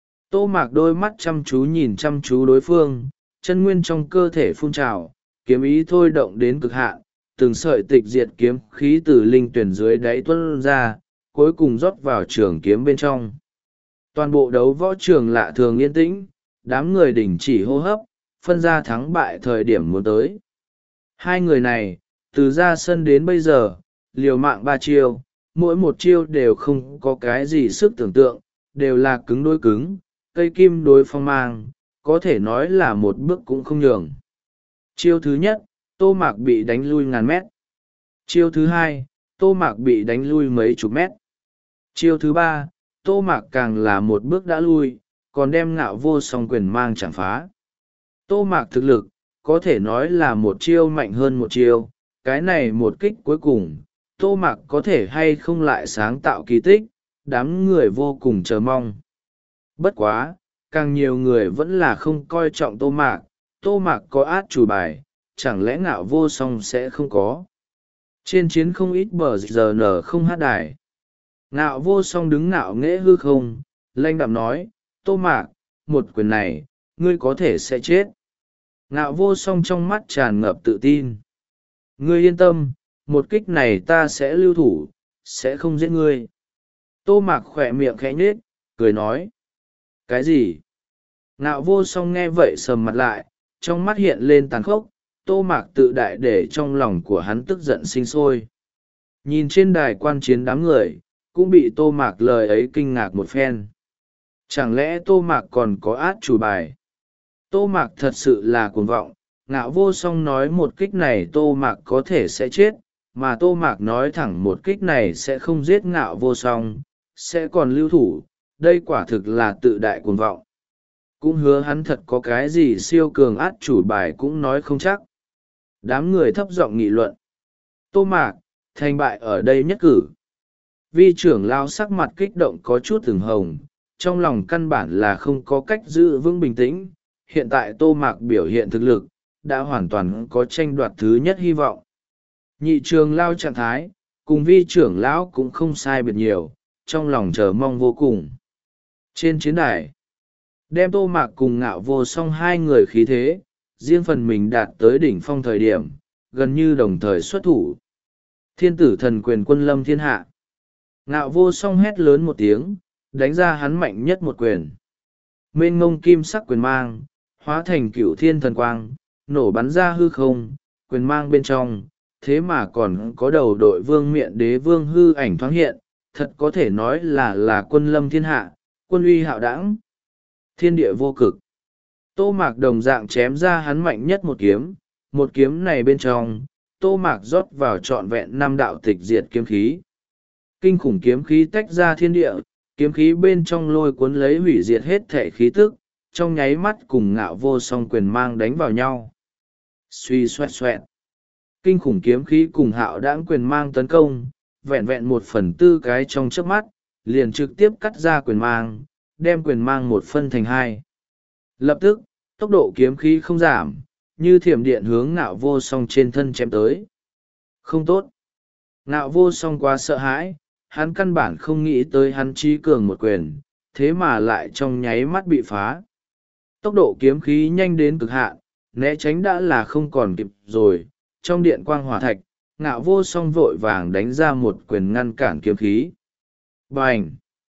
Tô Mạc đôi mắt chăm chú nhìn chăm chú đối phương, chân nguyên trong cơ thể phun trào, kiếm ý thôi động đến cực hạn, từng sợi tịch diệt kiếm khí từ linh tuyển dưới đáy tuôn ra, cuối cùng rót vào trường kiếm bên trong. Toàn bộ đấu võ trường lạ thường yên tĩnh, đám người đình chỉ hô hấp, phân ra thắng bại thời điểm muốn tới. Hai người này, từ ra sân đến bây giờ, liều mạng ba chiêu, mỗi một chiêu đều không có cái gì sức tưởng tượng, đều là cứng đối cứng, cây kim đối phong mang, có thể nói là một bước cũng không nhường. Chiêu thứ nhất, Tô Mạc bị đánh lui ngàn mét. Chiêu thứ hai, Tô Mạc bị đánh lui mấy chục mét. Chiêu thứ ba, Tô Mạc càng là một bước đã lui, còn đem ngạo vô song quyền mang chẳng phá. Tô Mạc thực lực, có thể nói là một chiêu mạnh hơn một chiêu, cái này một kích cuối cùng, Tô Mạc có thể hay không lại sáng tạo kỳ tích, đám người vô cùng chờ mong. Bất quá, càng nhiều người vẫn là không coi trọng Tô Mạc, Tô Mạc có át chủ bài, chẳng lẽ ngạo vô song sẽ không có. Trên chiến không ít bờ giờ nở không hát đài. Ngạo vô song đứng ngạo nghễ hư không, lanh đạm nói, Tô Mạc, một quyền này, ngươi có thể sẽ chết. Ngạo vô song trong mắt tràn ngập tự tin. Ngươi yên tâm, một kích này ta sẽ lưu thủ, sẽ không giết ngươi. Tô Mạc khỏe miệng khẽ nhếch, cười nói. Cái gì? Ngạo vô song nghe vậy sầm mặt lại, trong mắt hiện lên tàn khốc, Tô Mạc tự đại để trong lòng của hắn tức giận sinh sôi. Nhìn trên đài quan chiến đám người, cũng bị Tô Mạc lời ấy kinh ngạc một phen. Chẳng lẽ Tô Mạc còn có át chủ bài? Tô Mạc thật sự là cuồng vọng, ngạo vô song nói một kích này Tô Mạc có thể sẽ chết, mà Tô Mạc nói thẳng một kích này sẽ không giết ngạo vô song, sẽ còn lưu thủ, đây quả thực là tự đại cuồng vọng. Cũng hứa hắn thật có cái gì siêu cường át chủ bài cũng nói không chắc. Đám người thấp giọng nghị luận. Tô Mạc, thành bại ở đây nhất cử. Vi trưởng lao sắc mặt kích động có chút từng hồng, trong lòng căn bản là không có cách giữ vững bình tĩnh. Hiện tại Tô Mạc biểu hiện thực lực, đã hoàn toàn có tranh đoạt thứ nhất hy vọng. Nhị trường lao trạng thái, cùng vi trưởng lão cũng không sai biệt nhiều, trong lòng chờ mong vô cùng. Trên chiến đài, đem Tô Mạc cùng ngạo vô song hai người khí thế, riêng phần mình đạt tới đỉnh phong thời điểm, gần như đồng thời xuất thủ. Thiên tử thần quyền quân lâm thiên hạ. Ngạo vô song hét lớn một tiếng, đánh ra hắn mạnh nhất một quyền. Mênh ngông kim sắc quyền mang, hóa thành cửu thiên thần quang, nổ bắn ra hư không, quyền mang bên trong, thế mà còn có đầu đội vương miện đế vương hư ảnh thoáng hiện, thật có thể nói là là quân lâm thiên hạ, quân uy hạo đảng. Thiên địa vô cực. Tô Mạc đồng dạng chém ra hắn mạnh nhất một kiếm, một kiếm này bên trong, Tô Mạc rót vào trọn vẹn năm đạo tịch diệt kiếm khí. Kinh khủng kiếm khí tách ra thiên địa, kiếm khí bên trong lôi cuốn lấy hủy diệt hết thể khí tức, trong nháy mắt cùng ngạo vô song quyền mang đánh vào nhau. Suy xoẹt xoẹt. Kinh khủng kiếm khí cùng hạo đãng quyền mang tấn công, vẹn vẹn một phần tư cái trong chớp mắt, liền trực tiếp cắt ra quyền mang, đem quyền mang một phân thành hai. Lập tức, tốc độ kiếm khí không giảm, như thiểm điện hướng ngạo vô song trên thân chém tới. Không tốt. Ngạo vô song quá sợ hãi, hắn căn bản không nghĩ tới hắn trí cường một quyền, thế mà lại trong nháy mắt bị phá. Tốc độ kiếm khí nhanh đến cực hạn, né tránh đã là không còn kịp rồi, trong điện quang hỏa thạch, Ngạo Vô Song vội vàng đánh ra một quyền ngăn cản kiếm khí. Bành!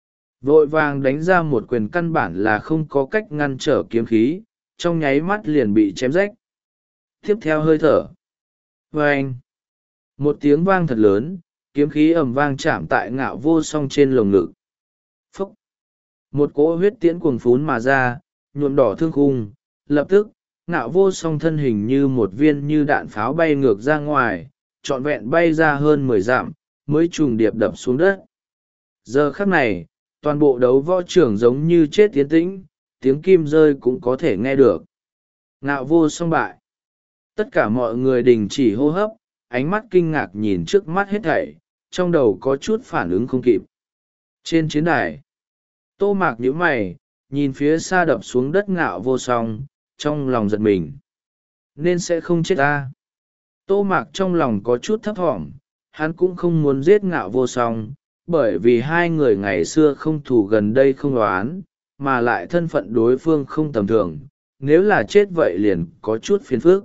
Vội vàng đánh ra một quyền căn bản là không có cách ngăn trở kiếm khí, trong nháy mắt liền bị chém rách. Tiếp theo hơi thở. Bành! Một tiếng vang thật lớn, kiếm khí ầm vang chạm tại Ngạo Vô Song trên lồng ngực. Phúc! Một cỗ huyết tiễn cuồng phún mà ra, nhuộm đỏ thương khung, lập tức, Ngạo Vô Song thân hình như một viên như đạn pháo bay ngược ra ngoài, trọn vẹn bay ra hơn mười dặm, mới trùng điệp đập xuống đất. Giờ khắc này, toàn bộ đấu võ trường giống như chết tiến tĩnh, tiếng kim rơi cũng có thể nghe được. Ngạo Vô Song bại. Tất cả mọi người đình chỉ hô hấp, ánh mắt kinh ngạc nhìn trước mắt hết thảy, trong đầu có chút phản ứng không kịp. Trên chiến đài, Tô Mạc nhíu mày, nhìn phía xa đập xuống đất Ngạo Vô Song, trong lòng giật mình. Nên sẽ không chết ta. Tô Mạc trong lòng có chút thấp thỏm, hắn cũng không muốn giết Ngạo Vô Song, bởi vì hai người ngày xưa không thù gần đây không oán, mà lại thân phận đối phương không tầm thường, nếu là chết vậy liền có chút phiền phức.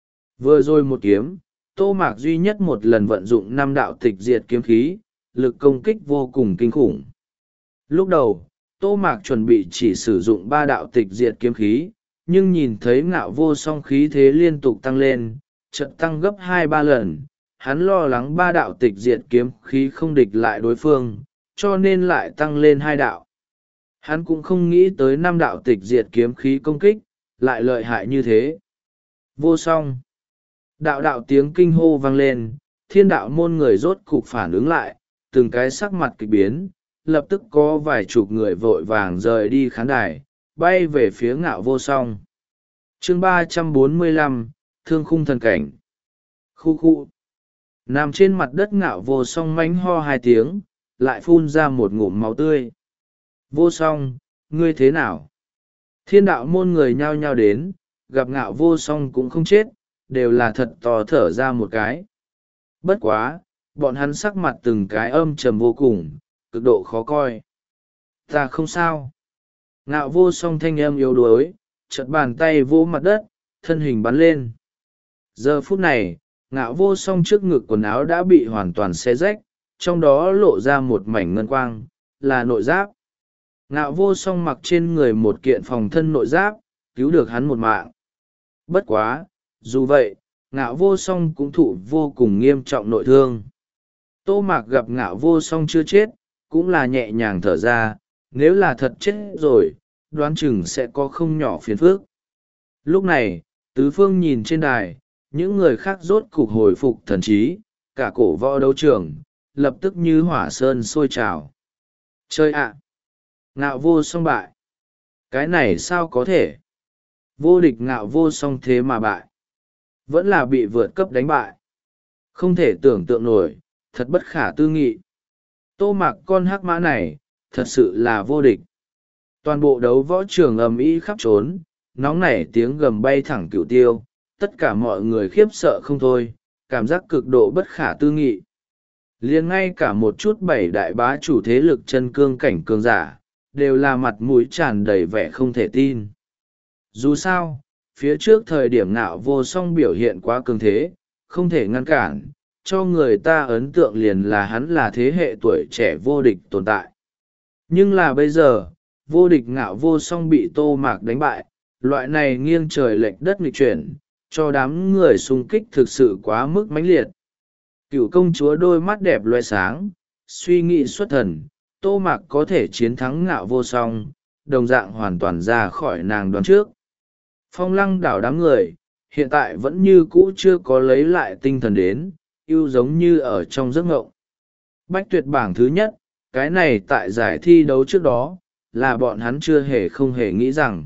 Vừa rồi một kiếm, Tô Mạc duy nhất một lần vận dụng năm đạo tịch diệt kiếm khí, lực công kích vô cùng kinh khủng. Lúc đầu, Tô Mạc chuẩn bị chỉ sử dụng ba đạo tịch diệt kiếm khí, nhưng nhìn thấy Ngạo Vô Song khí thế liên tục tăng lên, chợt tăng gấp hai ba lần, hắn lo lắng ba đạo tịch diệt kiếm khí không địch lại đối phương, cho nên lại tăng lên hai đạo. Hắn cũng không nghĩ tới năm đạo tịch diệt kiếm khí công kích, lại lợi hại như thế. Vô Song! Đạo đạo tiếng kinh hô vang lên, thiên đạo môn người rốt cục phản ứng lại, từng cái sắc mặt kịch biến, lập tức có vài chục người vội vàng rời đi khán đài, bay về phía Ngạo Vô Song. Chương ba trăm bốn mươi lăm, Thương khung thần cảnh. Khu khu. Nằm trên mặt đất Ngạo Vô Song mánh ho hai tiếng, lại phun ra một ngụm máu tươi. Vô Song, ngươi thế nào? Thiên đạo môn người nhao nhao đến, gặp Ngạo Vô Song cũng không chết, đều là thật to thở ra một cái. Bất quá, bọn hắn sắc mặt từng cái âm trầm vô cùng, cực độ khó coi. Ta không sao. Ngạo Vô Song thanh âm yếu đuối, chợt bàn tay vỗ mặt đất, thân hình bắn lên. Giờ phút này, Ngạo Vô Song trước ngực quần áo đã bị hoàn toàn xé rách, trong đó lộ ra một mảnh ngân quang, là nội giáp. Ngạo Vô Song mặc trên người một kiện phòng thân nội giáp, cứu được hắn một mạng. Bất quá, dù vậy, Ngạo Vô Song cũng thụ vô cùng nghiêm trọng nội thương. Tô Mạc gặp Ngạo Vô Song chưa chết, cũng là nhẹ nhàng thở ra, nếu là thật chết rồi, đoán chừng sẽ có không nhỏ phiền phức. Lúc này, tứ phương nhìn trên đài, những người khác rốt cục hồi phục thần trí, cả cổ võ đấu trường, lập tức như hỏa sơn sôi trào. Chơi ạ! Ngạo Vô Song bại! Cái này sao có thể? Vô địch Ngạo Vô Song thế mà bại. Vẫn là bị vượt cấp đánh bại. Không thể tưởng tượng nổi, thật bất khả tư nghị. Tô Mạc con hắc mã này, thật sự là vô địch. Toàn bộ đấu võ trường ầm ĩ khắp trốn, nóng nảy tiếng gầm bay thẳng cửu tiêu, tất cả mọi người khiếp sợ không thôi, cảm giác cực độ bất khả tư nghị. Liền ngay cả một chút bảy đại bá chủ thế lực chân cương cảnh cường giả, đều là mặt mũi tràn đầy vẻ không thể tin. Dù sao, phía trước thời điểm Ngạo Vô Song biểu hiện quá cường thế, không thể ngăn cản, cho người ta ấn tượng liền là hắn là thế hệ tuổi trẻ vô địch tồn tại. Nhưng là bây giờ, vô địch Ngạo Vô Song bị Tô Mạc đánh bại, loại này nghiêng trời lệch đất nghịch chuyển, cho đám người xung kích thực sự quá mức mãnh liệt. Cửu công chúa đôi mắt đẹp loe sáng, suy nghĩ xuất thần, Tô Mạc có thể chiến thắng Ngạo Vô Song, đồng dạng hoàn toàn ra khỏi nàng đoán trước. Phong Lăng đảo đám người, hiện tại vẫn như cũ chưa có lấy lại tinh thần đến, yêu giống như ở trong giấc ngộng. Bách tuyệt bảng thứ nhất, cái này tại giải thi đấu trước đó, là bọn hắn chưa hề không hề nghĩ rằng.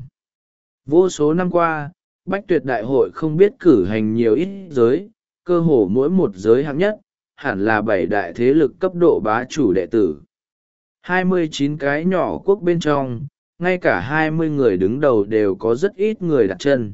Vô số năm qua, Bách tuyệt đại hội không biết cử hành nhiều ít giới, cơ hồ mỗi một giới hạng nhất, hẳn là bảy đại thế lực cấp độ bá chủ đệ tử. hai mươi chín cái nhỏ quốc bên trong, ngay cả hai mươi người đứng đầu đều có rất ít người đặt chân.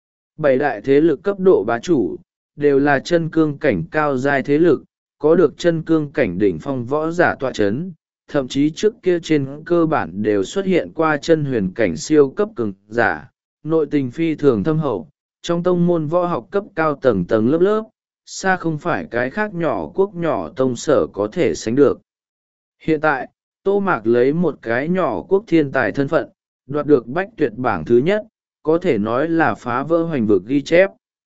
Bảy đại thế lực cấp độ bá chủ, đều là chân cương cảnh cao giai thế lực, có được chân cương cảnh đỉnh phong võ giả tọa chấn, thậm chí trước kia trên cơ bản đều xuất hiện qua chân huyền cảnh siêu cấp cường giả, nội tình phi thường thâm hậu, trong tông môn võ học cấp cao tầng tầng lớp lớp, xa không phải cái khác nhỏ quốc nhỏ tông sở có thể sánh được. Hiện tại, Tô Mạc lấy một cái nhỏ quốc thiên tài thân phận, đoạt được bách tuyệt bảng thứ nhất, có thể nói là phá vỡ hoành vực ghi chép.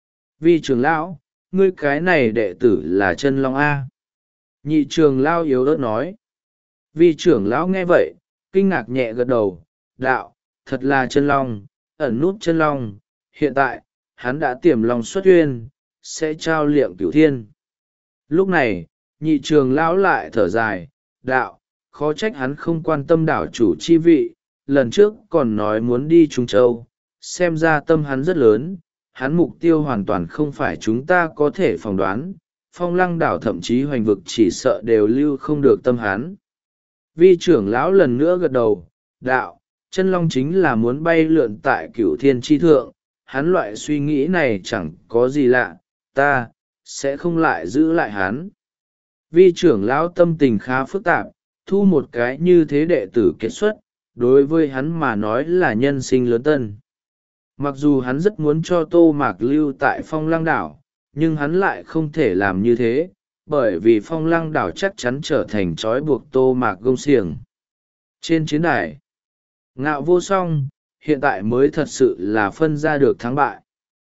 Vi trưởng lão, ngươi cái này đệ tử là chân long A. Nhị trường lão yếu ớt nói. Vi trưởng lão nghe vậy, kinh ngạc nhẹ gật đầu, đạo, thật là chân long, ẩn nút chân long, hiện tại, hắn đã tiềm long xuất uyên, sẽ trao liệm cửu thiên. Lúc này, nhị trường lão lại thở dài, đạo, khó trách hắn không quan tâm đảo chủ chi vị, lần trước còn nói muốn đi Trung Châu, xem ra tâm hắn rất lớn, hắn mục tiêu hoàn toàn không phải chúng ta có thể phỏng đoán, phong lăng đảo thậm chí hoành vực chỉ sợ đều lưu không được tâm hắn. Vi trưởng lão lần nữa gật đầu, đạo, chân long chính là muốn bay lượn tại cửu thiên tri thượng, hắn loại suy nghĩ này chẳng có gì lạ, ta, sẽ không lại giữ lại hắn. Vi trưởng lão tâm tình khá phức tạp, thu một cái như thế đệ tử kết xuất, đối với hắn mà nói là nhân sinh lớn tân. Mặc dù hắn rất muốn cho Tô Mạc lưu tại phong lăng đảo, nhưng hắn lại không thể làm như thế, bởi vì phong lăng đảo chắc chắn trở thành trói buộc Tô Mạc gông xiềng. Trên chiến đài, Ngạo Vô Song, hiện tại mới thật sự là phân ra được thắng bại.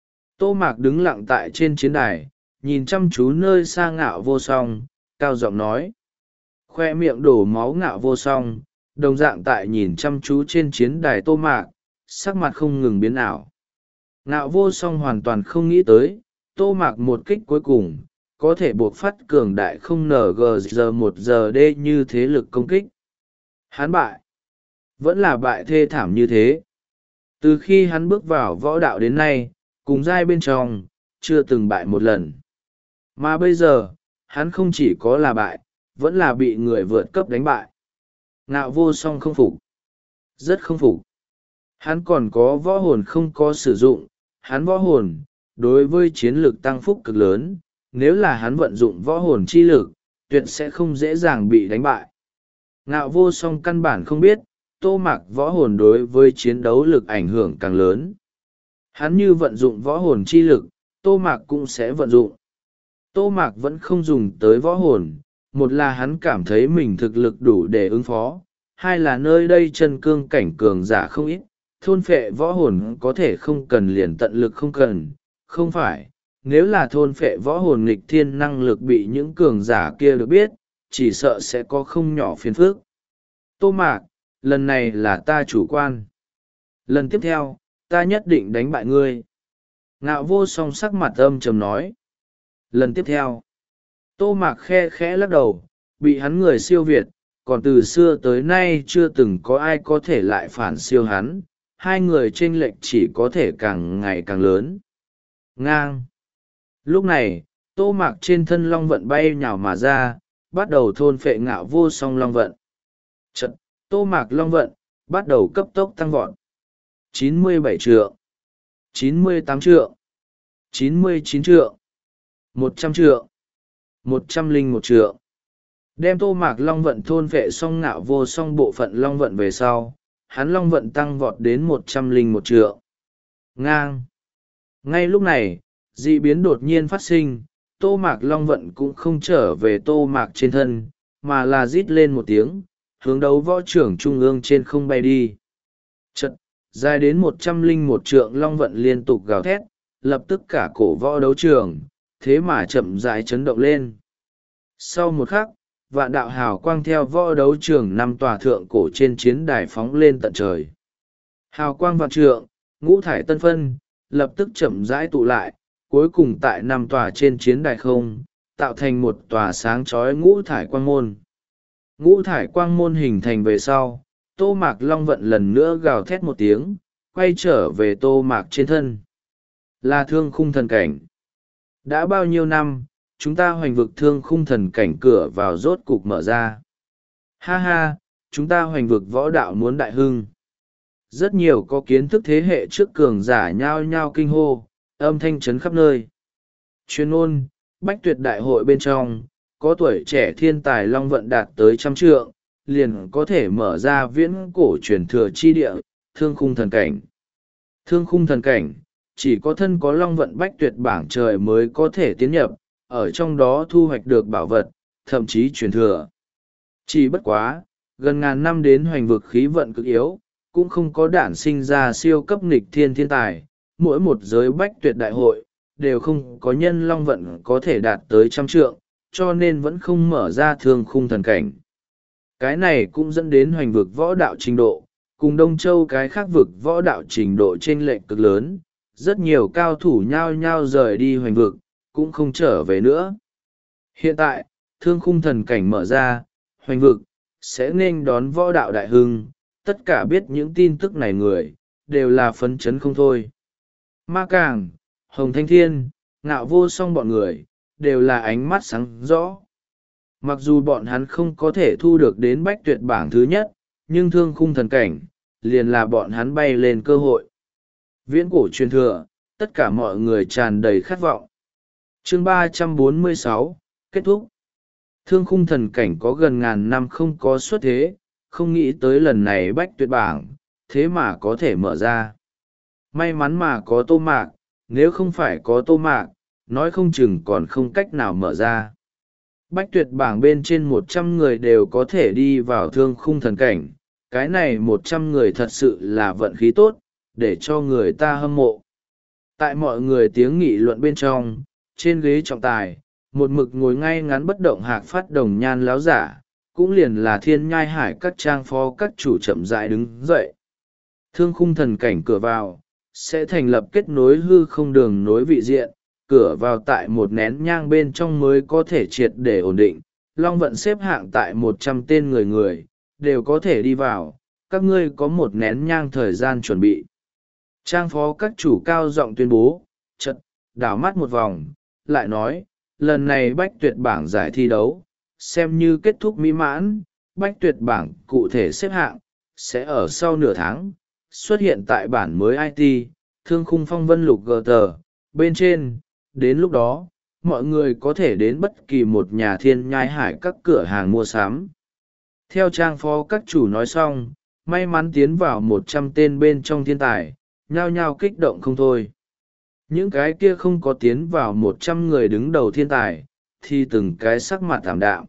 Tô Mạc đứng lặng tại trên chiến đài, nhìn chăm chú nơi xa Ngạo Vô Song, cao giọng nói. Khoe miệng đổ máu Ngạo Vô Song, đồng dạng tại nhìn chăm chú trên chiến đài Tô Mạc, sắc mặt không ngừng biến ảo. Ngạo Vô Song hoàn toàn không nghĩ tới, Tô Mạc một kích cuối cùng, có thể buộc phát cường đại không ngờ giờ một giờ đê như thế lực công kích. Hắn bại, vẫn là bại thê thảm như thế. Từ khi hắn bước vào võ đạo đến nay, cùng giai bên trong, chưa từng bại một lần. Mà bây giờ, hắn không chỉ có là bại, vẫn là bị người vượt cấp đánh bại. Ngạo Vô Song không phục. Rất không phục. Hắn còn có võ hồn không có sử dụng, hắn võ hồn, đối với chiến lược tăng phúc cực lớn, nếu là hắn vận dụng võ hồn chi lực, tuyệt sẽ không dễ dàng bị đánh bại. Ngạo Vô Song căn bản không biết, Tô Mạc võ hồn đối với chiến đấu lực ảnh hưởng càng lớn. Hắn như vận dụng võ hồn chi lực, Tô Mạc cũng sẽ vận dụng. Tô Mạc vẫn không dùng tới võ hồn, một là hắn cảm thấy mình thực lực đủ để ứng phó, hai là nơi đây chân cương cảnh cường giả không ít, thôn phệ võ hồn có thể không cần liền tận lực không cần, không phải, nếu là thôn phệ võ hồn nghịch thiên năng lực bị những cường giả kia được biết, chỉ sợ sẽ có không nhỏ phiền phức. Tô Mạc, lần này là ta chủ quan. Lần tiếp theo, ta nhất định đánh bại ngươi. Ngạo Vô Song sắc mặt âm trầm nói. Lần tiếp theo, Tô Mạc khe khẽ lắc đầu, bị hắn người siêu việt, còn từ xưa tới nay chưa từng có ai có thể lại phản siêu hắn, hai người chênh lệch chỉ có thể càng ngày càng lớn. Ngang. Lúc này, Tô Mạc trên thân long vận bay nhào mà ra, bắt đầu thôn phệ Ngạo Vô Song long vận. Chật, Tô Mạc long vận, bắt đầu cấp tốc tăng vọt. chín mươi bảy trượng, chín mươi tám trượng, chín mươi chín trượng, một trăm trượng, một trăm linh một trượng. Đem Tô Mạc long vận thôn phệ xong Ngạo Vô Song bộ phận long vận về sau, hắn long vận tăng vọt đến một trăm linh một trượng. Ngang. Ngay lúc này, dị biến đột nhiên phát sinh, Tô Mạc long vận cũng không trở về Tô Mạc trên thân, mà là rít lên một tiếng, hướng đấu võ trưởng trung ương trên không bay đi. Chật, dài đến một trăm linh một trượng long vận liên tục gào thét, lập tức cả cổ võ đấu trường, thế mà chậm rãi chấn động lên. Sau một khắc, vạn đạo hào quang theo võ đấu trường năm tòa thượng cổ trên chiến đài phóng lên tận trời. Hào quang vạn trượng, ngũ thải tân phân, lập tức chậm rãi tụ lại, cuối cùng tại năm tòa trên chiến đài không, tạo thành một tòa sáng chói ngũ thải quang môn. Ngũ thải quang môn hình thành về sau, Tô Mạc long vận lần nữa gào thét một tiếng, quay trở về Tô Mạc trên thân. Là thương khung thần cảnh. Đã bao nhiêu năm, chúng ta hoành vực thương khung thần cảnh cửa vào rốt cục mở ra. Ha ha, chúng ta hoành vực võ đạo muốn đại hưng. Rất nhiều có kiến thức thế hệ trước cường giả nhao nhao kinh hô, âm thanh chấn khắp nơi. Chuyên ôn, bách tuyệt đại hội bên trong, có tuổi trẻ thiên tài long vận đạt tới trăm trượng, liền có thể mở ra viễn cổ truyền thừa chi địa, thương khung thần cảnh. Thương khung thần cảnh, chỉ có thân có long vận bách tuyệt bảng trời mới có thể tiến nhập, ở trong đó thu hoạch được bảo vật, thậm chí truyền thừa. Chỉ bất quá, gần ngàn năm đến hoành vực khí vận cực yếu, cũng không có đản sinh ra siêu cấp nghịch thiên thiên tài, mỗi một giới bách tuyệt đại hội, đều không có nhân long vận có thể đạt tới trăm trượng, cho nên vẫn không mở ra thương khung thần cảnh. Cái này cũng dẫn đến hoành vực võ đạo trình độ, cùng Đông Châu cái khác vực võ đạo trình độ chênh lệch cực lớn, rất nhiều cao thủ nhao nhao rời đi hoành vực, cũng không trở về nữa. Hiện tại, thương khung thần cảnh mở ra, hoành vực, sẽ nên đón võ đạo đại hưng, tất cả biết những tin tức này người, đều là phấn chấn không thôi. Ma Càng, Hồng Thanh Thiên, Ngạo Vô Song bọn người, đều là ánh mắt sáng rõ. Mặc dù bọn hắn không có thể thu được đến bách tuyệt bảng thứ nhất, nhưng thương khung thần cảnh, liền là bọn hắn bay lên cơ hội. Viễn cổ truyền thừa, tất cả mọi người tràn đầy khát vọng. Chương ba trăm bốn mươi sáu, kết thúc. Thương khung thần cảnh có gần ngàn năm không có xuất thế, không nghĩ tới lần này bách tuyệt bảng, thế mà có thể mở ra. May mắn mà có Tô Mạc, nếu không phải có Tô Mạc, nói không chừng còn không cách nào mở ra. Bách tuyệt bảng bên trên một trăm người đều có thể đi vào thương khung thần cảnh, cái này một trăm người thật sự là vận khí tốt, để cho người ta hâm mộ. Tại mọi người tiếng nghị luận bên trong, trên ghế trọng tài, một mực ngồi ngay ngắn bất động Hạc Phát Đồng Nhan láo giả, cũng liền là Thiên Nhai Hải các trang phó các chủ chậm rãi đứng dậy. Thương khung thần cảnh cửa vào, sẽ thành lập kết nối hư không đường nối vị diện, cửa vào tại một nén nhang bên trong mới có thể triệt để ổn định. Long vận xếp hạng tại một trăm tên người người, đều có thể đi vào, các ngươi có một nén nhang thời gian chuẩn bị. Trang phó các chủ cao giọng tuyên bố, chật, đảo mắt một vòng, lại nói, lần này bách tuyệt bảng giải thi đấu, xem như kết thúc mỹ mãn, bách tuyệt bảng cụ thể xếp hạng, sẽ ở sau nửa tháng, xuất hiện tại bản mới i tê, thương khung phong vân lục gờ tờ, bên trên, đến lúc đó, mọi người có thể đến bất kỳ một nhà Thiên Nhai Hải các cửa hàng mua sắm. Theo trang phó các chủ nói xong, may mắn tiến vào một trăm tên bên trong thiên tài, nhao nhao kích động không thôi. Những cái kia không có tiến vào một trăm người đứng đầu thiên tài, thì từng cái sắc mặt tảm đạm.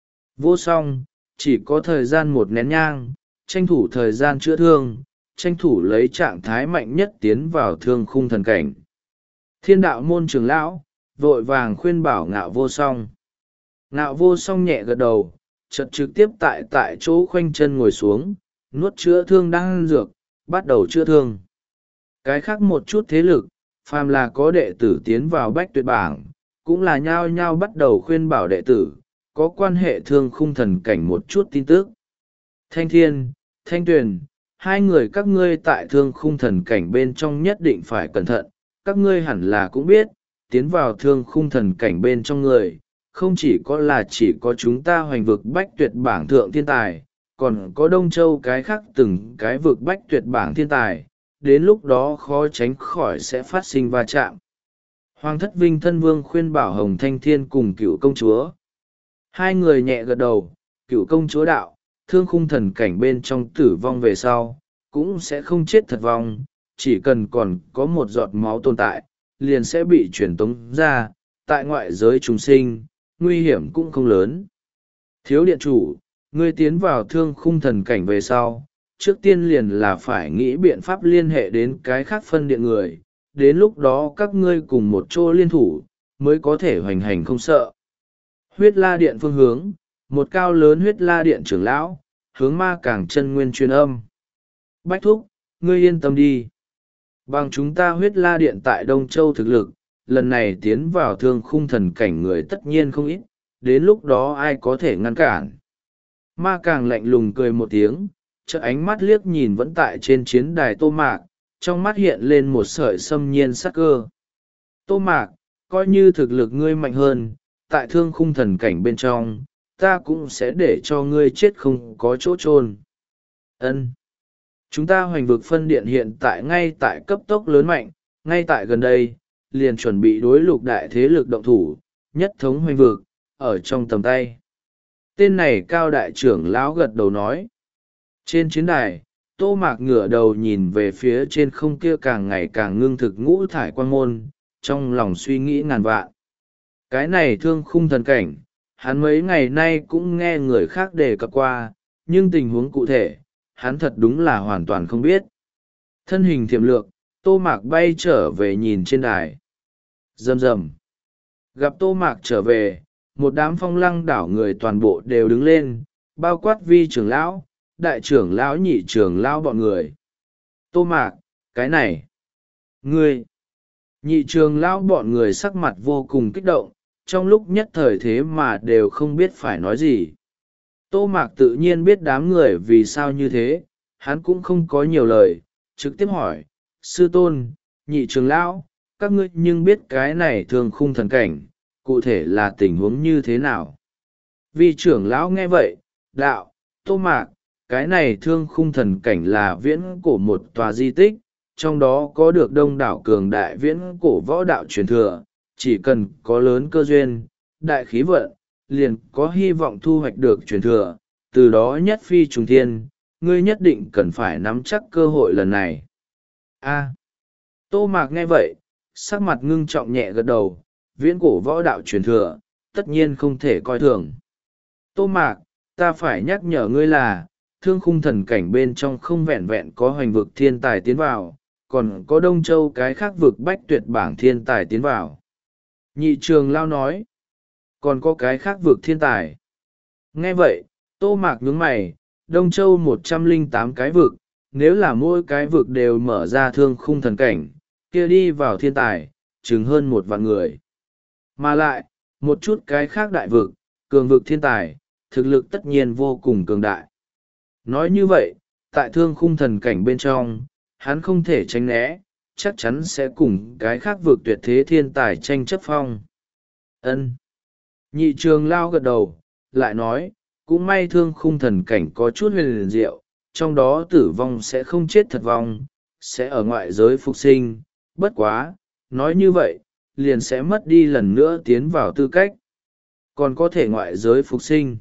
Vô song, chỉ có thời gian một nén nhang, tranh thủ thời gian chữa thương, tranh thủ lấy trạng thái mạnh nhất tiến vào thương khung thần cảnh. Thiên đạo môn trưởng lão, vội vàng khuyên bảo Ngạo Vô Song. Ngạo Vô Song nhẹ gật đầu, chợt trực tiếp tại tại chỗ khoanh chân ngồi xuống, nuốt chữa thương đang dược, bắt đầu chữa thương. Cái khác một chút thế lực, phàm là có đệ tử tiến vào bách tuyệt bảng, cũng là nhao nhao bắt đầu khuyên bảo đệ tử, có quan hệ thương khung thần cảnh một chút tin tức. Thanh Thiên, Thanh Tuyền, hai người các ngươi tại thương khung thần cảnh bên trong nhất định phải cẩn thận, các ngươi hẳn là cũng biết, tiến vào thương khung thần cảnh bên trong người, không chỉ có là chỉ có chúng ta hoành vực bách tuyệt bảng thượng thiên tài, còn có Đông Châu cái khác từng cái vực bách tuyệt bảng thiên tài, đến lúc đó khó tránh khỏi sẽ phát sinh va chạm. Hoàng thất Vinh Thân Vương khuyên bảo Hồng Thanh Thiên cùng cựu công chúa. Hai người nhẹ gật đầu, cựu công chúa đạo, thương khung thần cảnh bên trong tử vong về sau, cũng sẽ không chết thật vong, chỉ cần còn có một giọt máu tồn tại, liền sẽ bị truyền tống ra, tại ngoại giới chúng sinh, nguy hiểm cũng không lớn. Thiếu điện chủ, ngươi tiến vào thương khung thần cảnh về sau, trước tiên liền là phải nghĩ biện pháp liên hệ đến cái khác phân điện người, đến lúc đó các ngươi cùng một chỗ liên thủ, mới có thể hoành hành không sợ. Huyết La Điện phương hướng, một cao lớn Huyết La Điện trưởng lão, hướng Ma Càng chân nguyên truyền âm. Bách thúc, ngươi yên tâm đi. Bằng chúng ta Huyết La Điện tại Đông Châu thực lực, lần này tiến vào thương khung thần cảnh người tất nhiên không ít, đến lúc đó ai có thể ngăn cản. Ma Càng lạnh lùng cười một tiếng, chợ ánh mắt liếc nhìn vẫn tại trên chiến đài Tô Mạc, trong mắt hiện lên một sợi xâm nhiên sắc cơ. Tô Mạc, coi như thực lực ngươi mạnh hơn, tại thương khung thần cảnh bên trong, ta cũng sẽ để cho ngươi chết không có chỗ chôn. Ân. Chúng ta hoành vực phân điện hiện tại ngay tại cấp tốc lớn mạnh, ngay tại gần đây, liền chuẩn bị đối lục đại thế lực động thủ, nhất thống hoành vực, ở trong tầm tay. Tên này cao đại trưởng lão gật đầu nói. Trên chiến đài, Tô Mạc ngửa đầu nhìn về phía trên không kia càng ngày càng ngưng thực ngũ thải quan môn, trong lòng suy nghĩ ngàn vạn. Cái này thương khung thần cảnh, hắn mấy ngày nay cũng nghe người khác đề cập qua, nhưng tình huống cụ thể, hắn thật đúng là hoàn toàn không biết. Thân hình thiểm lược, Tô Mạc bay trở về nhìn trên đài. Rầm rầm. Gặp Tô Mạc trở về, một đám phong lăng đảo người toàn bộ đều đứng lên, bao quát vi trưởng lão, đại trưởng lão nhị trưởng lão bọn người. Tô Mạc, cái này. Ngươi. Nhị trưởng lão bọn người sắc mặt vô cùng kích động, trong lúc nhất thời thế mà đều không biết phải nói gì. Tô Mạc tự nhiên biết đám người vì sao như thế, hắn cũng không có nhiều lời, trực tiếp hỏi, sư tôn, nhị trưởng lão, các ngươi nhưng biết cái này thường khung thần cảnh, cụ thể là tình huống như thế nào? Vi trưởng lão nghe vậy, đạo, Tô Mạc, cái này thương khung thần cảnh là viễn cổ một tòa di tích, trong đó có được đông đảo cường đại viễn cổ võ đạo truyền thừa, chỉ cần có lớn cơ duyên, đại khí vận, liền có hy vọng thu hoạch được truyền thừa, từ đó nhất phi trùng thiên, ngươi nhất định cần phải nắm chắc cơ hội lần này. A. Tô Mạc nghe vậy, sắc mặt ngưng trọng nhẹ gật đầu, viễn cổ võ đạo truyền thừa, tất nhiên không thể coi thường. Tô Mạc, ta phải nhắc nhở ngươi là, thương khung thần cảnh bên trong không vẹn vẹn có hoành vực thiên tài tiến vào, còn có Đông Châu cái khác vực bách tuyệt bảng thiên tài tiến vào. Nhị trường lao nói, còn có cái khác vực thiên tài. Nghe vậy, Tô Mạc nhướng mày, Đông Châu một trăm lẻ tám cái vực, nếu là mỗi cái vực đều mở ra thương khung thần cảnh, kia đi vào thiên tài, chừng hơn một vạn người. Mà lại, một chút cái khác đại vực, cường vực thiên tài, thực lực tất nhiên vô cùng cường đại. Nói như vậy, tại thương khung thần cảnh bên trong, hắn không thể tránh né, chắc chắn sẽ cùng cái khác vực tuyệt thế thiên tài tranh chấp phong. Ân. Nhị trường lao gật đầu, lại nói, cũng may thương khung thần cảnh có chút huyền liền diệu, trong đó tử vong sẽ không chết thật vong, sẽ ở ngoại giới phục sinh, bất quá, nói như vậy, liền sẽ mất đi lần nữa tiến vào tư cách. Còn có thể ngoại giới phục sinh.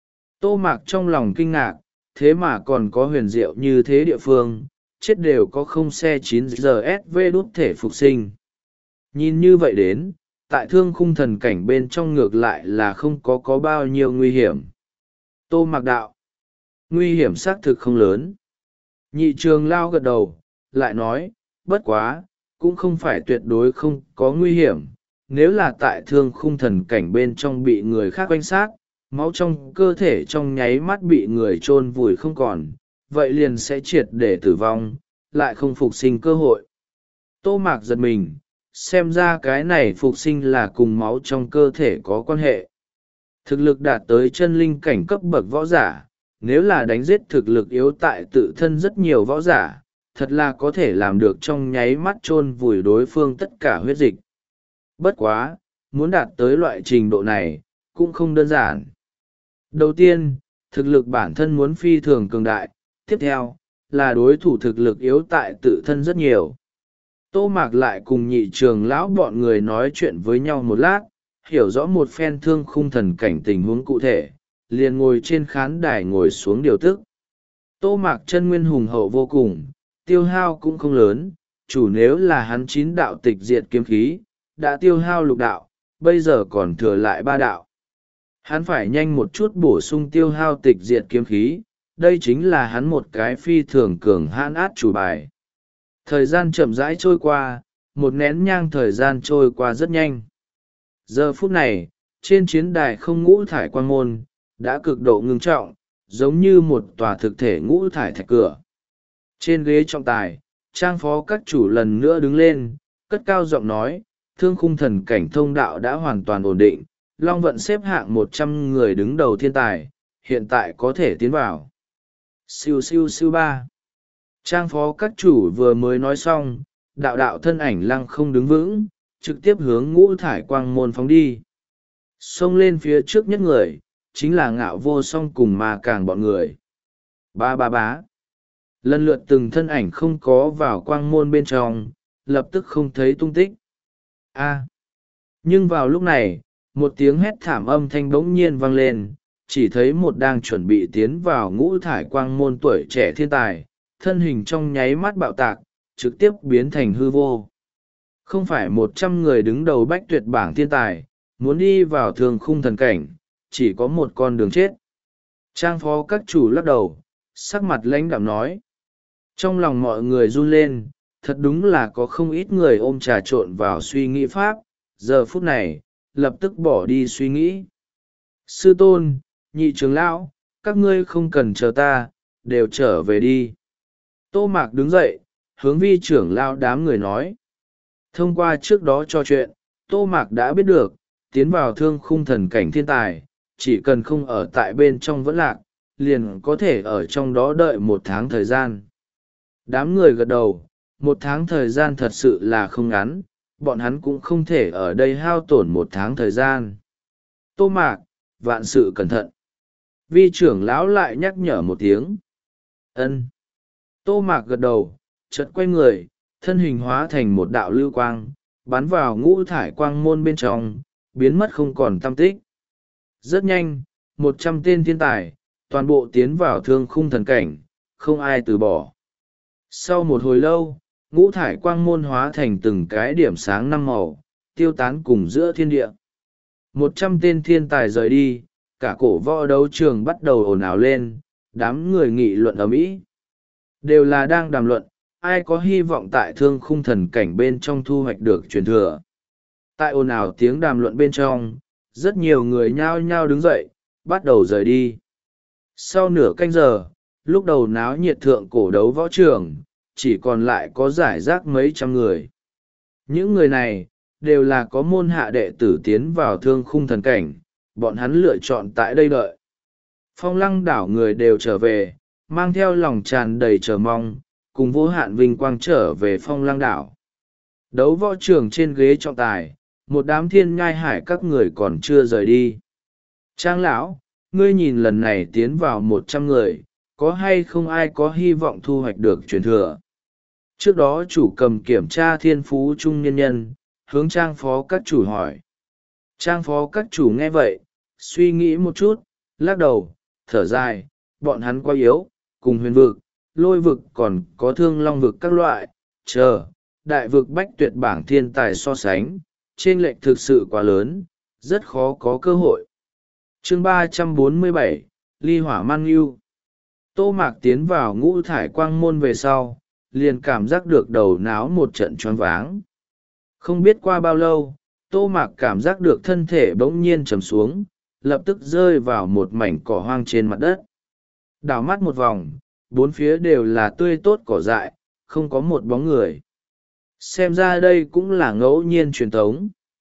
Tô Mạc trong lòng kinh ngạc, thế mà còn có huyền diệu như thế địa phương, chết đều có không xe chín giờ ét vê đút thể phục sinh. Nhìn như vậy đến, tại thương khung thần cảnh bên trong ngược lại là không có có bao nhiêu nguy hiểm. Tô Mạc đạo, nguy hiểm xác thực không lớn. Nhị trường lao gật đầu, lại nói, bất quá, cũng không phải tuyệt đối không có nguy hiểm. Nếu là tại thương khung thần cảnh bên trong bị người khác quanh sát, máu trong cơ thể trong nháy mắt bị người chôn vùi không còn, vậy liền sẽ triệt để tử vong, lại không phục sinh cơ hội. Tô Mạc giật mình, xem ra cái này phục sinh là cùng máu trong cơ thể có quan hệ. Thực lực đạt tới chân linh cảnh cấp bậc võ giả, nếu là đánh giết thực lực yếu tại tự thân rất nhiều võ giả, thật là có thể làm được trong nháy mắt chôn vùi đối phương tất cả huyết dịch. Bất quá, muốn đạt tới loại trình độ này, cũng không đơn giản. Đầu tiên, thực lực bản thân muốn phi thường cường đại, tiếp theo, là đối thủ thực lực yếu tại tự thân rất nhiều. Tô Mạc lại cùng nhị trường lão bọn người nói chuyện với nhau một lát, hiểu rõ một phen thương khung thần cảnh tình huống cụ thể, liền ngồi trên khán đài ngồi xuống điều tức. Tô Mạc chân nguyên hùng hậu vô cùng, tiêu hao cũng không lớn, chủ nếu là hắn chín đạo tịch diệt kiếm khí, đã tiêu hao lục đạo, bây giờ còn thừa lại ba đạo. Hắn phải nhanh một chút bổ sung tiêu hao tịch diệt kiếm khí, đây chính là hắn một cái phi thường cường hãn át chủ bài. Thời gian chậm rãi trôi qua, một nén nhang thời gian trôi qua rất nhanh. Giờ phút này, trên chiến đài không ngũ thải quang môn, đã cực độ ngưng trọng, giống như một tòa thực thể ngũ thải thạch cửa. Trên ghế trọng tài, trang phó các chủ lần nữa đứng lên, cất cao giọng nói, thương khung thần cảnh thông đạo đã hoàn toàn ổn định, Long Vận xếp hạng một trăm người đứng đầu thiên tài, hiện tại có thể tiến vào. Siêu siêu siêu ba. Trang phó các chủ vừa mới nói xong, đạo đạo thân ảnh lăng không đứng vững, trực tiếp hướng ngũ thải quang môn phóng đi. Xông lên phía trước nhất người, chính là Ngạo Vô Song cùng Ma Càng bọn người. Ba ba bá. Lần lượt từng thân ảnh không có vào quang môn bên trong, lập tức không thấy tung tích. A. Nhưng vào lúc này, một tiếng hét thảm âm thanh bỗng nhiên vang lên, chỉ thấy một đang chuẩn bị tiến vào ngũ thải quang môn tuổi trẻ thiên tài, thân hình trong nháy mắt bạo tạc, trực tiếp biến thành hư vô. Không phải một trăm người đứng đầu bách tuyệt bảng thiên tài, muốn đi vào thương khung thần cảnh chỉ có một con đường chết. Trang phó các chủ lắc đầu, sắc mặt lãnh đạm nói. Trong lòng mọi người run lên, thật đúng là có không ít người ôm trà trộn vào suy nghĩ pháp, giờ phút này lập tức bỏ đi suy nghĩ. Sư tôn, nhị trưởng lão, các ngươi không cần chờ ta, đều trở về đi. Tô Mạc đứng dậy, hướng vi trưởng lão đám người nói. Thông qua trước đó trò chuyện, Tô Mạc đã biết được, tiến vào thương khung thần cảnh thiên tài, chỉ cần không ở tại bên trong vẫn lạc, liền có thể ở trong đó đợi một tháng thời gian. Đám người gật đầu, một tháng thời gian thật sự là không ngắn, bọn hắn cũng không thể ở đây hao tổn một tháng thời gian. Tô Mạc, vạn sự cẩn thận. Vi trưởng lão lại nhắc nhở một tiếng. Ân. Tô Mạc gật đầu, chợt quay người, thân hình hóa thành một đạo lưu quang, bắn vào ngũ thải quang môn bên trong, biến mất không còn tăm tích. Rất nhanh, một trăm tên thiên tài, toàn bộ tiến vào thương khung thần cảnh, không ai từ bỏ. Sau một hồi lâu, ngũ thải quang môn hóa thành từng cái điểm sáng năm màu, tiêu tán cùng giữa thiên địa. Một trăm tên thiên tài rời đi, cả cổ võ đấu trường bắt đầu ồn ào lên, đám người nghị luận ầm ĩ. Đều là đang đàm luận, ai có hy vọng tại thương khung thần cảnh bên trong thu hoạch được truyền thừa. Tại ồn ào tiếng đàm luận bên trong, rất nhiều người nhao nhao đứng dậy, bắt đầu rời đi. Sau nửa canh giờ, lúc đầu náo nhiệt thượng cổ đấu võ trường, chỉ còn lại có giải rác mấy trăm người. Những người này, đều là có môn hạ đệ tử tiến vào thương khung thần cảnh, bọn hắn lựa chọn tại đây đợi. Phong Lăng đảo người đều trở về, mang theo lòng tràn đầy chờ mong, cùng vô hạn vinh quang trở về Phong Lăng đảo. Đấu võ trường trên ghế trọng tài, một đám thiên nhai hải các người còn chưa rời đi. Trang lão, ngươi nhìn lần này tiến vào một trăm người, có hay không ai có hy vọng thu hoạch được truyền thừa? Trước đó chủ cầm kiểm tra thiên phú trung nhân nhân, hướng trang phó các chủ hỏi. Trang phó các chủ nghe vậy, suy nghĩ một chút, lắc đầu, thở dài, bọn hắn quá yếu, cùng huyền vực, lôi vực còn có thương long vực các loại, chờ, đại vực bách tuyệt bảng thiên tài so sánh, chênh lệch thực sự quá lớn, rất khó có cơ hội. Chương ba trăm bốn mươi bảy, Ly Hỏa Man Ngưu. Tô Mạc tiến vào ngũ thải quang môn về sau, liền cảm giác được đầu náo một trận choáng váng. Không biết qua bao lâu, Tô Mạc cảm giác được thân thể bỗng nhiên trầm xuống, lập tức rơi vào một mảnh cỏ hoang trên mặt đất. Đảo mắt một vòng, bốn phía đều là tươi tốt cỏ dại, không có một bóng người. Xem ra đây cũng là ngẫu nhiên truyền thống.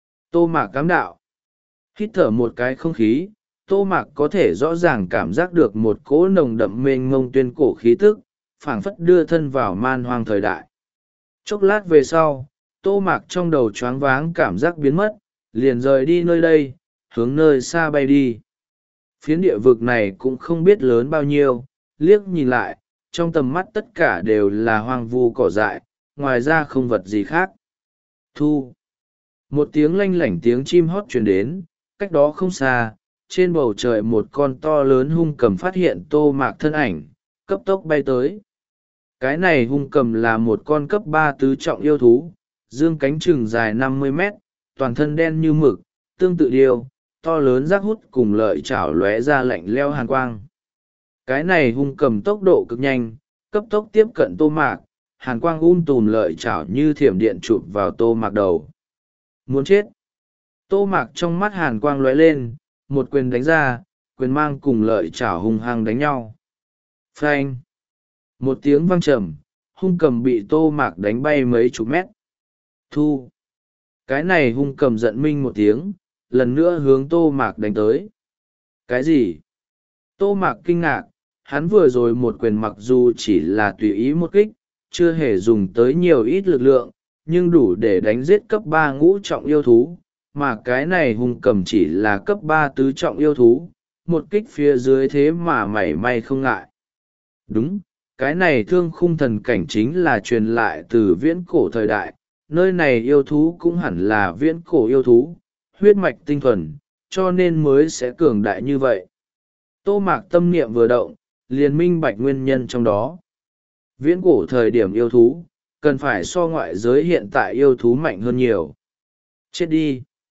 Tô Mạc cám đạo. Hít thở một cái không khí, Tô Mạc có thể rõ ràng cảm giác được một cỗ nồng đậm mênh mông tuyên cổ khí tức, phảng phất đưa thân vào man hoang thời đại. Chốc lát về sau, Tô Mạc trong đầu choáng váng cảm giác biến mất, liền rời đi nơi đây, hướng nơi xa bay đi. Phiến địa vực này cũng không biết lớn bao nhiêu, liếc nhìn lại, trong tầm mắt tất cả đều là hoang vu cỏ dại, ngoài ra không vật gì khác. Thu. Một tiếng lanh lảnh tiếng chim hót truyền đến, cách đó không xa, trên bầu trời một con to lớn hung cầm phát hiện Tô Mạc thân ảnh, cấp tốc bay tới. Cái này hung cầm là một con cấp ba tứ trọng yêu thú, dương cánh chừng dài năm mươi mét, toàn thân đen như mực, tương tự điêu, to lớn rác hút cùng lợi chảo lóe ra lạnh leo hàn quang. Cái này hung cầm tốc độ cực nhanh, cấp tốc tiếp cận Tô Mạc, hàn quang um tùm lợi chảo như thiểm điện chụp vào Tô Mạc đầu. Muốn chết! Tô Mạc trong mắt hàn quang lóe lên, một quyền đánh ra, quyền mang cùng lợi chảo hung hăng đánh nhau. Phanh! Một tiếng vang trầm, hung cầm bị Tô Mạc đánh bay mấy chục mét. Thu! Cái này hung cầm giận minh một tiếng, lần nữa hướng Tô Mạc đánh tới. Cái gì? Tô Mạc kinh ngạc, hắn vừa rồi một quyền mặc dù chỉ là tùy ý một kích, chưa hề dùng tới nhiều ít lực lượng, nhưng đủ để đánh giết cấp ba ngũ trọng yêu thú, mà cái này hung cầm chỉ là cấp ba tứ trọng yêu thú, một kích phía dưới thế mà mảy may không ngại. Đúng, cái này thương khung thần cảnh chính là truyền lại từ viễn cổ thời đại, nơi này yêu thú cũng hẳn là viễn cổ yêu thú, huyết mạch tinh thuần, cho nên mới sẽ cường đại như vậy. Tô Mạc tâm niệm vừa động, liền minh bạch nguyên nhân trong đó. Viễn cổ thời điểm yêu thú, cần phải so ngoại giới hiện tại yêu thú mạnh hơn nhiều. Chết đi!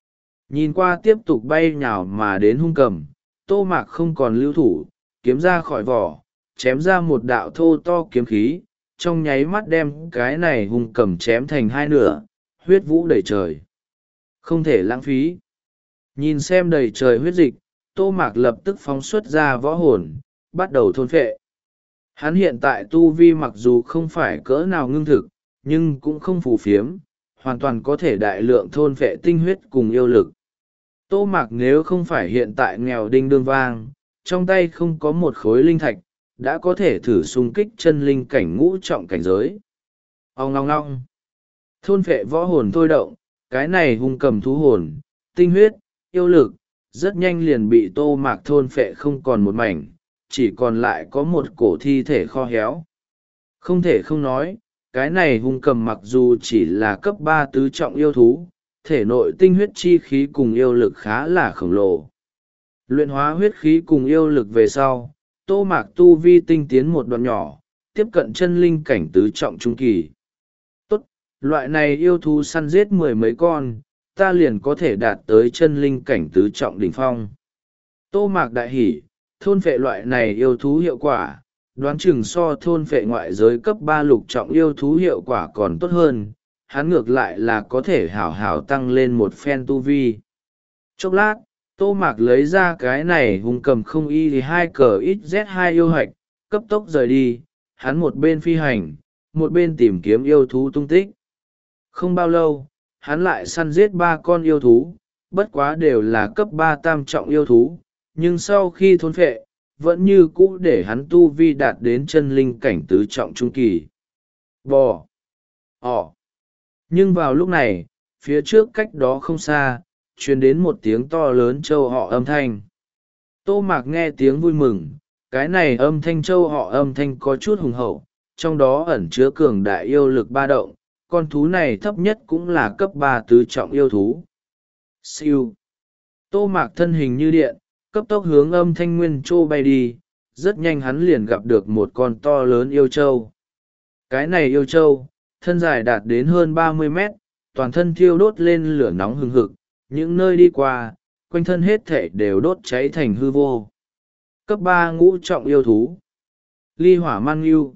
Nhìn qua tiếp tục bay nhào mà đến hung cầm, Tô Mạc không còn lưu thủ, kiếm ra khỏi vỏ, chém ra một đạo thô to kiếm khí, trong nháy mắt đem cái này hung cầm chém thành hai nửa, huyết vũ đầy trời. Không thể lãng phí. Nhìn xem đầy trời huyết dịch, Tô Mạc lập tức phóng xuất ra võ hồn, bắt đầu thôn phệ. Hắn hiện tại tu vi mặc dù không phải cỡ nào ngưng thực, nhưng cũng không phù phiếm, hoàn toàn có thể đại lượng thôn phệ tinh huyết cùng yêu lực. Tô Mạc nếu không phải hiện tại nghèo đinh đương vang, trong tay không có một khối linh thạch, đã có thể thử xung kích chân linh cảnh ngũ trọng cảnh giới. Ông ngong ngong. Thôn phệ võ hồn thôi động, cái này hung cầm thú hồn, tinh huyết, yêu lực, rất nhanh liền bị Tô Mạc thôn phệ không còn một mảnh, chỉ còn lại có một cổ thi thể kho héo. Không thể không nói, cái này hung cầm mặc dù chỉ là cấp ba tứ trọng yêu thú, thể nội tinh huyết chi khí cùng yêu lực khá là khổng lồ. Luyện hóa huyết khí cùng yêu lực về sau, Tô Mạc tu vi tinh tiến một đoạn nhỏ, tiếp cận chân linh cảnh tứ trọng trung kỳ. Tốt, loại này yêu thú săn giết mười mấy con, ta liền có thể đạt tới chân linh cảnh tứ trọng đỉnh phong. Tô Mạc đại hỉ, thôn phệ loại này yêu thú hiệu quả, đoán chừng so thôn phệ ngoại giới cấp ba lục trọng yêu thú hiệu quả còn tốt hơn, hắn ngược lại là có thể hảo hảo tăng lên một phen tu vi. Chốc lát, Tô Mạc lấy ra cái này hung cầm không y thì hai cờ ít z hai yêu hạch, cấp tốc rời đi, hắn một bên phi hành, một bên tìm kiếm yêu thú tung tích. Không bao lâu, hắn lại săn giết ba con yêu thú, bất quá đều là cấp ba tam trọng yêu thú, nhưng sau khi thôn phệ, vẫn như cũ để hắn tu vi đạt đến chân linh cảnh tứ trọng trung kỳ. Bò! Ỏ! Nhưng vào lúc này, phía trước cách đó không xa, truyền đến một tiếng to lớn châu họ âm thanh. Tô Mạc nghe tiếng vui mừng, cái này âm thanh châu họ âm thanh có chút hùng hậu, trong đó ẩn chứa cường đại yêu lực ba động, con thú này thấp nhất cũng là cấp ba tứ trọng yêu thú. Siêu! Tô Mạc thân hình như điện, cấp tốc hướng âm thanh nguyên châu bay đi, rất nhanh hắn liền gặp được một con to lớn yêu châu. Cái này yêu châu, thân dài đạt đến hơn ba mươi mét, toàn thân thiêu đốt lên lửa nóng hừng hực, những nơi đi qua, quanh thân hết thể đều đốt cháy thành hư vô. Cấp ba ngũ trọng yêu thú. Ly hỏa man yêu.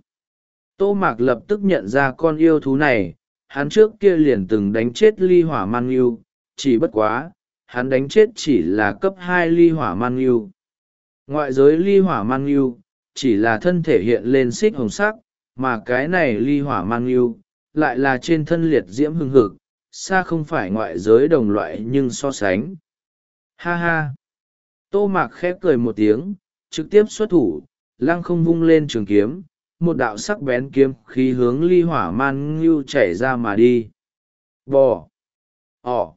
Tô Mạc lập tức nhận ra con yêu thú này, hắn trước kia liền từng đánh chết ly hỏa man yêu, chỉ bất quá, hắn đánh chết chỉ là cấp hai ly hỏa man yêu. Ngoại giới ly hỏa man yêu, chỉ là thân thể hiện lên xích hồng sắc, mà cái này ly hỏa man yêu, lại là trên thân liệt diễm hừng hực, xa không phải ngoại giới đồng loại nhưng so sánh. Ha ha! Tô Mạc khép cười một tiếng, trực tiếp xuất thủ, lăng không vung lên trường kiếm, một đạo sắc bén kiếm khí hướng ly hỏa man ngưu chảy ra mà đi. Bò! Ỏ!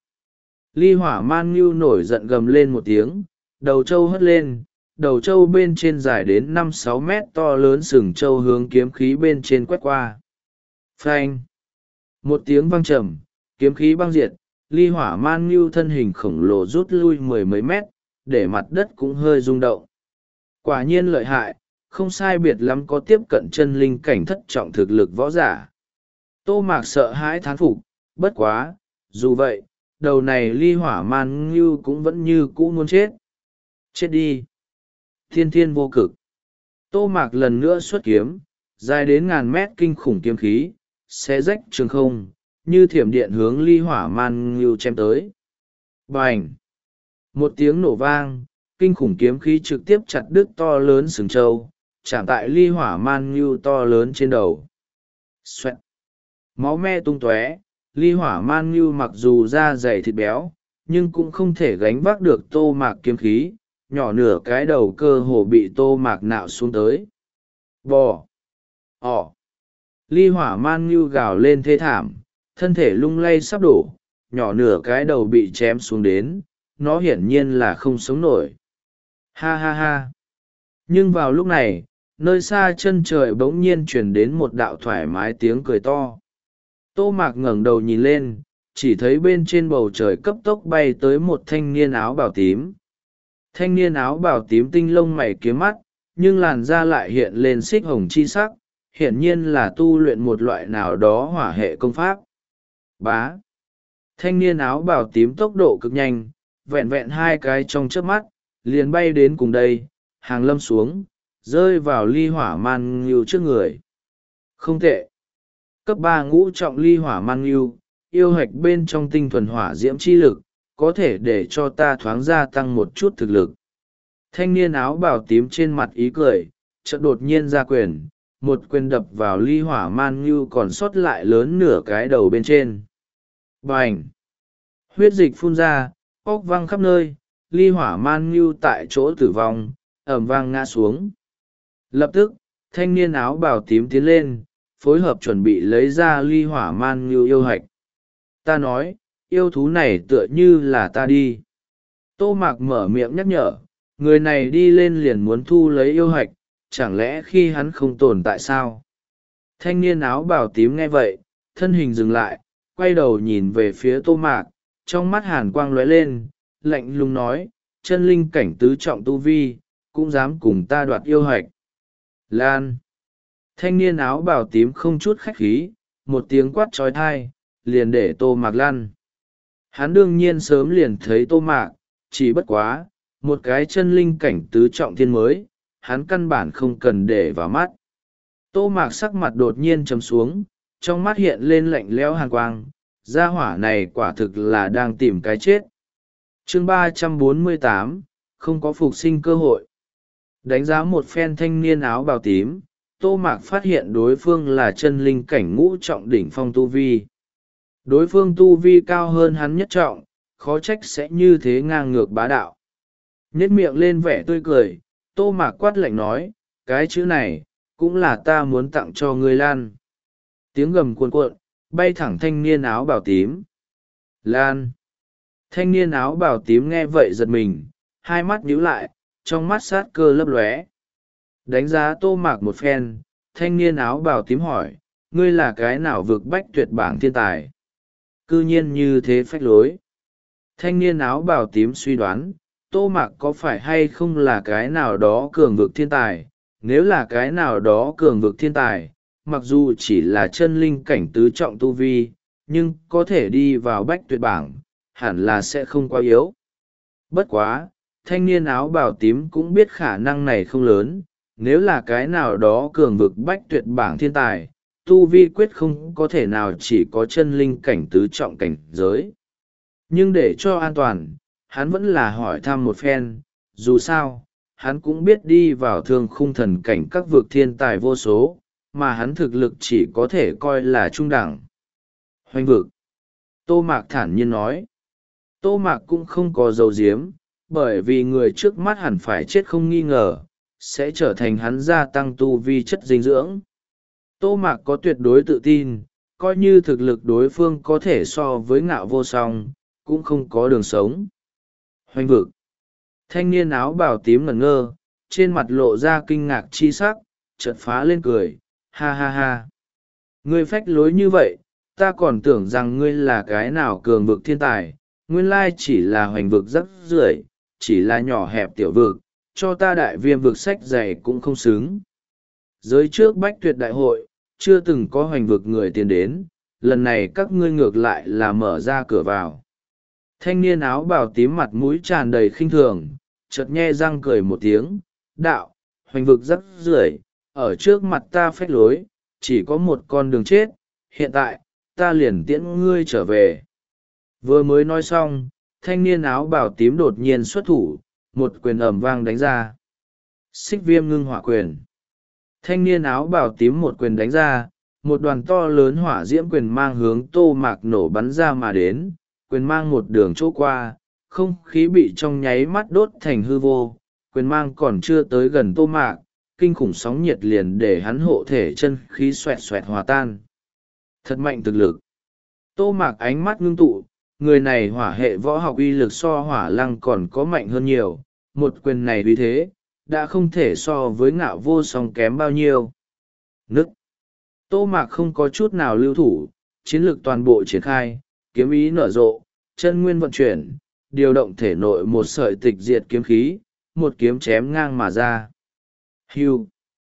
Ly hỏa man ngưu nổi giận gầm lên một tiếng, đầu trâu hất lên, đầu trâu bên trên dài đến năm sáu mét to lớn sừng trâu hướng kiếm khí bên trên quét qua. Phanh! Một tiếng vang trầm, kiếm khí băng diệt, ly hỏa man ngưu thân hình khổng lồ rút lui mười mấy mét, để mặt đất cũng hơi rung động. Quả nhiên lợi hại, không sai biệt lắm có tiếp cận chân linh cảnh thất trọng thực lực võ giả. Tô Mạc sợ hãi thán phục, bất quá, dù vậy, đầu này ly hỏa man ngưu cũng vẫn như cũ muốn chết. Chết đi! Thiên thiên vô cực. Tô Mạc lần nữa xuất kiếm, dài đến ngàn mét kinh khủng kiếm khí, xé rách trường không, như thiểm điện hướng ly hỏa man ngưu chém tới. Bành! Một tiếng nổ vang, kinh khủng kiếm khí trực tiếp chặt đứt to lớn sừng trâu, chạm tại ly hỏa man ngưu to lớn trên đầu. Xoẹt! Máu me tung tóe, ly hỏa man ngưu mặc dù da dày thịt béo, nhưng cũng không thể gánh vác được Tô Mạc kiếm khí, nhỏ nửa cái đầu cơ hồ bị Tô Mạc nạo xuống tới. Bò! Ỏ! Ly hỏa man ngưu gào lên thê thảm, thân thể lung lay sắp đổ, nhỏ nửa cái đầu bị chém xuống đến, nó hiển nhiên là không sống nổi. Ha ha ha! Nhưng vào lúc này, nơi xa chân trời bỗng nhiên truyền đến một đạo thoải mái tiếng cười to. Tô Mạc ngẩng đầu nhìn lên, chỉ thấy bên trên bầu trời cấp tốc bay tới một thanh niên áo bào tím. Thanh niên áo bào tím tinh lông mày kiếm mắt, nhưng làn da lại hiện lên xích hồng chi sắc, hiển nhiên là tu luyện một loại nào đó hỏa hệ công pháp. Bá! Thanh niên áo bào tím tốc độ cực nhanh, vẹn vẹn hai cái trong chớp mắt liền bay đến cùng đây, hàng lâm xuống, rơi vào ly hỏa man ngưu trước người. Không tệ. Cấp ba ngũ trọng ly hỏa man ngưu, yêu hạch bên trong tinh thuần hỏa diễm chi lực, có thể để cho ta thoáng gia tăng một chút thực lực. Thanh niên áo bào tím trên mặt ý cười, chợt đột nhiên ra quyền, một quyền đập vào ly hỏa man ngưu còn sót lại lớn nửa cái đầu bên trên. Bành! Huyết dịch phun ra, óc văng khắp nơi, ly hỏa man ngưu tại chỗ tử vong, ẩm vang ngã xuống. Lập tức, thanh niên áo bào tím tiến lên, phối hợp chuẩn bị lấy ra ly hỏa man ngưu yêu hạch. Ta nói, yêu thú này tựa như là ta đi. Tô Mạc mở miệng nhắc nhở, người này đi lên liền muốn thu lấy yêu hạch, chẳng lẽ khi hắn không tồn tại sao? Thanh niên áo bào tím nghe vậy, thân hình dừng lại, quay đầu nhìn về phía Tô Mạc, trong mắt hàn quang lóe lên, lạnh lùng nói, chân linh cảnh tứ trọng tu vi, cũng dám cùng ta đoạt yêu hạch. Lan! Thanh niên áo bào tím không chút khách khí, một tiếng quát trói thai, liền để Tô Mạc lăn. Hắn đương nhiên sớm liền thấy Tô Mạc, chỉ bất quá, một cái chân linh cảnh tứ trọng thiên mới, hắn căn bản không cần để vào mắt. Tô Mạc sắc mặt đột nhiên trầm xuống, trong mắt hiện lên lạnh lẽo hàn quang, gia hỏa này quả thực là đang tìm cái chết. Chương ba trăm bốn mươi tám, không có phục sinh cơ hội. Đánh giá một phen thanh niên áo bào tím, Tô Mạc phát hiện đối phương là chân linh cảnh ngũ trọng đỉnh phong tu vi. Đối phương tu vi cao hơn hắn nhất trọng, khó trách sẽ như thế ngang ngược bá đạo. Nhếch miệng lên vẻ tươi cười, Tô Mạc quát lạnh nói, cái chữ này, cũng là ta muốn tặng cho ngươi Lan. Tiếng gầm cuồn cuộn, bay thẳng thanh niên áo bào tím. Lan. Thanh niên áo bào tím nghe vậy giật mình, hai mắt nhíu lại, trong mắt sát cơ lấp lóe. Đánh giá Tô Mạc một phen, thanh niên áo bào tím hỏi, ngươi là cái nào vực bách tuyệt bảng thiên tài? Cư nhiên như thế phách lối. Thanh niên áo bào tím suy đoán, Tô Mạc có phải hay không là cái nào đó cường vực thiên tài? Nếu là cái nào đó cường vực thiên tài, mặc dù chỉ là chân linh cảnh tứ trọng tu vi, nhưng có thể đi vào bách tuyệt bảng, hẳn là sẽ không quá yếu. Bất quá, thanh niên áo bào tím cũng biết khả năng này không lớn, nếu là cái nào đó cường vực bách tuyệt bảng thiên tài, tu vi quyết không có thể nào chỉ có chân linh cảnh tứ trọng cảnh giới. Nhưng để cho an toàn, hắn vẫn là hỏi thăm một phen, dù sao, hắn cũng biết đi vào thương khung thần cảnh các vực thiên tài vô số, mà hắn thực lực chỉ có thể coi là trung đẳng. Hoành vực. Tô Mạc thản nhiên nói. Tô Mạc cũng không có dấu diếm, bởi vì người trước mắt hẳn phải chết không nghi ngờ, sẽ trở thành hắn gia tăng tu vi chất dinh dưỡng. Tô Mạc có tuyệt đối tự tin, coi như thực lực đối phương có thể so với ngạo vô song, cũng không có đường sống. Hoành vực. Thanh niên áo bào tím ngẩn ngơ, trên mặt lộ ra kinh ngạc chi sắc, chợt phá lên cười, ha ha ha. Ngươi phách lối như vậy, ta còn tưởng rằng ngươi là cái nào cường vực thiên tài, nguyên lai chỉ là hoành vực rất rưởi, chỉ là nhỏ hẹp tiểu vực, cho ta đại viêm vực sách dày cũng không xứng. Giới trước bách tuyệt đại hội, chưa từng có hoành vực người tiến đến, lần này các ngươi ngược lại là mở ra cửa vào. Thanh niên áo bào tím mặt mũi tràn đầy khinh thường, chợt nhe răng cười một tiếng, đạo, hoành vực rất rưởi, ở trước mặt ta phách lối, chỉ có một con đường chết, hiện tại, ta liền tiễn ngươi trở về. Vừa mới nói xong, thanh niên áo bào tím đột nhiên xuất thủ, một quyền ầm vang đánh ra. Xích viêm ngưng hỏa quyền. Thanh niên áo bào tím một quyền đánh ra, một đoàn to lớn hỏa diễm quyền mang hướng Tô Mạc nổ bắn ra mà đến, quyền mang một đường chỗ qua, không khí bị trong nháy mắt đốt thành hư vô, quyền mang còn chưa tới gần Tô Mạc, kinh khủng sóng nhiệt liền để hắn hộ thể chân khí xoẹt xoẹt hòa tan. Thật mạnh thực lực. Tô Mạc ánh mắt ngưng tụ, người này hỏa hệ võ học uy lực so hỏa lăng còn có mạnh hơn nhiều, một quyền này uy thế, đã không thể so với ngạo vô song kém bao nhiêu. Nức. Tô Mạc không có chút nào lưu thủ, chiến lược toàn bộ triển khai, kiếm ý nở rộ, chân nguyên vận chuyển, điều động thể nội một sợi tịch diệt kiếm khí, một kiếm chém ngang mà ra. Hưu.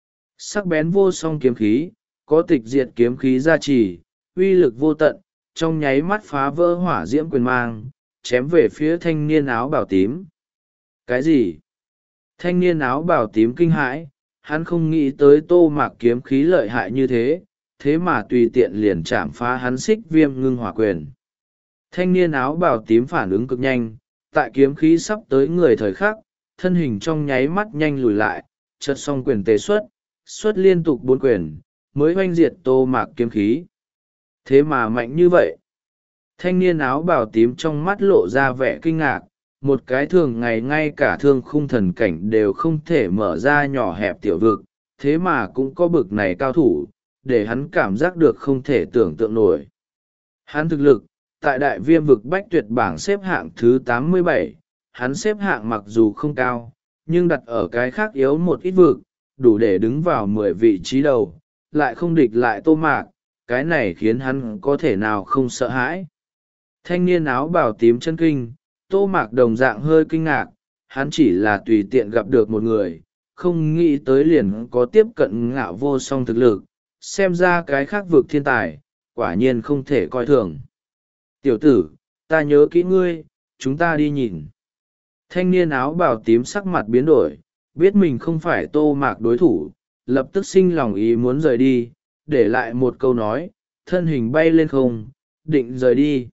Sắc bén vô song kiếm khí, có tịch diệt kiếm khí gia trì, uy lực vô tận, trong nháy mắt phá vỡ hỏa diễm quyền mang, chém về phía thanh niên áo bào tím. Cái gì? Thanh niên áo bào tím kinh hãi, hắn không nghĩ tới Tô Mạc kiếm khí lợi hại như thế, thế mà tùy tiện liền chạm phá hắn xích viêm ngưng hỏa quyền. Thanh niên áo bào tím phản ứng cực nhanh, tại kiếm khí sắp tới người thời khắc, thân hình trong nháy mắt nhanh lùi lại, chợt xong quyền tế xuất, xuất liên tục bốn quyền, mới oanh diệt Tô Mạc kiếm khí. Thế mà mạnh như vậy. Thanh niên áo bào tím trong mắt lộ ra vẻ kinh ngạc, một cái thường ngày ngay cả thương khung thần cảnh đều không thể mở ra nhỏ hẹp tiểu vực, thế mà cũng có bực này cao thủ, để hắn cảm giác được không thể tưởng tượng nổi. Hắn thực lực, tại đại viêm vực bách tuyệt bảng xếp hạng thứ tám mươi bảy, hắn xếp hạng mặc dù không cao, nhưng đặt ở cái khác yếu một ít vực, đủ để đứng vào mười vị trí đầu, lại không địch lại Tô Mạc, cái này khiến hắn có thể nào không sợ hãi. Thanh niên áo bào tím chân kinh, Tô Mạc đồng dạng hơi kinh ngạc, hắn chỉ là tùy tiện gặp được một người, không nghĩ tới liền có tiếp cận ngạo vô song thực lực, xem ra cái khác vực thiên tài, quả nhiên không thể coi thường. Tiểu tử, ta nhớ kỹ ngươi, chúng ta đi nhìn. Thanh niên áo bào tím sắc mặt biến đổi, biết mình không phải Tô Mạc đối thủ, lập tức sinh lòng ý muốn rời đi, để lại một câu nói, thân hình bay lên không, định rời đi.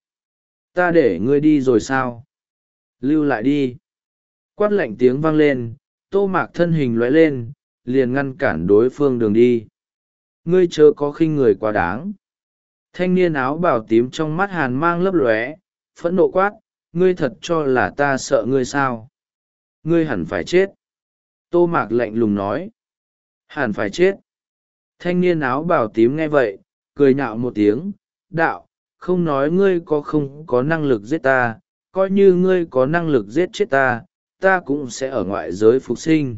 Ta để ngươi đi rồi sao? Lưu lại đi. Quát lạnh tiếng vang lên, Tô Mạc thân hình lóe lên, liền ngăn cản đối phương đường đi. Ngươi chớ có khinh người quá đáng. Thanh niên áo bào tím trong mắt hàn mang lấp lóe, phẫn nộ quát, ngươi thật cho là ta sợ ngươi sao? Ngươi hẳn phải chết. Tô Mạc lạnh lùng nói. Hẳn phải chết. Thanh niên áo bào tím nghe vậy, cười nhạo một tiếng, đạo, không nói ngươi có không có năng lực giết ta, coi như ngươi có năng lực giết chết ta, ta cũng sẽ ở ngoại giới phục sinh.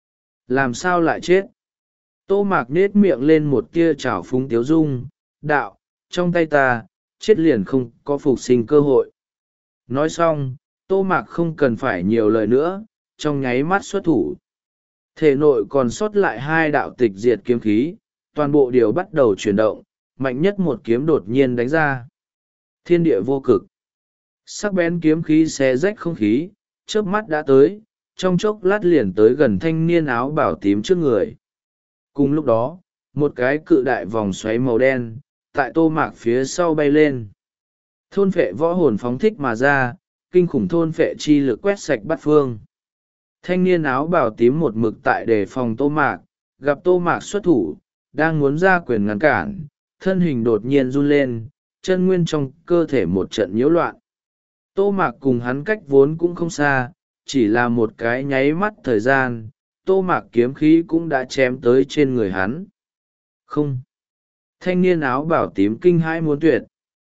Làm sao lại chết? Tô Mạc nết miệng lên một tia trào phúng tiếu dung, đạo, trong tay ta, chết liền không có phục sinh cơ hội. Nói xong, Tô Mạc không cần phải nhiều lời nữa, trong nháy mắt xuất thủ. Thể nội còn sót lại hai đạo tịch diệt kiếm khí, toàn bộ đều bắt đầu chuyển động, mạnh nhất một kiếm đột nhiên đánh ra. Thiên địa vô cực. Sắc bén kiếm khí xé rách không khí, chớp mắt đã tới, trong chốc lát liền tới gần thanh niên áo bảo tím trước người. Cùng lúc đó, một cái cự đại vòng xoáy màu đen, tại Tô Mạc phía sau bay lên. Thôn phệ võ hồn phóng thích mà ra, kinh khủng thôn phệ chi lực quét sạch bát phương. Thanh niên áo bào tím một mực tại đề phòng Tô Mạc, gặp Tô Mạc xuất thủ, đang muốn ra quyền ngăn cản, thân hình đột nhiên run lên, chân nguyên trong cơ thể một trận nhiễu loạn. Tô Mạc cùng hắn cách vốn cũng không xa, chỉ là một cái nháy mắt thời gian, Tô Mạc kiếm khí cũng đã chém tới trên người hắn. Không! Thanh niên áo bảo tím kinh hãi muốn tuyệt.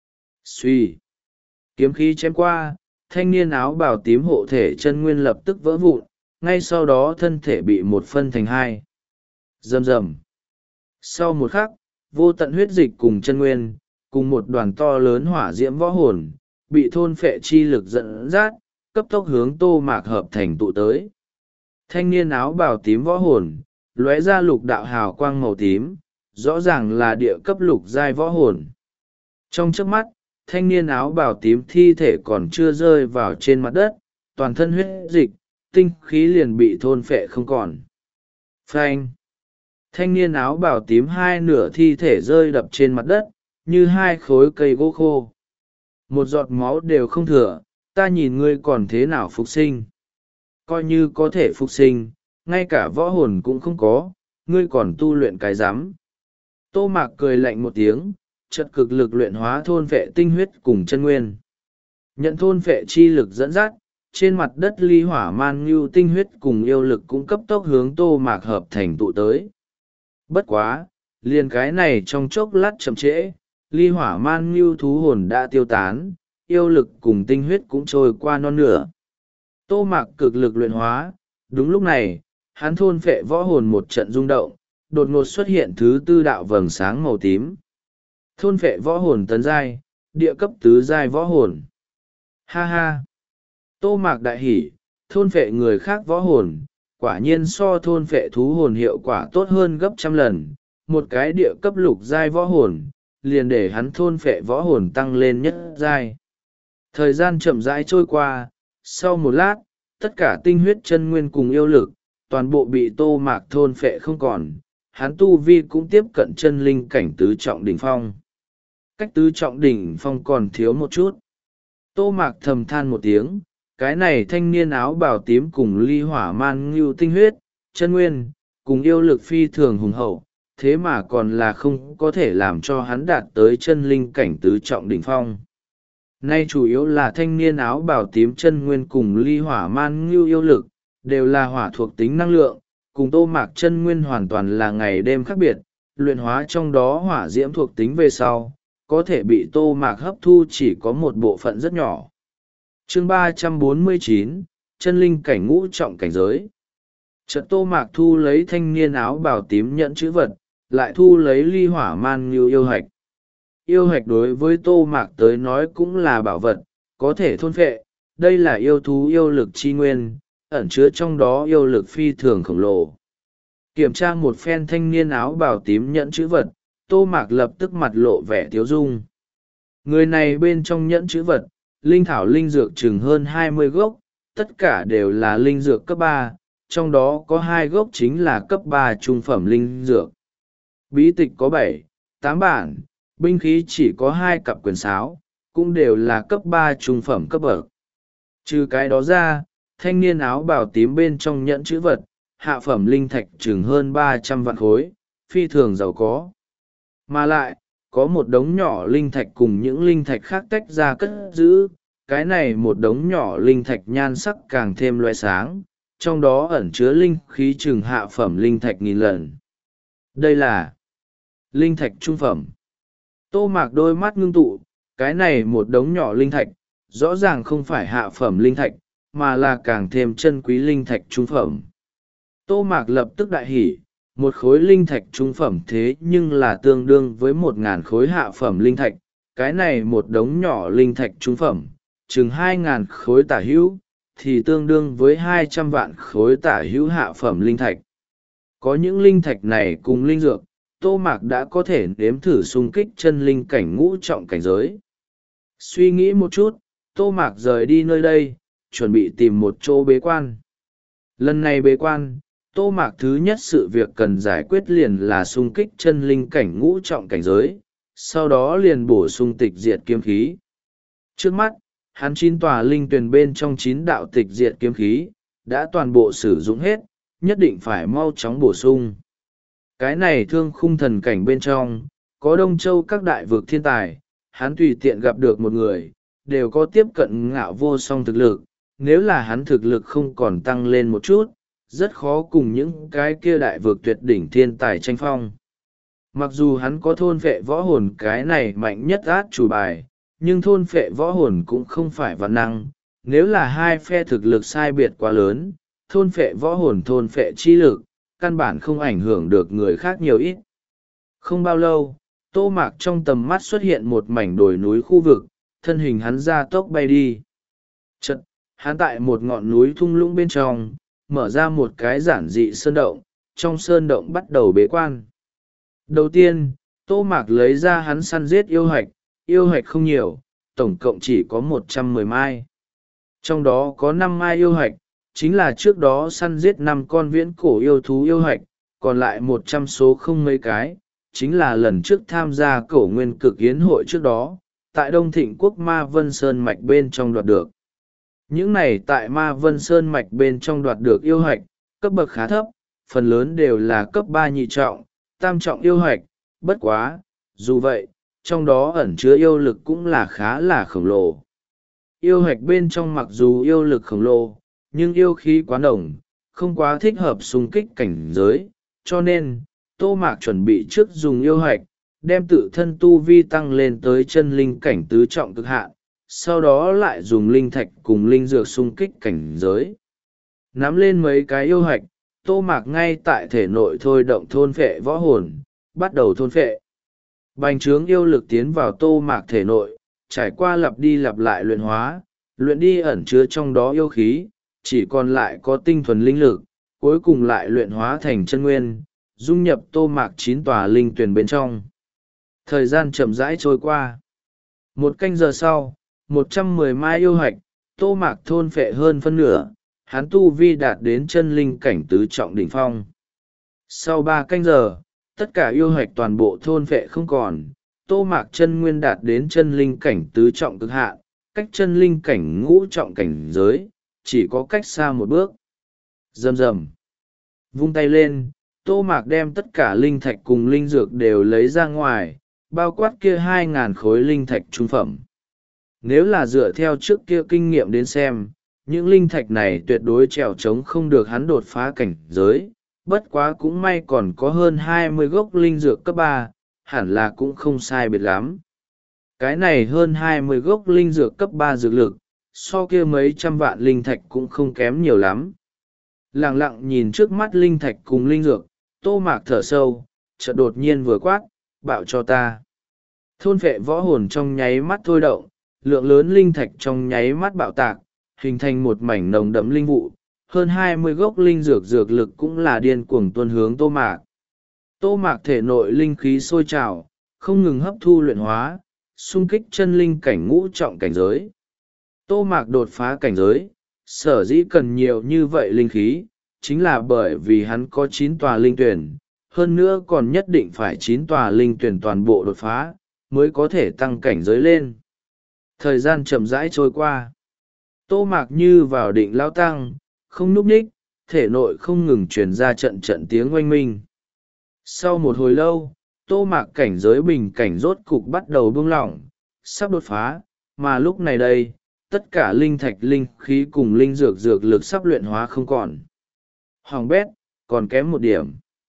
Xuy! Kiếm khí chém qua, thanh niên áo bảo tím hộ thể chân nguyên lập tức vỡ vụn, ngay sau đó thân thể bị một phân thành hai. Rầm rầm! Sau một khắc, vô tận huyết dịch cùng chân nguyên, cùng một đoàn to lớn hỏa diễm võ hồn, bị thôn phệ chi lực dẫn dắt, cấp tốc hướng Tô Mạc hợp thành tụ tới. Thanh niên áo bào tím võ hồn, lóe ra lục đạo hào quang màu tím, rõ ràng là địa cấp lục giai võ hồn. Trong chớp mắt, thanh niên áo bào tím thi thể còn chưa rơi vào trên mặt đất, toàn thân huyết dịch, tinh khí liền bị thôn phệ không còn. Phanh! Thanh niên áo bào tím hai nửa thi thể rơi đập trên mặt đất, như hai khối cây gỗ khô. Một giọt máu đều không thừa, ta nhìn ngươi còn thế nào phục sinh. Coi như có thể phục sinh, ngay cả võ hồn cũng không có, ngươi còn tu luyện cái rắm. Tô Mạc cười lạnh một tiếng, chợt cực lực luyện hóa thôn vệ tinh huyết cùng chân nguyên. Nhận thôn vệ chi lực dẫn dắt, trên mặt đất ly hỏa man ngưu tinh huyết cùng yêu lực cũng cấp tốc hướng Tô Mạc hợp thành tụ tới. Bất quá, liền cái này trong chốc lát chậm trễ, ly hỏa man ngưu thú hồn đã tiêu tán, yêu lực cùng tinh huyết cũng trôi qua non nửa. Tô Mạc cực lực luyện hóa, đúng lúc này, hắn thôn phệ võ hồn một trận rung động, đột ngột xuất hiện thứ tư đạo vầng sáng màu tím. Thôn phệ võ hồn tấn giai, địa cấp tứ giai võ hồn. Ha ha! Tô Mạc đại hỉ, thôn phệ người khác võ hồn, quả nhiên so thôn phệ thú hồn hiệu quả tốt hơn gấp trăm lần, một cái địa cấp lục giai võ hồn, liền để hắn thôn phệ võ hồn tăng lên nhất giai. Thời gian chậm rãi trôi qua, sau một lát, tất cả tinh huyết chân nguyên cùng yêu lực, toàn bộ bị Tô Mạc thôn phệ không còn, hắn tu vi cũng tiếp cận chân linh cảnh tứ trọng đỉnh phong. Cách tứ trọng đỉnh phong còn thiếu một chút. Tô Mạc thầm than một tiếng, cái này thanh niên áo bào tím cùng ly hỏa man ngưu tinh huyết, chân nguyên, cùng yêu lực phi thường hùng hậu, thế mà còn là không có thể làm cho hắn đạt tới chân linh cảnh tứ trọng đỉnh phong. Nay chủ yếu là thanh niên áo bào tím chân nguyên cùng ly hỏa man ngưu yêu lực, đều là hỏa thuộc tính năng lượng, cùng Tô Mạc chân nguyên hoàn toàn là ngày đêm khác biệt, luyện hóa trong đó hỏa diễm thuộc tính về sau, có thể bị Tô Mạc hấp thu chỉ có một bộ phận rất nhỏ. Chương ba trăm bốn mươi chín, chân linh cảnh ngũ trọng cảnh giới. Chợt Tô Mạc thu lấy thanh niên áo bào tím nhận chữ vật, lại thu lấy ly hỏa man ngưu yêu hạch. Yêu hạch đối với Tô Mạc tới nói cũng là bảo vật, có thể thôn phệ, đây là yêu thú yêu lực chi nguyên, ẩn chứa trong đó yêu lực phi thường khổng lồ. Kiểm tra một phen thanh niên áo bào tím nhẫn chữ vật, Tô Mạc lập tức mặt lộ vẻ tiếu dung. Người này bên trong nhẫn chữ vật, linh thảo linh dược chừng hơn hai mươi gốc, tất cả đều là linh dược cấp ba, trong đó có hai gốc chính là cấp ba trung phẩm linh dược. Bí tịch có bảy, tám bản, binh khí chỉ có hai cặp quyền sáo, cũng đều là cấp ba trung phẩm cấp bậc. Trừ cái đó ra, thanh niên áo bào tím bên trong nhẫn chữ vật, hạ phẩm linh thạch chừng hơn ba trăm vạn khối, phi thường giàu có. Mà lại, có một đống nhỏ linh thạch cùng những linh thạch khác tách ra cất giữ, cái này một đống nhỏ linh thạch nhan sắc càng thêm loại sáng, trong đó ẩn chứa linh khí chừng hạ phẩm linh thạch nghìn lần. Đây là linh thạch trung phẩm. Tô Mạc đôi mắt ngưng tụ, cái này một đống nhỏ linh thạch, rõ ràng không phải hạ phẩm linh thạch, mà là càng thêm chân quý linh thạch trung phẩm. Tô Mạc lập tức đại hỉ, một khối linh thạch trung phẩm thế nhưng là tương đương với một ngàn khối hạ phẩm linh thạch, cái này một đống nhỏ linh thạch trung phẩm, chừng hai ngàn khối tả hữu, thì tương đương với hai trăm vạn khối tả hữu hạ phẩm linh thạch. Có những linh thạch này cùng linh dược, Tô Mạc đã có thể nếm thử xung kích chân linh cảnh ngũ trọng cảnh giới. Suy nghĩ một chút, Tô Mạc rời đi nơi đây, chuẩn bị tìm một chỗ bế quan. Lần này bế quan, Tô Mạc thứ nhất sự việc cần giải quyết liền là xung kích chân linh cảnh ngũ trọng cảnh giới, sau đó liền bổ sung tịch diệt kiếm khí. Trước mắt, hắn chín tòa linh tuyền bên trong chín đạo tịch diệt kiếm khí, đã toàn bộ sử dụng hết, nhất định phải mau chóng bổ sung. Cái này thương khung thần cảnh bên trong, có Đông Châu các đại vực thiên tài, hắn tùy tiện gặp được một người, đều có tiếp cận ngạo vô song thực lực, nếu là hắn thực lực không còn tăng lên một chút, rất khó cùng những cái kia đại vực tuyệt đỉnh thiên tài tranh phong. Mặc dù hắn có thôn phệ võ hồn cái này mạnh nhất át chủ bài, nhưng thôn phệ võ hồn cũng không phải vạn năng, nếu là hai phe thực lực sai biệt quá lớn, thôn phệ võ hồn thôn phệ chi lực, căn bản không ảnh hưởng được người khác nhiều ít. Không bao lâu, Tô Mạc trong tầm mắt xuất hiện một mảnh đồi núi khu vực, thân hình hắn ra tốc bay đi. Chật, hắn tại một ngọn núi thung lũng bên trong, mở ra một cái giản dị sơn động, trong sơn động bắt đầu bế quan. Đầu tiên, Tô Mạc lấy ra hắn săn giết yêu hạch, yêu hạch không nhiều, tổng cộng chỉ có một trăm mười mai. Trong đó có năm mai yêu hạch, chính là trước đó săn giết năm con viễn cổ yêu thú yêu hạch, còn lại một trăm số không mấy cái, chính là lần trước tham gia cổ nguyên cực yến hội trước đó, tại Đông Thịnh Quốc Ma Vân Sơn Mạch bên trong đoạt được. Những này tại Ma Vân Sơn Mạch bên trong đoạt được yêu hạch, cấp bậc khá thấp, phần lớn đều là cấp ba nhị trọng, tam trọng yêu hạch, bất quá, dù vậy, trong đó ẩn chứa yêu lực cũng là khá là khổng lồ. Yêu hạch bên trong mặc dù yêu lực khổng lồ, nhưng yêu khí quá nồng, không quá thích hợp xung kích cảnh giới, cho nên, Tô Mạc chuẩn bị trước dùng yêu hạch, đem tự thân tu vi tăng lên tới chân linh cảnh tứ trọng cực hạn, sau đó lại dùng linh thạch cùng linh dược xung kích cảnh giới. Nắm lên mấy cái yêu hạch, Tô Mạc ngay tại thể nội thôi động thôn phệ võ hồn, bắt đầu thôn phệ. Bành trướng yêu lực tiến vào Tô Mạc thể nội, trải qua lặp đi lặp lại luyện hóa, luyện đi ẩn chứa trong đó yêu khí, chỉ còn lại có tinh thuần linh lực, cuối cùng lại luyện hóa thành chân nguyên, dung nhập Tô Mạc chín tòa linh tuyển bên trong. Thời gian chậm rãi trôi qua. Một canh giờ sau, một trăm mười mai yêu hạch, Tô Mạc thôn phệ hơn phân nửa, hắn tu vi đạt đến chân linh cảnh tứ trọng đỉnh phong. Sau ba canh giờ, tất cả yêu hạch toàn bộ thôn phệ không còn, Tô Mạc chân nguyên đạt đến chân linh cảnh tứ trọng cực hạn, cách chân linh cảnh ngũ trọng cảnh giới, chỉ có cách xa một bước. Rầm rầm. Vung tay lên, Tô Mạc đem tất cả linh thạch cùng linh dược đều lấy ra ngoài, bao quát kia hai ngàn khối linh thạch trung phẩm. Nếu là dựa theo trước kia kinh nghiệm đến xem, những linh thạch này tuyệt đối trèo trống không được hắn đột phá cảnh giới, bất quá cũng may còn có hơn hai mươi gốc linh dược cấp ba, hẳn là cũng không sai biệt lắm. Cái này hơn hai mươi gốc linh dược cấp ba dược lực, so kia mấy trăm vạn linh thạch cũng không kém nhiều lắm. Lặng lặng nhìn trước mắt linh thạch cùng linh dược, Tô Mạc thở sâu, chợt đột nhiên vừa quát, bạo cho ta. Thôn phệ võ hồn trong nháy mắt thôi động, lượng lớn linh thạch trong nháy mắt bạo tạc, hình thành một mảnh nồng đậm linh vụ, hơn hai mươi gốc linh dược dược lực cũng là điên cuồng tuôn hướng Tô Mạc. Tô Mạc thể nội linh khí sôi trào, không ngừng hấp thu luyện hóa, xung kích chân linh cảnh ngũ trọng cảnh giới. Tô Mạc đột phá cảnh giới, sở dĩ cần nhiều như vậy linh khí, chính là bởi vì hắn có chín tòa linh tuyển, hơn nữa còn nhất định phải chín tòa linh tuyển toàn bộ đột phá, mới có thể tăng cảnh giới lên. Thời gian chậm rãi trôi qua. Tô Mạc như vào định lao tăng, không núp ních, thể nội không ngừng truyền ra trận trận tiếng oanh minh. Sau một hồi lâu, Tô Mạc cảnh giới bình cảnh rốt cục bắt đầu buông lỏng, sắp đột phá, mà lúc này đây, tất cả linh thạch linh khí cùng linh dược dược lực sắp luyện hóa không còn. Hoàng bét, còn kém một điểm.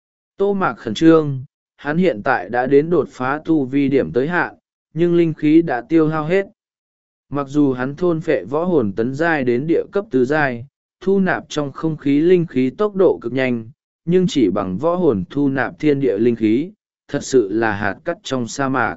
Tô Mạc khẩn trương, hắn hiện tại đã đến đột phá tu vi điểm tới hạn, nhưng linh khí đã tiêu hao hết. Mặc dù hắn thôn phệ võ hồn tấn giai đến địa cấp tứ giai, thu nạp trong không khí linh khí tốc độ cực nhanh, nhưng chỉ bằng võ hồn thu nạp thiên địa linh khí, thật sự là hạt cát trong sa mạc.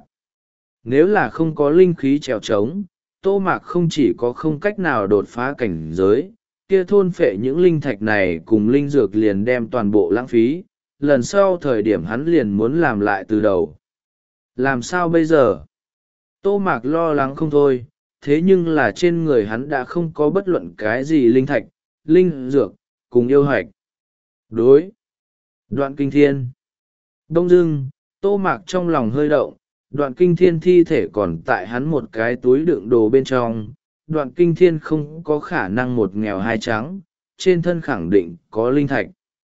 Nếu là không có linh khí trèo trống, Tô Mạc không chỉ có không cách nào đột phá cảnh giới, kia thôn phệ những linh thạch này cùng linh dược liền đem toàn bộ lãng phí, lần sau thời điểm hắn liền muốn làm lại từ đầu. Làm sao bây giờ? Tô Mạc lo lắng không thôi, thế nhưng là trên người hắn đã không có bất luận cái gì linh thạch, linh dược, cùng yêu hạch. Đối. Đoạn kinh thiên. Đông dưng, Tô Mạc trong lòng hơi động, đoạn kinh thiên thi thể còn tại hắn một cái túi đựng đồ bên trong. Đoạn kinh thiên không có khả năng một nghèo hai trắng, trên thân khẳng định có linh thạch.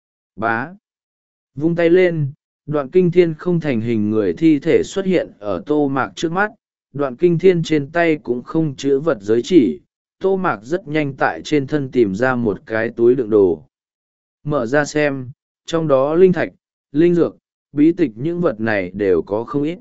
Bá. Vung tay lên, đoạn kinh thiên không thành hình người thi thể xuất hiện ở Tô Mạc trước mắt. Đoạn kinh thiên trên tay cũng không chữ vật giới chỉ, Tô Mạc rất nhanh tại trên thân tìm ra một cái túi đựng đồ. Mở ra xem, trong đó linh thạch, linh dược, bí tịch những vật này đều có không ít.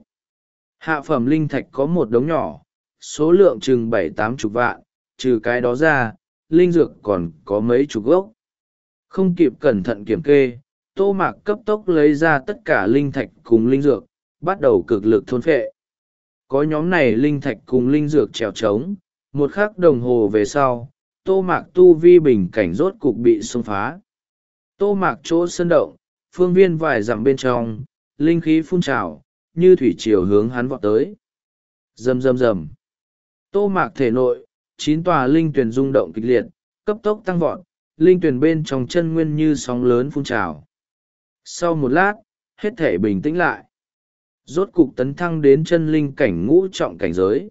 Hạ phẩm linh thạch có một đống nhỏ, số lượng chừng bảy tám chục vạn, trừ cái đó ra, linh dược còn có mấy chục gốc. Không kịp cẩn thận kiểm kê, Tô Mạc cấp tốc lấy ra tất cả linh thạch cùng linh dược, bắt đầu cực lực thôn phệ. Có nhóm này linh thạch cùng linh dược trèo trống, một khắc đồng hồ về sau, Tô Mạc tu vi bình cảnh rốt cục bị xông phá. Tô Mạc chỗ sân động, phương viên vài dặm bên trong, linh khí phun trào, như thủy triều hướng hắn vọt tới. Rầm rầm rầm. Tô Mạc thể nội, chín tòa linh tuyển rung động kịch liệt, cấp tốc tăng vọt, linh tuyển bên trong chân nguyên như sóng lớn phun trào. Sau một lát, hết thể bình tĩnh lại. Rốt cục tấn thăng đến chân linh cảnh ngũ trọng cảnh giới.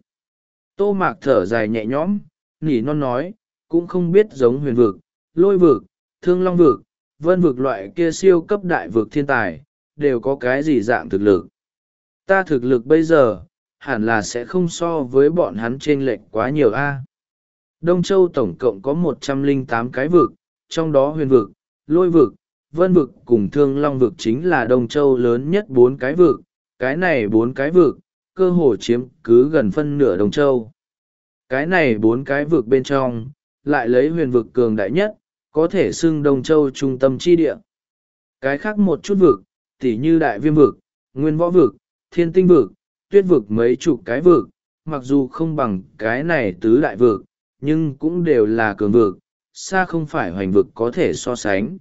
Tô Mạc thở dài nhẹ nhõm, nỉ non nói, cũng không biết giống huyền vực, lôi vực, thương long vực, vân vực loại kia siêu cấp đại vực thiên tài, đều có cái gì dạng thực lực. Ta thực lực bây giờ, hẳn là sẽ không so với bọn hắn chênh lệch quá nhiều a. Đông Châu tổng cộng có một trăm lẻ tám cái vực, trong đó huyền vực, lôi vực, vân vực cùng thương long vực chính là Đông Châu lớn nhất bốn cái vực. Cái này bốn cái vực, cơ hồ chiếm cứ gần phân nửa Đông Châu. Cái này bốn cái vực bên trong, lại lấy huyền vực cường đại nhất, có thể xưng Đông Châu trung tâm chi địa. Cái khác một chút vực, tỉ như đại viêm vực, nguyên võ vực, thiên tinh vực, tuyết vực mấy chục cái vực, mặc dù không bằng cái này tứ đại vực, nhưng cũng đều là cường vực, xa không phải hoành vực có thể so sánh.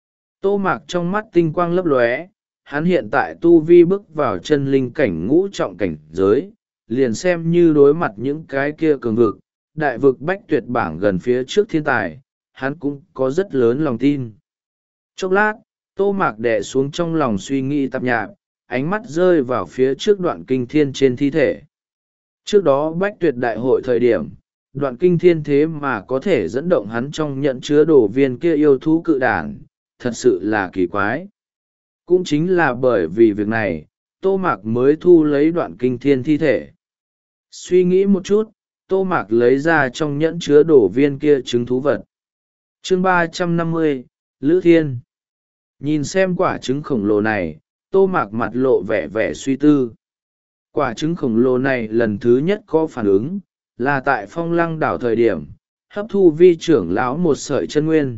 Tô Mạc trong mắt tinh quang lấp lóe, hắn hiện tại tu vi bước vào chân linh cảnh ngũ trọng cảnh giới, liền xem như đối mặt những cái kia cường vực, đại vực bách tuyệt bảng gần phía trước thiên tài, hắn cũng có rất lớn lòng tin. Chốc lát, Tô Mạc đè xuống trong lòng suy nghĩ tạp nhạp, ánh mắt rơi vào phía trước đoạn kinh thiên trên thi thể. Trước đó bách tuyệt đại hội thời điểm, đoạn kinh thiên thế mà có thể dẫn động hắn trong nhận chứa đồ viên kia yêu thú cự đản, thật sự là kỳ quái. Cũng chính là bởi vì việc này, Tô Mạc mới thu lấy đoạn kinh thiên thi thể. Suy nghĩ một chút, Tô Mạc lấy ra trong nhẫn chứa đồ viên kia trứng thú vật. Chương ba trăm năm mươi, Lữ Thiên. Nhìn xem quả trứng khổng lồ này, Tô Mạc mặt lộ vẻ vẻ suy tư. Quả trứng khổng lồ này lần thứ nhất có phản ứng, là tại Phong Lăng đảo thời điểm, hấp thu vi trưởng lão một sợi chân nguyên.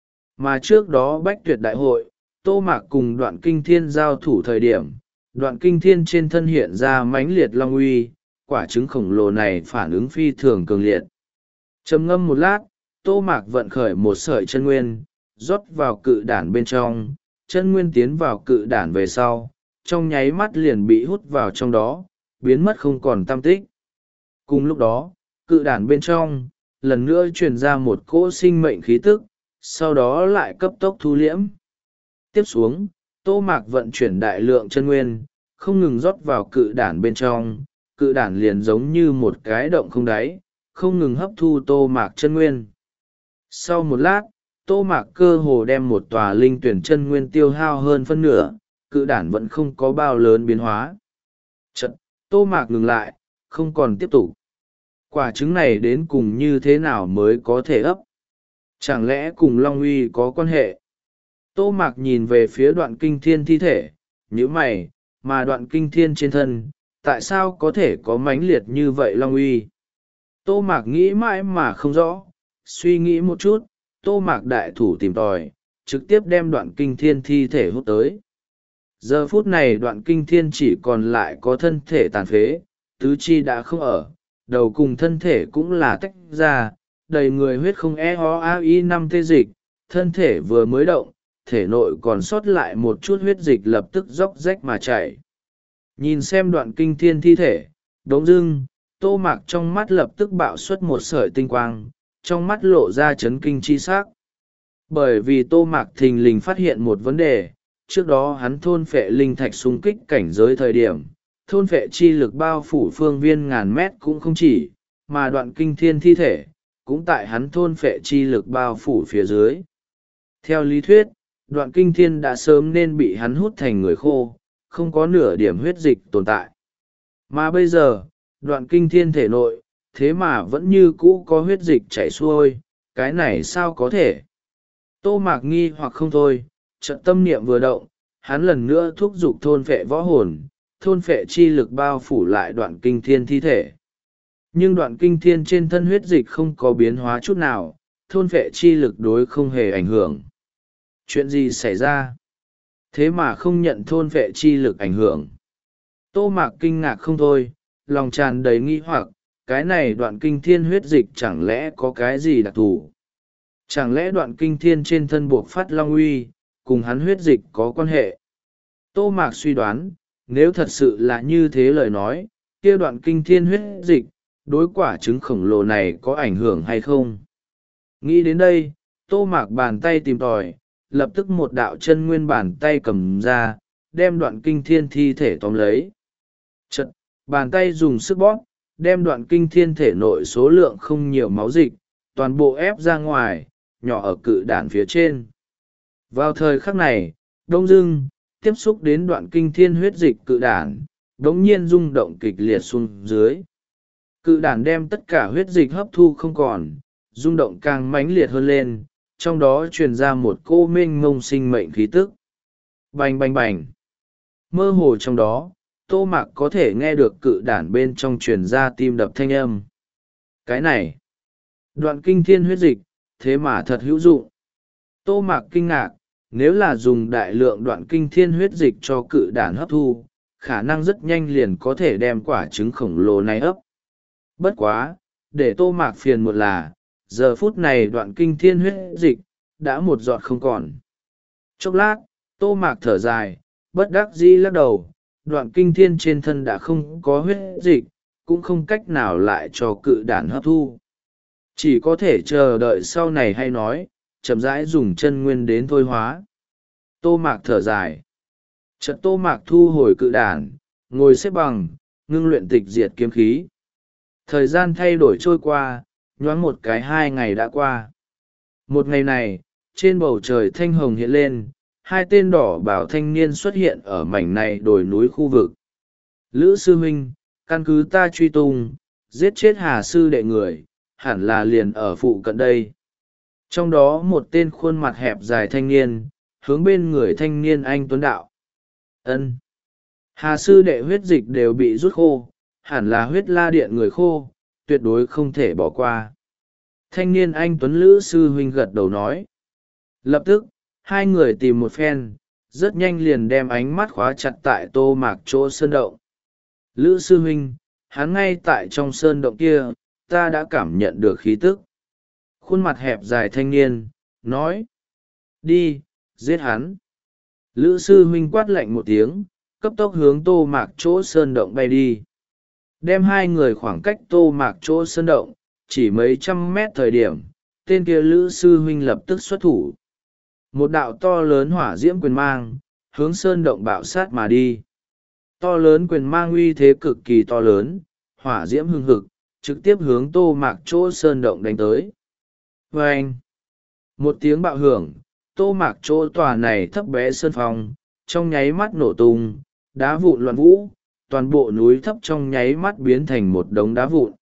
Mà trước đó bách tuyệt đại hội, Tô Mạc cùng đoạn kinh thiên giao thủ thời điểm, đoạn kinh thiên trên thân hiện ra mãnh liệt long uy, quả trứng khổng lồ này phản ứng phi thường cường liệt. Trầm ngâm một lát, Tô Mạc vận khởi một sợi chân nguyên, rót vào cự đản bên trong, chân nguyên tiến vào cự đản về sau, trong nháy mắt liền bị hút vào trong đó, biến mất không còn tăm tích. Cùng lúc đó, cự đản bên trong, lần nữa truyền ra một cỗ sinh mệnh khí tức, sau đó lại cấp tốc thu liễm. Tiếp xuống, Tô Mạc vận chuyển đại lượng chân nguyên, không ngừng rót vào cự đản bên trong, cự đản liền giống như một cái động không đáy, không ngừng hấp thu Tô Mạc chân nguyên. Sau một lát, Tô Mạc cơ hồ đem một tòa linh tuyển chân nguyên tiêu hao hơn phân nửa, cự đản vẫn không có bao lớn biến hóa. Chật, Tô Mạc ngừng lại, không còn tiếp tục. Quả trứng này đến cùng như thế nào mới có thể ấp? Chẳng lẽ cùng Long Uy có quan hệ? Tô Mạc nhìn về phía đoạn kinh thiên thi thể, nhíu mày, mà đoạn kinh thiên trên thân, tại sao có thể có mãnh liệt như vậy Long Uy? Tô Mạc nghĩ mãi mà không rõ, suy nghĩ một chút, Tô Mạc đại thủ tìm tòi, trực tiếp đem đoạn kinh thiên thi thể hút tới. Giờ phút này đoạn kinh thiên chỉ còn lại có thân thể tàn phế, tứ chi đã không ở, đầu cùng thân thể cũng là tách ra, đầy người huyết không e ho a i năm tê dịch, thân thể vừa mới động, thể nội còn sót lại một chút huyết dịch lập tức róc rách mà chảy. Nhìn xem đoạn kinh thiên thi thể, đống dưng, Tô Mạc trong mắt lập tức bạo xuất một sợi tinh quang, trong mắt lộ ra chấn kinh chi sắc. Bởi vì Tô Mạc thình lình phát hiện một vấn đề, trước đó hắn thôn phệ linh thạch xung kích cảnh giới thời điểm, thôn phệ chi lực bao phủ phương viên ngàn mét cũng không chỉ, mà đoạn kinh thiên thi thể, cũng tại hắn thôn phệ chi lực bao phủ phía dưới. Theo lý thuyết, đoạn kinh thiên đã sớm nên bị hắn hút thành người khô, không có nửa điểm huyết dịch tồn tại. Mà bây giờ, đoạn kinh thiên thể nội, thế mà vẫn như cũ có huyết dịch chảy xuôi, cái này sao có thể? Tô Mạc nghi hoặc không thôi, trận tâm niệm vừa động, hắn lần nữa thúc giục thôn phệ võ hồn, thôn phệ chi lực bao phủ lại đoạn kinh thiên thi thể. Nhưng đoạn kinh thiên trên thân huyết dịch không có biến hóa chút nào, thôn phệ chi lực đối không hề ảnh hưởng. Chuyện gì xảy ra? Thế mà không nhận thôn phệ chi lực ảnh hưởng. Tô Mạc kinh ngạc không thôi, lòng tràn đầy nghi hoặc, cái này đoạn kinh thiên huyết dịch chẳng lẽ có cái gì đặc thù? Chẳng lẽ đoạn kinh thiên trên thân buộc phát long uy, cùng hắn huyết dịch có quan hệ? Tô Mạc suy đoán, nếu thật sự là như thế lời nói, kia đoạn kinh thiên huyết dịch, đối quả trứng khổng lồ này có ảnh hưởng hay không? Nghĩ đến đây, Tô Mạc bàn tay tìm tòi, lập tức một đạo chân nguyên bàn tay cầm ra, đem đoạn kinh thiên thi thể tóm lấy. Chật, bàn tay dùng sức bóp, đem đoạn kinh thiên thể nội số lượng không nhiều máu dịch, toàn bộ ép ra ngoài, nhỏ ở cự đản phía trên. Vào thời khắc này, đông dưng, tiếp xúc đến đoạn kinh thiên huyết dịch cự đản, đống nhiên rung động kịch liệt xuống dưới. Cự đản đem tất cả huyết dịch hấp thu không còn, rung động càng mãnh liệt hơn lên, trong đó truyền ra một cô mênh mông sinh mệnh khí tức. Bành bành bành. Mơ hồ trong đó, Tô Mạc có thể nghe được cự đản bên trong truyền ra tim đập thanh âm. Cái này, đoạn kinh thiên huyết dịch, thế mà thật hữu dụng. Tô Mạc kinh ngạc, nếu là dùng đại lượng đoạn kinh thiên huyết dịch cho cự đản hấp thu, khả năng rất nhanh liền có thể đem quả trứng khổng lồ này ấp. Bất quá, để Tô Mạc phiền một là, giờ phút này đoạn kinh thiên huyết dịch, đã một giọt không còn. Chốc lát, Tô Mạc thở dài, bất đắc dĩ lắc đầu, đoạn kinh thiên trên thân đã không có huyết dịch, cũng không cách nào lại cho cự đản hấp thu. Chỉ có thể chờ đợi sau này hay nói, chậm rãi dùng chân nguyên đến thôi hóa. Tô Mạc thở dài. Chợt Tô Mạc thu hồi cự đản, ngồi xếp bằng, ngưng luyện tịch diệt kiếm khí. Thời gian thay đổi trôi qua, nhoáng một cái hai ngày đã qua. Một ngày này, trên bầu trời thanh hồng hiện lên, hai tên đỏ bảo thanh niên xuất hiện ở mảnh này đồi núi khu vực. Lữ sư huynh, căn cứ ta truy tung, giết chết Hà sư đệ người, hẳn là liền ở phụ cận đây. Trong đó một tên khuôn mặt hẹp dài thanh niên, hướng bên người thanh niên anh tuấn đạo. Ân. Hà sư đệ huyết dịch đều bị rút khô, hẳn là huyết la điện người khô, tuyệt đối không thể bỏ qua. Thanh niên anh tuấn Lữ sư huynh gật đầu nói. Lập tức, hai người tìm một phen, rất nhanh liền đem ánh mắt khóa chặt tại Tô Mạc chỗ sơn động. Lữ sư huynh, hắn ngay tại trong sơn động kia, ta đã cảm nhận được khí tức. Khuôn mặt hẹp dài thanh niên, nói. Đi, giết hắn. Lữ sư huynh quát lạnh một tiếng, cấp tốc hướng Tô Mạc chỗ sơn động bay đi. Đem hai người khoảng cách Tô Mạc chỗ sơn động, chỉ mấy trăm mét thời điểm, tên kia Lữ sư huynh lập tức xuất thủ. Một đạo to lớn hỏa diễm quyền mang, hướng sơn động bạo sát mà đi. To lớn quyền mang uy thế cực kỳ to lớn, hỏa diễm hưng hực, trực tiếp hướng Tô Mạc chỗ sơn động đánh tới. Và anh, một tiếng bạo hưởng, Tô Mạc chỗ tòa này thấp bé sơn phong, trong nháy mắt nổ tung, đá vụn loạn vũ, toàn bộ núi thấp trong nháy mắt biến thành một đống đá vụn.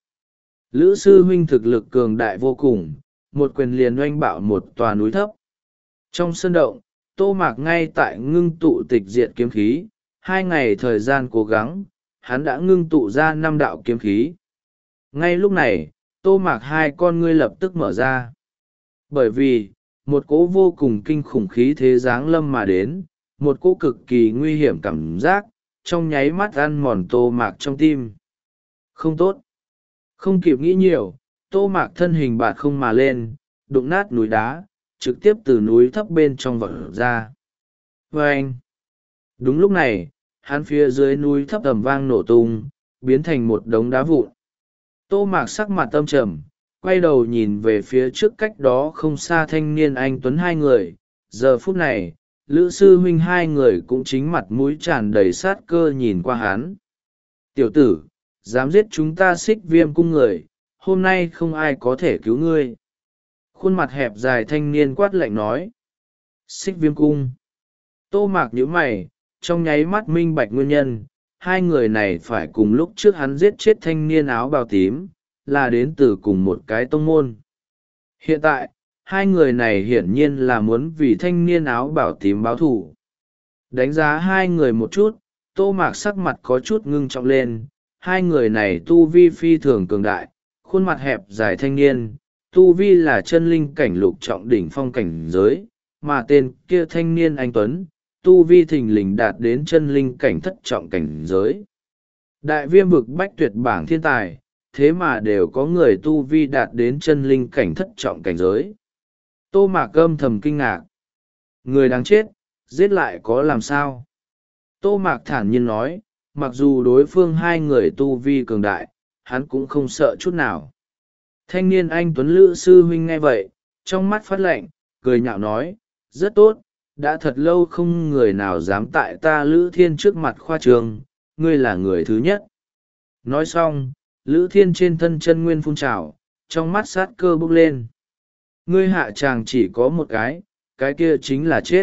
Lữ sư huynh thực lực cường đại vô cùng, một quyền liền oanh bạo một tòa núi thấp. Trong sơn động, Tô Mạc ngay tại ngưng tụ tịch diệt kiếm khí, hai ngày thời gian cố gắng, hắn đã ngưng tụ ra năm đạo kiếm khí. Ngay lúc này, Tô Mạc hai con ngươi lập tức mở ra. Bởi vì, một cỗ vô cùng kinh khủng khí thế giáng lâm mà đến, một cỗ cực kỳ nguy hiểm cảm giác, trong nháy mắt ăn mòn Tô Mạc trong tim. Không tốt. Không kịp nghĩ nhiều, Tô Mạc thân hình bạt không mà lên, đụng nát núi đá, trực tiếp từ núi thấp bên trong vọt ra. Và anh, đúng lúc này, hắn phía dưới núi thấp ầm vang nổ tung, biến thành một đống đá vụn. Tô Mạc sắc mặt âm trầm, quay đầu nhìn về phía trước cách đó không xa thanh niên anh tuấn hai người. Giờ phút này, Lữ sư huynh hai người cũng chính mặt mũi tràn đầy sát cơ nhìn qua hắn. Tiểu tử, dám giết chúng ta Xích Viêm cung người, hôm nay không ai có thể cứu ngươi. Khuôn mặt hẹp dài thanh niên quát lạnh nói. Xích Viêm cung. Tô Mạc nhíu mày, trong nháy mắt minh bạch nguyên nhân, hai người này phải cùng lúc trước hắn giết chết thanh niên áo bào tím, là đến từ cùng một cái tông môn. Hiện tại, hai người này hiển nhiên là muốn vì thanh niên áo bào tím báo thù. Đánh giá hai người một chút, Tô Mạc sắc mặt có chút ngưng trọng lên, hai người này tu vi phi thường cường đại, khuôn mặt hẹp dài thanh niên, tu vi là chân linh cảnh lục trọng đỉnh phong cảnh giới, mà tên kia thanh niên anh tuấn, tu vi thình lình đạt đến chân linh cảnh thất trọng cảnh giới. Đại viêm vực bách tuyệt bảng thiên tài, thế mà đều có người tu vi đạt đến chân linh cảnh thất trọng cảnh giới. Tô Mạc âm thầm kinh ngạc. Người đáng chết, giết lại có làm sao? Tô Mạc thản nhiên nói, mặc dù đối phương hai người tu vi cường đại, hắn cũng không sợ chút nào. Thanh niên anh tuấn Lữ sư huynh nghe vậy, trong mắt phát lạnh, cười nhạo nói, rất tốt, đã thật lâu không người nào dám tại ta Lữ Thiên trước mặt khoa trường, ngươi là người thứ nhất. Nói xong, Lữ Thiên trên thân chân nguyên phun trào, trong mắt sát cơ bốc lên. Ngươi hạ chàng chỉ có một cái, cái kia chính là chết.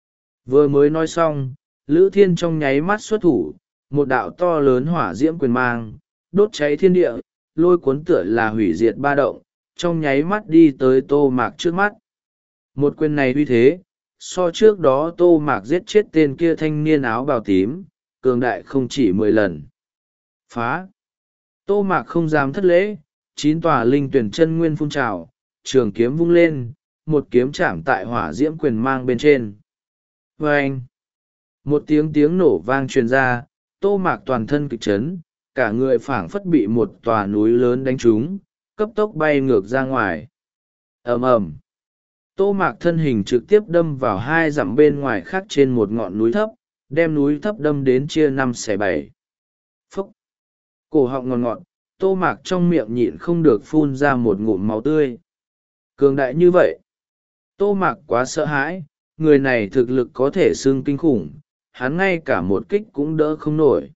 Vừa mới nói xong, Lữ Thiên trong nháy mắt xuất thủ, một đạo to lớn hỏa diễm quyền mang, đốt cháy thiên địa, lôi cuốn tựa là hủy diệt ba động, trong nháy mắt đi tới Tô Mạc trước mắt. Một quyền này uy thế, so trước đó Tô Mạc giết chết tên kia thanh niên áo bào tím, cường đại không chỉ mười lần. Phá! Tô Mạc không dám thất lễ, chín tòa linh tuyển chân nguyên phun trào, trường kiếm vung lên, một kiếm chạm tại hỏa diễm quyền mang bên trên. Vâng! Một tiếng tiếng nổ vang truyền ra, Tô Mạc toàn thân kịch chấn, cả người phảng phất bị một tòa núi lớn đánh trúng, cấp tốc bay ngược ra ngoài. Ầm ầm! Tô Mạc thân hình trực tiếp đâm vào hai dặm bên ngoài khác trên một ngọn núi thấp, đem núi thấp đâm đến chia năm xẻ bảy. Phúc! Cổ họng ngọt ngọt, tô mạc trong miệng nhịn không được phun ra một ngụm máu tươi. Cường đại như vậy, tô mạc quá sợ hãi, người này thực lực có thể xưng kinh khủng, hắn ngay cả một kích cũng đỡ không nổi.